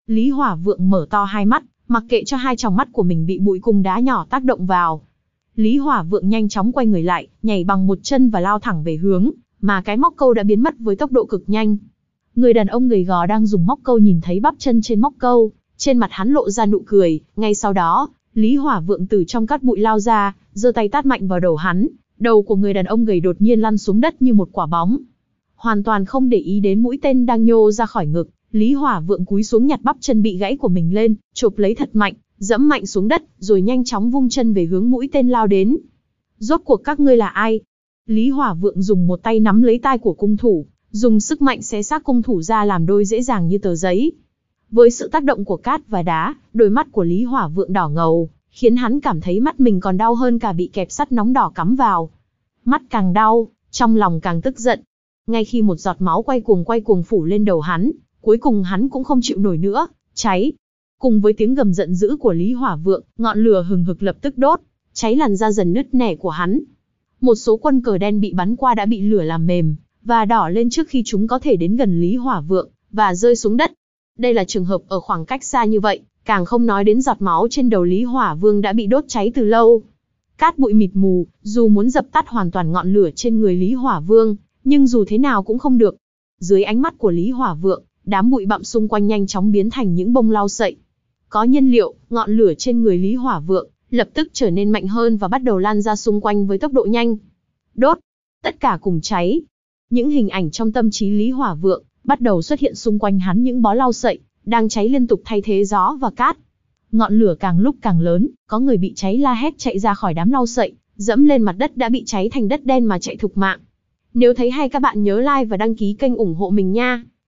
Lý Hỏa Vượng mở to hai mắt, mặc kệ cho hai tròng mắt của mình bị bụi cùng đá nhỏ tác động vào. Lý Hỏa Vượng nhanh chóng quay người lại, nhảy bằng một chân và lao thẳng về hướng mà cái móc câu đã biến mất với tốc độ cực nhanh. Người đàn ông gầy gò đang dùng móc câu nhìn thấy bắp chân trên móc câu, trên mặt hắn lộ ra nụ cười. Ngay sau đó, Lý Hỏa Vượng từ trong cát bụi lao ra, giơ tay tát mạnh vào đầu hắn. Đầu của người đàn ông gầy đột nhiên lăn xuống đất như một quả bóng. Hoàn toàn không để ý đến mũi tên đang nhô ra khỏi ngực, Lý Hỏa Vượng cúi xuống nhặt bắp chân bị gãy của mình lên, chộp lấy thật mạnh, dẫm mạnh xuống đất, rồi nhanh chóng vung chân về hướng mũi tên lao đến. Rốt cuộc các ngươi là ai? Lý Hỏa Vượng dùng một tay nắm lấy tai của cung thủ, dùng sức mạnh xé xác cung thủ ra làm đôi dễ dàng như tờ giấy. Với sự tác động của cát và đá, đôi mắt của Lý Hỏa Vượng đỏ ngầu, khiến hắn cảm thấy mắt mình còn đau hơn cả bị kẹp sắt nóng đỏ cắm vào. Mắt càng đau, trong lòng càng tức giận. Ngay khi một giọt máu quay cuồng quay cuồng phủ lên đầu hắn, cuối cùng hắn cũng không chịu nổi nữa, cháy. Cùng với tiếng gầm giận dữ của Lý Hỏa Vượng, ngọn lửa hừng hực lập tức đốt, cháy làn da dần nứt nẻ của hắn. Một số quân cờ đen bị bắn qua đã bị lửa làm mềm và đỏ lên trước khi chúng có thể đến gần Lý Hỏa Vượng và rơi xuống đất. Đây là trường hợp ở khoảng cách xa như vậy, càng không nói đến giọt máu trên đầu Lý Hỏa Vương đã bị đốt cháy từ lâu. Cát bụi mịt mù, dù muốn dập tắt hoàn toàn ngọn lửa trên người Lý Hỏa Vương, nhưng dù thế nào cũng không được. Dưới ánh mắt của Lý Hỏa Vượng, đám bụi bặm xung quanh nhanh chóng biến thành những bông lau sậy. Có nhiên liệu, ngọn lửa trên người Lý Hỏa Vượng lập tức trở nên mạnh hơn và bắt đầu lan ra xung quanh với tốc độ nhanh. Đốt, tất cả cùng cháy. Những hình ảnh trong tâm trí Lý Hỏa Vượng bắt đầu xuất hiện xung quanh hắn, những bó lau sậy đang cháy liên tục thay thế gió và cát. Ngọn lửa càng lúc càng lớn, có người bị cháy la hét chạy ra khỏi đám lau sậy, dẫm lên mặt đất đã bị cháy thành đất đen mà chạy thục mạng. Nếu thấy hay các bạn nhớ like và đăng ký kênh ủng hộ mình nha.